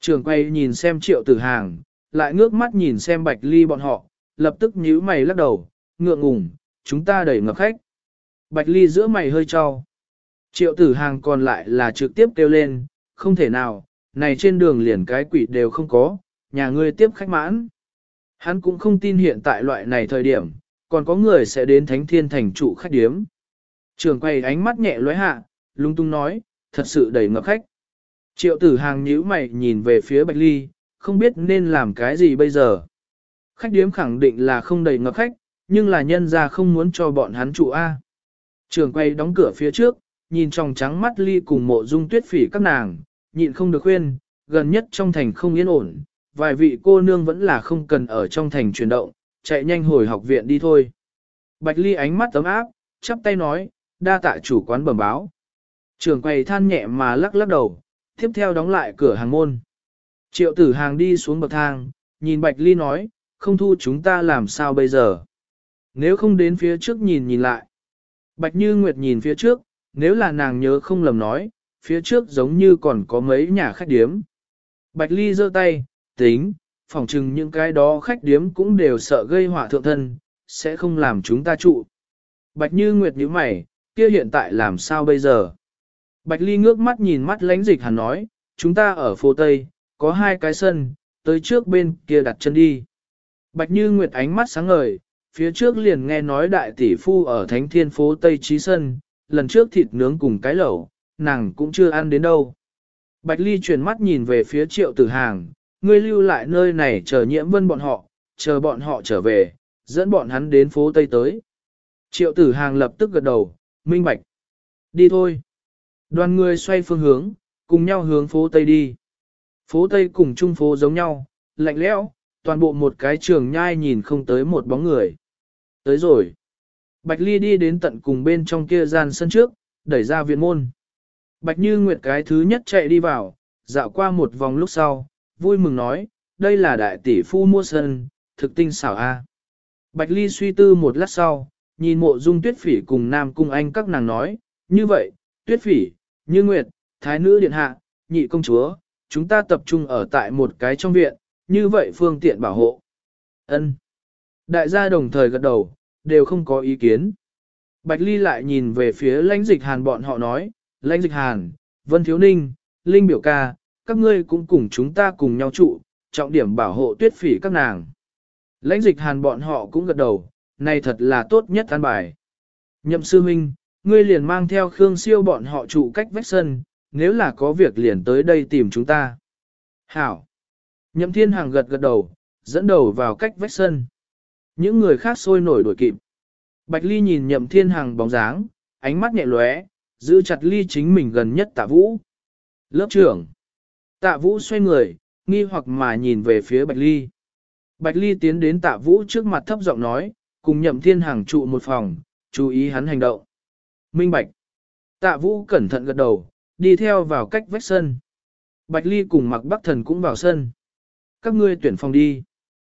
Trường quay nhìn xem Triệu Tử Hàng, lại ngước mắt nhìn xem Bạch Ly bọn họ, lập tức nhíu mày lắc đầu, ngượng ngùng, chúng ta đẩy ngập khách. Bạch Ly giữa mày hơi trao. Triệu Tử Hàng còn lại là trực tiếp kêu lên, không thể nào, này trên đường liền cái quỷ đều không có, nhà ngươi tiếp khách mãn. Hắn cũng không tin hiện tại loại này thời điểm, còn có người sẽ đến Thánh Thiên Thành trụ khách điếm. Trường quay ánh mắt nhẹ lóe hạ, lung tung nói, thật sự đầy ngập khách. Triệu Tử Hàng nhíu mày nhìn về phía Bạch Ly, không biết nên làm cái gì bây giờ. Khách điếm khẳng định là không đầy ngập khách, nhưng là nhân ra không muốn cho bọn hắn trụ A. Trường quay đóng cửa phía trước, nhìn trong trắng mắt Ly cùng Mộ Dung Tuyết Phỉ các nàng, nhịn không được khuyên, gần nhất trong thành không yên ổn, vài vị cô nương vẫn là không cần ở trong thành chuyển động, chạy nhanh hồi học viện đi thôi. Bạch Ly ánh mắt ấm áp, chắp tay nói, đa tạ chủ quán bẩm báo. Trường quầy than nhẹ mà lắc lắc đầu, tiếp theo đóng lại cửa hàng môn. Triệu Tử Hàng đi xuống bậc thang, nhìn Bạch Ly nói, không thu chúng ta làm sao bây giờ. Nếu không đến phía trước nhìn lại. Bạch Như Nguyệt nhìn phía trước, nếu là nàng nhớ không lầm nói, phía trước giống như còn có mấy nhà khách điếm. Bạch Ly giơ tay, tính, phỏng chừng những cái đó khách điếm cũng đều sợ gây họa thượng thân, sẽ không làm chúng ta trụ. Bạch Như Nguyệt nhíu mày, kia hiện tại làm sao bây giờ? Bạch Ly ngước mắt nhìn mắt Lãnh Dịch Hàn nói, chúng ta ở phố Tây, có 2 cái sân, tới trước bên kia đặt chân đi. Bạch Như Nguyệt ánh mắt sáng ngời, phía trước liền nghe nói đại tỷ phu ở Thánh Thiên phố Tây trí sân, lần trước thịt nướng cùng cái lẩu, nàng cũng chưa ăn đến đâu. Bạch Ly chuyển mắt nhìn về phía Triệu Tử Hàng, ngươi lưu lại nơi này chờ Nhiễm Vân bọn họ, chờ bọn họ trở về, dẫn bọn hắn đến phố Tây tới. Triệu Tử Hàng lập tức gật đầu, minh bạch. Đi thôi. Đoàn người xoay phương hướng, cùng nhau hướng phố Tây đi. Phố Tây cùng trung phố giống nhau, lạnh lẽo, toàn bộ một cái trường nhai nhìn không tới một bóng người. Tới rồi. Bạch Ly đi đến tận cùng bên trong kia gian sân trước, đẩy ra viện môn. Bạch Như Nguyệt cái thứ nhất chạy đi vào, dạo qua một vòng lúc sau, vui mừng nói, đây là đại tỷ phu mua sân, thực tinh xảo a. Bạch Ly suy tư một lát sau, nhìn Mộ Dung Tuyết Phỉ cùng Nam Cung Anh các nàng nói, như vậy, Tuyết Phỉ, Như Nguyệt, Thái nữ điện hạ, nhị công chúa, chúng ta tập trung ở tại một cái trong viện, như vậy phương tiện bảo hộ. Ân. Đại gia đồng thời gật đầu, đều không có ý kiến. Bạch Ly lại nhìn về phía Lãnh Dịch Hàn bọn họ nói, Lãnh Dịch Hàn, Vân Thiếu Ninh, Linh biểu ca, các ngươi cũng cùng chúng ta cùng nhau trụ, trọng điểm bảo hộ Tuyết Phỉ các nàng. Lãnh Dịch Hàn bọn họ cũng gật đầu, này thật là tốt nhất an bài. Nhậm sư huynh, ngươi liền mang theo Khương Siêu bọn họ trụ cách vách sân, nếu là có việc liền tới đây tìm chúng ta. Hảo. Nhậm Thiên Hằng gật gật đầu, dẫn đầu vào cách vách sân. Những người khác sôi nổi đuổi kịp. Bạch Ly nhìn Nhậm Thiên Hằng bóng dáng, ánh mắt nhẹ lóe, giữ chặt Ly chính mình gần nhất Tạ Vũ. Lớp trưởng. Tạ Vũ xoay người, nghi hoặc mà nhìn về phía Bạch Ly. Bạch Ly tiến đến Tạ Vũ trước mặt thấp giọng nói, cùng Nhậm Thiên Hằng trụ một phòng, chú ý hắn hành động. Minh Bạch. Tạ Vũ cẩn thận gật đầu, đi theo vào cách vách sân. Bạch Ly cùng Mạc Bắc Thần cũng vào sân. Các ngươi tuyển phòng đi.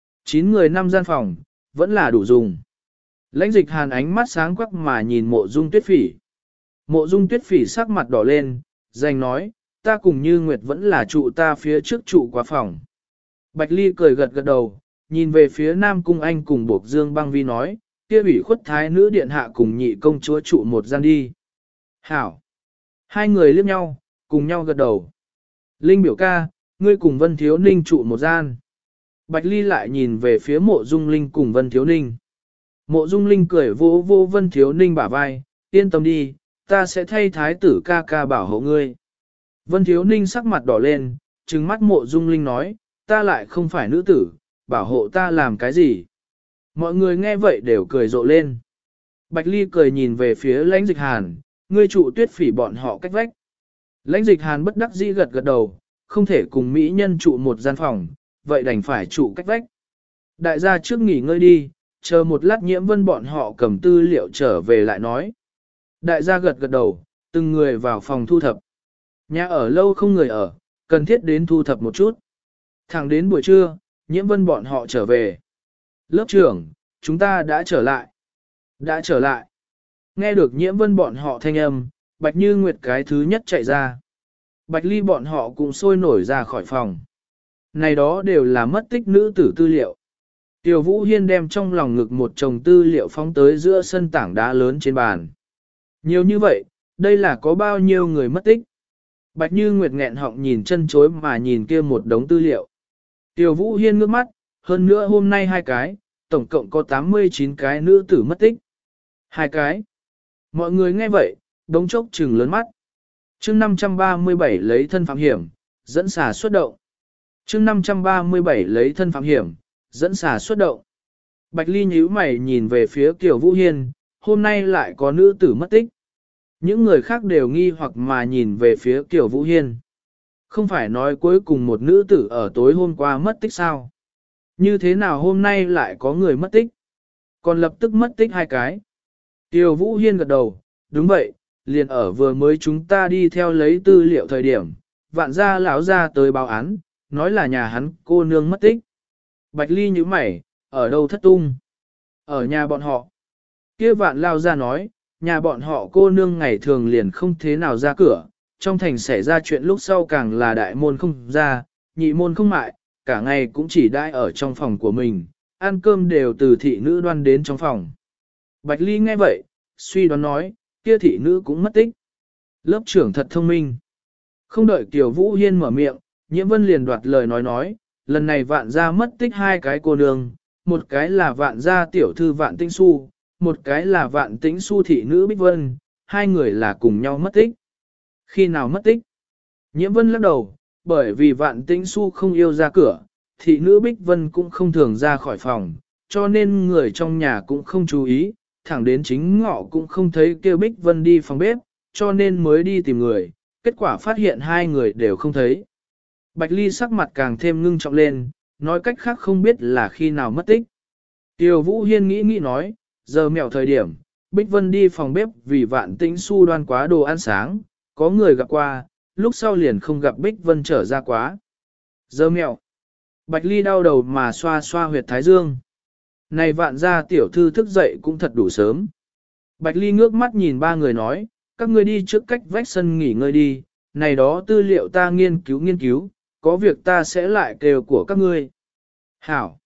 9 người 5 gian phòng, vẫn là đủ dùng. Lãnh Dịch Hàn ánh mắt sáng quắc mà nhìn Mộ Dung Tuyết Phỉ. Mộ Dung Tuyết Phỉ sắc mặt đỏ lên, giành nói, ta cùng Như Nguyệt vẫn là trụ ta phía trước trụ quá phòng. Bạch Ly cười gật gật đầu, nhìn về phía Nam Cung Anh cùng Bộc Dương Băng Vi nói, kia ủy khuất thái nữ điện hạ cùng nhị công chúa trụ một gian đi. Hảo. 2 người liếc nhau, cùng nhau gật đầu. Linh biểu ca, ngươi cùng Vân Thiếu Ninh trụ một gian. Bạch Ly lại nhìn về phía Mộ Dung Linh cùng Vân Thiếu Ninh. Mộ Dung Linh cười vô vô Vân Thiếu Ninh bả vai, yên tâm đi, ta sẽ thay thái tử ca ca bảo hộ ngươi. Vân Thiếu Ninh sắc mặt đỏ lên, trừng mắt Mộ Dung Linh nói, ta lại không phải nữ tử, bảo hộ ta làm cái gì. Mọi người nghe vậy đều cười rộ lên. Bạch Ly cười nhìn về phía Lãnh Dịch Hàn, ngươi trụ Tuyết Phỉ bọn họ cách vách. Lãnh Dịch Hàn bất đắc dĩ gật gật đầu, không thể cùng mỹ nhân trụ một gian phòng, vậy đành phải trụ cách vách. Đại gia trước nghỉ ngơi đi, chờ một lát Nhiễm Vân bọn họ cầm tư liệu trở về lại nói. Đại gia gật gật đầu, từng người vào phòng thu thập. Nhà ở lâu không người ở, cần thiết đến thu thập một chút. Thẳng đến buổi trưa, Nhiễm Vân bọn họ trở về. Lớp trưởng, chúng ta đã trở lại. Đã trở lại. Nghe được Nhiễm Vân bọn họ thanh âm, Bạch Như Nguyệt cái thứ nhất chạy ra. Bạch Ly bọn họ cũng sôi nổi ra khỏi phòng. Này đó đều là mất tích nữ tử tư liệu. Tiểu Vũ Hiên đem trong lòng ngực một chồng tư liệu phóng tới giữa sân tảng đá lớn trên bàn. Nhiều như vậy, đây là có bao nhiêu người mất tích. Bạch Như Nguyệt nghẹn họng nhìn chân chối mà nhìn kia một đống tư liệu. Tiểu Vũ Hiên ngước mắt, hơn nữa hôm nay 2 cái, tổng cộng có 89 cái nữ tử mất tích. 2 cái. Mọi người nghe vậy, đống chốc trừng lớn mắt. Chương 537 lấy thân phạm hiểm, dẫn xà xuất động. Chương 537 lấy thân phạm hiểm, dẫn xà xuất động. Bạch Ly nhíu mày nhìn về phía Kiều Vũ Hiên, hôm nay lại có nữ tử mất tích. Những người khác đều nghi hoặc mà nhìn về phía Kiều Vũ Hiên. Không phải nói cuối cùng một nữ tử ở tối hôm qua mất tích sao? Như thế nào hôm nay lại có người mất tích? Còn lập tức mất tích 2 cái. Kiều Vũ Hiên gật đầu, đúng vậy, liền ở vừa mới chúng ta đi theo lấy tư liệu thời điểm, vạn gia lão ra tới báo án, nói là nhà hắn cô nương mất tích. Bạch Ly nhíu mày, ở đâu thất tung? Ở nhà bọn họ. Kia vạn lao ra nói, nhà bọn họ cô nương ngày thường liền không thế nào ra cửa, trong thành xảy ra chuyện lúc sau càng là đại môn không ra, nhị môn không mại, cả ngày cũng chỉ đãi ở trong phòng của mình, ăn cơm đều từ thị nữ đoan đến trong phòng. Bạch Ly nghe vậy, suy đoán nói, kia thị nữ cũng mất tích. Lớp trưởng thật thông minh. Không đợi Kiều Vũ Hiên mở miệng, Nhiễm Vân liền đoạt lời nói, lần này vạn gia mất tích 2 cái cô nương, một cái là vạn gia tiểu thư Vạn Tĩnh Xu, một cái là Vạn Tĩnh Xu thị nữ Bích Vân, 2 người là cùng nhau mất tích. Khi nào mất tích? Nhiễm Vân lắc đầu, bởi vì Vạn Tĩnh Xu không yêu ra cửa, thị nữ Bích Vân cũng không thường ra khỏi phòng, cho nên người trong nhà cũng không chú ý, thẳng đến chính ngọ cũng không thấy kêu Bích Vân đi phòng bếp, cho nên mới đi tìm người, kết quả phát hiện 2 người đều không thấy. Bạch Ly sắc mặt càng thêm ngưng trọng lên, nói cách khác không biết là khi nào mất tích. Tiêu Vũ Hiên nghĩ nói, giờ mẹo thời điểm, Bích Vân đi phòng bếp vì Vạn Tĩnh Xu đoan quá đồ ăn sáng, có người gặp qua, lúc sau liền không gặp Bích Vân trở ra quá. Giờ mẹo. Bạch Ly đau đầu mà xoa xoa huyệt thái dương. Này Vạn gia tiểu thư thức dậy cũng thật đủ sớm. Bạch Ly ngước mắt nhìn 3 người nói, các ngươi đi trước cách vách sân nghỉ ngơi đi, này đó tư liệu ta nghiên cứu, có việc ta sẽ lại kêu của các ngươi. Hảo.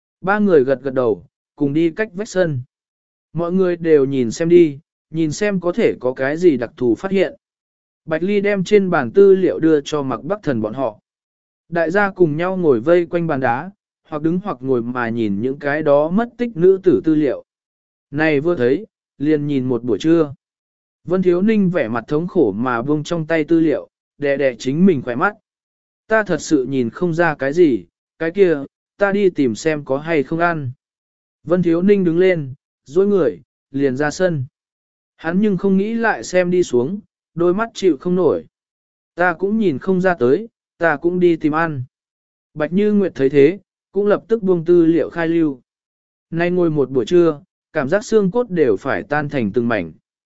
3 người gật gật đầu, cùng đi cách vách sân. Mọi người đều nhìn xem đi, nhìn xem có thể có cái gì đặc thù phát hiện. Bạch Ly đem trên bàn tư liệu đưa cho Mạc Bắc Thần bọn họ. Đại gia cùng nhau ngồi vây quanh bàn đá, hoặc đứng hoặc ngồi mà nhìn những cái đó mất tích nữ tử tư liệu. Này vừa thấy, liền nhìn một buổi trưa. Vân Thiếu Ninh vẻ mặt thống khổ mà buông trong tay tư liệu, đè đè chính mình khỏe mắt. Ta thật sự nhìn không ra cái gì, cái kia, ta đi tìm xem có hay không ăn. Vân Thiếu Ninh đứng lên, dối người, liền ra sân. Hắn nhưng không nghĩ lại xem đi xuống, đôi mắt chịu không nổi. Ta cũng nhìn không ra tới, ta cũng đi tìm ăn. Bạch Như Nguyệt thấy thế, cũng lập tức buông tư liệu khai lưu. Nay ngồi một buổi trưa, cảm giác xương cốt đều phải tan thành từng mảnh.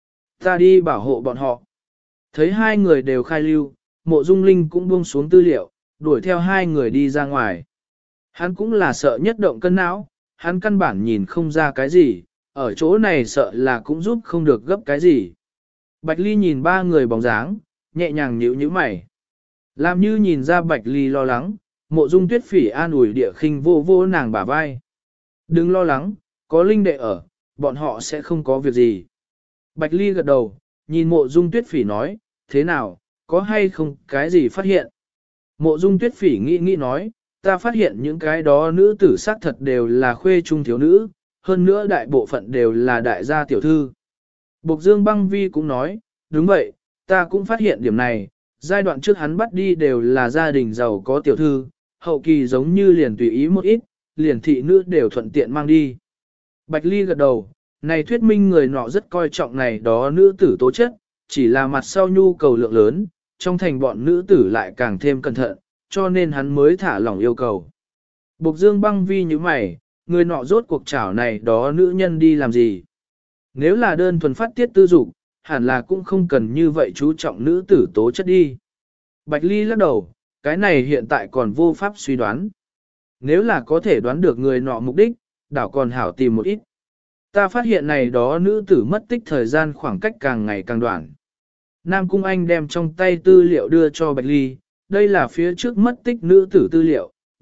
Ta đi bảo hộ bọn họ. Thấy 2 người đều khai lưu, Mộ Dung Linh cũng buông xuống tư liệu, đuổi theo 2 người đi ra ngoài. Hắn cũng là sợ nhất động cân não, hắn căn bản nhìn không ra cái gì, ở chỗ này sợ là cũng giúp không được gấp cái gì. Bạch Ly nhìn 3 người bóng dáng, nhẹ nhàng nhíu mày. Làm như nhìn ra Bạch Ly lo lắng, Mộ Dung Tuyết Phỉ an ủi Địa Khinh vô vô nàng bả vai. Đừng lo lắng, có Linh đệ ở, bọn họ sẽ không có việc gì. Bạch Ly gật đầu, nhìn Mộ Dung Tuyết Phỉ nói, thế nào, có hay không cái gì phát hiện? Mộ Dung Tuyết Phỉ nghĩ nói, ta phát hiện những cái đó nữ tử xác thật đều là khuê trung thiếu nữ, hơn nữa đại bộ phận đều là đại gia tiểu thư. Bộc Dương Băng Vi cũng nói, đúng vậy, ta cũng phát hiện điểm này, giai đoạn trước hắn bắt đi đều là gia đình giàu có tiểu thư, hậu kỳ giống như liền tùy ý một ít, liền thị nữ đều thuận tiện mang đi. Bạch Ly gật đầu, này thuyết minh người nọ rất coi trọng này đó nữ tử tố chất, chỉ là mặt sau nhu cầu lượng lớn, trong thành bọn nữ tử lại càng thêm cẩn thận, cho nên hắn mới thả lỏng yêu cầu. Bộc Dương Băng Vi như mày, người nọ rốt cuộc chảo này đó nữ nhân đi làm gì? Nếu là đơn thuần phát tiết tư dục, hẳn là cũng không cần như vậy chú trọng nữ tử tố chất đi. Bạch Ly lắc đầu, cái này hiện tại còn vô pháp suy đoán. Nếu là có thể đoán được người nọ mục đích, đảo còn hảo tìm một ít. Ta phát hiện này đó nữ tử mất tích thời gian khoảng cách càng ngày càng đoạn. Nam Cung Anh đem trong tay tư liệu đưa cho Bạch Ly, đây là phía trước mất tích nữ tử tư liệu,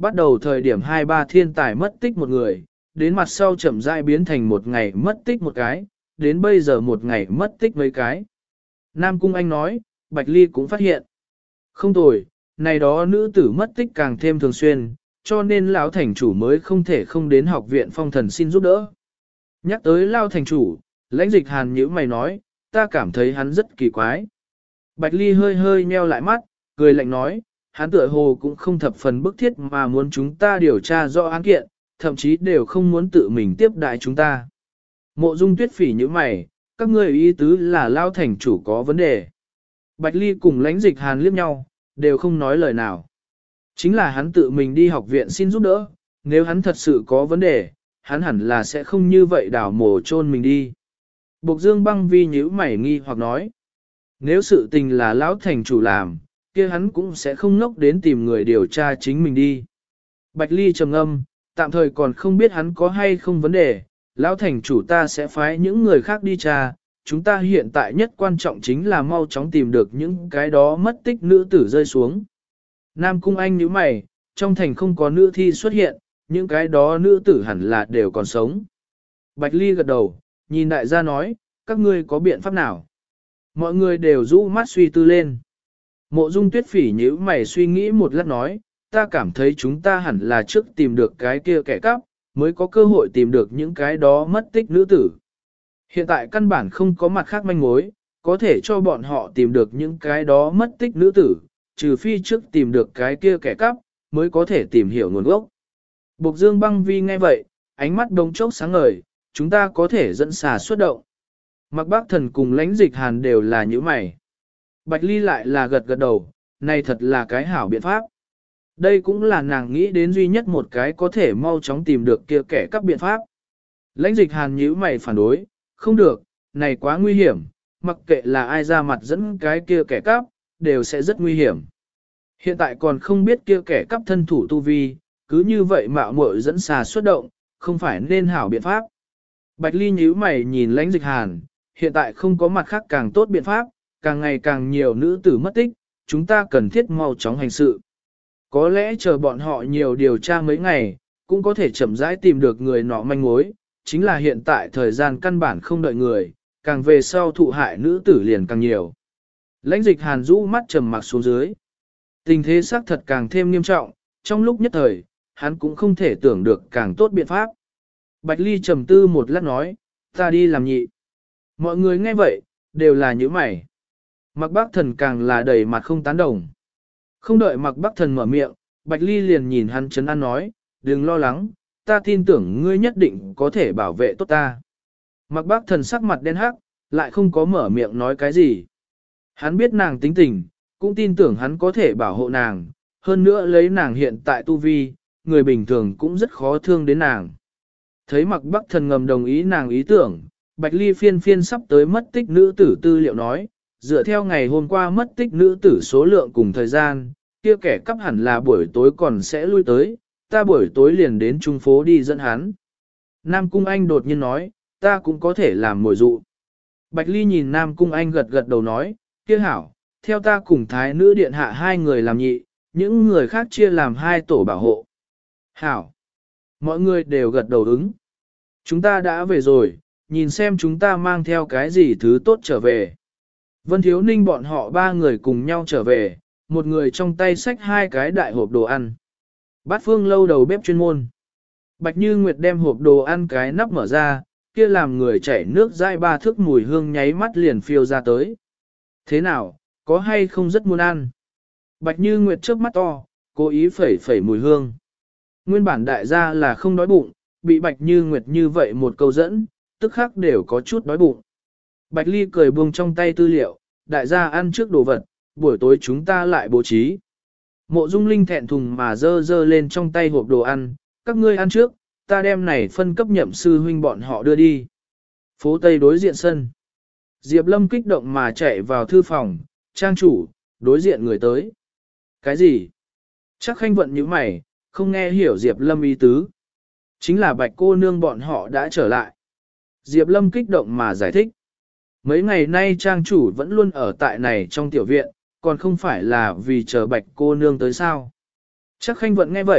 bắt đầu thời điểm 2-3 thiên tài mất tích một người, đến mặt sau chậm rãi biến thành một ngày mất tích một cái, đến bây giờ một ngày mất tích mấy cái. Nam Cung Anh nói, Bạch Ly cũng phát hiện. Không tồi, này đó nữ tử mất tích càng thêm thường xuyên, cho nên lão thành chủ mới không thể không đến học viện phong thần xin giúp đỡ. Nhắc tới lão thành chủ, Lãnh Dịch Hàn nhíu mày nói, ta cảm thấy hắn rất kỳ quái. Bạch Ly hơi hơi nheo lại mắt, cười lạnh nói, hắn tựa hồ cũng không thập phần bức thiết mà muốn chúng ta điều tra rõ án kiện, thậm chí đều không muốn tự mình tiếp đại chúng ta. Mộ Dung Tuyết Phỉ nhíu mày, các ngươi ý tứ là lão thành chủ có vấn đề. Bạch Ly cùng Lãnh Dịch Hàn liếc nhau, đều không nói lời nào. Chính là hắn tự mình đi học viện xin giúp đỡ, nếu hắn thật sự có vấn đề, hắn hẳn là sẽ không như vậy đảo mổ chôn mình đi. Bộc Dương Băng Vi nhíu mày nghi hoặc nói, nếu sự tình là lão thành chủ làm, kia hắn cũng sẽ không ngốc đến tìm người điều tra chính mình đi. Bạch Ly trầm ngâm, tạm thời còn không biết hắn có hay không vấn đề, lão thành chủ ta sẽ phái những người khác đi tra, chúng ta hiện tại nhất quan trọng chính là mau chóng tìm được những cái đó mất tích nữ tử rơi xuống. Nam Cung Anh nhíu mày, trong thành không có nữ thi xuất hiện, những cái đó nữ tử hẳn là đều còn sống. Bạch Ly gật đầu, nhìn đại gia nói, các ngươi có biện pháp nào? Mọi người đều rũ mắt suy tư lên. Mộ Dung Tuyết Phỉ nhíu mày suy nghĩ một lát nói, ta cảm thấy chúng ta hẳn là trước tìm được cái kia kẻ cắp, mới có cơ hội tìm được những cái đó mất tích nữ tử. Hiện tại căn bản không có mặt khác manh mối, có thể cho bọn họ tìm được những cái đó mất tích nữ tử, trừ phi trước tìm được cái kia kẻ cắp, mới có thể tìm hiểu nguồn gốc. Bộc Dương Băng Vi nghe vậy, ánh mắt đông chốc sáng ngời, chúng ta có thể dẫn xà xuất động. Mặc Bác Thần cùng Lãnh Dịch Hàn đều là như mày. Bạch Ly lại là gật gật đầu, này thật là cái hảo biện pháp. Đây cũng là nàng nghĩ đến duy nhất một cái có thể mau chóng tìm được kia kẻ cắp biện pháp. Lãnh Dịch Hàn nhíu mày phản đối, không được, này quá nguy hiểm, mặc kệ là ai ra mặt dẫn cái kia kẻ cắp, đều sẽ rất nguy hiểm. Hiện tại còn không biết kia kẻ cắp thân thủ tu vi, cứ như vậy mạo muội dẫn xà xuất động, không phải nên hảo biện pháp. Bạch Ly nhíu mày nhìn Lãnh Dịch Hàn, hiện tại không có mặt khác càng tốt biện pháp, càng ngày càng nhiều nữ tử mất tích, chúng ta cần thiết mau chóng hành sự. Có lẽ chờ bọn họ nhiều điều tra mấy ngày, cũng có thể chậm rãi tìm được người nọ manh mối, chính là hiện tại thời gian căn bản không đợi người, càng về sau thụ hại nữ tử liền càng nhiều. Lãnh Dịch Hàn rũ mắt trầm mặc xuống dưới. Tình thế xác thật càng thêm nghiêm trọng, trong lúc nhất thời, hắn cũng không thể tưởng được càng tốt biện pháp. Bạch Ly trầm tư một lát nói, ta đi làm nhị. Mọi người nghe vậy, đều là những mày. Mặc Bác Thần càng là đầy mặt không tán đồng. Không đợi Mặc Bác Thần mở miệng, Bạch Ly liền nhìn hắn trấn an nói, đừng lo lắng, ta tin tưởng ngươi nhất định có thể bảo vệ tốt ta. Mặc Bác Thần sắc mặt đen hắc, lại không có mở miệng nói cái gì. Hắn biết nàng tính tình, cũng tin tưởng hắn có thể bảo hộ nàng, hơn nữa lấy nàng hiện tại tu vi, người bình thường cũng rất khó thương đến nàng. Thấy Mặc Bác Thần ngầm đồng ý nàng ý tưởng, Bạch Ly phiên phiên sắp tới mất tích nữ tử tư liệu nói, dựa theo ngày hôm qua mất tích nữ tử số lượng cùng thời gian, kia kẻ cắp hẳn là buổi tối còn sẽ lui tới, ta buổi tối liền đến trung phố đi dẫn hắn. Nam Cung Anh đột nhiên nói, ta cũng có thể làm mồi dụ. Bạch Ly nhìn Nam Cung Anh gật gật đầu nói, kia hảo, theo ta cùng thái nữ điện hạ hai người làm nhị, những người khác chia làm hai tổ bảo hộ. Hảo, mọi người đều gật đầu ứng. Chúng ta đã về rồi, nhìn xem chúng ta mang theo cái gì thứ tốt trở về. Vân Thiếu Ninh bọn họ ba người cùng nhau trở về, một người trong tay xách hai cái đại hộp đồ ăn. Bát Phương lâu đầu bếp chuyên môn. Bạch Như Nguyệt đem hộp đồ ăn cái nắp mở ra, kia làm người chảy nước dai ba thước mùi hương nháy mắt liền phiêu ra tới. Thế nào, có hay không rất muốn ăn? Bạch Như Nguyệt trước mắt to, cố ý phẩy phẩy mùi hương. Nguyên bản đại gia là không đói bụng, bị Bạch Như Nguyệt như vậy một câu dẫn, tức khắc đều có chút đói bụng. Bạch Ly cười buông trong tay tư liệu, đại gia ăn trước đồ vật, buổi tối chúng ta lại bố trí. Mộ Dung Linh thẹn thùng mà dơ dơ lên trong tay hộp đồ ăn, các ngươi ăn trước, ta đem này phân cấp nhậm sư huynh bọn họ đưa đi. Phố Tây đối diện sân. Diệp Lâm kích động mà chạy vào thư phòng, trang chủ, đối diện người tới. Cái gì? Chắc Khanh Vận như mày, không nghe hiểu Diệp Lâm ý tứ. Chính là Bạch cô nương bọn họ đã trở lại. Diệp Lâm kích động mà giải thích. Mấy ngày nay trang chủ vẫn luôn ở tại này trong tiểu viện, còn không phải là vì chờ Bạch cô nương tới sao. Chắc Khanh Vận nghe vậy,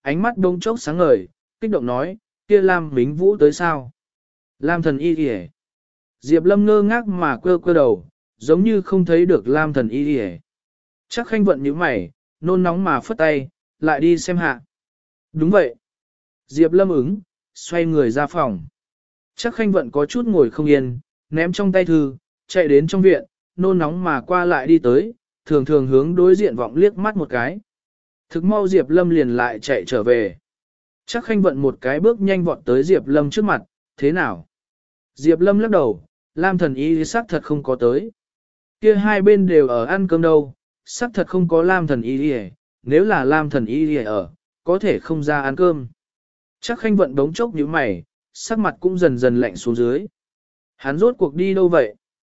ánh mắt đông chốc sáng ngời, kích động nói, kia Lam Mính Vũ tới sao? Lam thần y kìa. Diệp Lâm ngơ ngác mà quơ quơ đầu, giống như không thấy được Lam thần y kìa. Chắc Khanh Vận nhíu mày, nôn nóng mà phất tay, lại đi xem hạ. Đúng vậy. Diệp Lâm ứng, xoay người ra phòng. Chắc Khanh Vận có chút ngồi không yên, ném trong tay thư, chạy đến trong viện, nôn nóng mà qua lại đi tới, thường thường hướng đối diện vọng liếc mắt một cái. Thực mau Diệp Lâm liền lại chạy trở về. Chắc Khanh Vận một cái bước nhanh vọt tới Diệp Lâm trước mặt, thế nào? Diệp Lâm lắc đầu, Lam thần y xác thật không có tới. Kia hai bên đều ở ăn cơm đâu, xác thật không có Lam thần y, nếu là Lam thần y ở, có thể không ra ăn cơm. Chắc Khanh Vận đống chốc như mày, sắc mặt cũng dần dần lạnh xuống dưới. Hắn rốt cuộc đi đâu vậy?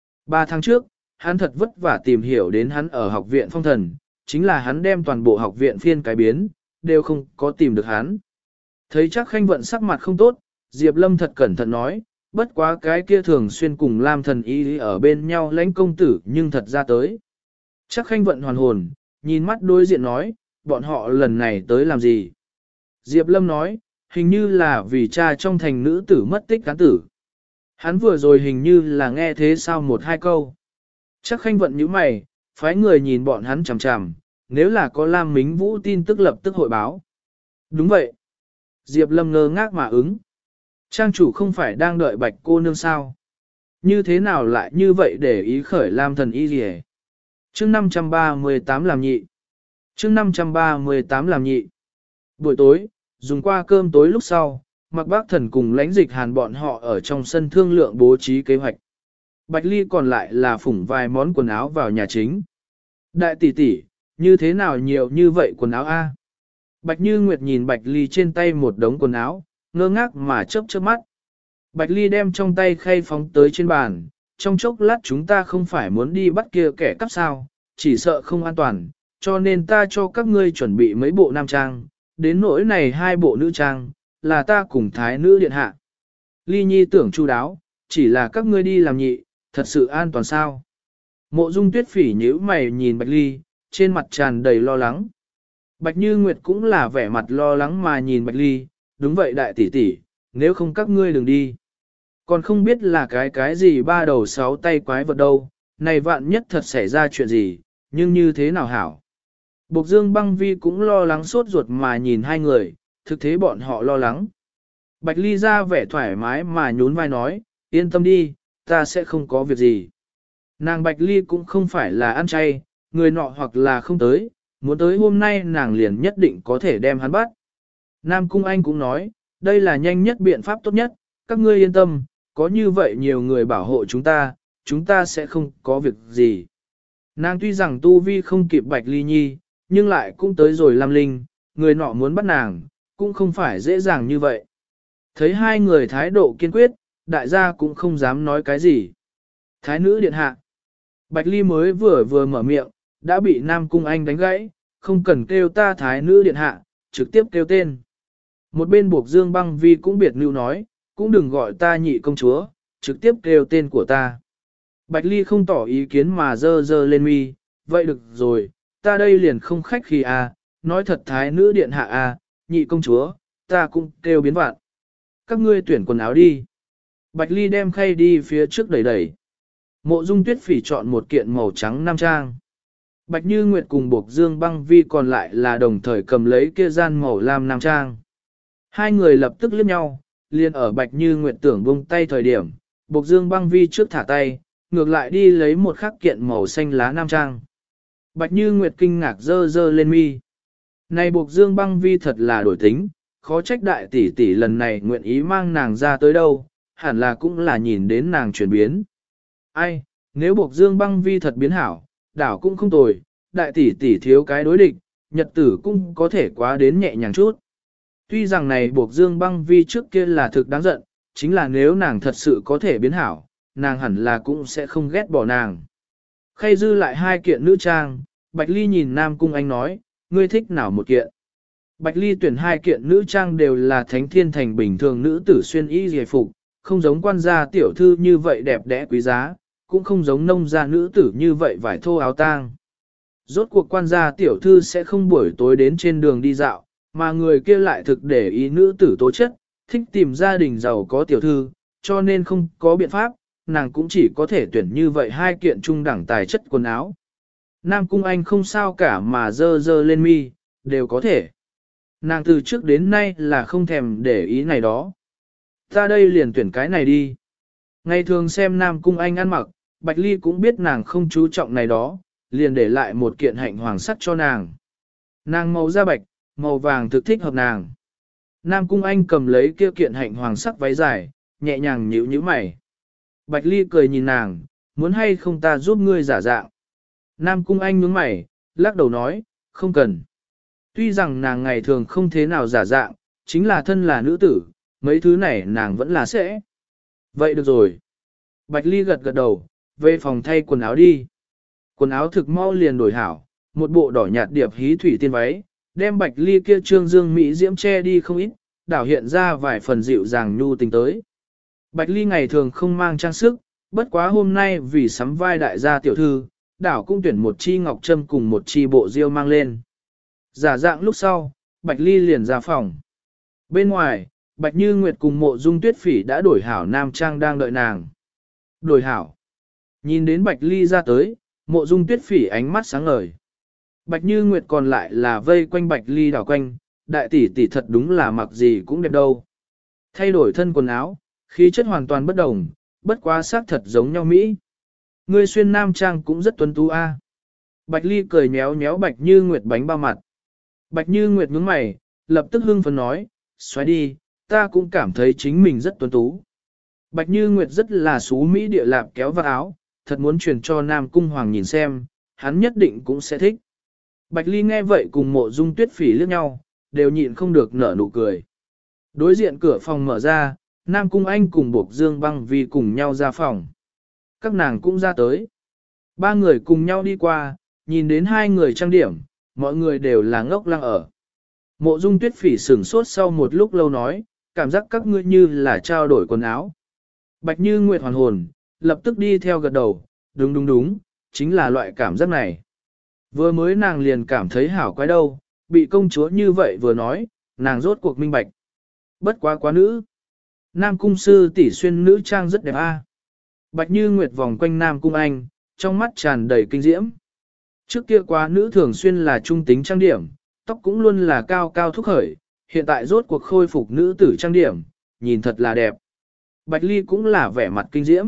3 tháng trước, hắn thật vất vả tìm hiểu đến hắn ở học viện phong thần, chính là hắn đem toàn bộ học viện phiên cái biến, đều không có tìm được hắn. Thấy chắc Khanh Vận sắc mặt không tốt, Diệp Lâm thật cẩn thận nói, bất quá cái kia thường xuyên cùng Lam thần y ở bên nhau lãnh công tử nhưng thật ra tới. Chắc Khanh Vận hoàn hồn, nhìn mắt đối diện nói, bọn họ lần này tới làm gì? Diệp Lâm nói, hình như là vì cha trong thành nữ tử mất tích cán tử. Hắn vừa rồi hình như là nghe thế sao một hai câu. Chắc Khanh Vận nhíu mày, phái người nhìn bọn hắn chằm chằm, nếu là có Lam Mính Vũ tin tức lập tức hội báo. Đúng vậy. Diệp Lâm ngơ ngác mà ứng. Trang chủ không phải đang đợi Bạch cô nương sao? Như thế nào lại như vậy để ý khởi Lam thần y gì? Chương 538 làm nhị. Chương 538 làm nhị. Buổi tối, dùng qua cơm tối lúc sau, Mạc Bác Thần cùng lãnh dịch hàn bọn họ ở trong sân thương lượng bố trí kế hoạch. Bạch Ly còn lại là phủng vài món quần áo vào nhà chính. Đại tỷ tỷ, như thế nào nhiều như vậy quần áo a? Bạch Như Nguyệt nhìn Bạch Ly trên tay một đống quần áo, ngơ ngác mà chớp chớp mắt. Bạch Ly đem trong tay khay phóng tới trên bàn, trong chốc lát chúng ta không phải muốn đi bắt kia kẻ cắp sao, chỉ sợ không an toàn, cho nên ta cho các ngươi chuẩn bị mấy bộ nam trang, đến nỗi này 2 bộ nữ trang, là ta cùng thái nữ điện hạ. Ly Nhi tưởng chu đáo, chỉ là các ngươi đi làm nhị, thật sự an toàn sao? Mộ Dung Tuyết Phỉ nhíu mày nhìn Bạch Ly, trên mặt tràn đầy lo lắng. Bạch Như Nguyệt cũng là vẻ mặt lo lắng mà nhìn Bạch Ly, đúng vậy đại tỷ tỷ, nếu không các ngươi đừng đi. Còn không biết là cái gì 3 đầu 6 tay quái vật đâu, này vạn nhất thật xảy ra chuyện gì, nhưng như thế nào hảo. Bộc Dương Băng Vi cũng lo lắng sốt ruột mà nhìn hai người, thực thế bọn họ lo lắng. Bạch Ly ra vẻ thoải mái mà nhún vai nói, yên tâm đi, ta sẽ không có việc gì. Nàng Bạch Ly cũng không phải là ăn chay, người nọ hoặc là không tới, muốn tới hôm nay nàng liền nhất định có thể đem hắn bắt. Nam Cung Anh cũng nói, đây là nhanh nhất biện pháp tốt nhất, các ngươi yên tâm, có như vậy nhiều người bảo hộ chúng ta sẽ không có việc gì. Nàng tuy rằng tu vi không kịp Bạch Ly Nhi, nhưng lại cũng tới rồi Lam Linh, người nọ muốn bắt nàng, cũng không phải dễ dàng như vậy. Thấy hai người thái độ kiên quyết, đại gia cũng không dám nói cái gì. Thái nữ điện hạ. Bạch Ly mới vừa mở miệng, đã bị Nam Cung Anh đánh gãy, không cần kêu ta thái nữ điện hạ, trực tiếp kêu tên. Một bên buộc Dương Băng Vi cũng biệt lưu nói, cũng đừng gọi ta nhị công chúa, trực tiếp kêu tên của ta. Bạch Ly không tỏ ý kiến mà dơ lên mi, vậy được rồi, ta đây liền không khách khi nói thật thái nữ điện hạ nhị công chúa, ta cũng kêu biến vạn. Các ngươi tuyển quần áo đi. Bạch Ly đem khay đi phía trước đẩy. Mộ Dung Tuyết Phỉ chọn một kiện màu trắng nam trang. Bạch Như Nguyệt cùng Bộc Dương Băng Vi còn lại là đồng thời cầm lấy kia gian màu lam nam trang. Hai người lập tức liếc nhau, liền ở Bạch Như Nguyệt tưởng buông tay thời điểm, Bộc Dương Băng Vi trước thả tay, ngược lại đi lấy một khắc kiện màu xanh lá nam trang. Bạch Như Nguyệt kinh ngạc dơ lên mi. Này Bộc Dương Băng Vi thật là đổi tính, khó trách đại tỷ tỷ lần này nguyện ý mang nàng ra tới đâu, hẳn là cũng là nhìn đến nàng chuyển biến. Ai, nếu Bộc Dương Băng Vi thật biến hảo, đảo cũng không tồi, đại tỷ tỷ thiếu cái đối địch, nhật tử cũng có thể quá đến nhẹ nhàng chút. Tuy rằng này Bộc Dương Băng Vi trước kia là thực đáng giận, chính là nếu nàng thật sự có thể biến hảo, nàng hẳn là cũng sẽ không ghét bỏ nàng. Khay dư lại 2 kiện nữ trang, Bạch Ly nhìn Nam Cung Anh nói, ngươi thích nào một kiện. Bạch Ly tuyển 2 kiện nữ trang đều là thánh thiên thành bình thường nữ tử xuyên y giải phục, không giống quan gia tiểu thư như vậy đẹp đẽ quý giá, cũng không giống nông gia nữ tử như vậy vải thô áo tang. Rốt cuộc quan gia tiểu thư sẽ không buổi tối đến trên đường đi dạo, mà người kia lại thực để ý nữ tử tố chất, thích tìm gia đình giàu có tiểu thư, cho nên không có biện pháp, nàng cũng chỉ có thể tuyển như vậy hai kiện trung đẳng tài chất quần áo. Nam Cung Anh không sao cả mà dơ dơ lên mi, đều có thể. Nàng từ trước đến nay là không thèm để ý này đó. Ta đây liền tuyển cái này đi. Ngày thường xem Nam Cung Anh ăn mặc, Bạch Ly cũng biết nàng không chú trọng này đó, liền để lại một kiện hạnh hoàng sắc cho nàng. Nàng màu da bạch, màu vàng thực thích hợp nàng. Nam Cung Anh cầm lấy kia kiện hạnh hoàng sắc váy dài, nhẹ nhàng nhíu nhíu mày. Bạch Ly cười nhìn nàng, muốn hay không ta giúp ngươi giả dạng. Nam Cung Anh nhướng mày, lắc đầu nói, không cần. Tuy rằng nàng ngày thường không thế nào giả dạng, chính là thân là nữ tử, mấy thứ này nàng vẫn là sẽ. Vậy được rồi. Bạch Ly gật gật đầu, về phòng thay quần áo đi. Quần áo thực mau liền đổi hảo, một bộ đỏ nhạt điệp hí thủy tiên váy, đem Bạch Ly kia trương dương mỹ diễm che đi không ít, đảo hiện ra vài phần dịu dàng nhu tình tới. Bạch Ly ngày thường không mang trang sức, bất quá hôm nay vì sắm vai đại gia tiểu thư, đảo cũng tuyển một chi ngọc trâm cùng một chi bộ diêu mang lên. Giả dạng lúc sau, Bạch Ly liền ra phòng. Bên ngoài, Bạch Như Nguyệt cùng Mộ Dung Tuyết Phỉ đã đổi hảo nam trang đang đợi nàng. Đổi hảo. Nhìn đến Bạch Ly ra tới, Mộ Dung Tuyết Phỉ ánh mắt sáng ngời. Bạch Như Nguyệt còn lại là vây quanh Bạch Ly đảo quanh, đại tỷ tỷ thật đúng là mặc gì cũng đẹp đâu. Thay đổi thân quần áo, khí chất hoàn toàn bất đồng, bất quá sắc thật giống nhau Mỹ. Ngươi xuyên nam trang cũng rất tuấn tú a. Bạch Ly cười nhéo nhéo Bạch Như Nguyệt bánh bao mặt. Bạch Như Nguyệt nhướng mày, lập tức hưng phấn nói, xoáy đi, ta cũng cảm thấy chính mình rất tuấn tú. Bạch Như Nguyệt rất là xú Mỹ địa lạp kéo vào áo, thật muốn truyền cho Nam Cung Hoàng nhìn xem, hắn nhất định cũng sẽ thích. Bạch Ly nghe vậy cùng Mộ Dung Tuyết Phỉ liếc nhau, đều nhịn không được nở nụ cười. Đối diện cửa phòng mở ra, Nam Cung Anh cùng Bộc Dương Băng Vi cùng nhau ra phòng. Các nàng cũng ra tới. Ba người cùng nhau đi qua, nhìn đến hai người trang điểm, mọi người đều là ngốc lăng ở. Mộ Dung Tuyết Phỉ sửng sốt sau một lúc lâu nói, cảm giác các ngươi như là trao đổi quần áo. Bạch Như Nguyệt hoàn hồn, lập tức đi theo gật đầu, đúng đúng đúng, chính là loại cảm giác này. Vừa mới nàng liền cảm thấy hảo quái đâu, bị công chúa như vậy vừa nói, nàng rốt cuộc minh bạch. Bất quá quá nữ. Nam Cung sư tỷ xuyên nữ trang rất đẹp a. Bạch Như Nguyệt vòng quanh Nam Cung Anh, trong mắt tràn đầy kinh diễm. Trước kia quá nữ thường xuyên là trung tính trang điểm, tóc cũng luôn là cao cao thúc khởi, hiện tại rốt cuộc khôi phục nữ tử trang điểm, nhìn thật là đẹp. Bạch Ly cũng là vẻ mặt kinh diễm.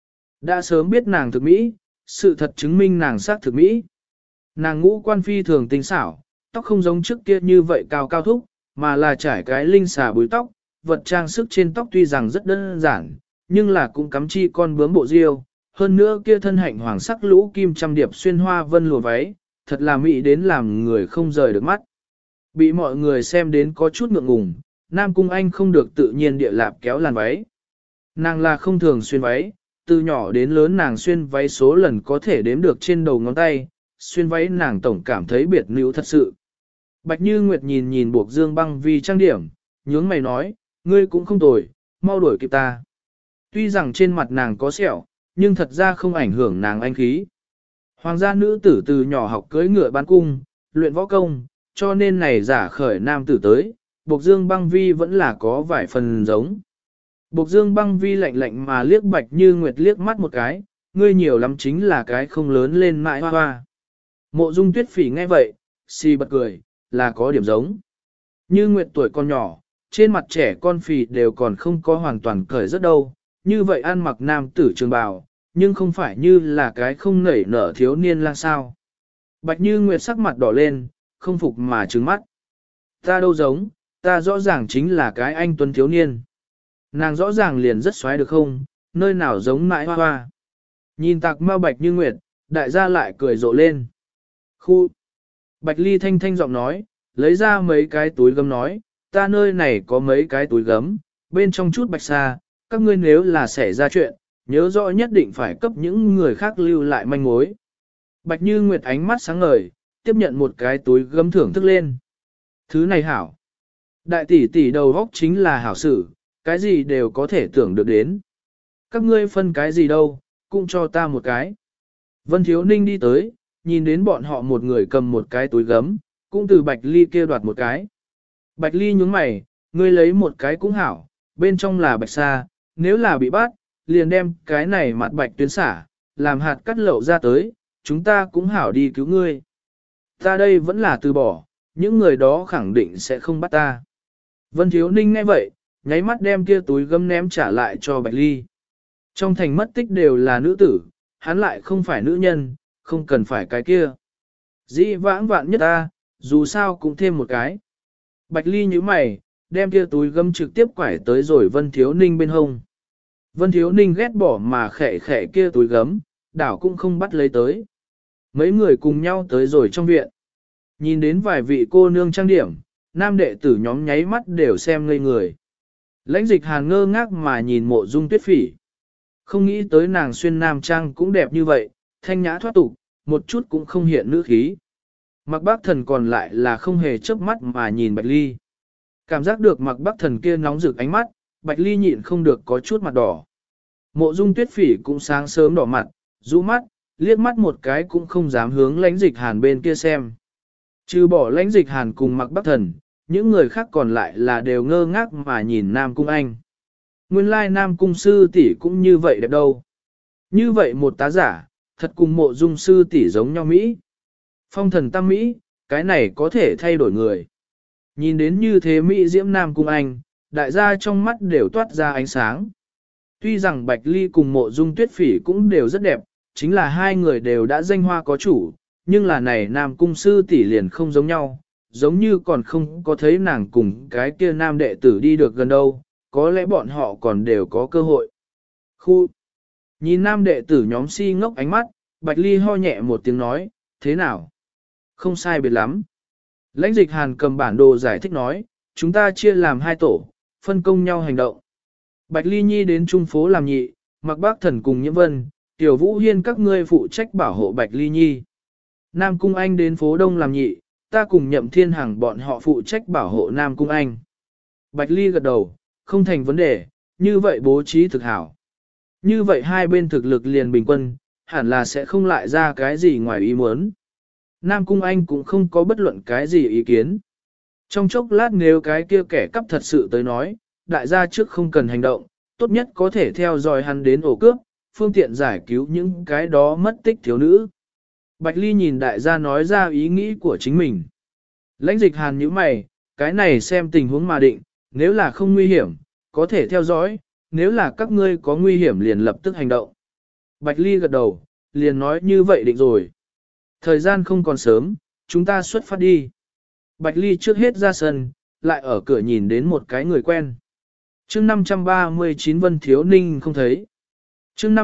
Đã sớm biết nàng thực mỹ, sự thật chứng minh nàng sắc thực mỹ. Nàng ngũ quan phi thường tinh xảo, tóc không giống trước kia như vậy cao cao thúc, mà là trải cái linh xà búi tóc, vật trang sức trên tóc tuy rằng rất đơn giản, nhưng là cũng cắm chi con bướm bộ diêu, hơn nữa kia thân hạnh hoàng sắc lũ kim trăm điệp xuyên hoa vân lùa váy, thật là mỹ đến làm người không rời được mắt. Bị mọi người xem đến có chút ngượng ngùng, Nam Cung Anh không được tự nhiên địa lạp kéo làn váy. Nàng là không thường xuyên váy, từ nhỏ đến lớn nàng xuyên váy số lần có thể đếm được trên đầu ngón tay, xuyên váy nàng tổng cảm thấy biệt níu thật sự. Bạch Như Nguyệt nhìn nhìn Bộc Dương Băng Vi trang điểm, nhướng mày nói, ngươi cũng không tồi, mau đuổi kịp ta. Tuy rằng trên mặt nàng có sẹo, nhưng thật ra không ảnh hưởng nàng anh khí. Hoàng gia nữ tử từ nhỏ học cưỡi ngựa bán cung, luyện võ công, cho nên này giả khởi nam tử tới, Bộc Dương Băng Vi vẫn là có vài phần giống. Bộc Dương Băng Vi lạnh lạnh mà liếc Bạch Như Nguyệt liếc mắt một cái, ngươi nhiều lắm chính là cái không lớn lên mãi hoa hoa. Mộ Dung Tuyết Phỉ nghe vậy, si bật cười, là có điểm giống. Như Nguyệt tuổi còn nhỏ, trên mặt trẻ con phì đều còn không có hoàn toàn cởi rất đâu, như vậy ăn mặc nam tử trường bào, nhưng không phải như là cái không nảy nở thiếu niên lang sao. Bạch Như Nguyệt sắc mặt đỏ lên, không phục mà trừng mắt. Ta đâu giống, ta rõ ràng chính là cái anh tuấn thiếu niên. Nàng rõ ràng liền rất xoáy được không, nơi nào giống mãi hoa hoa. Nhìn tạc mau Bạch Như Nguyệt, đại gia lại cười rộ lên. Khu! Bạch Ly thanh thanh giọng nói, lấy ra mấy cái túi gấm nói, ta nơi này có mấy cái túi gấm, bên trong chút bạch sa, các ngươi nếu là xảy ra chuyện, nhớ rõ nhất định phải cấp những người khác lưu lại manh mối. Bạch Như Nguyệt ánh mắt sáng ngời, tiếp nhận một cái túi gấm thưởng thức lên. Thứ này hảo. Đại tỷ tỷ đầu góc chính là hảo sự, cái gì đều có thể tưởng được đến. Các ngươi phân cái gì đâu, cũng cho ta một cái. Vân Thiếu Ninh đi tới, nhìn đến bọn họ một người cầm một cái túi gấm, cũng từ Bạch Ly kia đoạt một cái. Bạch Ly nhướng mày, ngươi lấy một cái cũng hảo, bên trong là bạch sa, nếu là bị bắt, liền đem cái này mặt bạch tuyến xả, làm hạt cắt lậu ra tới, chúng ta cũng hảo đi cứu ngươi. Ta đây vẫn là từ bỏ, những người đó khẳng định sẽ không bắt ta. Vân Thiếu Ninh nghe vậy, nháy mắt đem kia túi gấm ném trả lại cho Bạch Ly. Trong thành mất tích đều là nữ tử, hắn lại không phải nữ nhân, không cần phải cái kia. Dĩ vãng vạn nhất ta, dù sao cũng thêm một cái. Bạch Ly nhíu mày, đem kia túi gấm trực tiếp quải tới rồi Vân Thiếu Ninh bên hông. Vân Thiếu Ninh ghét bỏ mà khẽ khẽ kia túi gấm, đảo cũng không bắt lấy tới. Mấy người cùng nhau tới rồi trong viện. Nhìn đến vài vị cô nương trang điểm, nam đệ tử nhóm nháy mắt đều xem ngây người. Lãnh Dịch Hàn ngơ ngác mà nhìn Mộ Dung Tuyết Phỉ. Không nghĩ tới nàng xuyên nam trang cũng đẹp như vậy, thanh nhã thoát tục, một chút cũng không hiện nữ khí. Mặc Bác Thần còn lại là không hề chớp mắt mà nhìn Bạch Ly. Cảm giác được Mặc Bác Thần kia nóng rực ánh mắt, Bạch Ly nhịn không được có chút mặt đỏ. Mộ Dung Tuyết Phỉ cũng sáng sớm đỏ mặt, rũ mắt, liếc mắt một cái cũng không dám hướng Lãnh Dịch Hàn bên kia xem. Trừ bỏ Lãnh Dịch Hàn cùng Mặc Bác Thần, những người khác còn lại là đều ngơ ngác mà nhìn Nam Cung Anh. Nguyên lai Nam Cung sư tỷ cũng như vậy đẹp đâu. Như vậy một tá giả, thật cùng Mộ Dung sư tỷ giống nhau Mỹ. Phong thần tam Mỹ, cái này có thể thay đổi người. Nhìn đến như thế Mỹ diễm Nam Cung Anh, đại gia trong mắt đều toát ra ánh sáng. Tuy rằng Bạch Ly cùng Mộ Dung Tuyết Phỉ cũng đều rất đẹp, chính là hai người đều đã danh hoa có chủ, nhưng là này Nam Cung sư tỷ liền không giống nhau, giống như còn không có thấy nàng cùng cái kia nam đệ tử đi được gần đâu, có lẽ bọn họ còn đều có cơ hội. Khu! Nhìn nam đệ tử nhóm si ngốc ánh mắt, Bạch Ly ho nhẹ một tiếng nói, thế nào? Không sai biệt lắm. Lãnh Dịch Hàn cầm bản đồ giải thích nói, chúng ta chia làm hai tổ, phân công nhau hành động. Bạch Ly Nhi đến trung phố làm nhị, Mặc Bác Thần cùng Nhiễm Vân, Tiểu Vũ Hiên các ngươi phụ trách bảo hộ Bạch Ly Nhi. Nam Cung Anh đến phố Đông làm nhị, ta cùng Nhậm Thiên Hằng bọn họ phụ trách bảo hộ Nam Cung Anh. Bạch Ly gật đầu, không thành vấn đề, như vậy bố trí thực hảo. Như vậy hai bên thực lực liền bình quân, hẳn là sẽ không lại ra cái gì ngoài ý muốn. Nam Cung Anh cũng không có bất luận cái gì ý kiến. Trong chốc lát nếu cái kia kẻ cắp thật sự tới nói, đại gia trước không cần hành động, tốt nhất có thể theo dõi hắn đến ổ cướp, phương tiện giải cứu những cái đó mất tích thiếu nữ. Bạch Ly nhìn đại gia nói ra ý nghĩ của chính mình. Lãnh Dịch Hàn nhíu mày, cái này xem tình huống mà định, nếu là không nguy hiểm, có thể theo dõi, nếu là các ngươi có nguy hiểm liền lập tức hành động. Bạch Ly gật đầu, liền nói như vậy định rồi. Thời gian không còn sớm, chúng ta xuất phát đi. Bạch Ly trước hết ra sân, lại ở cửa nhìn đến một cái người quen. Chương 539 Vân Thiếu Ninh không thấy. Chương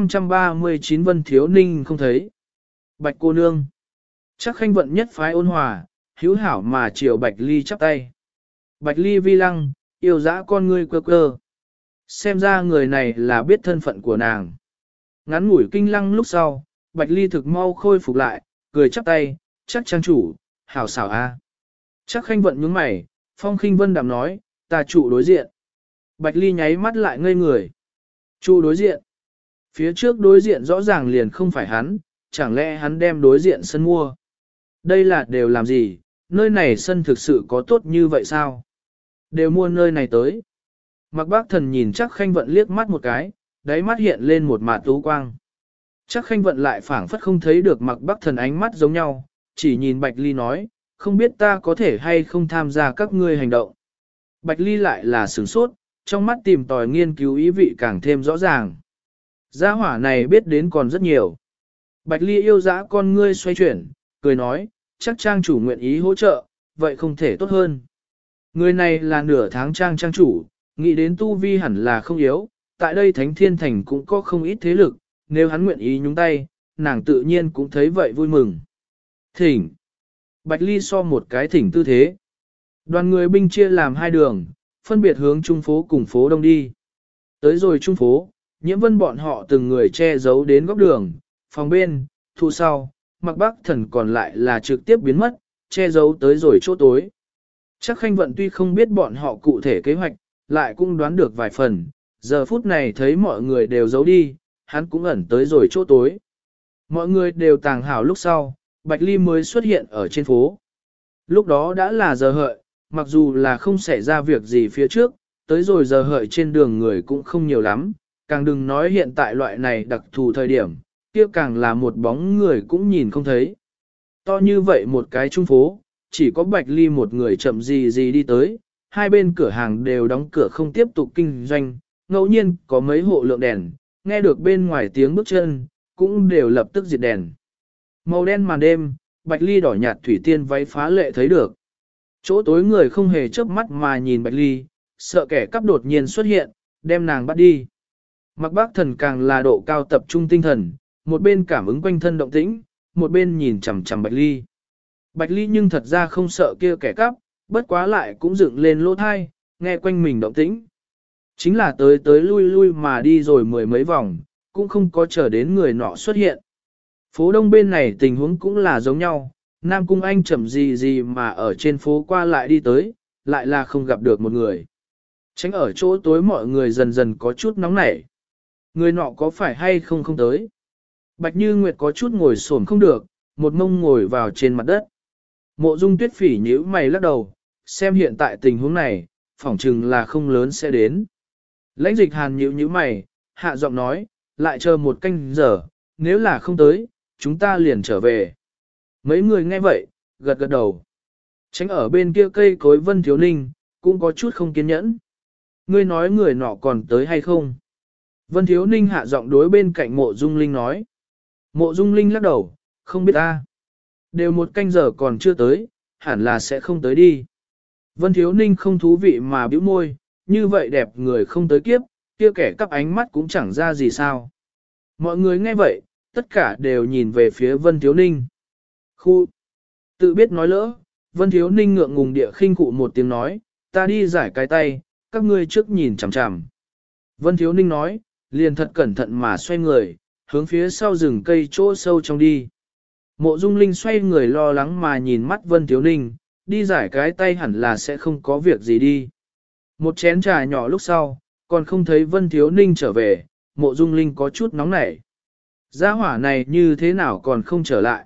539 Vân Thiếu Ninh không thấy. Bạch cô nương. Chắc Khanh Vận nhất phái ôn hòa, hữu hảo mà chiều Bạch Ly chắp tay. Bạch Ly vi lăng, yêu dã con ngươi quơ quơ. Xem ra người này là biết thân phận của nàng. Ngắn ngủi kinh lăng lúc sau, Bạch Ly thực mau khôi phục lại, cười chắp tay, chắc trang chủ, hảo xảo a. Chắc Khanh Vận nhướng mày, Phong Khinh Vân đạm nói, ta trụ đối diện. Bạch Ly nháy mắt lại ngây người. Trụ đối diện. Phía trước đối diện rõ ràng liền không phải hắn, chẳng lẽ hắn đem đối diện sân mua. Đây là đều làm gì, nơi này sân thực sự có tốt như vậy sao? Đều mua nơi này tới. Mặc Bác Thần nhìn chắc Khanh Vận liếc mắt một cái, đáy mắt hiện lên một mạt tú quang. Chắc Khanh Vận lại phảng phất không thấy được Mặc Bác Thần ánh mắt giống nhau, chỉ nhìn Bạch Ly nói, không biết ta có thể hay không tham gia các ngươi hành động. Bạch Ly lại là sửng sốt, trong mắt tìm tòi nghiên cứu ý vị càng thêm rõ ràng. Gia hỏa này biết đến còn rất nhiều. Bạch Ly yêu dã con ngươi xoay chuyển, cười nói, chắc trang chủ nguyện ý hỗ trợ, vậy không thể tốt hơn. Người này là nửa tháng trang chủ, nghĩ đến tu vi hẳn là không yếu, tại đây Thánh Thiên Thành cũng có không ít thế lực, nếu hắn nguyện ý nhúng tay, nàng tự nhiên cũng thấy vậy vui mừng. Thỉnh. Bạch Ly so một cái thỉnh tư thế. Đoàn người binh chia làm hai đường, phân biệt hướng trung phố cùng phố đông đi. Tới rồi trung phố, Nhiễm Vân bọn họ từng người che giấu đến góc đường, phòng bên, thu sau, Mặc Bác Thần còn lại là trực tiếp biến mất, che giấu tới rồi chỗ tối. Chắc Khanh Vận tuy không biết bọn họ cụ thể kế hoạch, lại cũng đoán được vài phần, giờ phút này thấy mọi người đều giấu đi, hắn cũng ẩn tới rồi chỗ tối. Mọi người đều tàng hảo lúc sau, Bạch Ly mới xuất hiện ở trên phố. Lúc đó đã là giờ hợi, mặc dù là không xảy ra việc gì phía trước, tới rồi giờ hợi trên đường người cũng không nhiều lắm, càng đừng nói hiện tại loại này đặc thù thời điểm, kia càng là một bóng người cũng nhìn không thấy. To như vậy một cái trung phố, chỉ có Bạch Ly một người chậm gì gì đi tới, hai bên cửa hàng đều đóng cửa không tiếp tục kinh doanh, ngẫu nhiên có mấy hộ lượng đèn, nghe được bên ngoài tiếng bước chân, cũng đều lập tức diệt đèn. Màu đen màn đêm, Bạch Ly đỏ nhạt thủy tiên váy phá lệ thấy được. Chỗ tối người không hề chớp mắt mà nhìn Bạch Ly, sợ kẻ cắp đột nhiên xuất hiện, đem nàng bắt đi. Mặc Bác Thần càng là độ cao tập trung tinh thần, một bên cảm ứng quanh thân động tĩnh, một bên nhìn chằm chằm Bạch Ly. Bạch Ly nhưng thật ra không sợ kia kẻ cắp, bất quá lại cũng dựng lên lỗ thai, nghe quanh mình động tĩnh. Chính là tới tới lui lui mà đi rồi mười mấy vòng, cũng không có chờ đến người nọ xuất hiện. Phố đông bên này tình huống cũng là giống nhau, Nam Cung Anh chậm gì gì mà ở trên phố qua lại đi tới, lại là không gặp được một người. Tránh ở chỗ tối mọi người dần dần có chút nóng nảy. Người nọ có phải hay không không tới? Bạch Như Nguyệt có chút ngồi xổm không được, một mông ngồi vào trên mặt đất. Mộ Dung Tuyết Phỉ nhíu mày lắc đầu, xem hiện tại tình huống này, phỏng chừng là không lớn sẽ đến. Lãnh Dịch Hàn nhíu mày, hạ giọng nói, lại chờ một canh giờ, nếu là không tới, chúng ta liền trở về. Mấy người nghe vậy, gật gật đầu. Tránh ở bên kia cây cối Vân Thiếu Ninh, cũng có chút không kiên nhẫn. Ngươi nói người nọ còn tới hay không? Vân Thiếu Ninh hạ giọng đối bên cạnh Mộ Dung Linh nói. Mộ Dung Linh lắc đầu, không biết ta. Đều một canh giờ còn chưa tới, hẳn là sẽ không tới đi. Vân Thiếu Ninh không thú vị mà bĩu môi, như vậy đẹp người không tới kiếp, kia kẻ cắp ánh mắt cũng chẳng ra gì sao. Mọi người nghe vậy, tất cả đều nhìn về phía Vân Thiếu Ninh. Khu! Tự biết nói lỡ, Vân Thiếu Ninh ngượng ngùng địa khinh cụ một tiếng nói, ta đi giải cái tay, các ngươi trước nhìn chằm chằm. Vân Thiếu Ninh nói, liền thật cẩn thận mà xoay người, hướng phía sau rừng cây chỗ sâu trong đi. Mộ Dung Linh xoay người lo lắng mà nhìn mắt Vân Thiếu Ninh, đi giải cái tay hẳn là sẽ không có việc gì đi. Một chén trà nhỏ lúc sau, còn không thấy Vân Thiếu Ninh trở về, Mộ Dung Linh có chút nóng nảy. Gia hỏa này như thế nào còn không trở lại?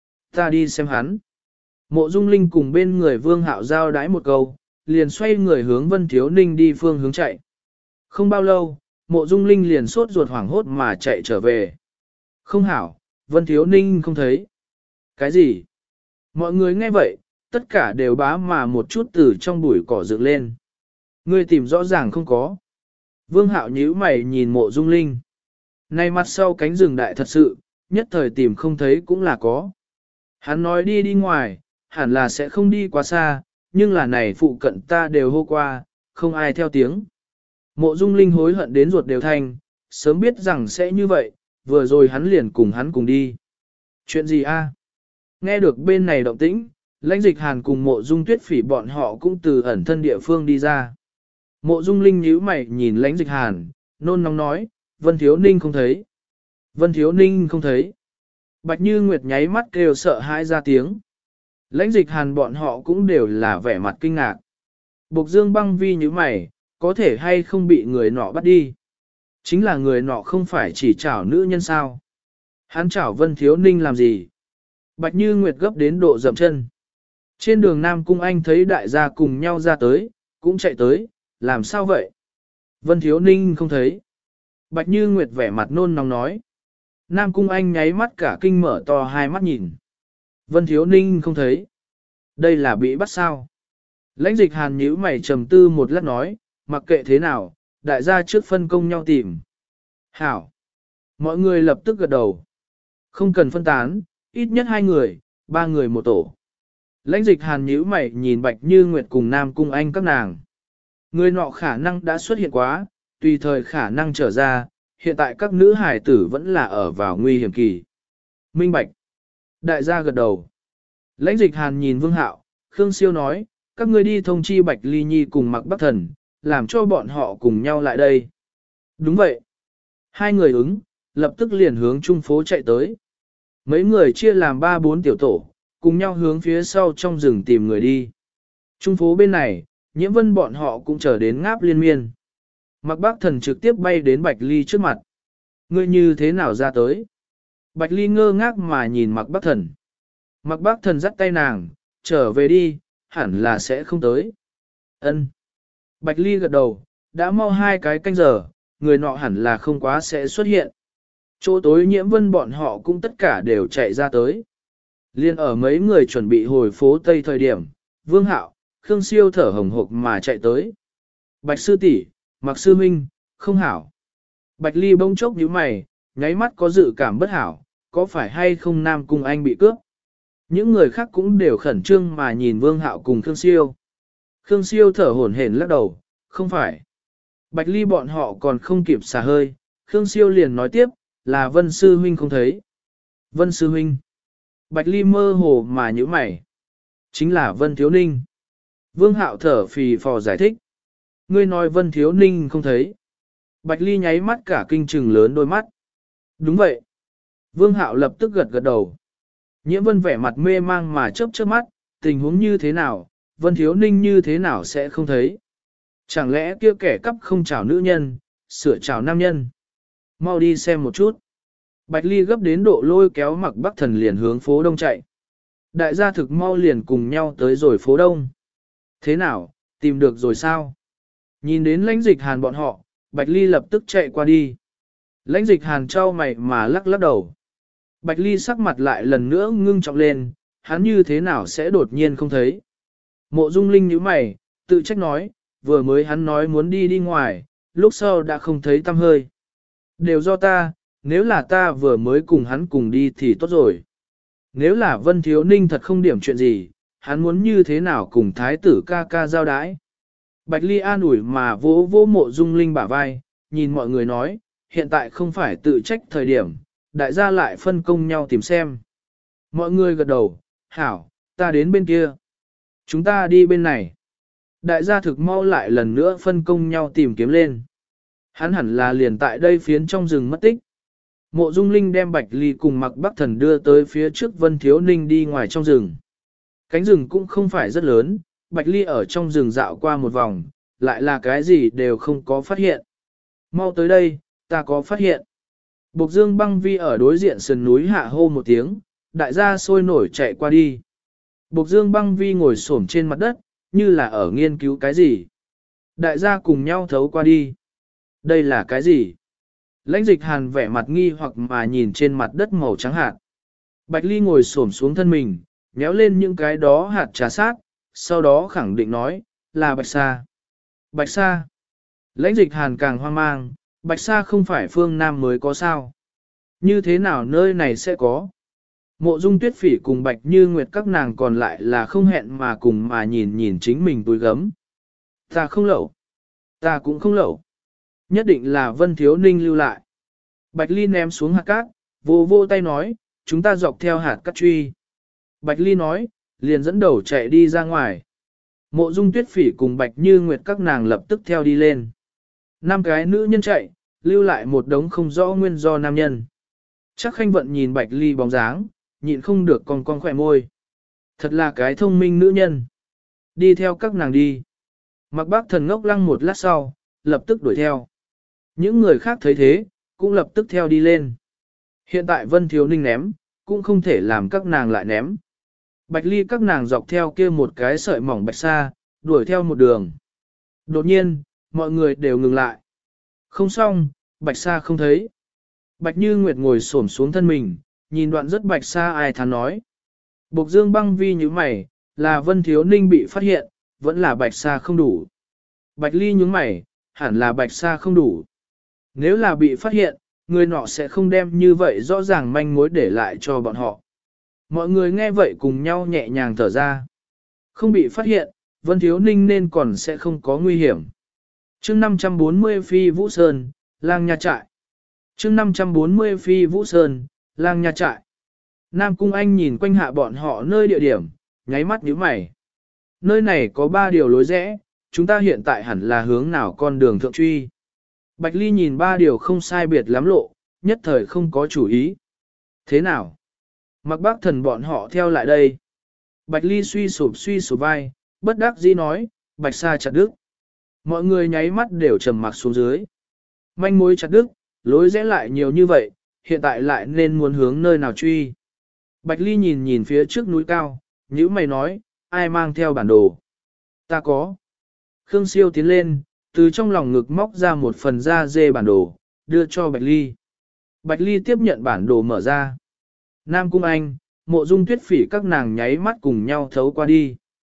Ta đi xem hắn. Mộ Dung Linh cùng bên người Vương Hạo giao đái một câu, liền xoay người hướng Vân Thiếu Ninh đi phương hướng chạy. Không bao lâu, Mộ Dung Linh liền sốt ruột hoảng hốt mà chạy trở về. Không hảo, Vân Thiếu Ninh không thấy. Cái gì? Mọi người nghe vậy, tất cả đều bá mà một chút từ trong bụi cỏ dựng lên. Ngươi tìm rõ ràng không có. Vương Hạo nhíu mày nhìn Mộ Dung Linh. Này mặt sau cánh rừng đại thật sự, nhất thời tìm không thấy cũng là có. Hắn nói đi đi ngoài, hẳn là sẽ không đi quá xa, nhưng là này phụ cận ta đều hô qua, không ai theo tiếng. Mộ Dung Linh hối hận đến ruột đều thanh, sớm biết rằng sẽ như vậy, vừa rồi hắn liền cùng hắn cùng đi. Chuyện gì a? Nghe được bên này động tĩnh, Lãnh Dịch Hàn cùng Mộ Dung Tuyết Phỉ bọn họ cũng từ ẩn thân địa phương đi ra. Mộ Dung Linh nhíu mày nhìn Lãnh Dịch Hàn, nôn nóng nói, Vân Thiếu Ninh không thấy. Vân Thiếu Ninh không thấy. Bạch Như Nguyệt nháy mắt kêu sợ hãi ra tiếng. Lãnh Dịch Hàn bọn họ cũng đều là vẻ mặt kinh ngạc. Bộc Dương Băng Vi như mày, có thể hay không bị người nọ bắt đi. Chính là người nọ không phải chỉ chảo nữ nhân sao. Hắn chảo Vân Thiếu Ninh làm gì? Bạch Như Nguyệt gấp đến độ dậm chân. Trên đường Nam Cung Anh thấy đại gia cùng nhau ra tới, cũng chạy tới, làm sao vậy? Vân Thiếu Ninh không thấy. Bạch Như Nguyệt vẻ mặt nôn nóng nói. Nam Cung Anh nháy mắt cả kinh mở to hai mắt nhìn. Vân Thiếu Ninh không thấy. Đây là bị bắt sao? Lãnh Dịch Hàn nhíu mày trầm tư một lát nói, mặc kệ thế nào, đại gia trước phân công nhau tìm. Hảo. Mọi người lập tức gật đầu. Không cần phân tán, ít nhất 2 người, 3 người một tổ. Lãnh Dịch Hàn nhíu mày nhìn Bạch Như Nguyệt cùng Nam Cung Anh các nàng. Người nọ khả năng đã xuất hiện quá, tùy thời khả năng trở ra, hiện tại các nữ hải tử vẫn là ở vào nguy hiểm kỳ. Minh Bạch. Đại gia gật đầu. Lãnh Dịch Hàn nhìn Vương Hạo, Khương Siêu nói, các ngươi đi thông chi Bạch Ly Nhi cùng Mạc Bắc Thần, làm cho bọn họ cùng nhau lại đây. Đúng vậy. 2 người ứng, lập tức liền hướng trung phố chạy tới. Mấy người chia làm 3-4 tiểu tổ, cùng nhau hướng phía sau trong rừng tìm người đi. Trung phố bên này, Nhiễm Vân bọn họ cũng chờ đến ngáp liên miên. Mạc Bắc Thần trực tiếp bay đến Bạch Ly trước mặt. Ngươi như thế nào ra tới? Bạch Ly ngơ ngác mà nhìn Mạc Bắc Thần. Mạc Bắc Thần dắt tay nàng, trở về đi, hẳn là sẽ không tới. Ân. Bạch Ly gật đầu, đã mau 2 cái canh giờ, người nọ hẳn là không quá sẽ xuất hiện. Chỗ tối Nhiễm Vân bọn họ cũng tất cả đều chạy ra tới. Liên ở mấy người chuẩn bị hồi phố Tây thời điểm, Vương Hạo, Khương Siêu thở hồng hộc mà chạy tới. Bạch sư tỷ, Mặc sư huynh, không hảo. Bạch Ly bỗng chốc nhíu mày, nháy mắt có dự cảm bất hảo, có phải hay không Nam Cung Anh bị cướp. Những người khác cũng đều khẩn trương mà nhìn Vương Hạo cùng Khương Siêu. Khương Siêu thở hổn hển lắc đầu, không phải. Bạch Ly bọn họ còn không kịp xả hơi, Khương Siêu liền nói tiếp, là Vân sư huynh không thấy. Vân sư huynh. Bạch Ly mơ hồ mà nhíu mày. Chính là Vân Thiếu Ninh. Vương Hạo thở phì phò giải thích. Ngươi nói Vân Thiếu Ninh không thấy. Bạch Ly nháy mắt cả kinh trừng lớn đôi mắt. Đúng vậy. Vương Hạo lập tức gật gật đầu. Nhiễm Vân vẻ mặt mê mang mà chớp chớp mắt, tình huống như thế nào, Vân Thiếu Ninh như thế nào sẽ không thấy. Chẳng lẽ kia kẻ cắp không chào nữ nhân, sửa chào nam nhân. Mau đi xem một chút. Bạch Ly gấp đến độ lôi kéo Mặc Bắc Thần liền hướng phố Đông chạy. Đại gia thực mau liền cùng nhau tới rồi phố Đông. Thế nào, tìm được rồi sao? Nhìn đến lãnh dịch hàn bọn họ, Bạch Ly lập tức chạy qua đi. Lãnh dịch hàn trao mày mà lắc lắc đầu. Bạch Ly sắc mặt lại lần nữa ngưng trọng lên, hắn như thế nào sẽ đột nhiên không thấy. Mộ Dung Linh nhíu mày, tự trách nói, vừa mới hắn nói muốn đi ngoài, lúc sau đã không thấy tăm hơi. Đều do ta, nếu là ta vừa mới cùng hắn cùng đi thì tốt rồi. Nếu là Vân Thiếu Ninh thật không điểm chuyện gì, hắn muốn như thế nào cùng thái tử ca ca giao đái. Bạch Ly an ủi mà vỗ vỗ Mộ Dung Linh bả vai, nhìn mọi người nói, hiện tại không phải tự trách thời điểm, đại gia lại phân công nhau tìm xem. Mọi người gật đầu, hảo, ta đến bên kia. Chúng ta đi bên này. Đại gia thực mau lại lần nữa phân công nhau tìm kiếm lên. Hắn hẳn là liền tại đây phiến trong rừng mất tích. Mộ Dung Linh đem Bạch Ly cùng Mặc Bắc Thần đưa tới phía trước Vân Thiếu Ninh đi ngoài trong rừng. Cánh rừng cũng không phải rất lớn, Bạch Ly ở trong rừng dạo qua một vòng, lại là cái gì đều không có phát hiện. Mau tới đây, ta có phát hiện. Bộc Dương Băng Vi ở đối diện sườn núi hạ hô một tiếng, đại gia sôi nổi chạy qua đi. Bộc Dương Băng Vi ngồi xổm trên mặt đất, như là ở nghiên cứu cái gì. Đại gia cùng nhau thấu qua đi. Đây là cái gì? Lãnh dịch hàn vẻ mặt nghi hoặc mà nhìn trên mặt đất màu trắng hạt. Bạch Ly ngồi xổm xuống thân mình, nhéo lên những cái đó hạt trà sát, sau đó khẳng định nói, là bạch sa. Bạch sa. Lãnh dịch hàn càng hoang mang, bạch sa không phải phương Nam mới có sao. Như thế nào nơi này sẽ có? Mộ Dung Tuyết Phỉ cùng Bạch Như Nguyệt các nàng còn lại là không hẹn mà cùng mà nhìn chính mình túi gấm. Ta không lẩu. Ta cũng không lẩu. Nhất định là Vân Thiếu Ninh lưu lại. Bạch Ly ném xuống hạt cát, vô vô tay nói, chúng ta dọc theo hạt cát truy. Bạch Ly nói, liền dẫn đầu chạy đi ra ngoài. Mộ Dung Tuyết Phỉ cùng Bạch Như Nguyệt các nàng lập tức theo đi lên. 5 cái nữ nhân chạy, lưu lại một đống không rõ nguyên do nam nhân. Chắc Khanh Vận nhìn Bạch Ly bóng dáng, nhịn không được con khỏe môi. Thật là cái thông minh nữ nhân. Đi theo các nàng đi. Mặc Bác Thần ngốc lăng một lát sau, lập tức đuổi theo. Những người khác thấy thế, cũng lập tức theo đi lên. Hiện tại Vân Thiếu Ninh ném, cũng không thể làm các nàng lại ném. Bạch Ly các nàng dọc theo kia một cái sợi mỏng bạch sa, đuổi theo một đường. Đột nhiên, mọi người đều ngừng lại. Không xong, bạch sa không thấy. Bạch Như Nguyệt ngồi xổm xuống thân mình, nhìn đoạn rất bạch sa ai thán nói. Bộc Dương Băng Vi như mày, là Vân Thiếu Ninh bị phát hiện, vẫn là bạch sa không đủ. Bạch Ly nhướng mày, hẳn là bạch sa không đủ. Nếu là bị phát hiện, người nọ sẽ không đem như vậy rõ ràng manh mối để lại cho bọn họ. Mọi người nghe vậy cùng nhau nhẹ nhàng thở ra. Không bị phát hiện, Vân Thiếu Ninh nên còn sẽ không có nguy hiểm. chương 540 Phi Vũ Sơn, Lang Nha Trại. chương 540 Phi Vũ Sơn, Lang Nha Trại. Nam Cung Anh nhìn quanh hạ bọn họ nơi địa điểm, nháy mắt nhíu mày. Nơi này có 3 điều lối rẽ, chúng ta hiện tại hẳn là hướng nào con đường thượng truy. Bạch Ly nhìn 3 điều không sai biệt lắm lộ, nhất thời không có chủ ý. Thế nào? Mặc Bác Thần bọn họ theo lại đây. Bạch Ly suy sụp vai, bất đắc dĩ nói, Bạch Sa chặt đứt. Mọi người nháy mắt đều trầm mặc xuống dưới. Manh mối chặt đứt, lối rẽ lại nhiều như vậy, hiện tại lại nên muốn hướng nơi nào truy. Bạch Ly nhìn phía trước núi cao, nhíu mày nói, ai mang theo bản đồ? Ta có. Khương Siêu tiến lên, từ trong lòng ngực móc ra một phần da dê bản đồ, đưa cho Bạch Ly. Bạch Ly tiếp nhận bản đồ mở ra. Nam Cung Anh, Mộ Dung Tuyết Phỉ các nàng nháy mắt cùng nhau thấu qua đi.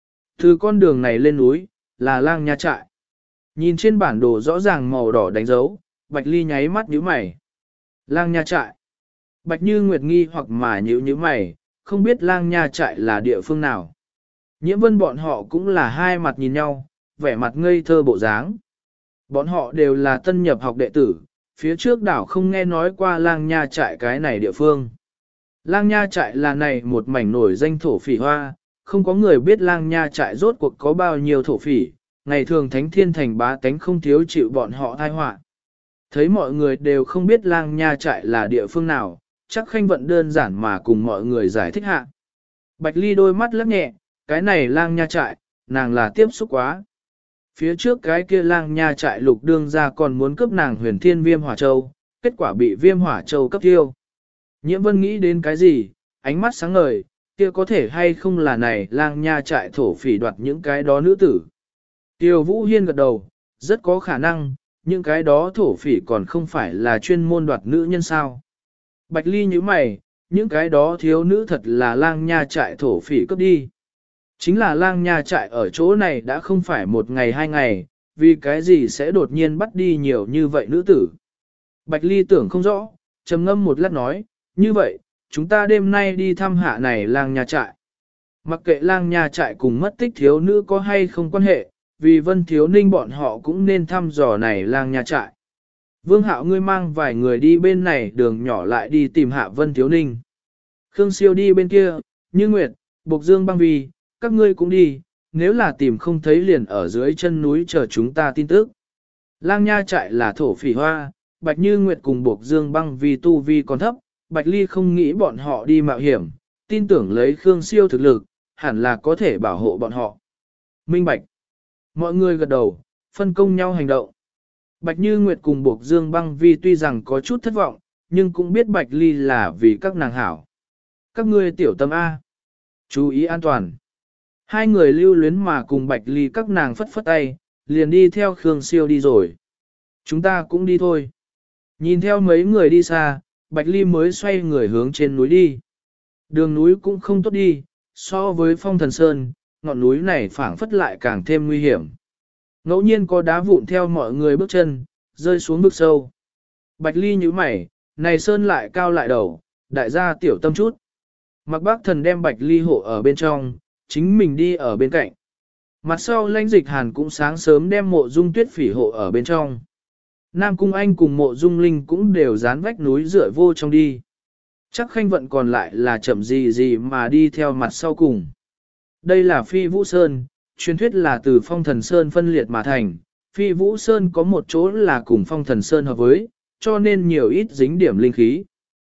Từ con đường này lên núi, là Lang Nha trại. Nhìn trên bản đồ rõ ràng màu đỏ đánh dấu, Bạch Ly nháy mắt nhíu mày. Lang Nha trại. Bạch Như Nguyệt nghi hoặc mà nhíu mày, không biết Lang Nha trại là địa phương nào. Nhiễm Vân bọn họ cũng là hai mặt nhìn nhau, vẻ mặt ngây thơ bộ dáng. Bọn họ đều là tân nhập học đệ tử, phía trước đảo không nghe nói qua Lang Nha trại cái này địa phương. Lang Nha trại là này một mảnh nổi danh thổ phỉ hoa, không có người biết Lang Nha trại rốt cuộc có bao nhiêu thổ phỉ, ngày thường Thánh Thiên Thành bá tánh không thiếu chịu bọn họ tai họa. Thấy mọi người đều không biết Lang Nha trại là địa phương nào, chắc Khanh Vận đơn giản mà cùng mọi người giải thích hạ. Bạch Ly đôi mắt lắc nhẹ, cái này Lang Nha trại, nàng là tiếp xúc quá. Phía trước cái kia Lang Nha trại lục đương ra còn muốn cướp nàng Huyền Thiên Viêm Hỏa Châu, kết quả bị Viêm Hỏa Châu cấp tiêu. Nhiễm Vân nghĩ đến cái gì, ánh mắt sáng ngời, kia có thể hay không là này Lang Nha trại thổ phỉ đoạt những cái đó nữ tử. Tiêu Vũ Hiên gật đầu, rất có khả năng, những cái đó thổ phỉ còn không phải là chuyên môn đoạt nữ nhân sao. Bạch Ly nhíu mày, những cái đó thiếu nữ thật là Lang Nha trại thổ phỉ cướp đi. Chính là Lang Nha trại ở chỗ này đã không phải một ngày hai ngày, vì cái gì sẽ đột nhiên bắt đi nhiều như vậy nữ tử. Bạch Ly tưởng không rõ, trầm ngâm một lát nói, như vậy, chúng ta đêm nay đi thăm hạ này Lang Nha trại. Mặc kệ Lang Nha trại cùng mất tích thiếu nữ có hay không quan hệ, vì Vân Thiếu Ninh bọn họ cũng nên thăm dò này Lang Nha trại. Vương Hạo ngươi mang vài người đi bên này đường nhỏ lại đi tìm hạ Vân Thiếu Ninh. Khương Siêu đi bên kia, Như Nguyệt, Bộc Dương Băng Vi, các ngươi cũng đi, nếu là tìm không thấy liền ở dưới chân núi chờ chúng ta tin tức. Lang Nha trại là thổ phỉ hoa, Bạch Như Nguyệt cùng Bộc Dương Băng Vi tu vi còn thấp, Bạch Ly không nghĩ bọn họ đi mạo hiểm, tin tưởng lấy Khương Siêu thực lực, hẳn là có thể bảo hộ bọn họ. Minh Bạch. Mọi người gật đầu, phân công nhau hành động. Bạch Như Nguyệt cùng Bộc Dương Băng Vi tuy rằng có chút thất vọng, nhưng cũng biết Bạch Ly là vì các nàng hảo. Các ngươi tiểu tâm A. Chú ý an toàn. Hai người lưu luyến mà cùng Bạch Ly các nàng phất phất tay, liền đi theo Khương Siêu đi rồi. Chúng ta cũng đi thôi. Nhìn theo mấy người đi xa, Bạch Ly mới xoay người hướng trên núi đi. Đường núi cũng không tốt đi, so với Phong Thần Sơn, ngọn núi này phảng phất lại càng thêm nguy hiểm. Ngẫu nhiên có đá vụn theo mọi người bước chân, rơi xuống vực sâu. Bạch Ly nhíu mày, này sơn lại cao lại đầu, đại gia tiểu tâm chút. Mặc Bác Thần đem Bạch Ly hộ ở bên trong, chính mình đi ở bên cạnh. Mặt sau Lãnh Dịch Hàn cũng sáng sớm đem Mộ Dung Tuyết Phỉ hộ ở bên trong. Nam Cung Anh cùng Mộ Dung Linh cũng đều dán vách núi dựa vô trong đi. Chắc Khanh Vận còn lại là chậm gì mà đi theo mặt sau cùng. Đây là Phi Vũ Sơn, truyền thuyết là từ Phong Thần Sơn phân liệt mà thành. Phi Vũ Sơn có một chỗ là cùng Phong Thần Sơn hợp với, cho nên nhiều ít dính điểm linh khí.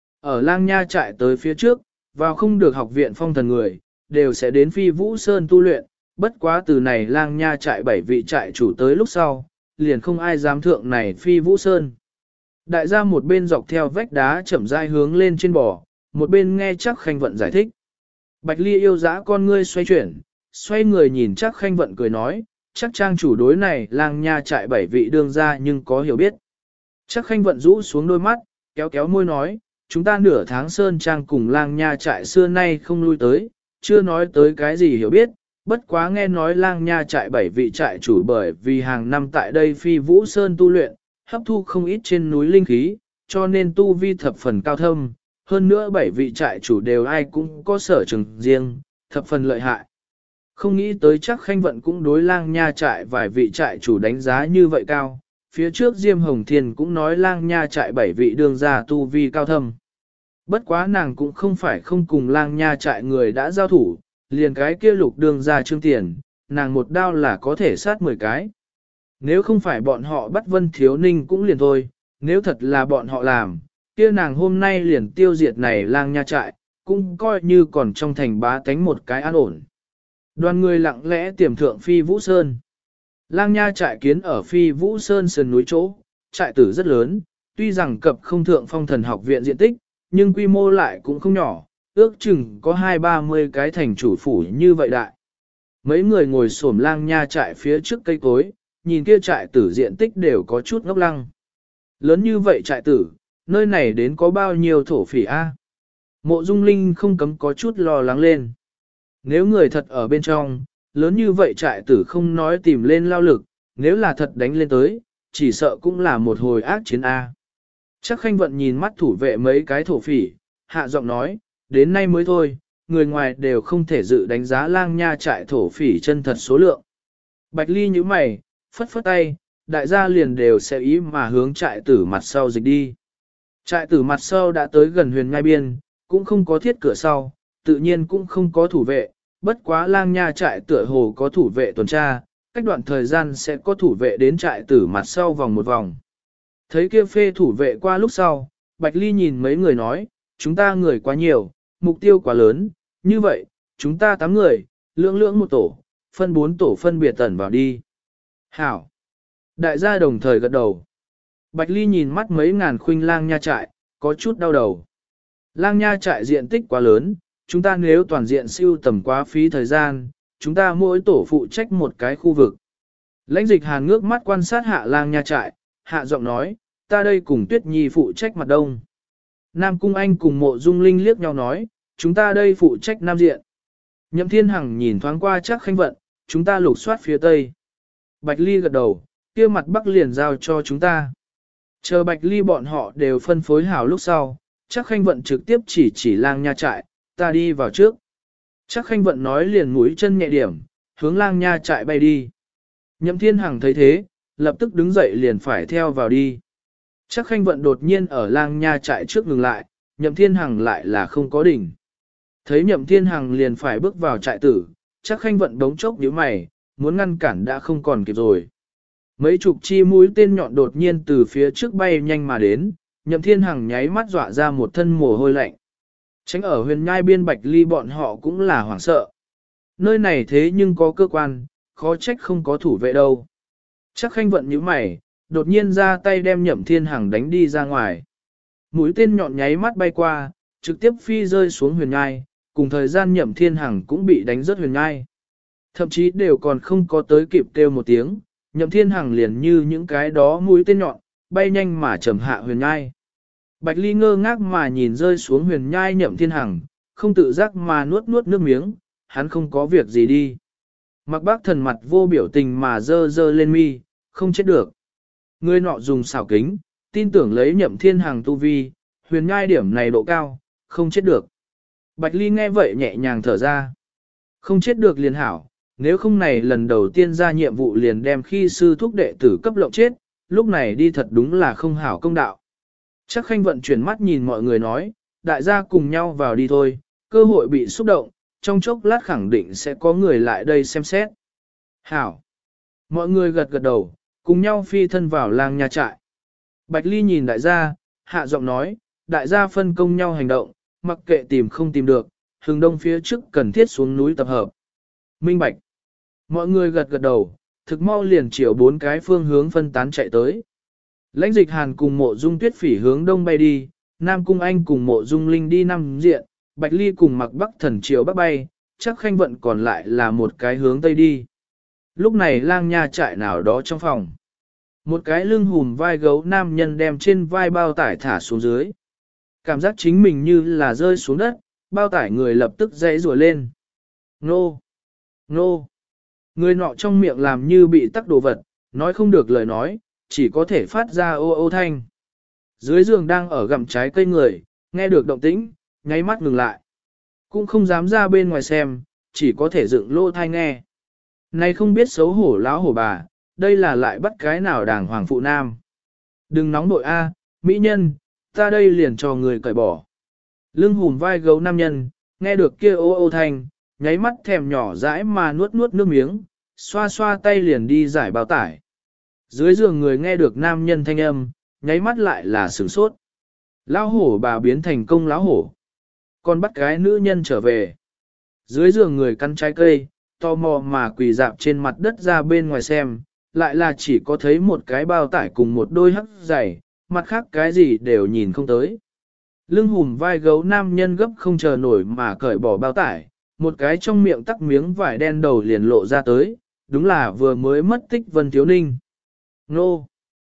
Ở Lang Nha trại tới phía trước, vào không được học viện Phong Thần người, đều sẽ đến Phi Vũ Sơn tu luyện, bất quá từ này Lang Nha trại 7 vị trại chủ tới lúc sau, liền không ai dám thượng này Phi Vũ Sơn. Đại gia một bên dọc theo vách đá chậm rãi hướng lên trên bò, một bên nghe chắc Khanh Vận giải thích. Bạch Ly yêu dã con ngươi xoay chuyển, xoay người nhìn chắc Khanh Vận cười nói, chắc trang chủ đối này Lang Nha trại 7 vị đương ra nhưng có hiểu biết. Chắc Khanh Vận rũ xuống đôi mắt, kéo kéo môi nói, chúng ta nửa tháng sơn trang cùng Lang Nha trại xưa nay không lui tới, chưa nói tới cái gì hiểu biết, bất quá nghe nói Lang Nha trại 7 vị trại chủ bởi vì hàng năm tại đây Phi Vũ Sơn tu luyện, hấp thu không ít trên núi linh khí, cho nên tu vi thập phần cao thâm, hơn nữa 7 vị trại chủ đều ai cũng có sở trường riêng, thập phần lợi hại. Không nghĩ tới chắc Khanh Vận cũng đối Lang Nha trại vài vị trại chủ đánh giá như vậy cao, phía trước Diêm Hồng Thiên cũng nói Lang Nha trại 7 vị đương gia tu vi cao thâm. Bất quá nàng cũng không phải không cùng Lang Nha trại người đã giao thủ, liền cái kia lục đương gia Trương Tiền, nàng một đao là có thể sát 10 cái. Nếu không phải bọn họ bắt Vân Thiếu Ninh cũng liền thôi, nếu thật là bọn họ làm, kia nàng hôm nay liền tiêu diệt này Lang Nha trại, cũng coi như còn trong thành bá tánh một cái an ổn. Đoàn người lặng lẽ tiềm thượng Phi Vũ Sơn. Lang Nha trại kiến ở Phi Vũ Sơn sườn núi chỗ, trại tử rất lớn, tuy rằng cập không thượng Phong Thần học viện diện tích, nhưng quy mô lại cũng không nhỏ, ước chừng có 20-30 cái thành chủ phủ như vậy đại. Mấy người ngồi xổm lang nha trại phía trước cây cối, nhìn kia trại tử diện tích đều có chút ngốc lăng. Lớn như vậy trại tử, nơi này đến có bao nhiêu thổ phỉ a? Mộ Dung Linh không cấm có chút lo lắng lên. Nếu người thật ở bên trong, lớn như vậy trại tử không nói tìm lên lao lực, nếu là thật đánh lên tới, chỉ sợ cũng là một hồi ác chiến a. Chắc Khanh Vận nhìn mắt thủ vệ mấy cái thổ phỉ, hạ giọng nói, đến nay mới thôi, người ngoài đều không thể dự đánh giá lang nha trại thổ phỉ chân thật số lượng. Bạch Ly như mày, phất phất tay, đại gia liền đều sẽ ý mà hướng trại tử mặt sau dịch đi. Trại tử mặt sau đã tới gần huyền nhai biên, cũng không có thiết cửa sau, tự nhiên cũng không có thủ vệ, bất quá lang nha trại tựa hồ có thủ vệ tuần tra, cách đoạn thời gian sẽ có thủ vệ đến trại tử mặt sau vòng một vòng. Thấy kia phê thủ vệ qua lúc sau, Bạch Ly nhìn mấy người nói, chúng ta người quá nhiều, mục tiêu quá lớn, như vậy, chúng ta 8 người, lưỡng một tổ, phân 4 tổ phân biệt tẩn vào đi. Hảo! Đại gia đồng thời gật đầu. Bạch Ly nhìn mắt mấy ngàn khuynh lang nha trại, có chút đau đầu. Lang nha trại diện tích quá lớn, chúng ta nếu toàn diện siêu tầm quá phí thời gian, chúng ta mỗi tổ phụ trách một cái khu vực. Lãnh Dịch Hàn ngước mắt quan sát hạ lang nha trại, hạ giọng nói, ta đây cùng Tuyết Nhi phụ trách mặt đông. Nam Cung Anh cùng Mộ Dung Linh liếc nhau nói, chúng ta đây phụ trách nam diện. Nhậm Thiên Hằng nhìn thoáng qua Trác Khanh Vận, chúng ta lục soát phía tây. Bạch Ly gật đầu, kia mặt bắc liền giao cho chúng ta. Chờ Bạch Ly bọn họ đều phân phối hảo lúc sau, Trác Khanh Vận trực tiếp chỉ lang nha trại, ta đi vào trước. Trác Khanh Vận nói liền mũi chân nhẹ điểm, hướng lang nha trại bay đi. Nhậm Thiên Hằng thấy thế, lập tức đứng dậy liền phải theo vào đi. Trác Khanh Vận đột nhiên ở lang nha trại trước ngừng lại, Nhậm Thiên Hằng lại là không có đỉnh. Thấy Nhậm Thiên Hằng liền phải bước vào trại tử, Trác Khanh Vận đống chốc nhíu mày, muốn ngăn cản đã không còn kịp rồi. Mấy chục chi mũi tên nhọn đột nhiên từ phía trước bay nhanh mà đến, Nhậm Thiên Hằng nháy mắt dọa ra một thân mồ hôi lạnh. Tránh ở huyền nhai biên Bạch Ly bọn họ cũng là hoảng sợ. Nơi này thế nhưng có cơ quan, khó trách không có thủ vệ đâu. Trác Khanh Vận nhíu mày, đột nhiên ra tay đem Nhậm Thiên Hằng đánh đi ra ngoài. Mũi tên nhọn nháy mắt bay qua, trực tiếp phi rơi xuống huyền nhai, cùng thời gian Nhậm Thiên Hằng cũng bị đánh rớt huyền nhai. Thậm chí đều còn không có tới kịp kêu một tiếng, Nhậm Thiên Hằng liền như những cái đó mũi tên nhọn, bay nhanh mà trầm hạ huyền nhai. Bạch Ly ngơ ngác mà nhìn rơi xuống huyền nhai Nhậm Thiên Hằng, không tự giác mà nuốt nước miếng, hắn không có việc gì đi. Mặc Bác Thần mặt vô biểu tình mà dơ lên mi, không chết được. Người nọ dùng xảo kính, tin tưởng lấy Nhậm Thiên Hằng tu vi, huyền nhai điểm này độ cao, không chết được. Bạch Ly nghe vậy nhẹ nhàng thở ra. Không chết được liền hảo, nếu không này lần đầu tiên ra nhiệm vụ liền đem khi sư thúc đệ tử cấp lộng chết, lúc này đi thật đúng là không hảo công đạo. Chắc Khanh Vận chuyển mắt nhìn mọi người nói, đại gia cùng nhau vào đi thôi, cơ hội bị xúc động, trong chốc lát khẳng định sẽ có người lại đây xem xét. Hảo! Mọi người gật gật đầu, cùng nhau phi thân vào lang nha trại. Bạch Ly nhìn đại gia, hạ giọng nói, đại gia phân công nhau hành động, mặc kệ tìm không tìm được, hướng đông phía trước cần thiết xuống núi tập hợp. Minh Bạch. Mọi người gật gật đầu, thực mau liền chiều 4 cái phương hướng phân tán chạy tới. Lãnh Dịch Hàn cùng Mộ Dung Tuyết Phỉ hướng đông bay đi, Nam Cung Anh cùng Mộ Dung Linh đi nam diện, Bạch Ly cùng Mặc Bắc Thần chiều bắc bay, chắc Khanh Vận còn lại là một cái hướng tây đi. Lúc này lang nha trại nào đó trong phòng. Một cái lưng hùm vai gấu nam nhân đem trên vai bao tải thả xuống dưới. Cảm giác chính mình như là rơi xuống đất, bao tải người lập tức dãy rùa lên. Nô! Nô! Người nọ trong miệng làm như bị tắc đồ vật, nói không được lời nói, chỉ có thể phát ra ô ô thanh. Dưới giường đang ở gặm trái cây người, nghe được động tĩnh, nháy mắt ngừng lại. Cũng không dám ra bên ngoài xem, chỉ có thể dựng lỗ thai nghe. Này không biết xấu hổ lão hổ bà, đây là lại bắt cái nào đàng hoàng phụ nam. Đừng nóng nội a, mỹ nhân, ta đây liền cho người cởi bỏ. Lưng hùm vai gấu nam nhân, nghe được kia ô ô thanh, nháy mắt thèm nhỏ dãi mà nuốt nước miếng, xoa xoa tay liền đi giải bao tải. Dưới giường người nghe được nam nhân thanh âm, nháy mắt lại là sửng sốt. Lão hổ bà biến thành công lão hổ. Còn bắt gái nữ nhân trở về. Dưới giường người căn trái cây, tò mò mà quỳ dạp trên mặt đất ra bên ngoài xem, lại là chỉ có thấy một cái bao tải cùng một đôi hắc giày, mặt khác cái gì đều nhìn không tới. Lưng hùm vai gấu nam nhân gấp không chờ nổi mà cởi bỏ bao tải, một cái trong miệng tắc miếng vải đen đầu liền lộ ra tới, đúng là vừa mới mất tích Vân Thiếu Ninh. Nô!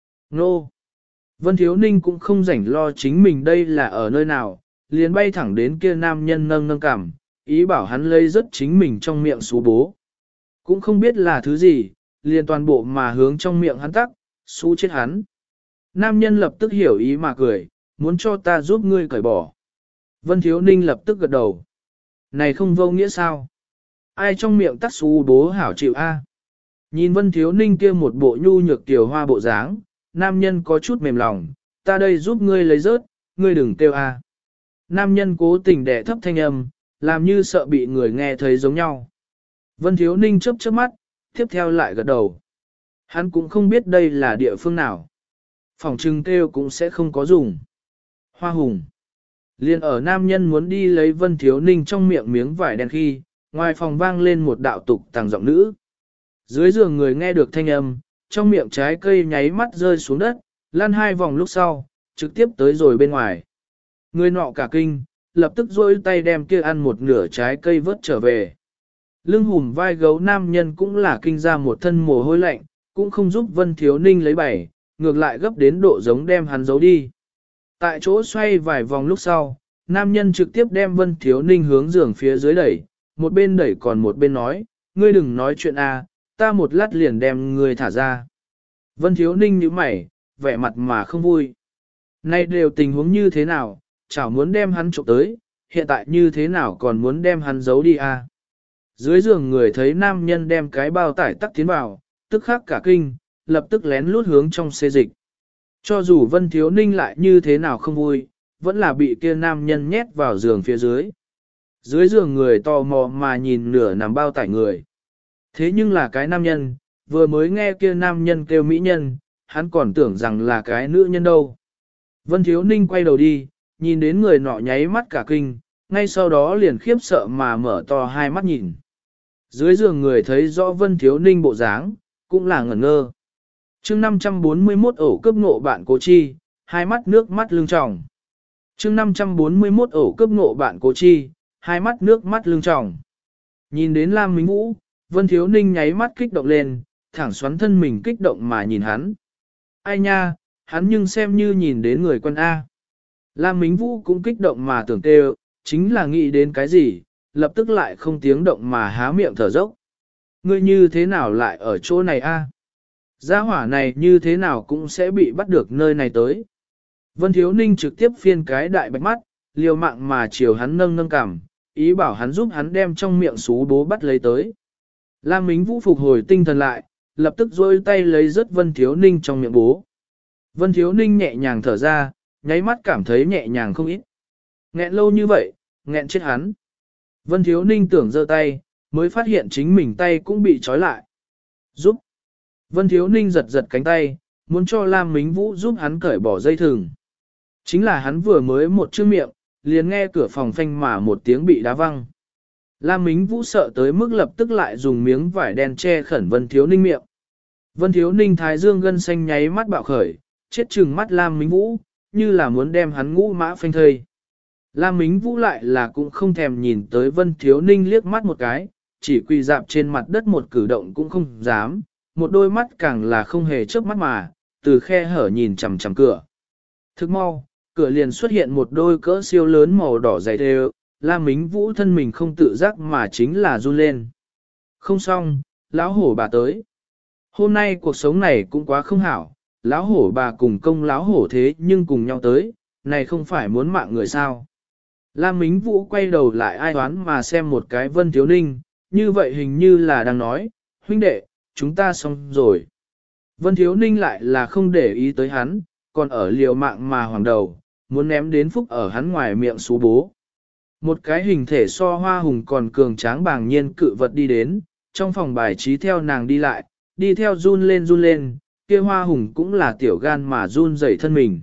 Nô! Vân Thiếu Ninh cũng không rảnh lo chính mình đây là ở nơi nào, liền bay thẳng đến kia nam nhân nâng nâng cằm, ý bảo hắn lấy rất chính mình trong miệng xú bố. Cũng không biết là thứ gì, liền toàn bộ mà hướng trong miệng hắn tắc, xú chết hắn. Nam nhân lập tức hiểu ý mà cười, muốn cho ta giúp ngươi cởi bỏ. Vân Thiếu Ninh lập tức gật đầu. Này không vô nghĩa sao? Ai trong miệng tắc xú bố hảo chịu a? Nhìn Vân Thiếu Ninh kia một bộ nhu nhược tiểu hoa bộ dáng, nam nhân có chút mềm lòng, ta đây giúp ngươi lấy rớt, ngươi đừng kêu a. Nam nhân cố tình đẻ thấp thanh âm, làm như sợ bị người nghe thấy giống nhau. Vân Thiếu Ninh chớp chớp mắt, tiếp theo lại gật đầu. Hắn cũng không biết đây là địa phương nào. Phòng trưng kêu cũng sẽ không có dùng. Hoa hùng. Liên ở nam nhân muốn đi lấy Vân Thiếu Ninh trong miệng miếng vải đen khi, ngoài phòng vang lên một đạo tục tàng giọng nữ. Dưới giường người nghe được thanh âm, trong miệng trái cây nháy mắt rơi xuống đất, lăn 2 vòng lúc sau, trực tiếp tới rồi bên ngoài. Người nọ cả kinh, lập tức rôi tay đem kia ăn một nửa trái cây vớt trở về. Lưng hùm vai gấu nam nhân cũng là kinh ra một thân mồ hôi lạnh, cũng không giúp Vân Thiếu Ninh lấy bày, ngược lại gấp đến độ giống đem hắn giấu đi. Tại chỗ xoay vài vòng lúc sau, nam nhân trực tiếp đem Vân Thiếu Ninh hướng giường phía dưới đẩy, một bên đẩy còn một bên nói, ngươi đừng nói chuyện a, ta một lát liền đem ngươi thả ra. Vân Thiếu Ninh nhíu mày, vẻ mặt mà không vui. Nay đều tình huống như thế nào, chảo muốn đem hắn trộm tới, hiện tại như thế nào còn muốn đem hắn giấu đi a? Dưới giường người thấy nam nhân đem cái bao tải tắc tiến vào, tức khắc cả kinh, lập tức lén lút hướng trong xê dịch. Cho dù Vân Thiếu Ninh lại như thế nào không vui, vẫn là bị kia nam nhân nhét vào giường phía dưới. Dưới giường người tò mò mà nhìn nửa nằm bao tải người. Thế nhưng là cái nam nhân, vừa mới nghe kia nam nhân kêu mỹ nhân, hắn còn tưởng rằng là cái nữ nhân đâu. Vân Thiếu Ninh quay đầu đi, nhìn đến người nọ nháy mắt cả kinh, ngay sau đó liền khiếp sợ mà mở to hai mắt nhìn. Dưới giường người thấy rõ Vân Thiếu Ninh bộ dáng, cũng là ngẩn ngơ. chương 541 ổ cướp ngộ bạn Cố Chi, hai mắt nước mắt lưng tròng. chương 541 ổ cướp ngộ bạn Cố Chi, hai mắt nước mắt lưng tròng. Nhìn đến Lam Minh Vũ, Vân Thiếu Ninh nháy mắt kích động lên, thẳng xoắn thân mình kích động mà nhìn hắn. Ai nha, hắn nhưng xem như nhìn đến người quân A. Lam Minh Vũ cũng kích động mà tưởng tê, chính là nghĩ đến cái gì, lập tức lại không tiếng động mà há miệng thở dốc. Ngươi như thế nào lại ở chỗ này A? Gia hỏa này như thế nào cũng sẽ bị bắt được nơi này tới. Vân Thiếu Ninh trực tiếp phiên cái đại bạch mắt, liều mạng mà chiều hắn nâng nâng cằm, ý bảo hắn giúp hắn đem trong miệng xú bố bắt lấy tới. Lam Mính Vũ phục hồi tinh thần lại, lập tức rôi tay lấy rớt Vân Thiếu Ninh trong miệng bố. Vân Thiếu Ninh nhẹ nhàng thở ra, nháy mắt cảm thấy nhẹ nhàng không ít. Nghẹn lâu như vậy, nghẹn chết hắn. Vân Thiếu Ninh tưởng giơ tay, mới phát hiện chính mình tay cũng bị trói lại. Giúp. Vân Thiếu Ninh giật giật cánh tay, muốn cho Lam Mính Vũ giúp hắn cởi bỏ dây thừng. Chính là hắn vừa mới một chữ miệng, liền nghe cửa phòng phanh mà một tiếng bị đá văng. Lam Mính Vũ sợ tới mức lập tức lại dùng miếng vải đen che khẩn Vân Thiếu Ninh miệng. Vân Thiếu Ninh thái dương gân xanh nháy mắt bạo khởi, chết chừng mắt Lam Mính Vũ, như là muốn đem hắn ngũ mã phanh thây. Lam Mính Vũ lại là cũng không thèm nhìn tới Vân Thiếu Ninh liếc mắt một cái, chỉ quỳ dạp trên mặt đất một cử động cũng không dám, một đôi mắt càng là không hề chớp mắt mà, từ khe hở nhìn chằm chằm cửa. Thức mau, cửa liền xuất hiện một đôi cỡ siêu lớn màu đỏ dày đều, Lam Mính Vũ thân mình không tự giác mà chính là run lên. Không xong, lão hổ bà tới. Hôm nay cuộc sống này cũng quá không hảo, lão hổ bà cùng công lão hổ thế nhưng cùng nhau tới, này không phải muốn mạng người sao. Lam Mính Vũ quay đầu lại ai đoán mà xem một cái Vân Thiếu Ninh, như vậy hình như là đang nói, huynh đệ, chúng ta xong rồi. Vân Thiếu Ninh lại là không để ý tới hắn, còn ở liều mạng mà hoàng đầu, muốn ném đến phúc ở hắn ngoài miệng xú bố. Một cái hình thể so hoa hùng còn cường tráng bàng nhiên cự vật đi đến, trong phòng bài trí theo nàng đi lại, đi theo run lên, kia hoa hùng cũng là tiểu gan mà run rẩy thân mình.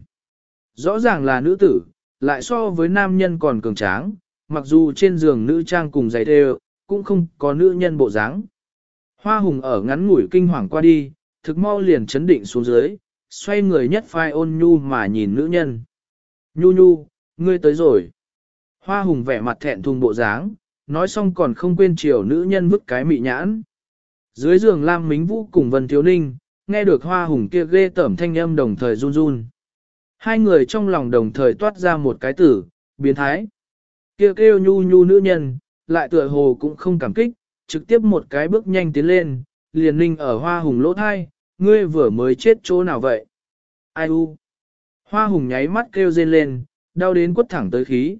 Rõ ràng là nữ tử, lại so với nam nhân còn cường tráng, mặc dù trên giường nữ trang cùng giày đều, cũng không có nữ nhân bộ dáng. Hoa hùng ở ngắn ngủi kinh hoàng qua đi, thực mau liền chấn định xuống dưới, xoay người nhất phai ôn nhu mà nhìn nữ nhân. Nhu, ngươi tới rồi. Hoa hùng vẻ mặt thẹn thùng bộ dáng, nói xong còn không quên chiều nữ nhân vứt cái mị nhãn. Dưới giường Lam Mính Vũ cùng Vân Thiếu Ninh, nghe được Hoa Hùng kia ghê tởm thanh âm đồng thời run run. Hai người trong lòng đồng thời toát ra một cái tử, biến thái. Kia kêu nhu nhu nữ nhân, lại tựa hồ cũng không cảm kích, trực tiếp một cái bước nhanh tiến lên, liền ninh ở Hoa Hùng lỗ thai, ngươi vừa mới chết chỗ nào vậy? Ai u? Hoa Hùng nháy mắt kêu rên lên, đau đến quất thẳng tới khí,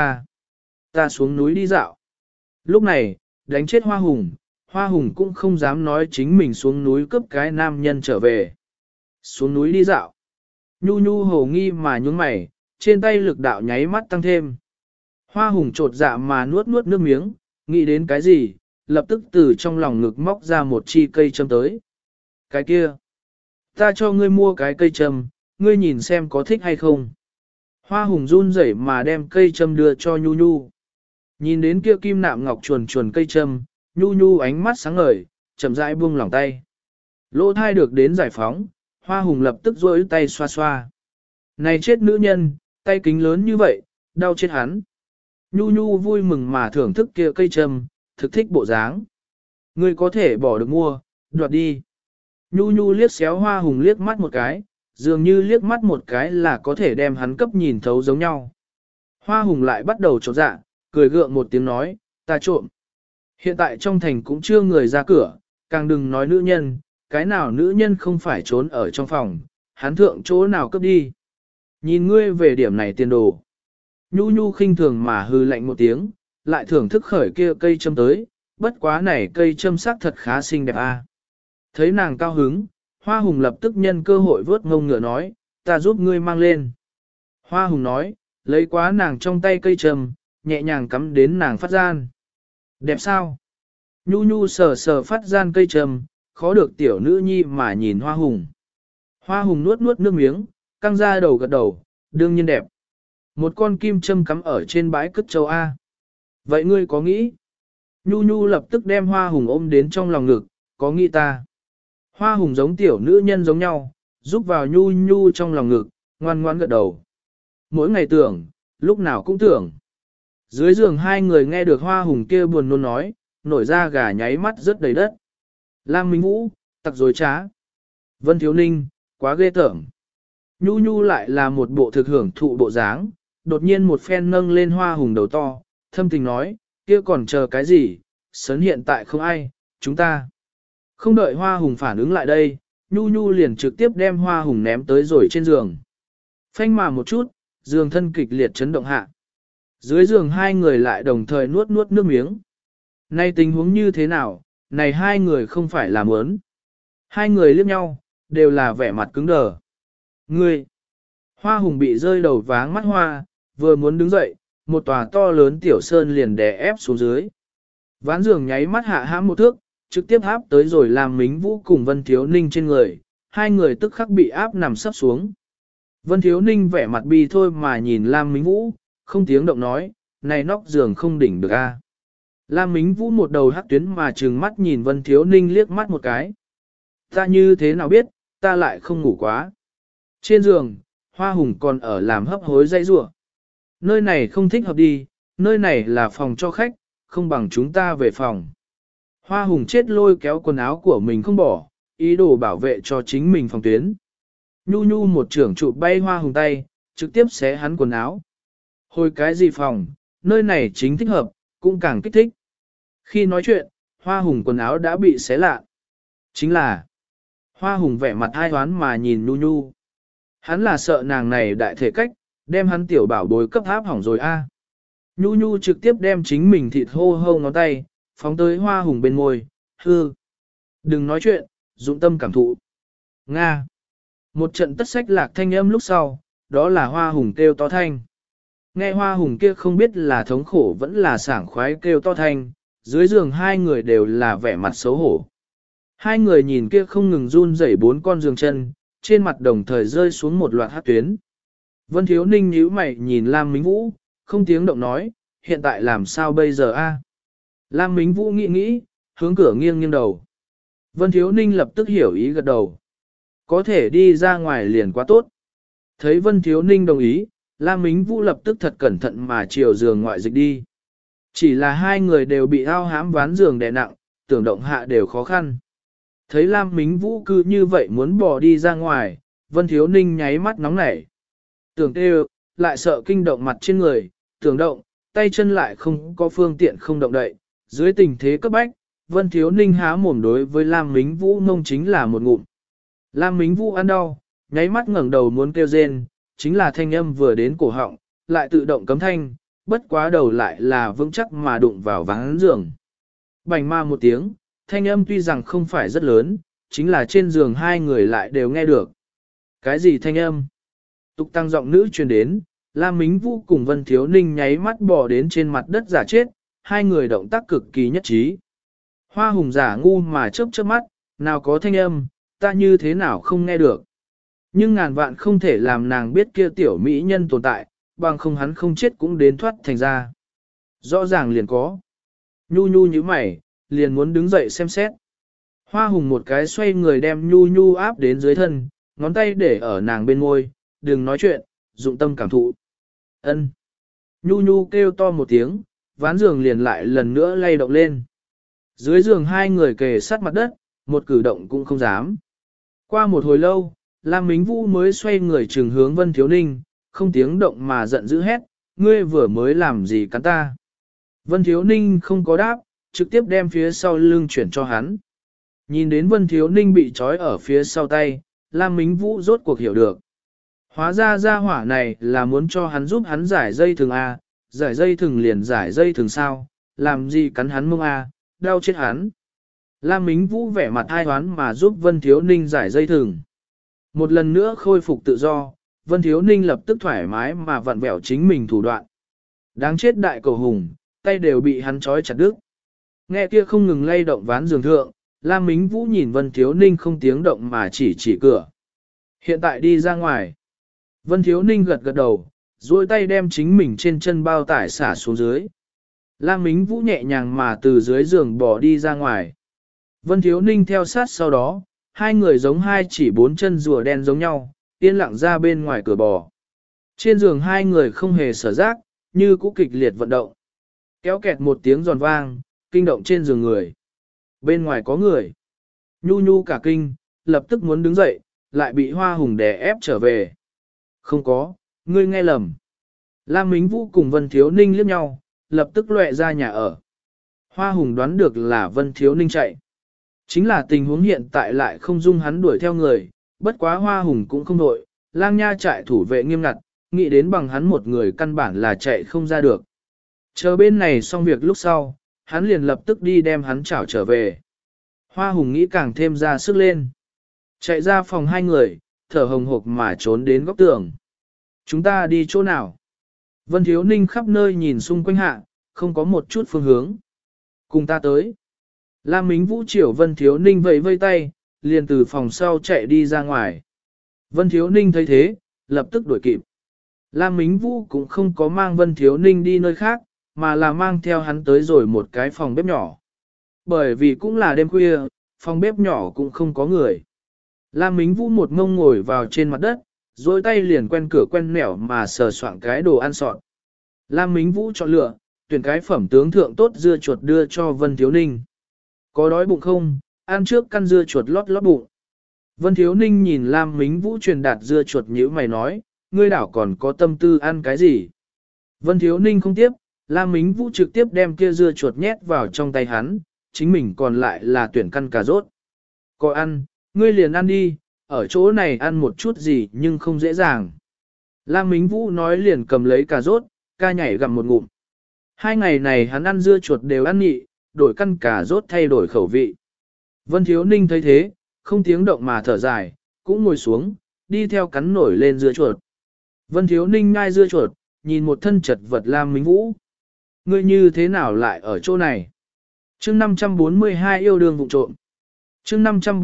ta xuống núi đi dạo. Lúc này, đánh chết Hoa Hùng cũng không dám nói chính mình xuống núi cướp cái nam nhân trở về. Xuống núi đi dạo. Nhu nhu hồ nghi mà nhúng mày, trên tay lực đạo nháy mắt tăng thêm. Hoa Hùng trột dạ mà nuốt nuốt nước miếng, nghĩ đến cái gì, lập tức từ trong lòng ngực móc ra một chi cây châm tới. Cái kia, ta cho ngươi mua cái cây châm, ngươi nhìn xem có thích hay không. Hoa Hùng run rẩy mà đem cây châm đưa cho Nhu Nhu. Nhìn đến kia kim nạm ngọc chuồn chuồn cây châm, Nhu Nhu ánh mắt sáng ngời, chậm rãi buông lỏng tay. Lỗ thai được đến giải phóng, Hoa Hùng lập tức duỗi tay xoa xoa. Này chết nữ nhân, tay kính lớn như vậy, đau chết hắn. Nhu Nhu vui mừng mà thưởng thức kia cây châm, thực thích bộ dáng. Ngươi có thể bỏ được mua, đoạt đi. Nhu Nhu liếc xéo Hoa Hùng liếc mắt một cái, dường như liếc mắt một cái là có thể đem hắn cấp nhìn thấu giống nhau. Hoa Hùng lại bắt đầu trột dạ, cười gượng một tiếng nói, ta trộm. Hiện tại trong thành cũng chưa người ra cửa, càng đừng nói nữ nhân, cái nào nữ nhân không phải trốn ở trong phòng, hắn thượng chỗ nào cấp đi. Nhìn ngươi về điểm này tiền đồ. Nhu Nhu khinh thường mà hư lạnh một tiếng, lại thưởng thức khởi kia cây châm tới, bất quá này cây châm sắc thật khá xinh đẹp a. Thấy nàng cao hứng, Hoa Hùng lập tức nhân cơ hội vớt ngông ngựa nói, ta giúp ngươi mang lên. Hoa Hùng nói, lấy quá nàng trong tay cây châm, nhẹ nhàng cắm đến nàng phát gian. Đẹp sao? Nhu Nhu sờ sờ phát gian cây châm, khó được tiểu nữ nhi mà nhìn Hoa Hùng. Hoa Hùng nuốt nuốt nước miếng, căng ra đầu gật đầu, đương nhiên đẹp. Một con kim châm cắm ở trên bãi cất châu A. Vậy ngươi có nghĩ? Nhu Nhu lập tức đem Hoa Hùng ôm đến trong lòng ngực, có nghĩ ta? Hoa Hùng giống tiểu nữ nhân giống nhau, giúp vào Nhu Nhu trong lòng ngực, ngoan ngoan gật đầu. Mỗi ngày tưởng, lúc nào cũng tưởng. Dưới giường hai người nghe được Hoa Hùng kia buồn nôn nói, nổi ra gà nháy mắt rất đầy đất. Lam Minh Vũ, tặc dối trá. Vân Thiếu Ninh, quá ghê tởm. Nhu Nhu lại là một bộ thực hưởng thụ bộ dáng, đột nhiên một phen nâng lên Hoa Hùng đầu to, thâm tình nói, kia còn chờ cái gì, sớn hiện tại không ai, chúng ta. Không đợi Hoa Hùng phản ứng lại đây, Nhu Nhu liền trực tiếp đem Hoa Hùng ném tới rồi trên giường. Phanh mà một chút, giường thân kịch liệt chấn động hạ. Dưới giường hai người lại đồng thời nuốt nuốt nước miếng. Nay tình huống như thế nào, này hai người không phải là muốn. Hai người liếc nhau, đều là vẻ mặt cứng đờ. Ngươi! Hoa Hùng bị rơi đầu váng mắt hoa, vừa muốn đứng dậy, một tòa to lớn tiểu sơn liền đè ép xuống dưới. Ván giường nháy mắt hạ hãm một thước, trực tiếp áp tới rồi làm Mính Vũ cùng Vân Thiếu Ninh trên người, hai người tức khắc bị áp nằm sấp xuống. Vân Thiếu Ninh vẻ mặt bi thôi mà nhìn Lam Mính Vũ, không tiếng động nói, này nóc giường không đỉnh được a. Lam Mính Vũ một đầu hắc tuyến mà trừng mắt nhìn Vân Thiếu Ninh liếc mắt một cái. Ta như thế nào biết, ta lại không ngủ quá. Trên giường, Hoa Hùng còn ở làm hấp hối dây rủa. Nơi này không thích hợp đi, nơi này là phòng cho khách, không bằng chúng ta về phòng. Hoa Hùng chết lôi kéo quần áo của mình không bỏ, ý đồ bảo vệ cho chính mình phòng tuyến. Nhu Nhu một trưởng chụp bay Hoa Hùng tay, trực tiếp xé hắn quần áo. Hồi cái gì phòng, nơi này chính thích hợp, cũng càng kích thích. Khi nói chuyện, Hoa Hùng quần áo đã bị xé lạ. Chính là, Hoa Hùng vẻ mặt ai hoán mà nhìn Nhu Nhu. Hắn là sợ nàng này đại thể cách, đem hắn tiểu bảo bối cấp áp hỏng rồi a. Nhu Nhu trực tiếp đem chính mình thịt hô hô ngón tay, phóng tới Hoa Hùng bên môi, hư. Đừng nói chuyện, dụng tâm cảm thụ. Nga. Một trận tất sách lạc thanh âm lúc sau, đó là Hoa Hùng kêu to thanh. Nghe Hoa Hùng kia không biết là thống khổ vẫn là sảng khoái kêu to thanh, dưới giường hai người đều là vẻ mặt xấu hổ. Hai người nhìn kia không ngừng run rẩy bốn con giường chân, trên mặt đồng thời rơi xuống một loạt hát tuyến. Vân Thiếu Ninh nhíu mày nhìn Lam Mính Vũ, không tiếng động nói, hiện tại làm sao bây giờ a? Lam Mính Vũ nghĩ nghĩ, hướng cửa nghiêng nghiêng đầu. Vân Thiếu Ninh lập tức hiểu ý gật đầu. Có thể đi ra ngoài liền quá tốt. Thấy Vân Thiếu Ninh đồng ý, Lam Mính Vũ lập tức thật cẩn thận mà chiều giường ngoại dịch đi. Chỉ là hai người đều bị ao hãm ván giường đè nặng, tưởng động hạ đều khó khăn. Thấy Lam Mính Vũ cứ như vậy muốn bỏ đi ra ngoài, Vân Thiếu Ninh nháy mắt nóng nảy. Tưởng tê lại sợ kinh động mặt trên người, tưởng động, tay chân lại không có phương tiện không động đậy. Dưới tình thế cấp bách, Vân Thiếu Ninh há mồm đối với Lam Mính Vũ mông chính là một ngụm. Lam Mính Vũ ăn đau, nháy mắt ngẩng đầu muốn kêu rên, chính là thanh âm vừa đến cổ họng, lại tự động cấm thanh, bất quá đầu lại là vững chắc mà đụng vào ván giường. Bành ma một tiếng, thanh âm tuy rằng không phải rất lớn, chính là trên giường hai người lại đều nghe được. Cái gì thanh âm? Tục tăng giọng nữ truyền đến, Lam Mính Vũ cùng Vân Thiếu Ninh nháy mắt bò đến trên mặt đất giả chết, hai người động tác cực kỳ nhất trí. Hoa Hùng giả ngu mà chớp chớp mắt, nào có thanh âm, ta như thế nào không nghe được. Nhưng ngàn vạn không thể làm nàng biết kia tiểu mỹ nhân tồn tại, bằng không hắn không chết cũng đến thoát thành ra. Rõ ràng liền có. Nhu nhu như mày, liền muốn đứng dậy xem xét. Hoa Hùng một cái xoay người đem nhu nhu áp đến dưới thân, ngón tay để ở nàng bên môi, đừng nói chuyện, dụng tâm cảm thụ. Ân. Nhu nhu kêu to một tiếng, ván giường liền lại lần nữa lay động lên. Dưới giường hai người kề sát mặt đất, một cử động cũng không dám. Qua một hồi lâu, Lam Mính Vũ mới xoay người trừng hướng Vân Thiếu Ninh, không tiếng động mà giận dữ hét, ngươi vừa mới làm gì cắn ta. Vân Thiếu Ninh không có đáp, trực tiếp đem phía sau lưng chuyển cho hắn. Nhìn đến Vân Thiếu Ninh bị trói ở phía sau tay, Lam Mính Vũ rốt cuộc hiểu được. Hóa ra gia hỏa này là muốn cho hắn giúp hắn giải dây thừng A, giải dây thừng liền giải dây thừng sao, làm gì cắn hắn mông A, đau chết hắn. Lam Mính Vũ vẻ mặt ai hoán mà giúp Vân Thiếu Ninh giải dây thừng. Một lần nữa khôi phục tự do, Vân Thiếu Ninh lập tức thoải mái mà vặn vẹo chính mình thủ đoạn. Đáng chết đại cầu hùng, tay đều bị hắn trói chặt đứt. Nghe kia không ngừng lay động ván giường thượng, Lam Mính Vũ nhìn Vân Thiếu Ninh không tiếng động mà chỉ cửa. Hiện tại đi ra ngoài. Vân Thiếu Ninh gật gật đầu, duỗi tay đem chính mình trên chân bao tải xả xuống dưới. Lam Mính Vũ nhẹ nhàng mà từ dưới giường bỏ đi ra ngoài. Vân Thiếu Ninh theo sát sau đó, hai người giống hai chỉ bốn chân rùa đen giống nhau, yên lặng ra bên ngoài cửa bò. Trên giường hai người không hề sở giác, như cũ kịch liệt vận động. Kéo kẹt một tiếng giòn vang, kinh động trên giường người. Bên ngoài có người. Nhu nhu cả kinh, lập tức muốn đứng dậy, lại bị Hoa Hùng đè ép trở về. Không có, ngươi nghe lầm. Lam Mính Vũ cùng Vân Thiếu Ninh liếc nhau, lập tức lệ ra nhà ở. Hoa Hùng đoán được là Vân Thiếu Ninh chạy. Chính là tình huống hiện tại lại không dung hắn đuổi theo người, bất quá Hoa Hùng cũng không đội, lang nha trại thủ vệ nghiêm ngặt, nghĩ đến bằng hắn một người căn bản là chạy không ra được. Chờ bên này xong việc lúc sau, hắn liền lập tức đi đem hắn chảo trở về. Hoa Hùng nghĩ càng thêm ra sức lên. Chạy ra phòng hai người, thở hồng hộc mà trốn đến góc tường. Chúng ta đi chỗ nào? Vân Thiếu Ninh khắp nơi nhìn xung quanh hạ, không có một chút phương hướng. Cùng ta tới. Lam Mính Vũ chiều Vân Thiếu Ninh vẫy vây tay, liền từ phòng sau chạy đi ra ngoài. Vân Thiếu Ninh thấy thế, lập tức đuổi kịp. Lam Mính Vũ cũng không có mang Vân Thiếu Ninh đi nơi khác, mà là mang theo hắn tới rồi một cái phòng bếp nhỏ. Bởi vì cũng là đêm khuya, phòng bếp nhỏ cũng không có người. Lam Mính Vũ một ngông ngồi vào trên mặt đất, dối tay liền quen cửa quen nẻo mà sờ soạn cái đồ ăn sọt. Lam Mính Vũ chọn lựa, tuyển cái phẩm tướng thượng tốt dưa chuột đưa cho Vân Thiếu Ninh. Có đói bụng không, ăn trước căn dưa chuột lót lót bụng. Vân Thiếu Ninh nhìn Lam Mính Vũ truyền đạt dưa chuột nhíu mày nói, ngươi đảo còn có tâm tư ăn cái gì. Vân Thiếu Ninh không tiếp, Lam Mính Vũ trực tiếp đem kia dưa chuột nhét vào trong tay hắn, chính mình còn lại là tuyển căn cà rốt. Có ăn, ngươi liền ăn đi, ở chỗ này ăn một chút gì nhưng không dễ dàng. Lam Mính Vũ nói liền cầm lấy cà rốt, ca nhảy gặm một ngụm. Hai ngày này hắn ăn dưa chuột đều ăn nhị, đổi căn cà rốt thay đổi khẩu vị. Vân Thiếu Ninh thấy thế, không tiếng động mà thở dài, cũng ngồi xuống, đi theo cắn nổi lên dưa chuột. Vân Thiếu Ninh ngai dưa chuột, nhìn một thân chật vật Lam Mính Vũ. Ngươi như thế nào lại ở chỗ này? Chương 542 yêu đương vụng trộm. Chương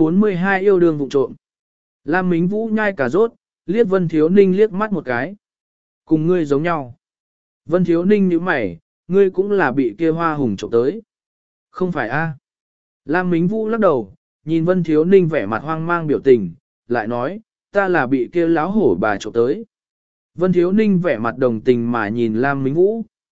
542 yêu đương vụng trộm. Lam Mính Vũ nhai cà rốt, liếc Vân Thiếu Ninh liếc mắt một cái. Cùng ngươi giống nhau. Vân Thiếu Ninh nhíu mày, ngươi cũng là bị kia Hoa Hùng trộm tới. Không phải a? Lam Mính Vũ lắc đầu, nhìn Vân Thiếu Ninh vẻ mặt hoang mang biểu tình, lại nói, ta là bị kia láo hổ bà trộm tới. Vân Thiếu Ninh vẻ mặt đồng tình mà nhìn Lam Mính Vũ.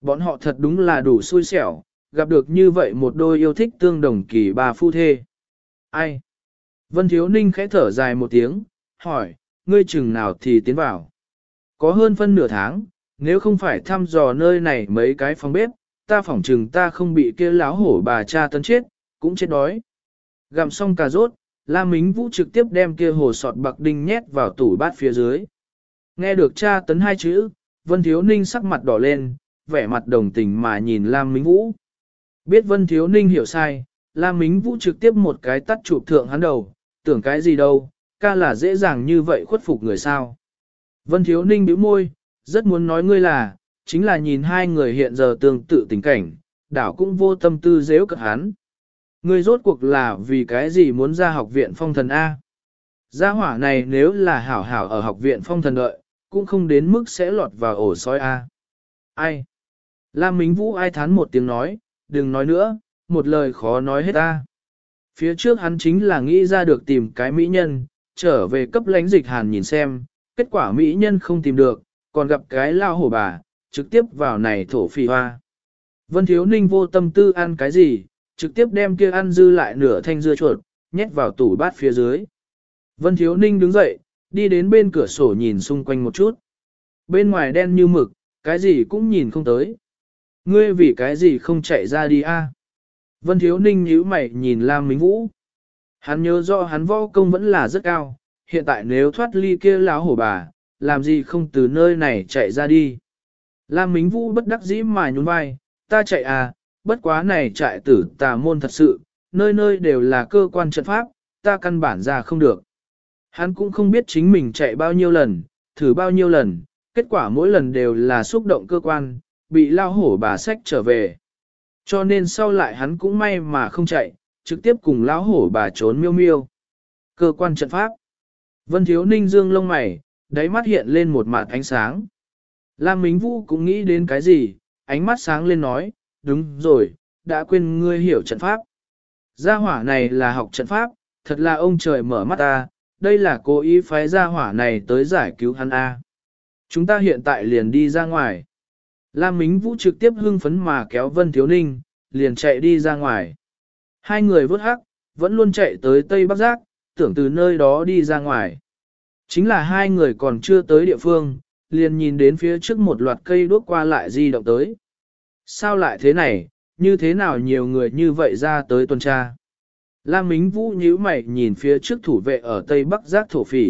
Bọn họ thật đúng là đủ xui xẻo, gặp được như vậy một đôi yêu thích tương đồng kỳ bà phu thê. Ai? Vân Thiếu Ninh khẽ thở dài một tiếng, hỏi, ngươi chừng nào thì tiến vào? Có hơn phân nửa tháng, nếu không phải thăm dò nơi này mấy cái phòng bếp, ta phỏng chừng ta không bị kia láo hổ bà cha tấn chết, cũng chết đói. Gặm xong cà rốt, La Mính Vũ trực tiếp đem kia hồ sọt bạc đinh nhét vào tủ bát phía dưới. Nghe được cha tấn hai chữ, Vân Thiếu Ninh sắc mặt đỏ lên, vẻ mặt đồng tình mà nhìn Lam Mính Vũ. Biết Vân Thiếu Ninh hiểu sai, Lam Mính Vũ trực tiếp một cái tắt chụp thượng hắn đầu, tưởng cái gì đâu, ca là dễ dàng như vậy khuất phục người sao. Vân Thiếu Ninh bĩu môi, rất muốn nói ngươi là, chính là nhìn hai người hiện giờ tương tự tình cảnh, đảo cũng vô tâm tư dễu cợt hắn. Ngươi rốt cuộc là vì cái gì muốn ra học viện phong thần A? Gia hỏa này nếu là hảo hảo ở học viện phong thần đợi, cũng không đến mức sẽ lọt vào ổ sói A. Ai? Lam Mính Vũ ai thán một tiếng nói, đừng nói nữa, một lời khó nói hết A. Phía trước hắn chính là nghĩ ra được tìm cái mỹ nhân, trở về cấp lãnh dịch hàn nhìn xem, kết quả mỹ nhân không tìm được, còn gặp cái lao hổ bà, trực tiếp vào này thổ phỉ hoa. Vân Thiếu Ninh vô tâm tư ăn cái gì, trực tiếp đem kia ăn dư lại nửa thanh dưa chuột, nhét vào tủ bát phía dưới. Vân Thiếu Ninh đứng dậy, đi đến bên cửa sổ nhìn xung quanh một chút. Bên ngoài đen như mực, cái gì cũng nhìn không tới. Ngươi vì cái gì không chạy ra đi a? Vân Thiếu Ninh nhíu mày nhìn Lam Mính Vũ. Hắn nhớ rõ hắn võ công vẫn là rất cao, hiện tại nếu thoát ly kia láo hổ bà, làm gì không từ nơi này chạy ra đi. Lam Mính Vũ bất đắc dĩ mà nhún vai, ta chạy à, bất quá này trại tử tà môn thật sự, nơi nơi đều là cơ quan trận pháp, ta căn bản ra không được. Hắn cũng không biết chính mình chạy bao nhiêu lần, thử bao nhiêu lần, kết quả mỗi lần đều là xúc động cơ quan, bị lao hổ bà xách trở về. Cho nên sau lại hắn cũng may mà không chạy, trực tiếp cùng lão hổ bà trốn miêu miêu. Cơ quan trận pháp. Vân Thiếu Ninh dương lông mày, đáy mắt hiện lên một mạt ánh sáng. Lam Mính Vũ cũng nghĩ đến cái gì, ánh mắt sáng lên nói, đúng rồi, đã quên ngươi hiểu trận pháp. Gia hỏa này là học trận pháp, thật là ông trời mở mắt ta, đây là cố ý phái gia hỏa này tới giải cứu hắn A. Chúng ta hiện tại liền đi ra ngoài. Lam Mính Vũ trực tiếp hưng phấn mà kéo Vân Thiếu Ninh, liền chạy đi ra ngoài. Hai người vớt hắc, vẫn luôn chạy tới Tây Bắc Giác, tưởng từ nơi đó đi ra ngoài. Chính là hai người còn chưa tới địa phương, liền nhìn đến phía trước một loạt cây đuốc qua lại di động tới. Sao lại thế này, như thế nào nhiều người như vậy ra tới tuần tra? Lam Mính Vũ nhíu mày nhìn phía trước thủ vệ ở Tây Bắc Giác thổ phỉ.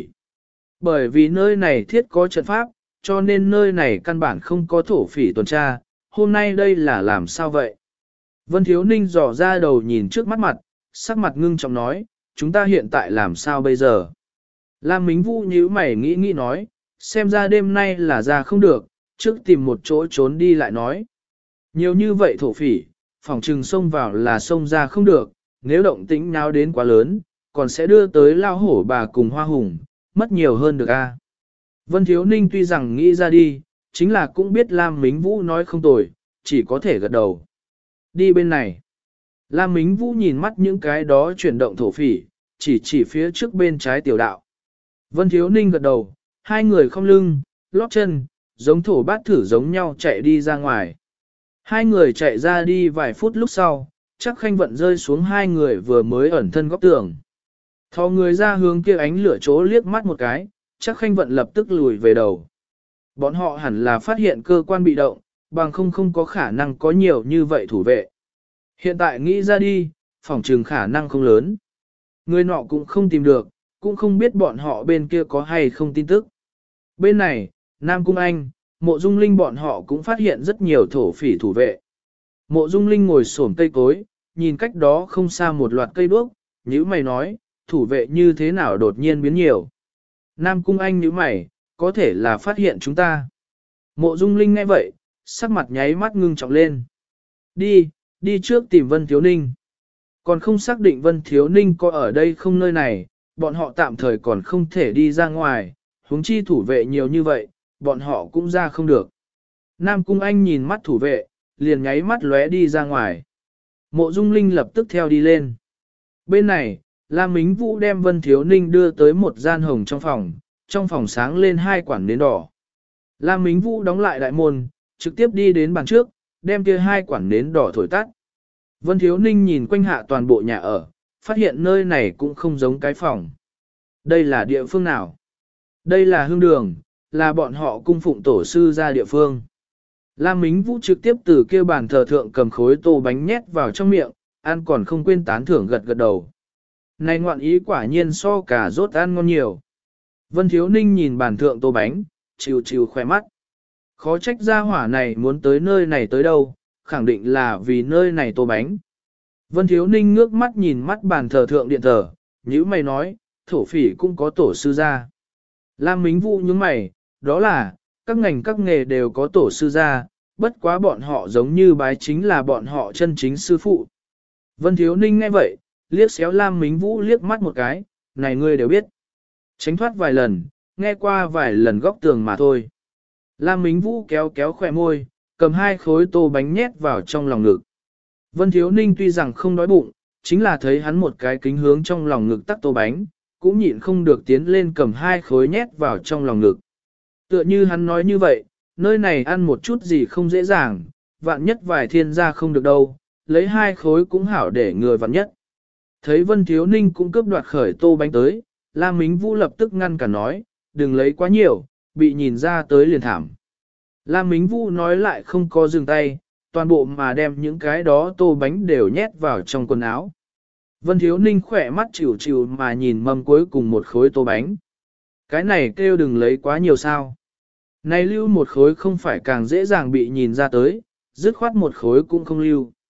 Bởi vì nơi này thiết có trận pháp, cho nên nơi này căn bản không có thổ phỉ tuần tra, hôm nay đây là làm sao vậy? Vân Thiếu Ninh dò ra đầu nhìn trước mắt mặt, sắc mặt ngưng trọng nói, chúng ta hiện tại làm sao bây giờ? Lam Mính Vũ nhíu mày nghĩ nói, xem ra đêm nay là ra không được, trước tìm một chỗ trốn đi lại nói. Nhiều như vậy thổ phỉ, phòng trừng xông vào là xông ra không được, nếu động tĩnh nào đến quá lớn, còn sẽ đưa tới lao hổ bà cùng hoa hùng, mất nhiều hơn được a. Vân Thiếu Ninh tuy rằng nghĩ ra đi, chính là cũng biết Lam Mính Vũ nói không tồi, chỉ có thể gật đầu. Đi bên này. Lam Mính Vũ nhìn mắt những cái đó chuyển động thổ phỉ, chỉ phía trước bên trái tiểu đạo. Vân Thiếu Ninh gật đầu, hai người không lưng, lóp chân, giống thổ bát thử giống nhau chạy đi ra ngoài. Hai người chạy ra đi vài phút lúc sau, chắc khanh vận rơi xuống hai người vừa mới ẩn thân góc tường. Thò người ra hướng kia ánh lửa chỗ liếc mắt một cái, chắc khanh vận lập tức lùi về đầu. Bọn họ hẳn là phát hiện cơ quan bị động, bằng không có khả năng có nhiều như vậy thủ vệ. Hiện tại nghĩ ra đi, phỏng trừng khả năng không lớn. Người nọ cũng không tìm được, cũng không biết bọn họ bên kia có hay không tin tức. Bên này, Nam Cung Anh, Mộ Dung Linh bọn họ cũng phát hiện rất nhiều thổ phỉ thủ vệ. Mộ Dung Linh ngồi xổm cây cối, nhìn cách đó không xa một loạt cây đuốc, nhíu mày nói, thủ vệ như thế nào đột nhiên biến nhiều. Nam Cung Anh nhíu mày, có thể là phát hiện chúng ta. Mộ Dung Linh nghe vậy, sắc mặt nháy mắt ngưng trọng lên. Đi trước tìm Vân Thiếu Ninh. Còn không xác định Vân Thiếu Ninh có ở đây không nơi này, bọn họ tạm thời còn không thể đi ra ngoài, huống chi thủ vệ nhiều như vậy, bọn họ cũng ra không được. Nam Cung Anh nhìn mắt thủ vệ, liền nháy mắt lóe đi ra ngoài. Mộ Dung Linh lập tức theo đi lên. Bên này, Lam Mính Vũ đem Vân Thiếu Ninh đưa tới một gian hồng trong phòng sáng lên hai quản nến đỏ. Lam Mính Vũ đóng lại đại môn, trực tiếp đi đến bàn trước, đem kia hai quản nến đỏ thổi tắt. Vân Thiếu Ninh nhìn quanh hạ toàn bộ nhà ở, phát hiện nơi này cũng không giống cái phòng. Đây là địa phương nào? Đây là hương đường, là bọn họ cung phụng tổ sư ra địa phương. Lam Mính Vũ trực tiếp từ kia bàn thờ thượng cầm khối tô bánh nhét vào trong miệng, ăn còn không quên tán thưởng gật gật đầu. Này ngoạn ý quả nhiên so cả rốt ăn ngon nhiều. Vân Thiếu Ninh nhìn bàn thượng tô bánh, chịu chịu khoe mắt. Khó trách gia hỏa này muốn tới nơi này tới đâu, khẳng định là vì nơi này tô bánh. Vân Thiếu Ninh ngước mắt nhìn mắt bàn thờ thượng điện thờ, nhữ mày nói, thổ phỉ cũng có tổ sư gia. Lam Mính Vũ nhướng mày, đó là, các ngành các nghề đều có tổ sư gia, bất quá bọn họ giống như bái chính là bọn họ chân chính sư phụ. Vân Thiếu Ninh nghe vậy, liếc xéo Lam Mính Vũ liếc mắt một cái, này ngươi đều biết. Tránh thoát vài lần, nghe qua vài lần góc tường mà thôi. Lam Mính Vũ kéo kéo khỏe môi, cầm hai khối tô bánh nhét vào trong lòng ngực. Vân Thiếu Ninh tuy rằng không đói bụng, chính là thấy hắn một cái kính hướng trong lòng ngực tắc tô bánh, cũng nhịn không được tiến lên cầm hai khối nhét vào trong lòng ngực. Tựa như hắn nói như vậy, nơi này ăn một chút gì không dễ dàng, vạn nhất vài thiên gia không được đâu, lấy hai khối cũng hảo để người vạn nhất. Thấy Vân Thiếu Ninh cũng cướp đoạt khởi tô bánh tới, Lam Mính Vũ lập tức ngăn cả nói, đừng lấy quá nhiều, bị nhìn ra tới liền thảm. Lam Mính Vũ nói lại không có dừng tay, toàn bộ mà đem những cái đó tô bánh đều nhét vào trong quần áo. Vân Thiếu Ninh khỏe mắt chịu chịu mà nhìn mâm cuối cùng một khối tô bánh. Cái này kêu đừng lấy quá nhiều sao. Này lưu một khối không phải càng dễ dàng bị nhìn ra tới, dứt khoát một khối cũng không lưu.